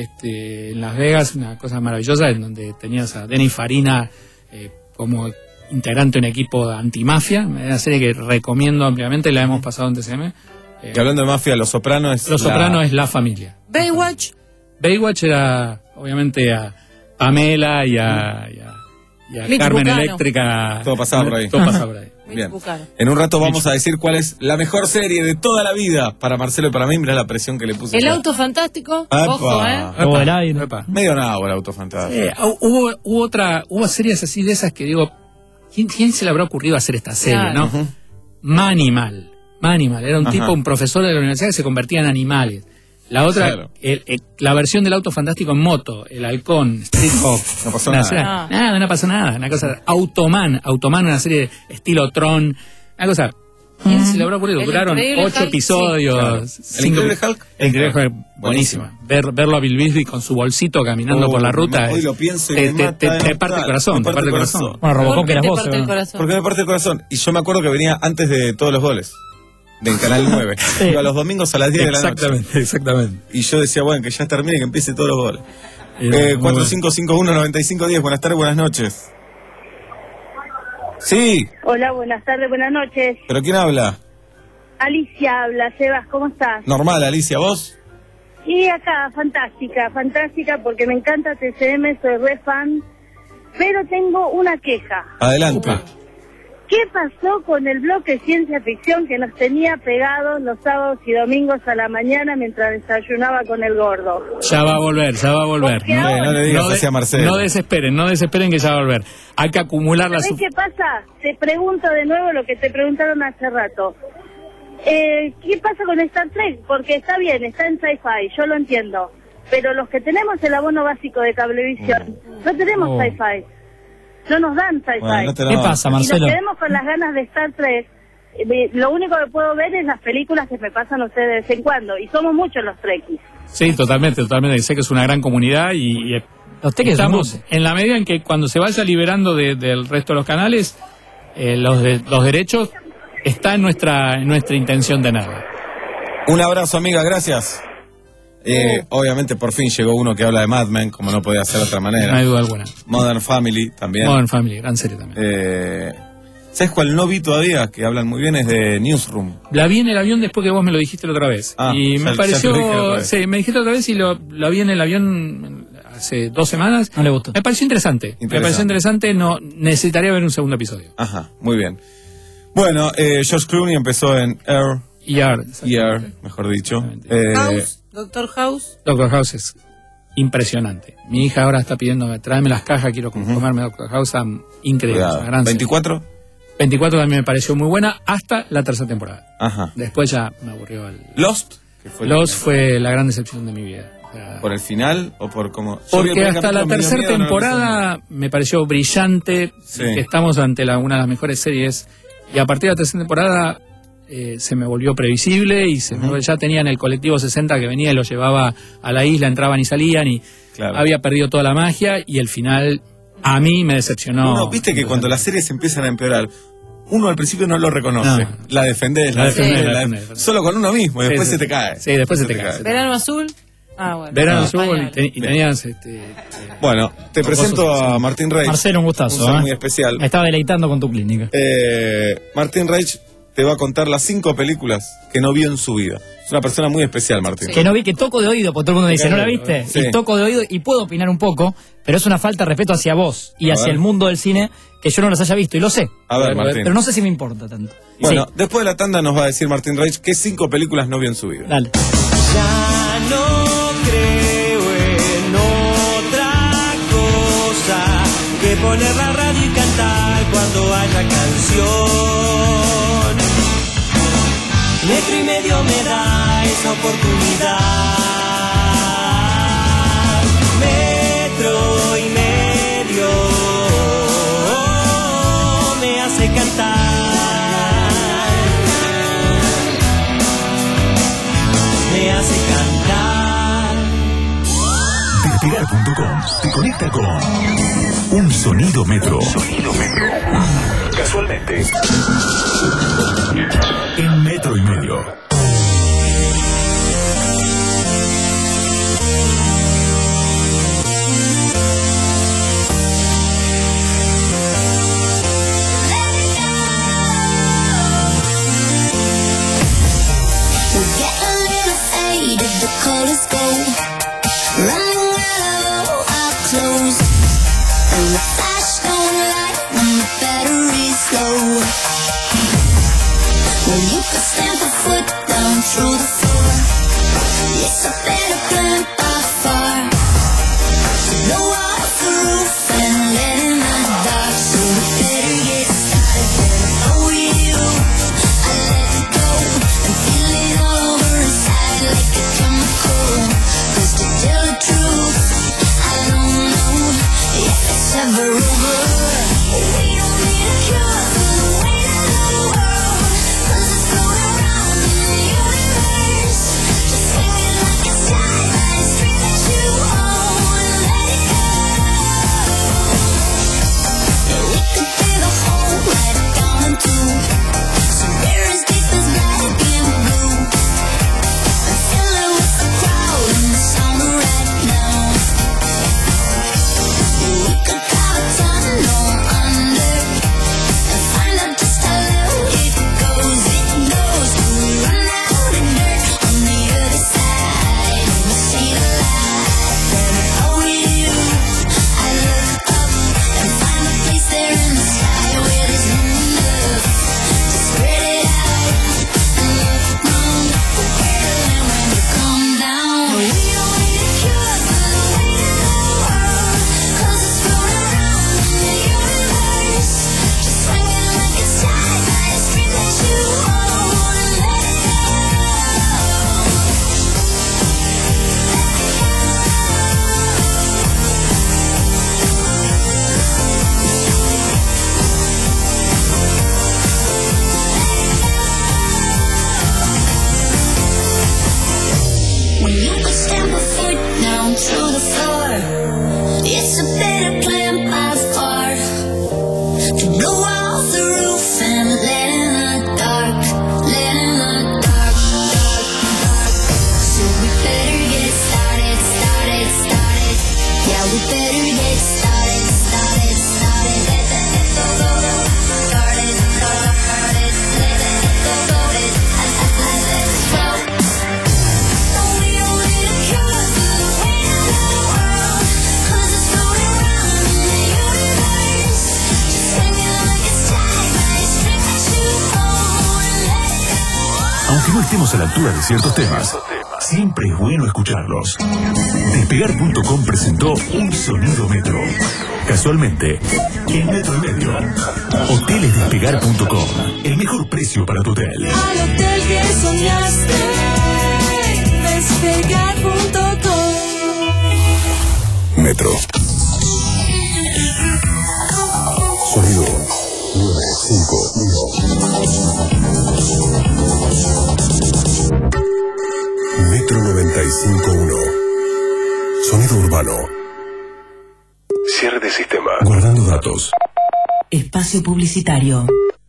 [SPEAKER 4] Este, en Las Vegas, una cosa maravillosa, en donde tenías a Denny Farina eh, como integrante de un equipo de antimafia, una serie que recomiendo ampliamente, la hemos pasado en T C M. Eh,
[SPEAKER 6] Que hablando de mafia, Los Sopranos es.
[SPEAKER 4] Los
[SPEAKER 6] la-
[SPEAKER 4] Sopranos es la familia.
[SPEAKER 5] Baywatch.
[SPEAKER 4] Baywatch era, obviamente, a Pamela y a, y a, y a
[SPEAKER 5] Mitch
[SPEAKER 4] Carmen
[SPEAKER 5] Bucano.
[SPEAKER 4] Eléctrica.
[SPEAKER 6] Todo pasaba por ahí.
[SPEAKER 4] Todo pasaba por ahí.
[SPEAKER 6] Bien.
[SPEAKER 5] Bucano.
[SPEAKER 6] En un rato vamos a decir cuál es la mejor serie de toda la vida para Marcelo y para mí. Mirá la presión que le puse.
[SPEAKER 5] El
[SPEAKER 6] yo.
[SPEAKER 5] auto fantástico.
[SPEAKER 6] Epa.
[SPEAKER 5] Ojo, ¿eh?
[SPEAKER 4] Epa,
[SPEAKER 6] el aire.
[SPEAKER 4] epa.
[SPEAKER 6] Medio nada, el auto fantástico.
[SPEAKER 4] Eh, hubo, hubo otra, hubo series así de esas que digo, ¿quién, quién se le habrá ocurrido hacer esta serie,
[SPEAKER 5] Claro.
[SPEAKER 4] no? Manimal. Manimal. Era un
[SPEAKER 6] Ajá.
[SPEAKER 4] tipo, un profesor de la universidad que se convertía en animales. La otra,
[SPEAKER 6] Claro.
[SPEAKER 4] el- el- la versión del auto fantástico en moto, el halcón, Street Hawk.
[SPEAKER 6] No pasó
[SPEAKER 4] Una
[SPEAKER 6] nada.
[SPEAKER 4] serie-
[SPEAKER 5] Ah.
[SPEAKER 4] Nada, no pasó nada. Una cosa, Automan, Automan, una serie estilo Tron. Una cosa, ¿quién se le habrá ocurrido?
[SPEAKER 5] El
[SPEAKER 4] Duraron
[SPEAKER 5] Increíble
[SPEAKER 4] ocho
[SPEAKER 5] Hulk,
[SPEAKER 4] episodios.
[SPEAKER 6] sí. Claro.
[SPEAKER 4] cinco-
[SPEAKER 6] ¿El Increíble Hulk?
[SPEAKER 4] El Increíble Hulk, buenísima. Ver, verlo a Bill Bixby con su bolsito caminando
[SPEAKER 6] Oh,
[SPEAKER 4] por la ruta.
[SPEAKER 6] hoy
[SPEAKER 4] es-
[SPEAKER 6] lo pienso y
[SPEAKER 4] te,
[SPEAKER 6] me
[SPEAKER 4] te-
[SPEAKER 6] mata
[SPEAKER 4] te-
[SPEAKER 6] de
[SPEAKER 4] te
[SPEAKER 6] matar.
[SPEAKER 4] parte el corazón,
[SPEAKER 6] Me
[SPEAKER 4] te parte el corazón.
[SPEAKER 6] corazón.
[SPEAKER 5] ¿Por
[SPEAKER 14] Robocop
[SPEAKER 5] qué
[SPEAKER 14] eras
[SPEAKER 5] te
[SPEAKER 14] vos,
[SPEAKER 5] parte el
[SPEAKER 14] ¿no?
[SPEAKER 5] corazón?
[SPEAKER 6] Porque me parte el corazón. Y yo me acuerdo que venía antes de todos los goles. Del Canal nueve. Iba los domingos a las diez de la noche.
[SPEAKER 4] Exactamente, exactamente.
[SPEAKER 6] Y yo decía, bueno, que ya termine, que empiece todos los goles.
[SPEAKER 4] Eh,
[SPEAKER 6] Eh,
[SPEAKER 4] muy
[SPEAKER 6] cuatro cinco cinco uno nueve cinco uno cero. Buenas tardes, buenas noches. Sí,
[SPEAKER 12] Hola, buenas tardes, buenas noches.
[SPEAKER 6] pero ¿quién habla?
[SPEAKER 12] Alicia habla, Sebas, ¿cómo estás?
[SPEAKER 6] Normal, Alicia, ¿vos?
[SPEAKER 12] Y acá, fantástica, fantástica, porque me encanta T C M, soy re fan, pero tengo una queja.
[SPEAKER 6] Adelante.
[SPEAKER 12] ¿Qué pasó con el bloque ciencia ficción que nos tenía pegados los sábados y domingos a la mañana mientras desayunaba con el gordo?
[SPEAKER 4] Ya va a volver, ya va a volver.
[SPEAKER 12] Porque ahora-
[SPEAKER 6] Eh, no le digas
[SPEAKER 4] No de-
[SPEAKER 6] así a Marcelo.
[SPEAKER 4] No desesperen, no desesperen que ya va a volver. Hay que acumular la...
[SPEAKER 12] ¿Sabés
[SPEAKER 4] su-
[SPEAKER 12] qué pasa? Te pregunto de nuevo lo que te preguntaron hace rato. Eh, ¿Qué pasa con Star Trek? Porque está bien, está en Sci-Fi, yo lo entiendo. Pero los que tenemos el abono básico de Cablevisión, no tenemos
[SPEAKER 4] Oh.
[SPEAKER 12] Sci-Fi. No nos dan sci-fi.
[SPEAKER 14] Bueno, no te lo- ¿Qué pasa, Marcelo?
[SPEAKER 12] Y nos quedemos con las ganas de Star Trek. Eh, Lo único que puedo ver es las películas que me pasan a ustedes de vez en cuando. Y somos muchos los trekkies.
[SPEAKER 4] Sí, totalmente, totalmente. Sé que es una gran comunidad y, y estamos en la medida en que cuando se vaya liberando de- del resto de los canales, eh, los, de- los derechos está en nuestra, en nuestra intención de nada.
[SPEAKER 6] Un abrazo, amiga, gracias. Eh, obviamente por fin llegó uno que habla de Mad Men, como no podía ser de otra manera.
[SPEAKER 4] No hay duda alguna.
[SPEAKER 6] Modern Family también.
[SPEAKER 4] Modern Family, gran serie también.
[SPEAKER 6] Eh, ¿Sabes cuál no vi todavía? Que hablan muy bien, es de Newsroom.
[SPEAKER 4] La vi en el avión después que vos me lo dijiste la otra vez.
[SPEAKER 6] Ah,
[SPEAKER 4] y
[SPEAKER 6] ya-
[SPEAKER 4] me
[SPEAKER 6] ya
[SPEAKER 4] pareció.
[SPEAKER 6] te lo dije la otra vez.
[SPEAKER 4] Sí, me dijiste otra vez y lo, lo vi en el avión hace dos semanas.
[SPEAKER 14] No le gustó.
[SPEAKER 4] Me pareció interesante. Me pareció interesante. No, necesitaría ver un segundo episodio.
[SPEAKER 6] Ajá, muy bien. Bueno, eh, George Clooney empezó en Air.
[SPEAKER 4] E R.
[SPEAKER 6] E R, mejor dicho. Eh,
[SPEAKER 5] House, Doctor House.
[SPEAKER 4] Doctor House es impresionante. Mi hija ahora está pidiendo, tráeme las cajas, quiero comerme Doctor House. ah, Increíble.
[SPEAKER 6] Cuidado.
[SPEAKER 4] es una gran serie.
[SPEAKER 6] ¿veinticuatro?
[SPEAKER 4] veinticuatro también me pareció muy buena hasta la tercera temporada.
[SPEAKER 6] Ajá.
[SPEAKER 4] Después ya me aburrió el...
[SPEAKER 6] Lost. Que fue el
[SPEAKER 4] Lost
[SPEAKER 6] final.
[SPEAKER 4] fue la gran decepción de mi vida. O sea,
[SPEAKER 6] ¿Por el final o por cómo? Yo vi el
[SPEAKER 4] porque
[SPEAKER 6] primer
[SPEAKER 4] hasta la
[SPEAKER 6] capítulo, me dio
[SPEAKER 4] tercera
[SPEAKER 6] miedo, no lo
[SPEAKER 4] temporada me pareció brillante,
[SPEAKER 6] Sí.
[SPEAKER 4] que estamos ante la, una de las mejores series, y a partir de la tercera temporada eh, se me volvió previsible y se me- ya tenían el colectivo sesenta que venía y lo llevaba a la isla, entraban y salían y
[SPEAKER 6] Claro.
[SPEAKER 4] había perdido toda la magia y el final a mí me decepcionó.
[SPEAKER 6] Uno, viste que cuando las series empiezan a empeorar, uno al principio no lo reconoce.
[SPEAKER 4] No.
[SPEAKER 6] La defendés, la,
[SPEAKER 4] La
[SPEAKER 6] defendés,
[SPEAKER 4] defendés,
[SPEAKER 6] la
[SPEAKER 4] la
[SPEAKER 6] defendés.
[SPEAKER 4] defendés.
[SPEAKER 6] Solo con uno mismo, y
[SPEAKER 4] Sí,
[SPEAKER 6] después
[SPEAKER 4] sí,
[SPEAKER 6] se te
[SPEAKER 4] sí.
[SPEAKER 6] cae.
[SPEAKER 4] Sí, después se te cae.
[SPEAKER 5] Verano Azul. Ah, bueno.
[SPEAKER 4] Verano
[SPEAKER 5] Ah,
[SPEAKER 4] Azul y,
[SPEAKER 5] español.
[SPEAKER 4] te- y tenías este,
[SPEAKER 6] Bueno, te presento a Martín Reich.
[SPEAKER 14] Marcelo, un gustazo.
[SPEAKER 6] Un ser
[SPEAKER 14] ¿eh?
[SPEAKER 6] muy especial.
[SPEAKER 14] Me estaba deleitando con tu clínica.
[SPEAKER 6] Eh, Martín Reich te va a contar las cinco películas que no vio en su vida. Es una persona muy especial, Martín.
[SPEAKER 14] Que no vi, que toco de oído, porque todo el mundo dice, ¿no la viste?
[SPEAKER 6] Sí.
[SPEAKER 14] Y toco de oído y puedo opinar un poco, pero es una falta de respeto hacia vos y
[SPEAKER 6] A
[SPEAKER 14] hacia
[SPEAKER 6] ver.
[SPEAKER 14] el mundo del cine que yo no las haya visto, y lo sé.
[SPEAKER 6] A ver, Martín.
[SPEAKER 14] Pero no sé si me importa tanto.
[SPEAKER 6] Bueno,
[SPEAKER 14] Sí,
[SPEAKER 6] después de la tanda nos va a decir Martín Reich qué cinco películas no vio en su vida.
[SPEAKER 14] dale.
[SPEAKER 10] Ya no creo en otra cosa que poner la radio y cantar cuando haya canción. Metro y medio me da esa oportunidad. Metro y medio me hace cantar. Me hace cantar.
[SPEAKER 23] Despegar punto com te conecta con un sonido metro. Sonido metro. Casualmente. En metro y medio.
[SPEAKER 15] We get a little faded, the colors go running out of our clothes, and the flash don't light when the battery's low. When you could stamp a foot down through the floor, it's a better plan by far to blow off the roof and let in the dark. So we better get started. When I know you, I let it go and feel it all over inside like a chemical. 'Cause to tell the truth, I don't know if it's ever over. We don't need a cure for the weight of the world, 'cause it's going around in the universe. Just take it like a sign by the string that you own and let it go. Yeah, we could dig a hole right down into somewhere as deep as black and blue, and fill it with the crowd and the sound of right now. Yeah, we could carve a tunnel under
[SPEAKER 16] estemos a la altura de ciertos temas, siempre es bueno escucharlos. Despegar punto com presentó Un Sonido Metro. Casualmente, en Metro y Medio. Hoteles Despegar punto com. El mejor precio para tu hotel.
[SPEAKER 15] Al hotel que soñaste, Despegar punto com.
[SPEAKER 16] Metro. Sonido nueve cinco uno. Metro noventa y cinco punto uno. Sonido urbano. Cierre de sistema. Guardando datos.
[SPEAKER 20] Espacio publicitario.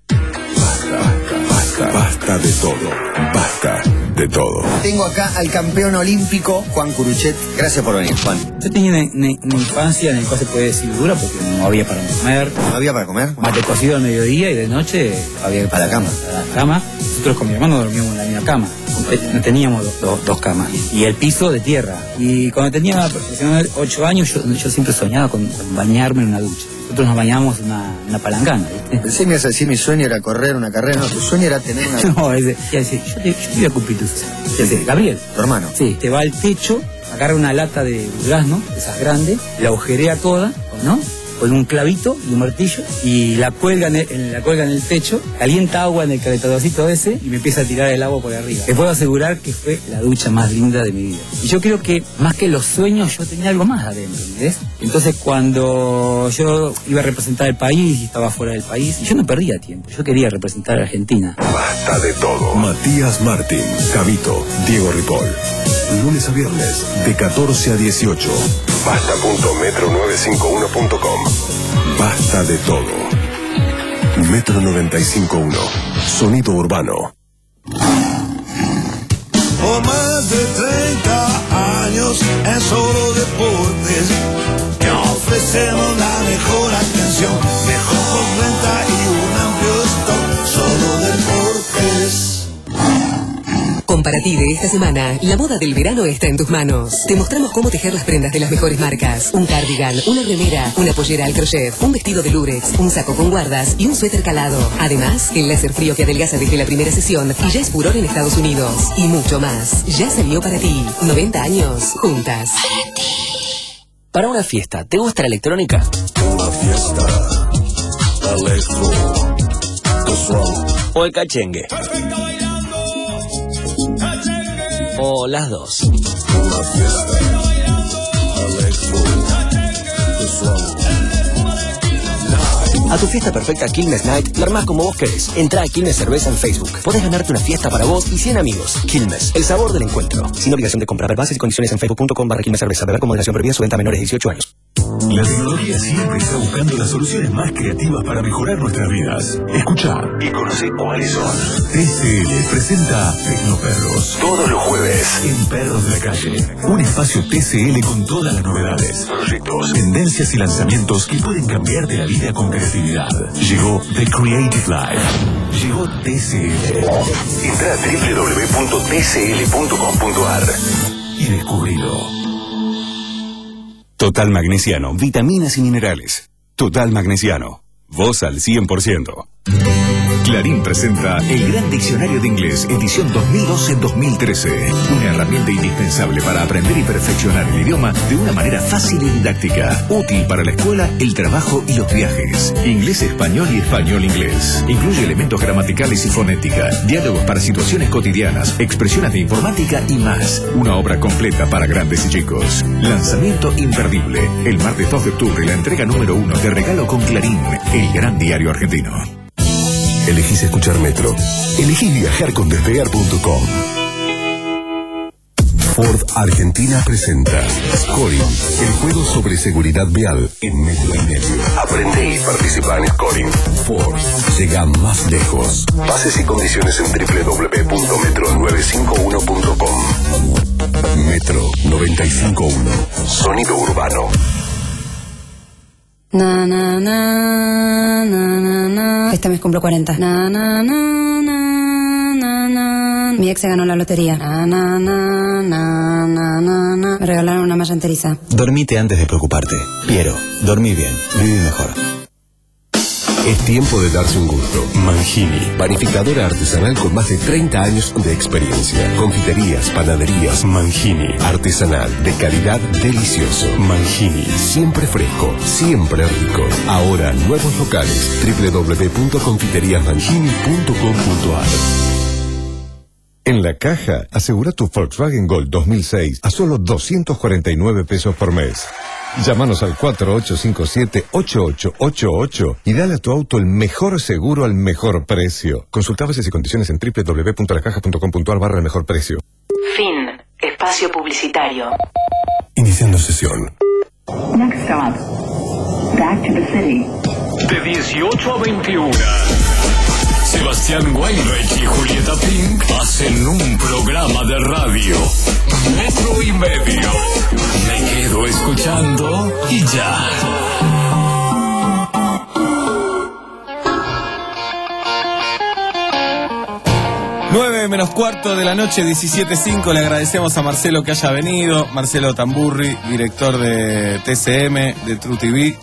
[SPEAKER 16] Basta, basta de todo. Basta de todo.
[SPEAKER 7] Tengo acá al campeón olímpico, Juan Curuchet. Gracias por venir, Juan.
[SPEAKER 14] Yo tenía una, una- una infancia en la cual se puede decir dura porque no había para comer.
[SPEAKER 7] ¿No había para comer?
[SPEAKER 14] Mate cocido al mediodía y de noche había
[SPEAKER 7] A la cama.
[SPEAKER 14] a la cama. Nosotros con mi hermano dormíamos en la misma cama. No teníamos do- do- dos camas. Y el piso de tierra. Y cuando tenía aproximadamente ocho años, yo, yo siempre soñaba con, con bañarme en una ducha. Nosotros nos bañábamos en una, en una palangana, ¿viste?
[SPEAKER 7] Pensé que me ibas a decir mi sueño era correr una carrera. No, tu sueño era tener una...
[SPEAKER 14] No, es de- ya decía, yo te, yo te voy a cumplir tus sueños. Ya decía, Gabriel.
[SPEAKER 7] Tu hermano.
[SPEAKER 14] Sí, te va al techo, agarra una lata de durazno, de esas grandes, la agujerea toda, ¿no? Con un clavito y un martillo, y la cuelga en el, en- la cuelga en el techo, calienta agua en el calentadorcito ese y me empieza a tirar el agua por arriba. Te puedo asegurar que fue la ducha más linda de mi vida. Y yo creo que más que los sueños, yo tenía algo más adentro, ¿ves? Entonces cuando yo iba a representar el país y estaba fuera del país, yo no perdía tiempo, yo quería representar a Argentina.
[SPEAKER 16] Basta de todo. Matías Martín, Cabito, Diego Ripoll. Lunes a viernes, de catorce a dieciocho. Basta punto metro nueve cinco uno punto com. Basta de todo. Metro noventa y cinco punto uno. Sonido urbano.
[SPEAKER 10] Por más de treinta años en Solo Deportes te ofrecemos la mejor atención, mejor postventa y un amplio stock. Solo Deportes.
[SPEAKER 20] Con para ti de esta semana, la moda del verano está en tus manos. Te mostramos cómo tejer las prendas de las mejores marcas. Un cardigan, una remera, una pollera al crochet, un vestido de lurex, un saco con guardas y un suéter calado. Además, el láser frío que adelgaza desde la primera sesión y ya es furor en Estados Unidos. Y mucho más. Ya salió para ti. noventa años, juntas. Para ti.
[SPEAKER 22] Para una fiesta, ¿te gusta la electrónica?
[SPEAKER 16] Una fiesta. Electro. Casual.
[SPEAKER 22] ¿O el cachengue? ¿O las dos?
[SPEAKER 16] Una fiesta. Electro. Casual.
[SPEAKER 25] A tu fiesta perfecta Quilmes Night la armás como vos querés. Entrá a Quilmes Cerveza en Facebook. Podés ganarte una fiesta para vos y cien amigos. Quilmes, el sabor del encuentro. Sin obligación de compra. Ver bases y condiciones en facebook punto com barra Quilmes Cerveza. Beber con moderación, prohibida su venta a menores de dieciocho años.
[SPEAKER 16] La tecnología siempre está buscando las soluciones más creativas para mejorar nuestras vidas. Escucha y conoce cuáles son. T C L presenta Tecnoperros todos los jueves en Perros de la Calle. Un espacio T C L con todas las novedades, proyectos, tendencias y lanzamientos que pueden cambiarte la vida con creatividad. Llegó The Creative Life. Llegó T C L. Entra a doble u doble u doble u punto t c l punto com punto a r y descubrilo.
[SPEAKER 1] Total Magnesiano, vitaminas y minerales. Total Magnesiano, voz al cien por ciento.
[SPEAKER 16] Clarín presenta el Gran Diccionario de Inglés, edición dos mil doce dos mil trece. Una herramienta indispensable para aprender y perfeccionar el idioma de una manera fácil y didáctica. Útil para la escuela, el trabajo y los viajes. Inglés, español y español-inglés. Incluye elementos gramaticales y fonética, diálogos para situaciones cotidianas, expresiones de informática y más. Una obra completa para grandes y chicos. Lanzamiento imperdible. El martes dos de octubre, la entrega número uno de Regalo con Clarín, el gran diario argentino. Elegís escuchar Metro. Elegís viajar con despegar punto com. Ford Argentina presenta Scoring, el juego sobre seguridad vial en Metro y Medio. Aprende y participa en Scoring. Ford llega más lejos. Bases y condiciones en doble u doble u doble u punto metro nueve cinco uno punto com. Metro noventa y cinco punto uno. Sonido urbano.
[SPEAKER 18] Na, na, na, na, na, na. Este mes cumplo cuarenta. Na, na, na, na, na, na. Mi ex se ganó la lotería. Na, na, na, na, na, na, na. Me regalaron una malla enteriza.
[SPEAKER 19] Dormite antes de preocuparte. Piero, dormí bien, viví mejor.
[SPEAKER 11] Es tiempo de darse un gusto. Mangini, panificadora artesanal con más de treinta años de experiencia. Confiterías, panaderías. Mangini, artesanal, de calidad, delicioso. Mangini, siempre fresco, siempre rico. Ahora, nuevos locales. doble u doble u doble u punto confiterías mangini punto com punto a r.
[SPEAKER 17] En La Caja, asegura tu Volkswagen Gol dos mil seis a solo doscientos cuarenta y nueve pesos por mes. Llámanos al cuatro ocho cinco siete, ocho ocho ocho ocho y dale a tu auto el mejor seguro al mejor precio. Consulta bases y condiciones en doble u doble u doble u punto la caja punto com punto a r barra el mejor precio.
[SPEAKER 20] Fin. Espacio publicitario.
[SPEAKER 11] Iniciando sesión.
[SPEAKER 19] Next stop. Back to the city.
[SPEAKER 23] De dieciocho a veintiuno. Sebastián Weinreich y Julieta Pink hacen un programa de radio. Metro y medio. Me quedo escuchando y ya.
[SPEAKER 6] nueve menos cuarto de la noche, diecisiete cinco. Le agradecemos a Marcelo que haya venido. Marcelo Tamburri, director de T C M, de True T V.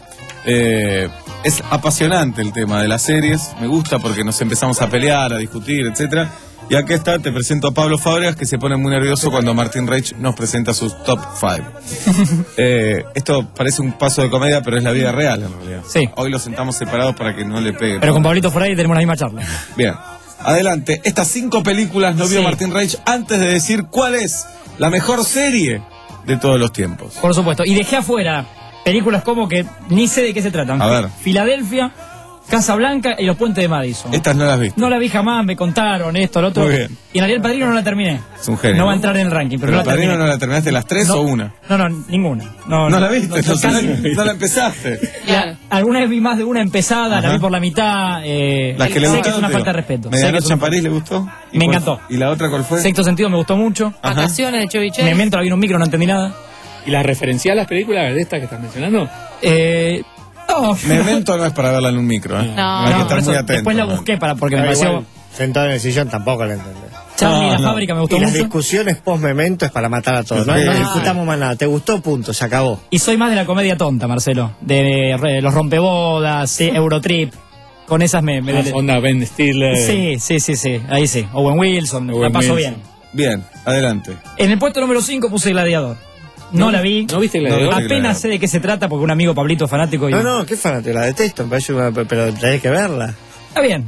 [SPEAKER 6] Eh, es apasionante el tema de las series. Me gusta porque nos empezamos a pelear, a discutir, etcétera. Y acá está, te presento a Pablo Fábregas, que se pone muy nervioso cuando Martín Reich nos presenta sus top cinco. eh, esto parece un paso de comedia, pero es la vida real en realidad.
[SPEAKER 21] Sí.
[SPEAKER 6] Hoy los sentamos separados para que no le pegue.
[SPEAKER 21] Pero con Pablito Fray tenemos la misma charla.
[SPEAKER 6] Bien. Adelante, estas cinco películas no vio
[SPEAKER 21] Sí.
[SPEAKER 6] Martín Reich antes de decir cuál es la mejor serie de todos los tiempos.
[SPEAKER 21] Por supuesto. Y dejé afuera películas como que ni sé de qué se tratan.
[SPEAKER 6] A ver.
[SPEAKER 21] Filadelfia, Casa Blanca y Los Puentes de Madison.
[SPEAKER 6] Estas no las viste.
[SPEAKER 21] No la vi jamás, me contaron esto, lo otro.
[SPEAKER 6] Muy bien.
[SPEAKER 21] Y en realidad El Padrino no la terminé.
[SPEAKER 6] Es un genio.
[SPEAKER 21] No va a entrar en el ranking, pero,
[SPEAKER 6] Pero
[SPEAKER 21] no
[SPEAKER 6] el
[SPEAKER 21] la
[SPEAKER 6] Padrino
[SPEAKER 21] terminé.
[SPEAKER 6] no la terminaste las tres
[SPEAKER 21] No.
[SPEAKER 6] o una.
[SPEAKER 21] No, no, ninguna. No,
[SPEAKER 6] No la viste,
[SPEAKER 21] no,
[SPEAKER 6] entonces
[SPEAKER 21] casi-
[SPEAKER 6] no, no la empezaste.
[SPEAKER 21] La- alguna vez vi más de una empezada,
[SPEAKER 6] Ajá.
[SPEAKER 21] la vi por la mitad. Eh,
[SPEAKER 6] Las que le
[SPEAKER 21] sé
[SPEAKER 6] gustaron,
[SPEAKER 21] que es una
[SPEAKER 6] te
[SPEAKER 21] falta de
[SPEAKER 6] digo.
[SPEAKER 21] respeto. Sé que
[SPEAKER 6] Medianoche
[SPEAKER 21] es
[SPEAKER 6] en
[SPEAKER 21] una-
[SPEAKER 6] París le gustó. ¿Y
[SPEAKER 21] Me
[SPEAKER 6] cuál-
[SPEAKER 21] encantó.
[SPEAKER 6] ¿Y la otra cuál fue?
[SPEAKER 21] Sexto Sentido me gustó mucho.
[SPEAKER 5] Vacaciones de Chevy Chase.
[SPEAKER 21] Memento la vi en un micro, no entendí nada.
[SPEAKER 4] ¿Y las referencias a las películas de estas que estás mencionando?
[SPEAKER 21] Eh, no.
[SPEAKER 6] Memento no es para verla en un micro, ¿eh?
[SPEAKER 21] No,
[SPEAKER 6] Hay que
[SPEAKER 21] no,
[SPEAKER 6] estar
[SPEAKER 21] por eso
[SPEAKER 6] muy atento.
[SPEAKER 21] después la
[SPEAKER 6] ¿no?
[SPEAKER 21] busqué para porque me
[SPEAKER 24] Ah,
[SPEAKER 21] pareció.
[SPEAKER 24] igual, sentado en el sillón tampoco la entendés.
[SPEAKER 21] Charlie,
[SPEAKER 6] No,
[SPEAKER 21] la
[SPEAKER 6] no.
[SPEAKER 21] fábrica me gustó
[SPEAKER 24] Y las
[SPEAKER 21] mucho.
[SPEAKER 24] discusiones post-memento es para matar a todos. No,
[SPEAKER 6] Sí.
[SPEAKER 24] no discutamos más nada. ¿Te gustó? Punto. Se acabó.
[SPEAKER 21] Y soy más de la comedia tonta, Marcelo. De re- los rompebodas, sí, Eurotrip. Con esas me. me
[SPEAKER 4] Ah, onda Ben Stiller.
[SPEAKER 21] sí, sí, sí, sí. Ahí sí. Owen Wilson, la
[SPEAKER 4] Owen
[SPEAKER 21] paso
[SPEAKER 4] Wilson.
[SPEAKER 21] bien.
[SPEAKER 6] Bien, adelante.
[SPEAKER 21] En el puesto número cinco puse Gladiador. No,
[SPEAKER 4] ¿No-
[SPEAKER 21] la vi.
[SPEAKER 4] no viste Gladiador?
[SPEAKER 21] Apenas
[SPEAKER 6] Gladiador.
[SPEAKER 21] sé de qué se trata porque un amigo Pablito es fanático. Y...
[SPEAKER 24] No, no, qué fanático. La detesto. Me parece una- pero tenés que verla.
[SPEAKER 21] Está bien.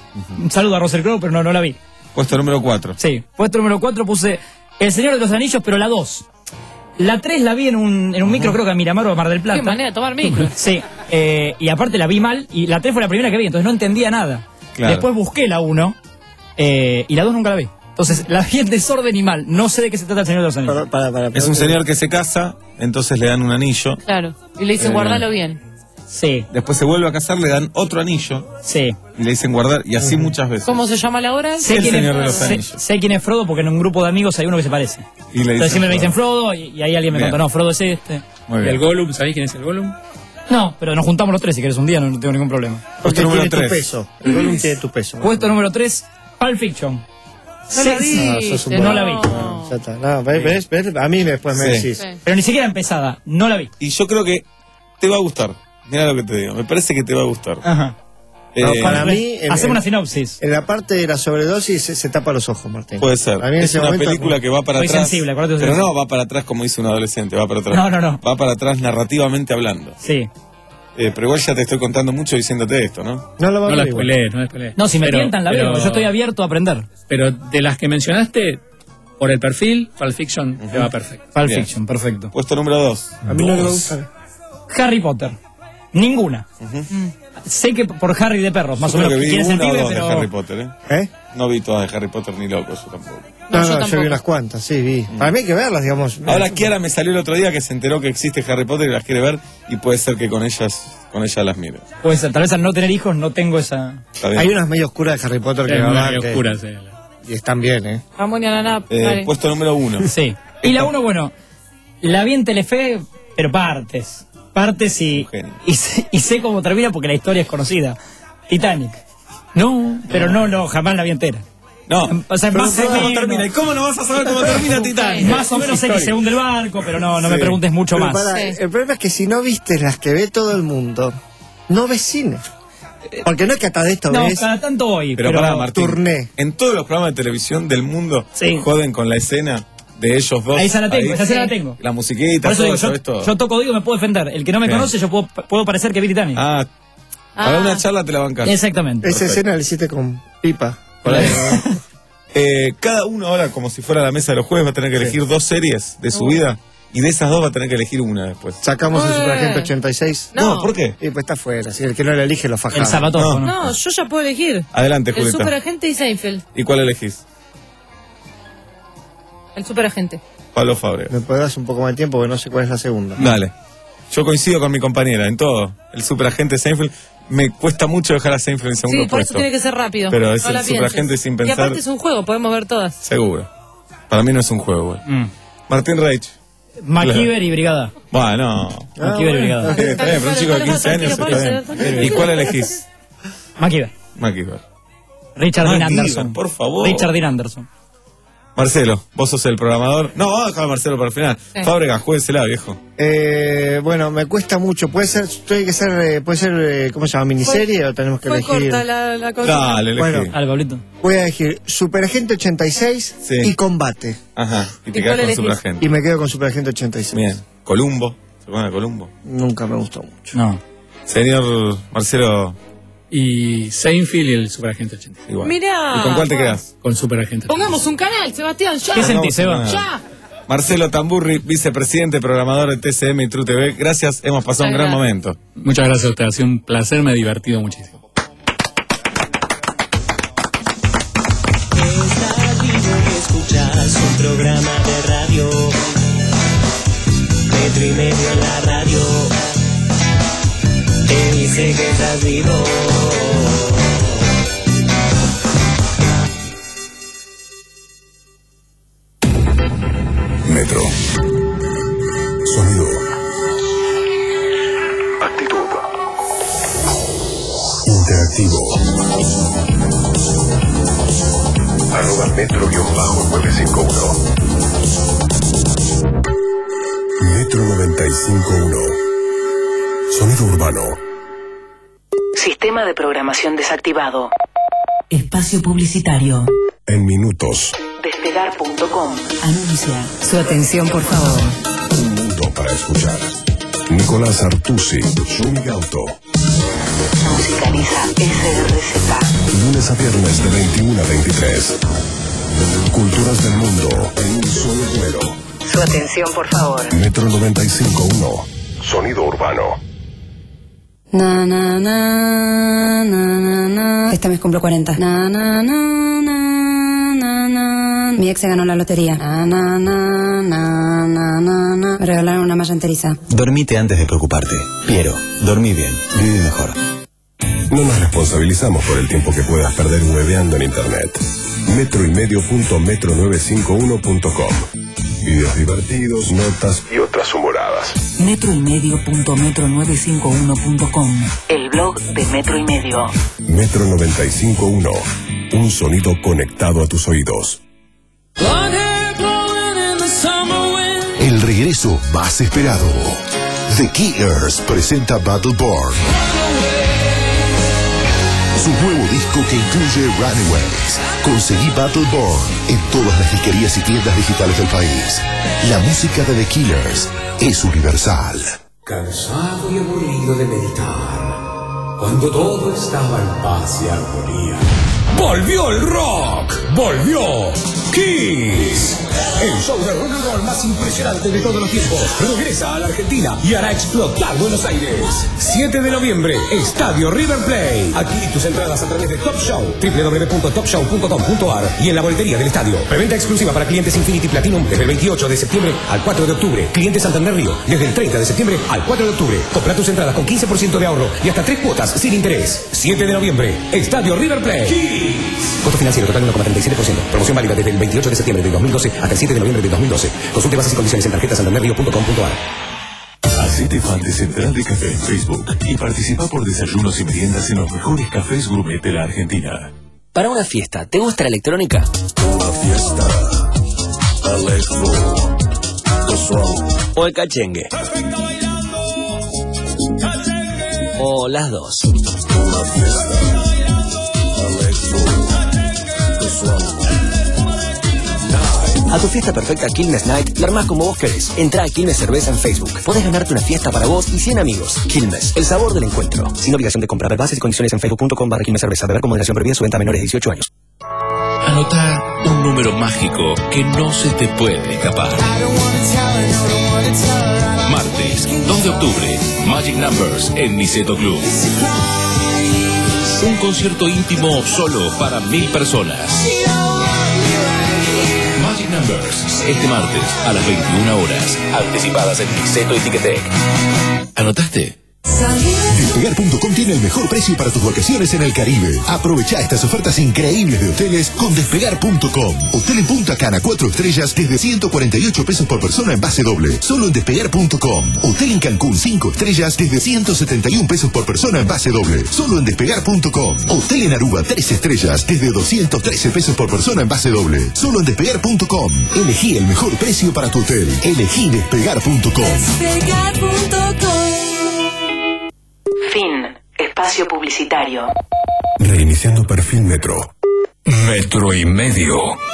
[SPEAKER 21] Un saludo a Russell Crowe, pero no, no la vi.
[SPEAKER 6] Puesto número cuatro.
[SPEAKER 21] Sí. Puesto número cuatro puse El Señor de los Anillos, pero la dos. La tres la vi en un, en un micro, creo que en Miramar o Mar del Plata.
[SPEAKER 5] Qué manera de tomar micro.
[SPEAKER 21] Sí, eh, y aparte la vi mal, y la tres fue la primera que vi, entonces no entendía nada.
[SPEAKER 6] Claro.
[SPEAKER 21] Después busqué la uno, eh, y la dos nunca la vi. Entonces la vi en desorden y mal, no sé de qué se trata El Señor de los Anillos.
[SPEAKER 24] Para, para, para,
[SPEAKER 6] Es un señor que se casa, entonces le dan un anillo.
[SPEAKER 5] Claro. Y le dicen
[SPEAKER 6] Eh,
[SPEAKER 5] guardalo bien.
[SPEAKER 21] Sí,
[SPEAKER 6] Después se vuelve a casar, le dan otro anillo
[SPEAKER 21] sí.
[SPEAKER 6] y le dicen guardar, y así muchas veces.
[SPEAKER 5] ¿Cómo se llama la obra?
[SPEAKER 21] Sé
[SPEAKER 6] El
[SPEAKER 21] quién,
[SPEAKER 6] Señor de
[SPEAKER 21] es,
[SPEAKER 6] los
[SPEAKER 21] sé,
[SPEAKER 6] Anillos.
[SPEAKER 21] sé quién es Frodo porque en un grupo de amigos hay uno que se parece.
[SPEAKER 6] Y le
[SPEAKER 21] Entonces
[SPEAKER 6] dicen
[SPEAKER 21] siempre me dicen
[SPEAKER 6] Frodo.
[SPEAKER 21] Frodo, y, y ahí alguien me
[SPEAKER 6] Bien.
[SPEAKER 21] contó, no, Frodo es este.
[SPEAKER 6] Muy
[SPEAKER 4] ¿Y
[SPEAKER 6] bien.
[SPEAKER 4] el Gollum? ¿Sabéis quién es el Gollum?
[SPEAKER 21] No, pero nos juntamos los tres si querés un día, no, no tengo ningún problema.
[SPEAKER 24] Porque
[SPEAKER 6] número
[SPEAKER 24] tiene tu
[SPEAKER 6] tres.
[SPEAKER 24] peso. El Gollum tiene tu peso.
[SPEAKER 21] Puesto número tres, Pulp Fiction.
[SPEAKER 5] No la
[SPEAKER 21] Sí,
[SPEAKER 5] vi.
[SPEAKER 24] No, sos un
[SPEAKER 21] no
[SPEAKER 24] boludo.
[SPEAKER 21] la vi.
[SPEAKER 24] No, ya está. No, ¿ves? ¿Ves? ¿Ves? A mí después me
[SPEAKER 6] Sí.
[SPEAKER 24] decís.
[SPEAKER 5] Sí.
[SPEAKER 21] Pero ni siquiera empezada, no la vi.
[SPEAKER 6] Y yo creo que te va a gustar. Mira lo que te digo. Me parece que te va a gustar.
[SPEAKER 21] Ajá.
[SPEAKER 24] No,
[SPEAKER 6] Eh,
[SPEAKER 24] para mí, en,
[SPEAKER 21] Hacemos
[SPEAKER 24] en-
[SPEAKER 21] una sinopsis.
[SPEAKER 24] en la parte de la sobredosis se, se tapa los ojos, Martín.
[SPEAKER 6] Puede ser.
[SPEAKER 24] A mí en
[SPEAKER 6] Es
[SPEAKER 24] ese
[SPEAKER 6] una
[SPEAKER 24] momento-
[SPEAKER 6] película que va para
[SPEAKER 21] Soy
[SPEAKER 6] atrás.
[SPEAKER 21] sensible, acuérdate, soy
[SPEAKER 6] pero no
[SPEAKER 21] sensible.
[SPEAKER 6] va para atrás como dice un adolescente, va para atrás.
[SPEAKER 21] No, no, no.
[SPEAKER 6] Va para atrás narrativamente hablando.
[SPEAKER 21] Sí.
[SPEAKER 6] Eh, pero igual ya te estoy contando mucho diciéndote esto, ¿no?
[SPEAKER 24] No lo va a
[SPEAKER 4] No la
[SPEAKER 24] ver igual.
[SPEAKER 4] spoilees, no la spoilees.
[SPEAKER 21] No, si me
[SPEAKER 4] Pero-
[SPEAKER 21] tientan la
[SPEAKER 4] pero-
[SPEAKER 21] veo, yo estoy abierto a aprender.
[SPEAKER 4] Pero de las que mencionaste, por el perfil, Pulp Fiction te va perfecto.
[SPEAKER 21] Pulp
[SPEAKER 6] Bien.
[SPEAKER 21] Fiction, perfecto.
[SPEAKER 6] Puesto número dos.
[SPEAKER 24] A mí no le va a gustar.
[SPEAKER 21] Harry Potter. Ninguna. Sé que por Harry de perros, más
[SPEAKER 6] Yo
[SPEAKER 21] o
[SPEAKER 6] creo
[SPEAKER 21] menos.
[SPEAKER 6] que vi
[SPEAKER 21] ¿Quién es el
[SPEAKER 6] una o
[SPEAKER 21] pibe?
[SPEAKER 6] dos
[SPEAKER 21] Pero...
[SPEAKER 6] de Harry Potter, ¿eh?
[SPEAKER 24] ¿Eh?
[SPEAKER 6] No vi todas de Harry Potter ni loco, yo tampoco.
[SPEAKER 24] No,
[SPEAKER 5] No,
[SPEAKER 24] no,
[SPEAKER 5] yo
[SPEAKER 24] yo,
[SPEAKER 5] tampoco.
[SPEAKER 24] vi unas cuantas, sí, vi. Para mí hay que verlas, digamos.
[SPEAKER 6] Ahora Kiara me salió el otro día que se enteró que existe Harry Potter y las quiere ver y puede ser que con ellas con ellas las mire.
[SPEAKER 21] Puede ser, tal vez al no tener hijos no tengo esa...
[SPEAKER 6] Está bien.
[SPEAKER 24] Hay unas medio oscuras de Harry Potter que
[SPEAKER 4] Es
[SPEAKER 24] la
[SPEAKER 4] muy
[SPEAKER 24] verdad que-
[SPEAKER 4] oscura, sí.
[SPEAKER 24] y están bien, ¿eh?
[SPEAKER 5] Ramón y Ananá.
[SPEAKER 6] Eh,
[SPEAKER 5] dale.
[SPEAKER 6] puesto número uno.
[SPEAKER 21] Sí. Y la uno, bueno, la vi en Telefe, pero partes. Partes y,
[SPEAKER 6] Un genio.
[SPEAKER 21] y, sé, y sé cómo termina porque la historia es conocida. Titanic. No, pero no, no, jamás la vi entera.
[SPEAKER 6] No,
[SPEAKER 21] O sea,
[SPEAKER 6] pero
[SPEAKER 21] más
[SPEAKER 6] no
[SPEAKER 21] o
[SPEAKER 6] sabes cómo
[SPEAKER 21] menos.
[SPEAKER 6] termina. ¿Y cómo no vas a saber cómo termina Titanic?
[SPEAKER 21] Más o menos sé que se hunde el barco, pero no, no me
[SPEAKER 6] Sí.
[SPEAKER 21] preguntes mucho
[SPEAKER 24] Pero
[SPEAKER 21] más.
[SPEAKER 24] pará,
[SPEAKER 5] Sí.
[SPEAKER 24] el problema es que si no viste las que ve todo el mundo, no ves cine. Porque no es que hasta de esto
[SPEAKER 21] No,
[SPEAKER 24] ves.
[SPEAKER 21] cada tanto voy.
[SPEAKER 6] Pero,
[SPEAKER 21] Pero,
[SPEAKER 6] pará, Martín.
[SPEAKER 24] turné.
[SPEAKER 6] En todos los programas de televisión del mundo joden con la escena de ellos dos.
[SPEAKER 21] Ahí esa la tengo,
[SPEAKER 6] ahí.
[SPEAKER 21] esa escena la tengo.
[SPEAKER 6] La musiquita,
[SPEAKER 21] Por eso
[SPEAKER 6] todo,
[SPEAKER 21] digo,
[SPEAKER 6] ¿sabes
[SPEAKER 21] yo,
[SPEAKER 6] todo?
[SPEAKER 21] yo toco, digo, me puedo defender. El que no me
[SPEAKER 6] Bien.
[SPEAKER 21] conoce, yo puedo, puedo parecer que vi Titanic.
[SPEAKER 6] Ah, para una charla te la bancas.
[SPEAKER 21] Exactamente.
[SPEAKER 24] Esa
[SPEAKER 6] Perfecto.
[SPEAKER 24] escena la hiciste con pipa.
[SPEAKER 6] Por ahí. Eh, cada uno ahora, como si fuera la mesa de los jueves, va a tener que elegir dos series de su vida. Y de esas dos va a tener que elegir una después.
[SPEAKER 24] Sacamos el
[SPEAKER 5] Eh.
[SPEAKER 24] Superagente ochenta y seis.
[SPEAKER 5] No.
[SPEAKER 6] ¿por qué?
[SPEAKER 24] Y pues está fuera, así el que no lo elige lo faja.
[SPEAKER 21] El zapatófono.
[SPEAKER 5] No, yo ya puedo elegir.
[SPEAKER 6] Adelante,
[SPEAKER 5] El
[SPEAKER 6] Julieta.
[SPEAKER 5] superagente y Seinfeld.
[SPEAKER 6] ¿Y cuál elegís?
[SPEAKER 5] El superagente.
[SPEAKER 6] Pablo Fábregas.
[SPEAKER 24] ¿Me podés dar un poco más de tiempo? Porque no sé cuál es la segunda.
[SPEAKER 6] Dale. Yo coincido con mi compañera en todo. El superagente Seinfeld. Me cuesta mucho dejar a Seinfeld en segundo
[SPEAKER 5] Sí, por
[SPEAKER 6] puesto.
[SPEAKER 5] eso tiene que ser rápido.
[SPEAKER 6] Pero es
[SPEAKER 5] No
[SPEAKER 6] el
[SPEAKER 5] la
[SPEAKER 6] superagente
[SPEAKER 5] pienses.
[SPEAKER 6] sin
[SPEAKER 5] Y
[SPEAKER 6] pensar.
[SPEAKER 5] aparte es un juego, podemos ver todas.
[SPEAKER 6] Seguro. Para mí no es un juego, güey.
[SPEAKER 21] Mm.
[SPEAKER 6] Martín Reich.
[SPEAKER 21] MacGyver y Brigada.
[SPEAKER 6] Bueno.
[SPEAKER 21] MacGyver y Brigada.
[SPEAKER 6] Está bien, está bien, pero un chico de quince años está bien. ¿Y cuál elegís?
[SPEAKER 21] MacGyver.
[SPEAKER 6] MacGyver.
[SPEAKER 21] Richard Dean
[SPEAKER 6] MacGyver,
[SPEAKER 21] Anderson.
[SPEAKER 6] por favor.
[SPEAKER 21] Richard Dean Anderson.
[SPEAKER 6] Marcelo, vos sos el programador. No, vamos a dejar a Marcelo para el final.
[SPEAKER 24] Sí.
[SPEAKER 6] Fábregas, juéguesela, viejo.
[SPEAKER 24] Eh, bueno, me cuesta mucho. Puede ser, tiene que ser, eh, puede ser, eh, ¿cómo se llama? ¿Miniserie
[SPEAKER 5] Fue-
[SPEAKER 24] o tenemos que
[SPEAKER 5] Fue
[SPEAKER 24] elegir?
[SPEAKER 5] corta la, la cosa.
[SPEAKER 6] Dale, elegí.
[SPEAKER 24] Bueno,
[SPEAKER 21] Dale, Pablito.
[SPEAKER 24] voy a elegir Superagente ochenta y seis
[SPEAKER 6] Sí.
[SPEAKER 24] y Combate.
[SPEAKER 6] Ajá. Y te
[SPEAKER 5] ¿Y
[SPEAKER 6] quedas
[SPEAKER 5] cuál
[SPEAKER 6] con
[SPEAKER 5] elegís?
[SPEAKER 6] superagente.
[SPEAKER 24] Y me quedo con Superagente ochenta y seis.
[SPEAKER 6] Bien. Columbo. ¿Se acuerdan de Columbo?
[SPEAKER 24] Nunca me gustó mucho.
[SPEAKER 21] No.
[SPEAKER 6] Señor Marcelo,
[SPEAKER 4] Y Seinfeld y el superagente ochenta.
[SPEAKER 6] igual.
[SPEAKER 5] Mirá.
[SPEAKER 6] ¿Y con cuál te quedas?
[SPEAKER 4] Con superagente.
[SPEAKER 5] Pongamos un canal, Sebastián, ya.
[SPEAKER 21] ¿Qué sentís,
[SPEAKER 6] Seba?
[SPEAKER 5] Ya.
[SPEAKER 6] Marcelo Tamburri, vicepresidente, programador de T C M y True T V. Gracias, hemos pasado un
[SPEAKER 5] Muchas
[SPEAKER 6] gran
[SPEAKER 5] gracias.
[SPEAKER 6] momento.
[SPEAKER 4] Muchas gracias a usted, ha sido un placer, me he divertido muchísimo.
[SPEAKER 10] Escuchas un programa de radio, metro y medio en la radio, te dice que estás vivo.
[SPEAKER 11] Metro. Sonido. Actitud. Interactivo. Arroba metro-nueve cinco uno. Metro noventa y cinco uno. Sonido urbano.
[SPEAKER 20] Sistema de programación desactivado. Espacio publicitario.
[SPEAKER 11] En minutos.
[SPEAKER 20] Despegar punto com. Anuncia. Su atención, por favor.
[SPEAKER 11] Un mundo para escuchar. Nicolás Artusi. Shumi Gauto.
[SPEAKER 20] Musicaliza S R Z.
[SPEAKER 11] Lunes a viernes de veintiuno a veintitrés. Culturas del mundo en un solo vuelo.
[SPEAKER 20] Su atención, por favor.
[SPEAKER 11] Metro noventa y cinco uno. Sonido urbano.
[SPEAKER 18] Na, na, na, na, na, na. Este mes cumplo cuarenta. Na, na, na, na, na, na. Mi ex se ganó la lotería. Na, na, na, na, na, na, na. Me regalaron una malla enteriza.
[SPEAKER 22] Dormite antes de preocuparte. Piero, dormí bien, viví mejor.
[SPEAKER 11] No nos responsabilizamos por el tiempo que puedas perder hueveando en internet. Metro y medio punto metro novecientos cincuenta y uno punto com. Videos divertidos, notas y otras humoradas.
[SPEAKER 20] Metro y medio punto metro novecientos cincuenta y uno punto com. El blog de Metro y Medio.
[SPEAKER 11] Metro noventa y cinco punto uno. Un sonido conectado a tus oídos.
[SPEAKER 16] El regreso más esperado. The Killers presenta Battleborn. Su nuevo disco que incluye Runaways. Conseguí Battleborn en todas las disquerías y tiendas digitales del país. La música de The Killers es universal.
[SPEAKER 2] Cansado y aburrido de meditar, cuando todo estaba en paz y armonía. ¡Volvió el rock! ¡Volvió Kiss! El show de rock and roll más impresionante de todos los tiempos regresa a la Argentina y hará explotar Buenos Aires. siete de noviembre, Estadio River Plate. Adquirí tus entradas a través de Top Show, doble u doble u doble u punto top show punto com punto a r y en la boletería del estadio. Preventa exclusiva para clientes Infinity Platinum desde el veintiocho de septiembre al cuatro de octubre. Clientes Santander Río desde el treinta de septiembre al cuatro de octubre. Compra tus entradas con quince por ciento de ahorro y hasta tres cuotas sin interés. siete de noviembre, Estadio River Plate. Kiss. Costo financiero total uno coma treinta y siete por ciento. Promoción válida desde el veintiocho de septiembre de dos mil doce hasta el siete de noviembre de dos mil doce. Consulte bases y condiciones en tarjeta santander río punto com punto a r.
[SPEAKER 23] Hacete fan de Central de Café en Facebook y participa por desayunos y meriendas en los mejores cafés gourmet de la Argentina.
[SPEAKER 22] Para una fiesta, ¿te gusta la electrónica?
[SPEAKER 11] Una fiesta. Electro.
[SPEAKER 22] ¿O el cachengue?
[SPEAKER 25] O las dos. A tu fiesta perfecta Quilmes Night, la armás como vos querés. Entrá a Quilmes Cerveza en Facebook. Podés ganarte una fiesta para vos y cien amigos. Quilmes, el sabor del encuentro. Sin obligación de comprar. Bases y condiciones en facebook punto com barra Quilmes Cerveza. Beber con moderación prohibida. Su venta a menores de dieciocho años.
[SPEAKER 23] Anota un número mágico que no se te puede escapar. Martes, dos de octubre, Magic Numbers en Niceto Club. Un concierto íntimo solo para mil personas. Magic Numbers, este martes a las veintiuna horas. Anticipadas en Niceto y Ticketek. ¿Anotaste?
[SPEAKER 16] Despegar punto com tiene el mejor precio para tus vacaciones en el Caribe. Aprovecha estas ofertas increíbles de hoteles con Despegar punto com. Hotel en Punta Cana, cuatro estrellas, desde ciento cuarenta y ocho pesos por persona en base doble. Solo en Despegar punto com. Hotel en Cancún, cinco estrellas, desde ciento setenta y un pesos por persona en base doble. Solo en Despegar punto com. Hotel en Aruba, tres estrellas, desde doscientos trece pesos por persona en base doble. Solo en Despegar punto com. Elegí el mejor precio para tu hotel. Elegí Despegar punto com.
[SPEAKER 15] Despegar punto com.
[SPEAKER 20] Fin. Espacio publicitario.
[SPEAKER 23] Reiniciando perfil Metro. Metro y medio.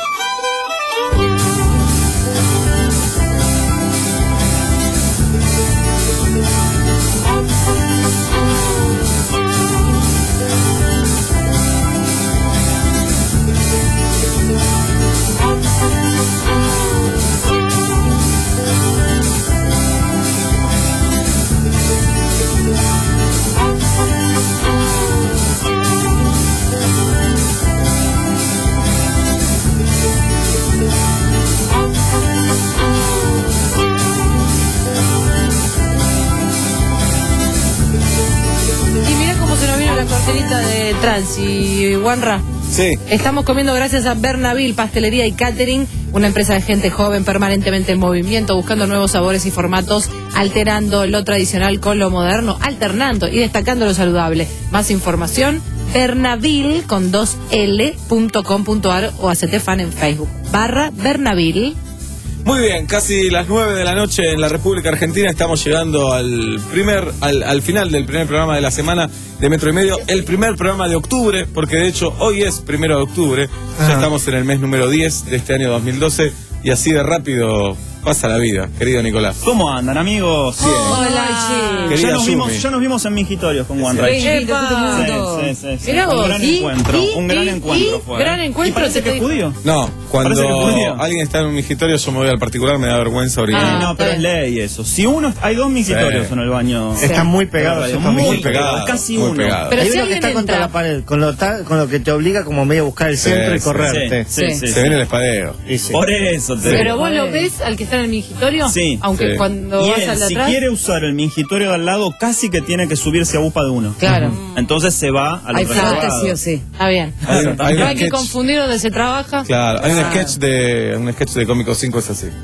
[SPEAKER 5] De Trans y Wanra.
[SPEAKER 6] Sí.
[SPEAKER 5] Estamos comiendo gracias a Bernaville, pastelería y catering, una empresa de gente joven permanentemente en movimiento, buscando nuevos sabores y formatos, alterando lo tradicional con lo moderno, alternando y destacando lo saludable. Más información, Bernaville con dos L punto com punto ar o hacete fan en Facebook, barra Bernaville.
[SPEAKER 6] Muy bien, casi las nueve de la noche en la República Argentina. Estamos llegando al primer, al, al final del primer programa de la semana de Metro y Medio. El primer programa de octubre, porque de hecho hoy es primero de octubre. Ya estamos en el mes número diez de este año dos mil doce. Y así de rápido pasa la vida, querido Nicolás.
[SPEAKER 3] ¿Cómo andan, amigos?
[SPEAKER 6] Bien.
[SPEAKER 5] Hola,
[SPEAKER 3] Ya nos,
[SPEAKER 6] Yumi.
[SPEAKER 3] vimos, ya nos vimos en Mingitorios con One Ride.
[SPEAKER 5] Sí,
[SPEAKER 3] Sí, sí, sí.
[SPEAKER 5] Mirá
[SPEAKER 3] Un
[SPEAKER 5] vos,
[SPEAKER 3] gran
[SPEAKER 5] y-
[SPEAKER 3] encuentro,
[SPEAKER 5] y-
[SPEAKER 3] un gran
[SPEAKER 5] y-
[SPEAKER 3] encuentro
[SPEAKER 5] y-
[SPEAKER 3] fue.
[SPEAKER 5] gran
[SPEAKER 3] ¿Y
[SPEAKER 5] encuentro,
[SPEAKER 3] parece
[SPEAKER 5] te
[SPEAKER 3] que es
[SPEAKER 5] digo.
[SPEAKER 3] judío?
[SPEAKER 6] No, cuando
[SPEAKER 3] Parece que es judío.
[SPEAKER 6] alguien está en un migitorio, yo me voy al particular, me da vergüenza orinar.
[SPEAKER 3] Ah, no, pero es ley eso. Si uno, hay dos Mingitorios
[SPEAKER 6] Sí.
[SPEAKER 3] en el baño.
[SPEAKER 24] Están muy pegados,
[SPEAKER 3] Muy,
[SPEAKER 24] están
[SPEAKER 3] muy
[SPEAKER 24] muy
[SPEAKER 3] pegados,
[SPEAKER 6] pegados,
[SPEAKER 3] casi
[SPEAKER 6] muy
[SPEAKER 3] uno.
[SPEAKER 6] pegados.
[SPEAKER 5] Pero
[SPEAKER 24] Hay
[SPEAKER 5] si
[SPEAKER 24] uno que
[SPEAKER 5] alguien
[SPEAKER 24] está contra
[SPEAKER 5] entra-
[SPEAKER 24] la pared, con lo, ta- con lo que te obliga como medio a buscar el
[SPEAKER 6] Sí,
[SPEAKER 24] centro y
[SPEAKER 6] sí,
[SPEAKER 24] correrte.
[SPEAKER 3] Sí, sí, sí.
[SPEAKER 6] Se viene el espadeo.
[SPEAKER 24] Y sí.
[SPEAKER 3] Por eso te
[SPEAKER 5] Pero vos lo ves al que está en el mingitorio,
[SPEAKER 3] Sí.
[SPEAKER 5] aunque
[SPEAKER 6] Sí.
[SPEAKER 5] cuando
[SPEAKER 3] Y
[SPEAKER 5] vas
[SPEAKER 3] él,
[SPEAKER 5] al de
[SPEAKER 3] si
[SPEAKER 5] atrás.
[SPEAKER 3] quiere usar el mingitorio de al lado, casi que tiene que subirse a UPA de uno.
[SPEAKER 5] Claro.
[SPEAKER 3] Entonces se va a
[SPEAKER 8] Hay
[SPEAKER 3] los
[SPEAKER 8] flota,
[SPEAKER 3] reservados.
[SPEAKER 8] sí o sí.
[SPEAKER 5] Está bien.
[SPEAKER 6] Hay, un- hay
[SPEAKER 5] No
[SPEAKER 6] un
[SPEAKER 5] hay que
[SPEAKER 6] sketch-
[SPEAKER 5] confundir donde se trabaja.
[SPEAKER 6] Claro, hay un
[SPEAKER 5] Ah.
[SPEAKER 6] sketch de un sketch de Cómico cinco, es así.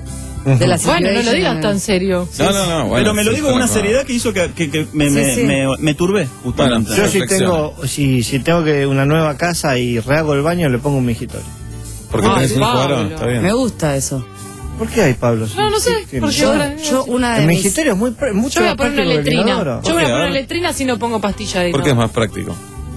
[SPEAKER 8] De la
[SPEAKER 5] Bueno, no lo
[SPEAKER 8] Situation,
[SPEAKER 5] digas tan serio.
[SPEAKER 6] No, no, no. Bueno,
[SPEAKER 3] Pero me lo
[SPEAKER 6] sí,
[SPEAKER 3] digo con una
[SPEAKER 6] no.
[SPEAKER 3] seriedad que hizo que, que- que me,
[SPEAKER 8] Sí,
[SPEAKER 3] me,
[SPEAKER 8] sí.
[SPEAKER 3] me, me turbé, justamente.
[SPEAKER 6] Bueno,
[SPEAKER 24] Yo si
[SPEAKER 6] Reflexiona.
[SPEAKER 24] tengo, si, si tengo que una nueva casa y rehago el baño, le pongo un migitorio.
[SPEAKER 6] Porque
[SPEAKER 5] Ay,
[SPEAKER 6] tenés un hijo
[SPEAKER 5] Pablo.
[SPEAKER 6] varón, está bien.
[SPEAKER 8] Me gusta eso.
[SPEAKER 24] ¿Por qué hay, Pablo?
[SPEAKER 5] No, no sé.
[SPEAKER 24] Sí,
[SPEAKER 5] Porque
[SPEAKER 24] yo-
[SPEAKER 5] ahora-
[SPEAKER 8] Yo una de
[SPEAKER 24] El
[SPEAKER 8] mis...
[SPEAKER 24] migitorio es muy, pr- mucho
[SPEAKER 5] Yo voy a
[SPEAKER 24] más
[SPEAKER 5] poner una
[SPEAKER 24] práctico que el
[SPEAKER 5] letrina.
[SPEAKER 24] inodoro.
[SPEAKER 5] Yo voy a
[SPEAKER 6] Ok, a
[SPEAKER 5] poner una
[SPEAKER 6] ver.
[SPEAKER 5] letrina si no pongo pastilla de
[SPEAKER 6] Porque es
[SPEAKER 5] inodoro.
[SPEAKER 6] más práctico.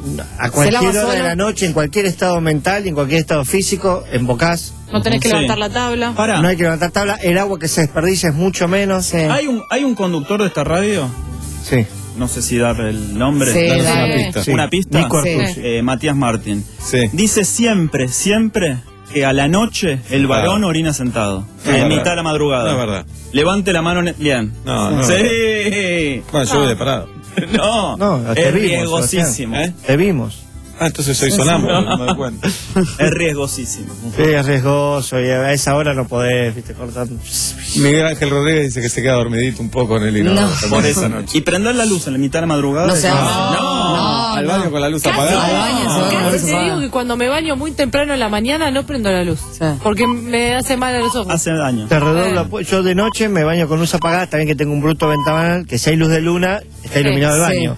[SPEAKER 24] A cualquier
[SPEAKER 8] lava
[SPEAKER 24] hora de
[SPEAKER 8] solo?
[SPEAKER 24] la noche, en cualquier estado mental y en cualquier estado físico, embocás.
[SPEAKER 5] No tenés que
[SPEAKER 3] Sí.
[SPEAKER 5] levantar la tabla.
[SPEAKER 3] Pará,
[SPEAKER 24] No hay que levantar tabla. El agua que se desperdicia es mucho menos.
[SPEAKER 3] ¿hay un, ¿hay un conductor de esta radio?
[SPEAKER 24] Sí.
[SPEAKER 3] No sé si dar el nombre.
[SPEAKER 8] Sí,
[SPEAKER 6] Danos
[SPEAKER 8] dale.
[SPEAKER 6] una pista.
[SPEAKER 24] Sí.
[SPEAKER 3] ¿Una pista?
[SPEAKER 24] Nico
[SPEAKER 8] Sí.
[SPEAKER 24] Artusi.
[SPEAKER 3] Eh, Matías Martín.
[SPEAKER 6] Sí.
[SPEAKER 3] Dice siempre, siempre que a la noche el varón
[SPEAKER 6] Claro.
[SPEAKER 3] orina sentado.
[SPEAKER 6] Es
[SPEAKER 3] en
[SPEAKER 6] verdad.
[SPEAKER 3] mitad de la madrugada.
[SPEAKER 6] No es verdad.
[SPEAKER 3] Levante la mano, ne- bien.
[SPEAKER 6] No, no.
[SPEAKER 3] Sí.
[SPEAKER 6] Bueno, yo voy de parado.
[SPEAKER 3] No,
[SPEAKER 24] No, te
[SPEAKER 3] es
[SPEAKER 24] vimos,
[SPEAKER 3] riesgosísimo.
[SPEAKER 6] ¿Eh?
[SPEAKER 24] Te vimos.
[SPEAKER 6] Ah, entonces soy sonámbulo, no me doy cuenta.
[SPEAKER 3] Es riesgosísimo.
[SPEAKER 24] Sí, es riesgoso y a esa hora no podés, viste, cortar.
[SPEAKER 6] Miguel Ángel Rodríguez dice que se queda dormidito un poco en el inodoro.
[SPEAKER 8] No.
[SPEAKER 6] Por esa noche.
[SPEAKER 3] Y prender la luz en la mitad de la madrugada.
[SPEAKER 8] No se hace.
[SPEAKER 3] No.
[SPEAKER 8] No,
[SPEAKER 6] Al
[SPEAKER 8] no.
[SPEAKER 6] baño con la luz
[SPEAKER 5] Casi,
[SPEAKER 6] apagada.
[SPEAKER 8] Al baño, se va con la luz
[SPEAKER 5] casi te
[SPEAKER 8] apagada.
[SPEAKER 5] digo que cuando me baño muy temprano en la mañana no prendo la luz. Porque me hace mal a los ojos.
[SPEAKER 3] Hace daño.
[SPEAKER 24] Te redobla.
[SPEAKER 5] Eh.
[SPEAKER 24] Yo de noche me baño con luz apagada, también que tengo un bruto ventanal, que si hay luz de luna, está iluminado el
[SPEAKER 8] Sí.
[SPEAKER 24] baño.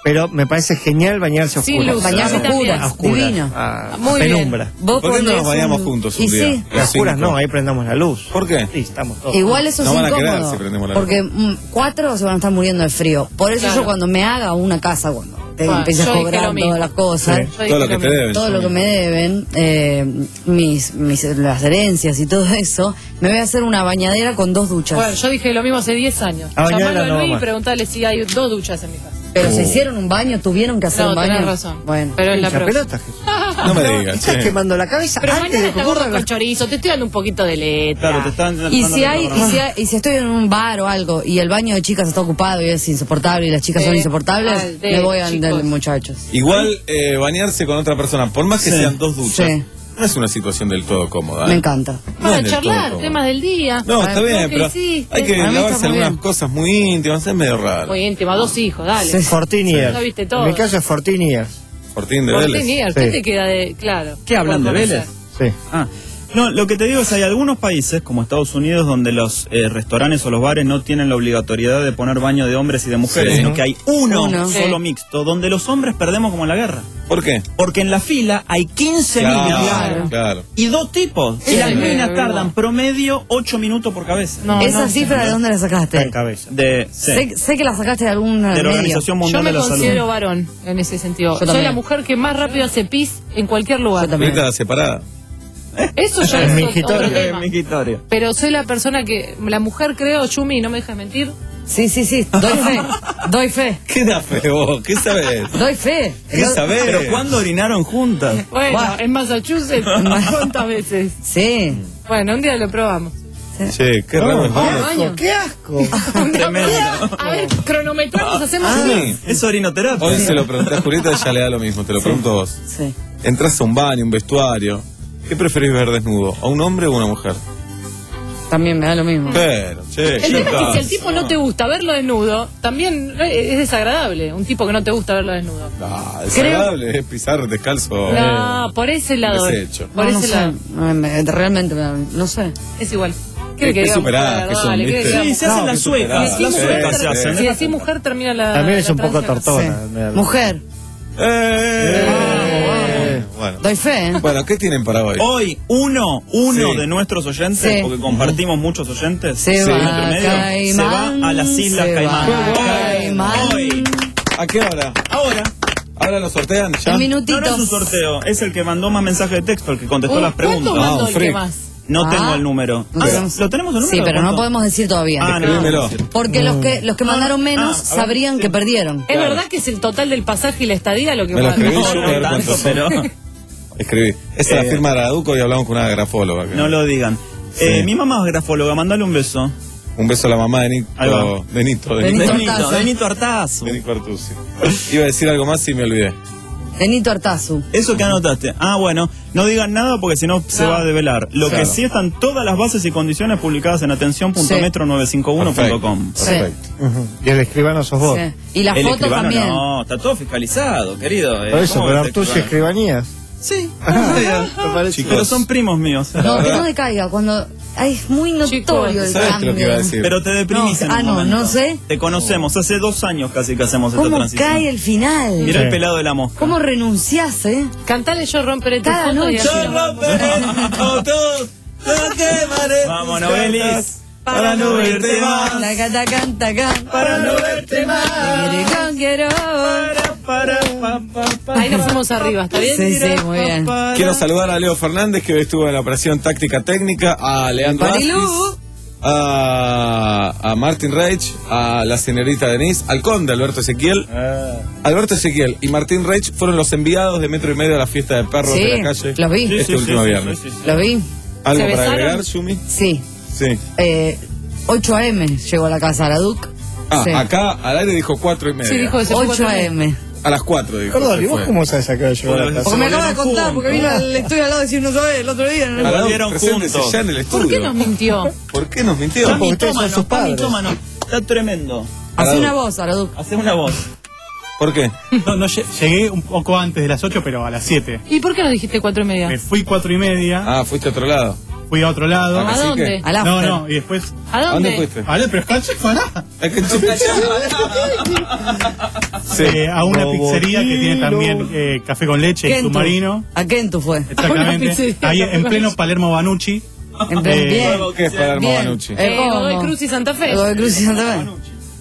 [SPEAKER 24] Pero me parece genial bañarse a
[SPEAKER 5] Sin
[SPEAKER 24] oscuras.
[SPEAKER 5] luz,
[SPEAKER 8] Bañarse
[SPEAKER 5] a mí también.
[SPEAKER 8] oscuras,
[SPEAKER 24] A oscuras.
[SPEAKER 8] divino.
[SPEAKER 24] A,
[SPEAKER 5] Muy
[SPEAKER 24] a
[SPEAKER 5] bien.
[SPEAKER 24] penumbra.
[SPEAKER 8] Vos
[SPEAKER 6] ¿Por qué no nos
[SPEAKER 8] ponés
[SPEAKER 6] bañamos
[SPEAKER 8] un-
[SPEAKER 6] juntos un
[SPEAKER 8] y
[SPEAKER 6] día?
[SPEAKER 8] sí.
[SPEAKER 24] A
[SPEAKER 6] Las
[SPEAKER 24] oscuras
[SPEAKER 6] cinco.
[SPEAKER 24] no, ahí prendamos la luz.
[SPEAKER 6] ¿Por qué?
[SPEAKER 24] Sí, estamos todos.
[SPEAKER 8] Igual eso
[SPEAKER 6] No
[SPEAKER 8] es
[SPEAKER 6] van a quedar
[SPEAKER 8] incómodo.
[SPEAKER 6] si prendemos la
[SPEAKER 8] Porque mm, cuatro se van a estar muriendo de frío. Por eso
[SPEAKER 5] Claro.
[SPEAKER 8] yo cuando me haga una casa, cuando te
[SPEAKER 5] Bueno,
[SPEAKER 8] empieces a
[SPEAKER 5] yo dije
[SPEAKER 8] cobrar
[SPEAKER 5] lo mismo.
[SPEAKER 8] todas las cosas,
[SPEAKER 24] Sí.
[SPEAKER 5] Yo
[SPEAKER 6] Todo
[SPEAKER 5] dije
[SPEAKER 6] lo que te
[SPEAKER 5] mismo.
[SPEAKER 6] deben.
[SPEAKER 8] todo lo que me deben, eh, mis, mis las herencias y todo eso, me voy a hacer una bañadera con dos duchas.
[SPEAKER 5] Bueno, yo dije lo mismo hace diez años.
[SPEAKER 24] Ah, bañadera
[SPEAKER 5] Llamalo a
[SPEAKER 24] no va
[SPEAKER 5] Luis y
[SPEAKER 24] más.
[SPEAKER 5] preguntale si hay dos duchas en mi casa.
[SPEAKER 8] Pero se
[SPEAKER 24] Oh.
[SPEAKER 8] hicieron un baño, tuvieron que hacer
[SPEAKER 5] No,
[SPEAKER 8] un baño.
[SPEAKER 5] tenés razón.
[SPEAKER 8] Bueno.
[SPEAKER 5] Pero es la
[SPEAKER 24] Hincha
[SPEAKER 5] próxima.
[SPEAKER 24] pelota, Jesús.
[SPEAKER 6] No me digas,
[SPEAKER 24] Estás
[SPEAKER 6] che.
[SPEAKER 24] quemando la cabeza
[SPEAKER 5] Pero
[SPEAKER 24] antes
[SPEAKER 5] mañana
[SPEAKER 24] de
[SPEAKER 5] está
[SPEAKER 24] que
[SPEAKER 5] gordo
[SPEAKER 24] ocurra
[SPEAKER 5] con
[SPEAKER 24] la...
[SPEAKER 5] chorizo, te estoy dando un poquito de letra.
[SPEAKER 3] Claro, te están...
[SPEAKER 8] Y si hay, y si hay- y si estoy en un bar o algo y el baño de chicas está ocupado y es insoportable y las chicas
[SPEAKER 5] Sí.
[SPEAKER 8] son insoportables,
[SPEAKER 5] Al de
[SPEAKER 8] me voy al
[SPEAKER 5] chicos.
[SPEAKER 8] del muchachos.
[SPEAKER 6] Igual eh, bañarse con otra persona, por más que
[SPEAKER 3] Sí.
[SPEAKER 6] sean dos duchas,
[SPEAKER 8] Sí.
[SPEAKER 6] no es una situación del todo cómoda. ¿eh?
[SPEAKER 8] Me encanta.
[SPEAKER 6] No
[SPEAKER 5] Para
[SPEAKER 6] es del todo
[SPEAKER 5] charlar,
[SPEAKER 6] cómoda.
[SPEAKER 5] temas del día.
[SPEAKER 6] No, está
[SPEAKER 5] Lo
[SPEAKER 6] bien,
[SPEAKER 5] que
[SPEAKER 6] pero
[SPEAKER 5] hiciste.
[SPEAKER 6] hay que
[SPEAKER 8] Para mí está
[SPEAKER 6] lavarse
[SPEAKER 8] muy
[SPEAKER 6] algunas
[SPEAKER 8] bien.
[SPEAKER 6] cosas muy íntimas, es medio raro.
[SPEAKER 5] Muy íntima, dos hijos, dale.
[SPEAKER 24] Sí. fourteen years.
[SPEAKER 5] Ya viste todo.
[SPEAKER 24] En mi caso es fourteen years.
[SPEAKER 6] Fortín de
[SPEAKER 5] Martín
[SPEAKER 6] Vélez.
[SPEAKER 5] Díaz,
[SPEAKER 24] Sí.
[SPEAKER 5] ¿qué te queda de...? Claro.
[SPEAKER 3] ¿Qué hablan de
[SPEAKER 5] Por
[SPEAKER 3] Vélez?
[SPEAKER 5] conocer.
[SPEAKER 24] Sí.
[SPEAKER 3] Ah, no, lo que te digo es hay algunos países, como Estados Unidos, donde los eh, restaurantes o los bares no tienen la obligatoriedad de poner baño de hombres y de mujeres,
[SPEAKER 6] Sí.
[SPEAKER 3] sino que hay uno,
[SPEAKER 8] Uno.
[SPEAKER 3] solo
[SPEAKER 5] Sí.
[SPEAKER 3] mixto, donde los hombres perdemos como en la guerra.
[SPEAKER 6] ¿Por qué?
[SPEAKER 3] Porque en la fila hay quince
[SPEAKER 6] Claro,
[SPEAKER 3] niños
[SPEAKER 6] claro.
[SPEAKER 3] y dos tipos.
[SPEAKER 5] Sí,
[SPEAKER 3] y las
[SPEAKER 5] sí,
[SPEAKER 3] minas
[SPEAKER 5] es
[SPEAKER 3] tardan
[SPEAKER 5] verdad.
[SPEAKER 3] promedio ocho minutos por cabeza.
[SPEAKER 5] No,
[SPEAKER 8] ¿Esa
[SPEAKER 5] no,
[SPEAKER 8] cifra de dónde la
[SPEAKER 24] Está en
[SPEAKER 8] sacaste?
[SPEAKER 24] cabeza.
[SPEAKER 3] De, sí,
[SPEAKER 8] Sé, sé que la sacaste de alguna
[SPEAKER 3] de la
[SPEAKER 8] medio.
[SPEAKER 3] Organización
[SPEAKER 5] Yo
[SPEAKER 3] Mundial
[SPEAKER 5] me
[SPEAKER 3] de la
[SPEAKER 5] considero
[SPEAKER 3] Salud.
[SPEAKER 5] varón en ese sentido.
[SPEAKER 8] Yo
[SPEAKER 5] Soy
[SPEAKER 8] también.
[SPEAKER 5] la mujer que más rápido hace pis en cualquier lugar.
[SPEAKER 8] Yo también.
[SPEAKER 6] Ahorita separada.
[SPEAKER 5] Eso ya
[SPEAKER 24] Es
[SPEAKER 5] es
[SPEAKER 24] mingitorio.
[SPEAKER 5] otro
[SPEAKER 3] Eh,
[SPEAKER 5] tema.
[SPEAKER 3] mingitorio.
[SPEAKER 5] Pero soy la persona que... La mujer, creo, Yumi, no me dejes mentir.
[SPEAKER 8] Sí, sí, sí, doy fe, doy fe,
[SPEAKER 6] ¿Qué da fe vos? ¿Qué sabés?
[SPEAKER 8] doy fe.
[SPEAKER 6] ¿Qué sabés?
[SPEAKER 3] Pero ¿cuándo orinaron juntas?
[SPEAKER 5] Bueno,
[SPEAKER 8] Bueno.
[SPEAKER 5] en Massachusetts, ¿cuántas veces?
[SPEAKER 8] Sí.
[SPEAKER 5] Bueno, un día lo probamos.
[SPEAKER 6] Che, qué raro es
[SPEAKER 24] ¡Qué
[SPEAKER 6] baño.
[SPEAKER 24] asco! ¡Qué asco!
[SPEAKER 3] Tremendo.
[SPEAKER 5] A ver, cronometramos, hacemos...
[SPEAKER 6] Ah,
[SPEAKER 5] un-
[SPEAKER 6] sí.
[SPEAKER 3] Es orinoterapia.
[SPEAKER 6] Hoy se lo pregunté a Julieta, ella le da lo mismo, te lo pregunto a vos.
[SPEAKER 8] Sí.
[SPEAKER 6] Entras a un baño, un vestuario. ¿Qué preferís ver desnudo? ¿A un hombre o a una mujer?
[SPEAKER 8] También me da lo mismo.
[SPEAKER 6] Pero, che,
[SPEAKER 5] El tema es que si
[SPEAKER 6] chicas.
[SPEAKER 5] el tipo no te gusta verlo desnudo, también es desagradable. Un tipo que no te gusta verlo desnudo.
[SPEAKER 6] Ah, desagradable, es pisar descalzo.
[SPEAKER 5] No, por ese lado.
[SPEAKER 6] Deshecho.
[SPEAKER 5] Por
[SPEAKER 8] No, no
[SPEAKER 5] ese
[SPEAKER 8] sé,
[SPEAKER 5] lado.
[SPEAKER 8] no, me- realmente, me da- no sé.
[SPEAKER 5] Es igual.
[SPEAKER 6] Qué- qué
[SPEAKER 5] digamos
[SPEAKER 6] superadas
[SPEAKER 5] mujer?
[SPEAKER 6] que son,
[SPEAKER 5] Dale, ¿qué
[SPEAKER 6] ¿viste?
[SPEAKER 5] digamos?
[SPEAKER 3] Sí, se hacen
[SPEAKER 6] No,
[SPEAKER 3] las
[SPEAKER 6] qué
[SPEAKER 3] suecas.
[SPEAKER 6] superadas.
[SPEAKER 3] Las
[SPEAKER 6] Sí,
[SPEAKER 3] suecas se
[SPEAKER 6] sí,
[SPEAKER 3] hacen.
[SPEAKER 5] Si decís mujer, termina la.
[SPEAKER 24] También es
[SPEAKER 5] la
[SPEAKER 24] un poco
[SPEAKER 5] transición.
[SPEAKER 24] tortona. me da-
[SPEAKER 8] Mujer,
[SPEAKER 6] Eh, bueno.
[SPEAKER 8] doy fe, ¿eh?
[SPEAKER 6] Bueno, ¿qué tienen para hoy?
[SPEAKER 3] Hoy, uno, uno
[SPEAKER 6] Sí.
[SPEAKER 3] de nuestros oyentes,
[SPEAKER 8] Sí.
[SPEAKER 3] porque compartimos muchos oyentes,
[SPEAKER 8] Se
[SPEAKER 3] en
[SPEAKER 8] va
[SPEAKER 3] nuestro medio,
[SPEAKER 8] Caimán,
[SPEAKER 3] se va a las Islas
[SPEAKER 8] se
[SPEAKER 3] Caimán.
[SPEAKER 8] va Caimán.
[SPEAKER 3] Hoy,
[SPEAKER 6] ¿A qué hora?
[SPEAKER 3] ahora.
[SPEAKER 6] ¿Ahora lo sortean ya?
[SPEAKER 8] Un
[SPEAKER 3] No,
[SPEAKER 8] minutito.
[SPEAKER 3] no es un sorteo, es el que mandó más mensaje de texto, el que contestó
[SPEAKER 5] Uh,
[SPEAKER 3] las
[SPEAKER 5] ¿Cuánto
[SPEAKER 3] preguntas.
[SPEAKER 5] mandó
[SPEAKER 6] Ah, un
[SPEAKER 5] el que
[SPEAKER 6] freak.
[SPEAKER 5] más?
[SPEAKER 3] No
[SPEAKER 8] Ah.
[SPEAKER 3] tengo el número.
[SPEAKER 8] No
[SPEAKER 3] Ah,
[SPEAKER 8] tenemos-
[SPEAKER 3] ¿Lo tenemos el número?
[SPEAKER 8] Sí, pero no
[SPEAKER 3] ¿Cuánto?
[SPEAKER 8] podemos decir todavía.
[SPEAKER 3] Ah, no.
[SPEAKER 6] Escribímelo.
[SPEAKER 8] Porque los que los que mandaron menos
[SPEAKER 3] ah, a ver,
[SPEAKER 8] sabrían
[SPEAKER 3] sí.
[SPEAKER 8] que perdieron.
[SPEAKER 5] ¿Es verdad que es el total del pasaje y la estadía lo que
[SPEAKER 6] Me lo
[SPEAKER 5] mandó?
[SPEAKER 6] escribí
[SPEAKER 3] No,
[SPEAKER 6] yo,
[SPEAKER 3] no
[SPEAKER 6] a ver
[SPEAKER 3] tanto,
[SPEAKER 6] cuánto
[SPEAKER 3] pero
[SPEAKER 6] Escribí. Esa es
[SPEAKER 3] Eh,
[SPEAKER 6] la firma de Araduco y hablamos con una grafóloga. que-
[SPEAKER 3] no lo digan.
[SPEAKER 6] Sí.
[SPEAKER 3] Eh, mi mamá es grafóloga, mandale un beso.
[SPEAKER 6] Un beso a la mamá de Nito.
[SPEAKER 3] Ahí va.
[SPEAKER 6] De Nito, de
[SPEAKER 8] Benito
[SPEAKER 6] Nito.
[SPEAKER 3] Benito,
[SPEAKER 8] Artazo.
[SPEAKER 3] Benito Artazo.
[SPEAKER 6] De Nico Artusi. Iba a decir algo más y me olvidé.
[SPEAKER 8] Benito Artazu.
[SPEAKER 3] Eso que anotaste. Ah, bueno, no digan nada porque si no se
[SPEAKER 5] No.
[SPEAKER 3] va a develar. Lo
[SPEAKER 6] Claro.
[SPEAKER 3] que sí están todas las bases y condiciones publicadas en atención punto metro novecientos cincuenta y uno punto com.
[SPEAKER 8] Sí.
[SPEAKER 6] Perfecto.
[SPEAKER 24] Ujú. Y el escribano sos vos.
[SPEAKER 8] Sí. Y la
[SPEAKER 3] El
[SPEAKER 8] foto
[SPEAKER 3] escribano
[SPEAKER 8] también.
[SPEAKER 3] no, está todo fiscalizado, querido. eh.
[SPEAKER 24] Por eso,
[SPEAKER 3] ¿Cómo
[SPEAKER 24] pero
[SPEAKER 3] ves
[SPEAKER 24] Artusi
[SPEAKER 3] escribano?
[SPEAKER 24] escribanías.
[SPEAKER 3] Sí.
[SPEAKER 24] Me parece.
[SPEAKER 6] Chicos.
[SPEAKER 3] Pero son primos míos.
[SPEAKER 8] No, que no decaiga. Cuando. Ay, es muy notorio el
[SPEAKER 6] ¿Sabes
[SPEAKER 8] cambio.
[SPEAKER 6] lo que iba a decir?
[SPEAKER 3] Pero te deprimís
[SPEAKER 8] No,
[SPEAKER 3] en un
[SPEAKER 8] ah, no,
[SPEAKER 3] momento.
[SPEAKER 8] no sé.
[SPEAKER 3] Te conocemos, hace dos años casi que hacemos esta
[SPEAKER 8] ¿Cómo
[SPEAKER 3] transición.
[SPEAKER 8] cae el final?
[SPEAKER 3] Mira
[SPEAKER 24] Sí.
[SPEAKER 3] el pelado de la mosca.
[SPEAKER 8] ¿Cómo renunciás, eh?
[SPEAKER 5] Cantale yo romperé tu
[SPEAKER 8] Cada
[SPEAKER 5] foto y
[SPEAKER 8] noche.
[SPEAKER 5] así
[SPEAKER 6] Yo
[SPEAKER 5] nos vamos.
[SPEAKER 6] romperé tu foto, lo quemaré.
[SPEAKER 3] Vámonos,
[SPEAKER 6] tus
[SPEAKER 3] Belis.
[SPEAKER 6] cartas, Para no verte más.
[SPEAKER 8] Taca, taca, taca.
[SPEAKER 6] Para no verte más.
[SPEAKER 8] Quiero, quiero.
[SPEAKER 3] Para, pa, pa, pa,
[SPEAKER 5] Ahí nos fuimos arriba, ¿está bien?
[SPEAKER 8] Sí, sí, muy bien.
[SPEAKER 3] para.
[SPEAKER 6] Quiero saludar a Leo Fernández, que hoy estuvo en la operación táctica técnica, a Leandro
[SPEAKER 8] Marilú.
[SPEAKER 6] Vázquez, a, a Martin Reich, a la señorita Denise, al conde Alberto Ezequiel. Alberto Ezequiel y Martín Reich fueron los enviados de Metro y Medio a la fiesta de perros
[SPEAKER 8] Sí,
[SPEAKER 6] de la calle.
[SPEAKER 8] los vi.
[SPEAKER 3] Sí,
[SPEAKER 6] Este
[SPEAKER 3] sí,
[SPEAKER 6] último
[SPEAKER 3] sí,
[SPEAKER 6] viernes.
[SPEAKER 3] sí, sí, sí.
[SPEAKER 8] Lo vi.
[SPEAKER 6] ¿Algo
[SPEAKER 5] ¿Se
[SPEAKER 6] para
[SPEAKER 5] besaron?
[SPEAKER 6] agregar, Yumi?
[SPEAKER 8] Sí.
[SPEAKER 6] Sí.
[SPEAKER 8] Eh, ocho a eme llegó a la casa de la Duc.
[SPEAKER 6] Ah,
[SPEAKER 8] Sí.
[SPEAKER 6] acá al aire dijo cuatro y media.
[SPEAKER 5] Sí, dijo eso.
[SPEAKER 8] ocho a eme.
[SPEAKER 6] A las cuatro dijo.
[SPEAKER 24] Perdón,
[SPEAKER 6] se
[SPEAKER 24] ¿y vos
[SPEAKER 6] fue.
[SPEAKER 24] cómo sabes acá yo a la casa?
[SPEAKER 8] Porque me acaba de
[SPEAKER 3] volvieron
[SPEAKER 8] contar, porque vino
[SPEAKER 3] juntos.
[SPEAKER 8] al estudio al lado y decir, no sabés, el otro día. No,
[SPEAKER 6] Al lado,
[SPEAKER 3] volvieron
[SPEAKER 6] preséntese
[SPEAKER 3] juntos.
[SPEAKER 6] ya en el
[SPEAKER 5] ¿Por
[SPEAKER 6] estudio.
[SPEAKER 5] qué nos mintió?
[SPEAKER 6] ¿Por qué nos mintió?
[SPEAKER 3] Está
[SPEAKER 24] Porque ustedes son
[SPEAKER 3] mitómano,
[SPEAKER 24] sus
[SPEAKER 3] está
[SPEAKER 24] padres.
[SPEAKER 3] mitómano. Está tremendo.
[SPEAKER 8] Hace una voz a la Duc.
[SPEAKER 3] Hace una voz.
[SPEAKER 6] ¿Por qué?
[SPEAKER 7] No, no, lle- llegué un poco antes de las ocho, pero a las siete.
[SPEAKER 5] ¿Y por qué nos dijiste cuatro y media?
[SPEAKER 7] Me fui cuatro y media.
[SPEAKER 6] Ah, fuiste a otro lado.
[SPEAKER 7] fui a otro lado.
[SPEAKER 5] ¿A dónde?
[SPEAKER 8] Al
[SPEAKER 7] No,
[SPEAKER 8] after.
[SPEAKER 7] no, y después...
[SPEAKER 5] ¿A dónde?
[SPEAKER 6] ¿Dónde fuiste?
[SPEAKER 7] Vale, pero cacho, pará.
[SPEAKER 6] Es que en su
[SPEAKER 7] Sí, a una pizzería que tiene también eh, café con leche y
[SPEAKER 8] Kentu.
[SPEAKER 7] submarino.
[SPEAKER 8] ¿A Kentu fue?
[SPEAKER 7] Exactamente.
[SPEAKER 5] pizzería,
[SPEAKER 7] Ahí
[SPEAKER 5] café
[SPEAKER 7] en
[SPEAKER 5] con
[SPEAKER 7] pleno
[SPEAKER 5] leche.
[SPEAKER 7] Palermo Banucci.
[SPEAKER 8] En plan,
[SPEAKER 7] Eh,
[SPEAKER 8] bien.
[SPEAKER 6] ¿Qué es Palermo
[SPEAKER 8] Bien.
[SPEAKER 6] Banucci?
[SPEAKER 8] Eh,
[SPEAKER 5] Eh,
[SPEAKER 8] ¿cómo?
[SPEAKER 5] Godoy Cruz y Santa Fe.
[SPEAKER 8] Godoy Cruz y Santa Fe.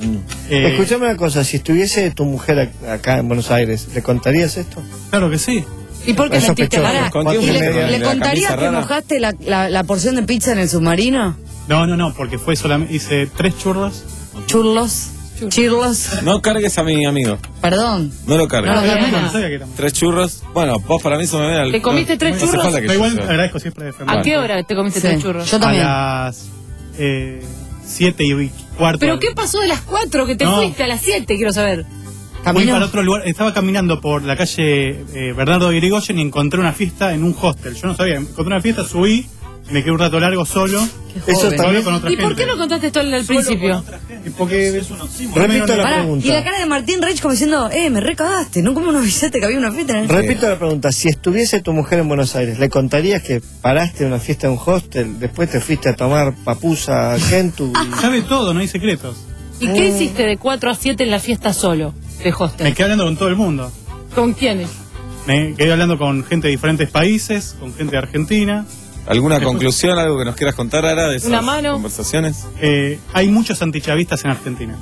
[SPEAKER 7] Eh,
[SPEAKER 24] Escuchame una cosa, si estuviese tu mujer ac- acá en Buenos Aires, ¿le contaría esto?
[SPEAKER 7] Claro que sí.
[SPEAKER 8] ¿Y por qué
[SPEAKER 24] Es
[SPEAKER 8] mentiste?
[SPEAKER 24] sospechoso.
[SPEAKER 8] Pará,
[SPEAKER 6] ¿Con
[SPEAKER 24] ¿Cuánto
[SPEAKER 6] quién
[SPEAKER 8] ¿Y
[SPEAKER 6] fuiste?
[SPEAKER 24] media?
[SPEAKER 8] le,
[SPEAKER 6] ¿De
[SPEAKER 8] le
[SPEAKER 6] la
[SPEAKER 8] contarías
[SPEAKER 6] camisa
[SPEAKER 8] que
[SPEAKER 6] rara?
[SPEAKER 8] mojaste la, la, la porción de pizza en el submarino?
[SPEAKER 7] No, no, no, porque fue solamente... Hice tres churros.
[SPEAKER 8] Churlos. Chirlos.
[SPEAKER 6] No cargues a mi amigo.
[SPEAKER 8] Perdón.
[SPEAKER 6] No lo cargues.
[SPEAKER 8] No lo
[SPEAKER 7] Ah,
[SPEAKER 8] cargues.
[SPEAKER 7] no, no sabía que éramos.
[SPEAKER 6] Tres churros. Bueno, vos para mí eso me ve al...
[SPEAKER 5] ¿Te comiste tres
[SPEAKER 6] no hace
[SPEAKER 5] churros?
[SPEAKER 6] falta que
[SPEAKER 7] Pero
[SPEAKER 6] yo
[SPEAKER 7] igual
[SPEAKER 6] sea.
[SPEAKER 7] agradezco siempre defender.
[SPEAKER 5] ¿A qué hora te comiste
[SPEAKER 8] Sí.
[SPEAKER 5] tres churros?
[SPEAKER 8] Yo también.
[SPEAKER 7] A las eh, siete y cuarto.
[SPEAKER 5] ¿Pero qué pasó de las cuatro que te
[SPEAKER 7] No.
[SPEAKER 5] fuiste a las siete? Quiero saber.
[SPEAKER 7] Fui
[SPEAKER 8] Caminó.
[SPEAKER 7] para otro lugar. Estaba caminando por la calle eh, Bernardo de Irigoyen y encontré una fiesta en un hostel. Yo no sabía. Encontré una fiesta, subí, me quedé un rato largo solo.
[SPEAKER 8] Qué
[SPEAKER 24] Eso
[SPEAKER 8] joven.
[SPEAKER 24] está
[SPEAKER 7] Solo
[SPEAKER 24] bien.
[SPEAKER 7] con otra
[SPEAKER 5] ¿Y
[SPEAKER 7] gente.
[SPEAKER 5] por qué no contaste esto al principio?
[SPEAKER 7] Porque es un oxímoron.
[SPEAKER 24] Repito la
[SPEAKER 8] Pará,
[SPEAKER 24] pregunta.
[SPEAKER 8] y la cara de Martín Reich como diciendo, eh, me recagaste, no como nos avisaste que había una fiesta en el...
[SPEAKER 24] Repito la pregunta, si estuviese tu mujer en Buenos Aires, ¿le contarías que paraste en una fiesta en un hostel, después te fuiste a tomar papusa, Kentu? y-
[SPEAKER 7] Sabe todo, no hay secretos.
[SPEAKER 5] ¿Y qué hiciste de cuatro a siete en la fiesta solo de hostel?
[SPEAKER 7] Me quedé hablando con todo el mundo.
[SPEAKER 5] ¿Con quiénes?
[SPEAKER 7] Me quedé hablando con gente de diferentes países, con gente de Argentina.
[SPEAKER 6] ¿Alguna
[SPEAKER 7] Después-
[SPEAKER 6] conclusión, algo que nos quieras contar ahora de esas
[SPEAKER 5] Una mano.
[SPEAKER 6] conversaciones?
[SPEAKER 7] Eh, hay muchos antichavistas en Argentina.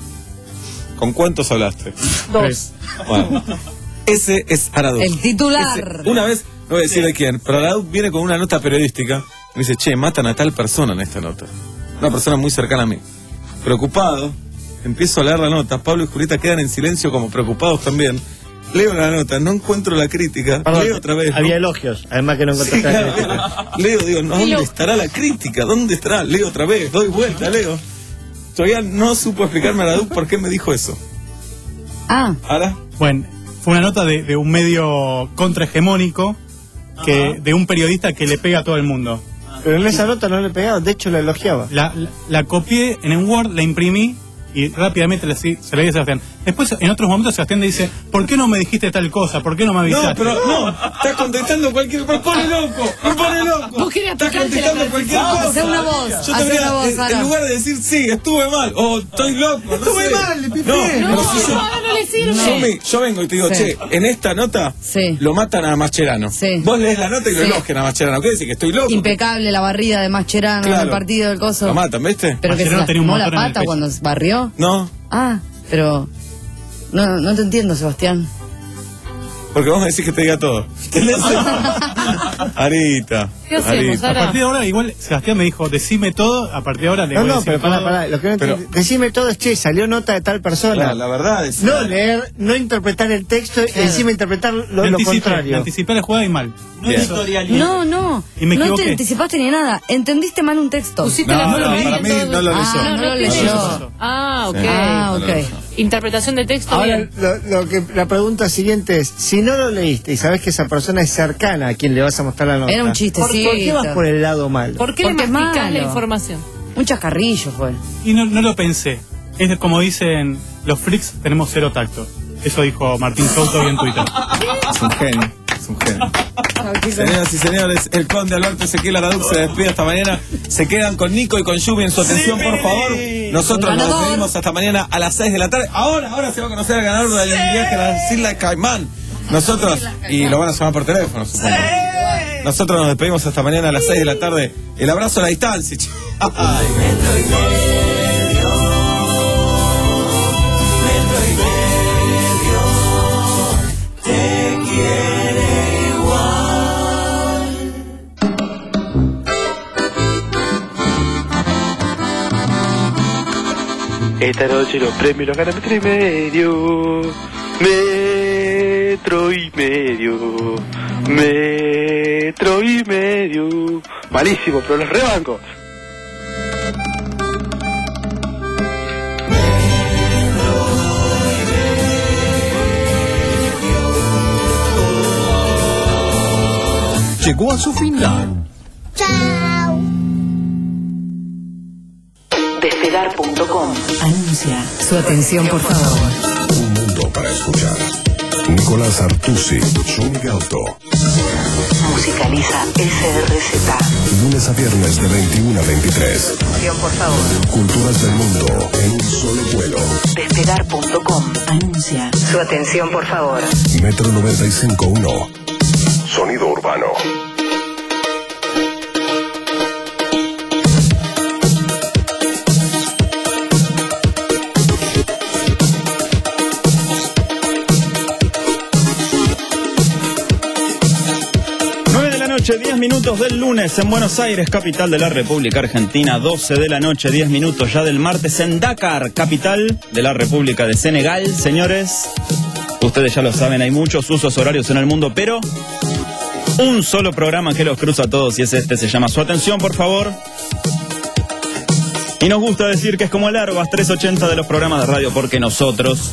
[SPEAKER 6] ¿Con cuántos hablaste?
[SPEAKER 5] Dos.
[SPEAKER 7] Tres.
[SPEAKER 6] Bueno, ese es Aradú.
[SPEAKER 8] El titular.
[SPEAKER 6] Ese- una vez, no voy a decir de quién, pero Aradú viene con una nota periodística. Me dice, che, matan a tal persona en esta nota. Una persona muy cercana a mí. Preocupado, empiezo a leer la nota. Pablo y Julieta quedan en silencio como preocupados también. Leo la nota, no encuentro la crítica.
[SPEAKER 24] Perdón,
[SPEAKER 6] leo otra vez.
[SPEAKER 24] había
[SPEAKER 6] ¿no?
[SPEAKER 24] elogios, además que no
[SPEAKER 6] Sí,
[SPEAKER 24] encontraste la
[SPEAKER 6] claro,
[SPEAKER 24] crítica.
[SPEAKER 6] leo, digo, ¿no? ¿Dónde estará la crítica? ¿Dónde estará? Leo otra vez, doy vuelta, leo. Todavía no supo explicarme a Aradú por qué me dijo eso.
[SPEAKER 8] Ah,
[SPEAKER 6] ¿Ahora?
[SPEAKER 7] Bueno, fue una nota de, de un medio contrahegemónico, que, de un periodista que le pega a todo el mundo.
[SPEAKER 24] Pero en esa nota no le pegaba, de hecho la elogiaba.
[SPEAKER 7] La, la, la copié en un Word, la imprimí y rápidamente le, se la di a Sebastián. Después, en otros momentos, Sebastián le dice, ¿por qué no me dijiste tal cosa? ¿Por qué no me
[SPEAKER 6] No,
[SPEAKER 7] avisaste?
[SPEAKER 6] pero no, está contestando cualquier cosa. Me pone loco, me pone loco.
[SPEAKER 5] Vos querías
[SPEAKER 6] Está
[SPEAKER 5] picarte
[SPEAKER 6] contestando
[SPEAKER 5] la
[SPEAKER 6] cualquier
[SPEAKER 8] Vamos,
[SPEAKER 6] cosa.
[SPEAKER 8] hacé una voz,
[SPEAKER 6] Yo
[SPEAKER 8] hacé
[SPEAKER 6] tendría,
[SPEAKER 8] una voz,
[SPEAKER 6] en-
[SPEAKER 8] Sara.
[SPEAKER 6] en lugar de decir sí, estuve mal, o estoy loco. no
[SPEAKER 24] Estuve
[SPEAKER 6] sé.
[SPEAKER 24] mal, le pifié.
[SPEAKER 6] No,
[SPEAKER 24] No,
[SPEAKER 6] pero si yo,
[SPEAKER 5] no, no le sirve.
[SPEAKER 6] yo, me- yo vengo y te digo,
[SPEAKER 8] Sí.
[SPEAKER 6] che, en esta nota
[SPEAKER 8] Sí.
[SPEAKER 6] lo matan a Mascherano.
[SPEAKER 8] Sí.
[SPEAKER 6] Vos lees la nota y lo
[SPEAKER 8] Sí.
[SPEAKER 6] elogian a Mascherano. ¿Qué decir? Que estoy loco.
[SPEAKER 8] impecable la barrida de Mascherano en el
[SPEAKER 6] Claro.
[SPEAKER 8] partido del coso.
[SPEAKER 6] Lo matan, ¿viste?
[SPEAKER 8] Pero que se
[SPEAKER 7] Mascherano tenía un
[SPEAKER 8] lastimó la
[SPEAKER 7] motor en el
[SPEAKER 8] pata
[SPEAKER 7] pecho.
[SPEAKER 8] cuando se barrió.
[SPEAKER 6] No,
[SPEAKER 8] Ah, pero... No, no te entiendo, Sebastián.
[SPEAKER 6] porque vos me decís que te diga todo. ¿Entendés? Arita.
[SPEAKER 5] ¿Qué hacemos,
[SPEAKER 6] Arita.
[SPEAKER 7] A
[SPEAKER 5] Sara?
[SPEAKER 7] partir de ahora, igual Sebastián me dijo, decime todo, a partir de ahora le
[SPEAKER 24] No,
[SPEAKER 7] voy a
[SPEAKER 24] no,
[SPEAKER 7] decir
[SPEAKER 24] pero pará,
[SPEAKER 7] todo.
[SPEAKER 24] pará, lo que no
[SPEAKER 6] Pero-
[SPEAKER 24] entiendo- decime todo es, che, salió nota de tal persona.
[SPEAKER 6] Claro, la verdad es.
[SPEAKER 24] No leer, no interpretar el texto y encima interpretar lo,
[SPEAKER 7] Le
[SPEAKER 24] lo
[SPEAKER 7] anticipé, le
[SPEAKER 24] contrario.
[SPEAKER 7] anticipé la jugada y mal.
[SPEAKER 6] Bien.
[SPEAKER 8] No, no.
[SPEAKER 7] Y me
[SPEAKER 8] no te
[SPEAKER 7] equivoqué.
[SPEAKER 8] anticipaste ni nada. Entendiste mal un texto.
[SPEAKER 5] Pusiste
[SPEAKER 6] No,
[SPEAKER 5] la
[SPEAKER 6] no,
[SPEAKER 5] mano ahí
[SPEAKER 6] para
[SPEAKER 5] en
[SPEAKER 6] mí
[SPEAKER 5] todo-
[SPEAKER 6] no lo leyó.
[SPEAKER 8] Ah, no lo
[SPEAKER 5] explica
[SPEAKER 8] leyó.
[SPEAKER 5] eso. Ah, ok.
[SPEAKER 6] Sí.
[SPEAKER 8] Ah,
[SPEAKER 6] No lo
[SPEAKER 8] ok.
[SPEAKER 6] leyó.
[SPEAKER 5] Interpretación de texto.
[SPEAKER 24] Ahora,
[SPEAKER 5] bien.
[SPEAKER 24] lo, lo que, la pregunta siguiente es, si no lo leíste y sabes que esa persona es cercana a quien le vas a mostrar la nota,
[SPEAKER 8] Era un
[SPEAKER 24] ¿por,
[SPEAKER 8] chistecito.
[SPEAKER 24] ¿por qué vas por el lado malo?
[SPEAKER 5] ¿Por qué
[SPEAKER 8] Porque
[SPEAKER 5] le
[SPEAKER 8] es
[SPEAKER 5] masticás
[SPEAKER 8] malo.
[SPEAKER 5] la información?
[SPEAKER 8] Un chascarrillo fue.
[SPEAKER 7] Y no, no lo pensé. Es como dicen, los freaks tenemos cero tacto. Eso dijo Martín Souto hoy en Twitter.
[SPEAKER 6] Es un genio, es un genio. Señoras y señores, el conde Alberto Ezequiel Aradú se despide hasta mañana. Se quedan con Nico y con Yubi en su atención, por favor. Nosotros nos
[SPEAKER 8] Ganador.
[SPEAKER 6] despedimos hasta mañana a las seis de la tarde. Ahora, ahora se va a conocer al ganador del viaje a las Islas Caimán. Nosotros, y lo van a llamar por teléfono, supongo. Nosotros nos despedimos hasta mañana a las seis de la tarde. El abrazo a la distancia. ch- Ay.
[SPEAKER 1] Esta noche los premios los gana metro y medio. Metro y medio. Metro y medio. Malísimo, pero los rebancos.
[SPEAKER 23] Llegó a su final.
[SPEAKER 9] Despegar punto com.
[SPEAKER 20] Anuncia su atención, por favor.
[SPEAKER 16] Un mundo para escuchar. Nicolás Artusi, Zúñiga Auto.
[SPEAKER 9] Musicaliza S R Z.
[SPEAKER 11] Lunes a viernes de veintiuno a veintitrés.
[SPEAKER 9] Atención, por favor.
[SPEAKER 11] Culturas del mundo en un solo vuelo.
[SPEAKER 9] Despegar punto com anuncia. Su atención, por favor.
[SPEAKER 11] Metro noventa y cinco punto uno. Sonido urbano.
[SPEAKER 3] diez minutos del lunes en Buenos Aires, capital de la República Argentina. doce de la noche, diez minutos ya del martes en Dakar, capital de la República de Senegal. Señores, ustedes ya lo saben, hay muchos usos horarios en el mundo, pero un solo programa que los cruza a todos y es este, se llama Su Atención, por favor. Y nos gusta decir que es como el Airbus trescientos ochenta de los programas de radio, porque nosotros,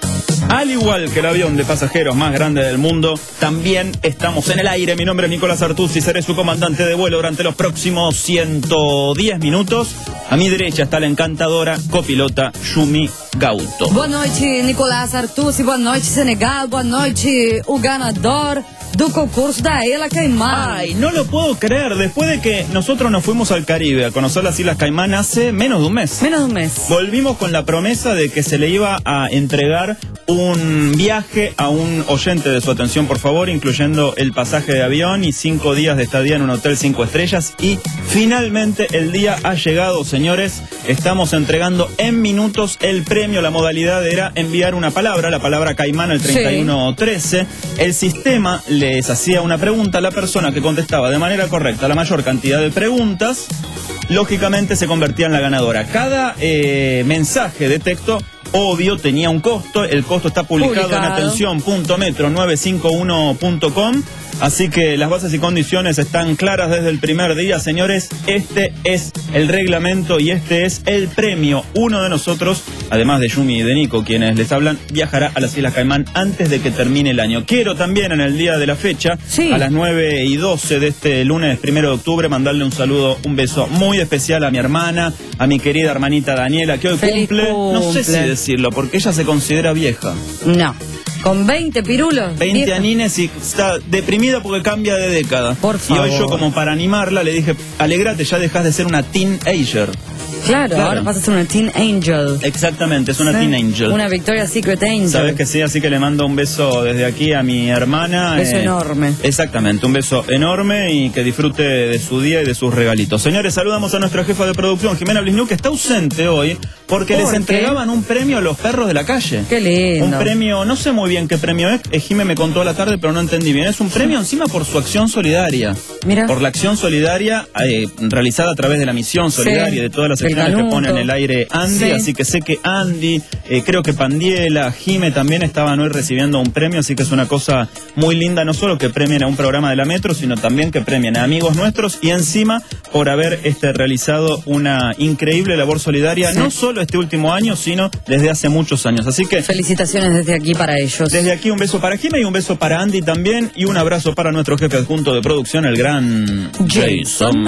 [SPEAKER 3] al igual que el avión de pasajeros más grande del mundo, también estamos en el aire. Mi nombre es Nicolás Artuzzi, seré su comandante de vuelo durante los próximos ciento diez minutos. A mi derecha está la encantadora copilota Yumi Gauto.
[SPEAKER 8] Boa noite, Nicolás Artuzzi. Boa noite, Senegal. Boa noite, o ganador do concurso da Isla Caimán.
[SPEAKER 3] Ay, no lo puedo creer. Después de que nosotros nos fuimos al Caribe a conocer las Islas Caimán hace menos de un mes.
[SPEAKER 8] Menos de un mes.
[SPEAKER 3] Volvimos con la promesa de que se le iba a entregar un viaje a un oyente de Su Atención, por favor, incluyendo el pasaje de avión y cinco días de estadía en un hotel cinco estrellas. Y finalmente el día ha llegado, señores. Estamos entregando en minutos el premio. La modalidad era enviar una palabra, la palabra Caimán al treinta y uno trece. El sistema les hacía una pregunta. La persona que contestaba de manera correcta la mayor cantidad de preguntas, lógicamente se convertía en la ganadora. Cada eh, mensaje de texto, obvio, tenía un costo. El costo está publicado, publicado. en atención punto metro novecientos cincuenta y uno punto com. Así que las bases y condiciones están claras desde el primer día, señores. Este es el reglamento y este es el premio. Uno de nosotros, además de Yumi y de Nico, quienes les hablan, viajará a las Islas Caimán antes de que termine el año. Quiero también, en el día de la fecha, sí, a las nueve y doce de este lunes primero de octubre, mandarle un saludo, un beso muy especial a mi hermana, a mi querida hermanita Daniela, que hoy cumple, cumple, no sé si decirlo, porque ella se considera vieja.
[SPEAKER 8] No. ¿Con veinte pirulos?
[SPEAKER 3] veinte vieja. Anines y está deprimida porque cambia de década.
[SPEAKER 8] Por favor.
[SPEAKER 3] Y hoy yo, como para animarla, le dije, alegrate, ya dejas de ser una teenager.
[SPEAKER 8] Claro, claro, ahora vas a ser una teen angel.
[SPEAKER 3] Exactamente, es una
[SPEAKER 8] ¿Sí?
[SPEAKER 3] teen angel.
[SPEAKER 8] Una Victoria's Secret angel.
[SPEAKER 3] Sabes que sí, así que le mando un beso desde aquí a mi hermana.
[SPEAKER 8] Un beso eh, enorme.
[SPEAKER 3] Exactamente, un beso enorme y que disfrute de su día y de sus regalitos. Señores, saludamos a nuestra jefa de producción, Jimena Blisnú, que está ausente hoy porque ¿Por les qué? entregaban un premio a los perros de la calle.
[SPEAKER 8] Qué lindo.
[SPEAKER 3] Un premio, no sé muy bien qué premio es, eh, Jimé me contó a la tarde, pero no entendí bien. Es un premio encima por su acción solidaria.
[SPEAKER 8] Mira.
[SPEAKER 3] Por la acción solidaria eh, realizada a través de la misión solidaria, sí, de todas las secciones que ponen el aire Andy, sí, así que sé que Andy, eh, creo que Pandiela, Jime también estaban hoy recibiendo un premio, así que es una cosa muy linda, no solo que premien a un programa de la Metro, sino también que premien a amigos nuestros y encima por haber este, realizado una increíble labor solidaria, sí, no solo este último año, sino desde hace muchos años. Así que
[SPEAKER 8] felicitaciones desde aquí para ellos.
[SPEAKER 3] Desde aquí un beso para Jime y un beso para Andy también y un abrazo para nuestro jefe adjunto de producción, el gran Jason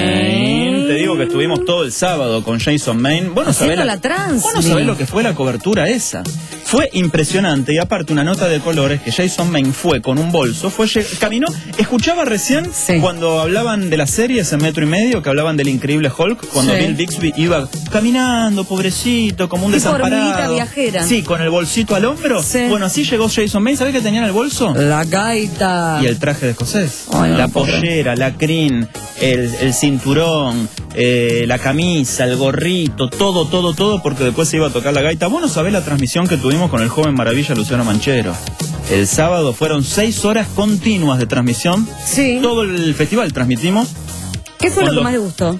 [SPEAKER 3] Main. Te digo que estuvimos todo el sábado con Jason Main. Vos no sabés, la, trans, vos no sabés lo que fue la cobertura esa. Fue impresionante y aparte una nota de colores que Jason Main fue con un bolso, fue caminó, escuchaba recién sí. cuando hablaban de las series en Metro y Medio, que hablaban del increíble Hulk, cuando sí. Bill Bixby iba caminando, pobrecito, como un desamparado.
[SPEAKER 8] Viajera.
[SPEAKER 3] Sí, con el bolsito al hombro. Sí. Bueno, así llegó Jason Main. ¿Sabés qué tenía en el bolso?
[SPEAKER 8] La gaita.
[SPEAKER 3] Y el traje de escocés.
[SPEAKER 8] Ay,
[SPEAKER 3] la
[SPEAKER 8] no,
[SPEAKER 3] pollera, la crin, el, el cinturón, eh, la camisa, el gorrito, todo, todo, todo, porque después se iba a tocar la gaita. Vos no sabés la transmisión que tuvimos con el joven maravilla Luciano Manchero. El sábado fueron seis horas continuas de transmisión.
[SPEAKER 8] Sí.
[SPEAKER 3] Todo el festival transmitimos.
[SPEAKER 8] ¿Qué fue lo que más le gustó?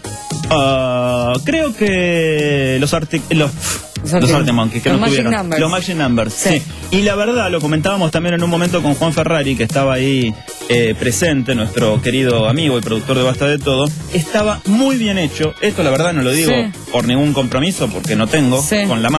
[SPEAKER 3] Uh, creo que los artic los, los Arctic Monkeys que
[SPEAKER 8] los
[SPEAKER 3] no
[SPEAKER 8] Magic
[SPEAKER 3] tuvieron.
[SPEAKER 8] Numbers.
[SPEAKER 3] Los Magic Numbers, sí.
[SPEAKER 8] sí.
[SPEAKER 3] Y la verdad, lo comentábamos también en un momento con Juan Ferrari, que estaba ahí eh, presente, nuestro querido amigo y productor de Basta de Todo. Estaba muy bien hecho. Esto la verdad no lo digo sí. por ningún compromiso, porque no tengo sí. con la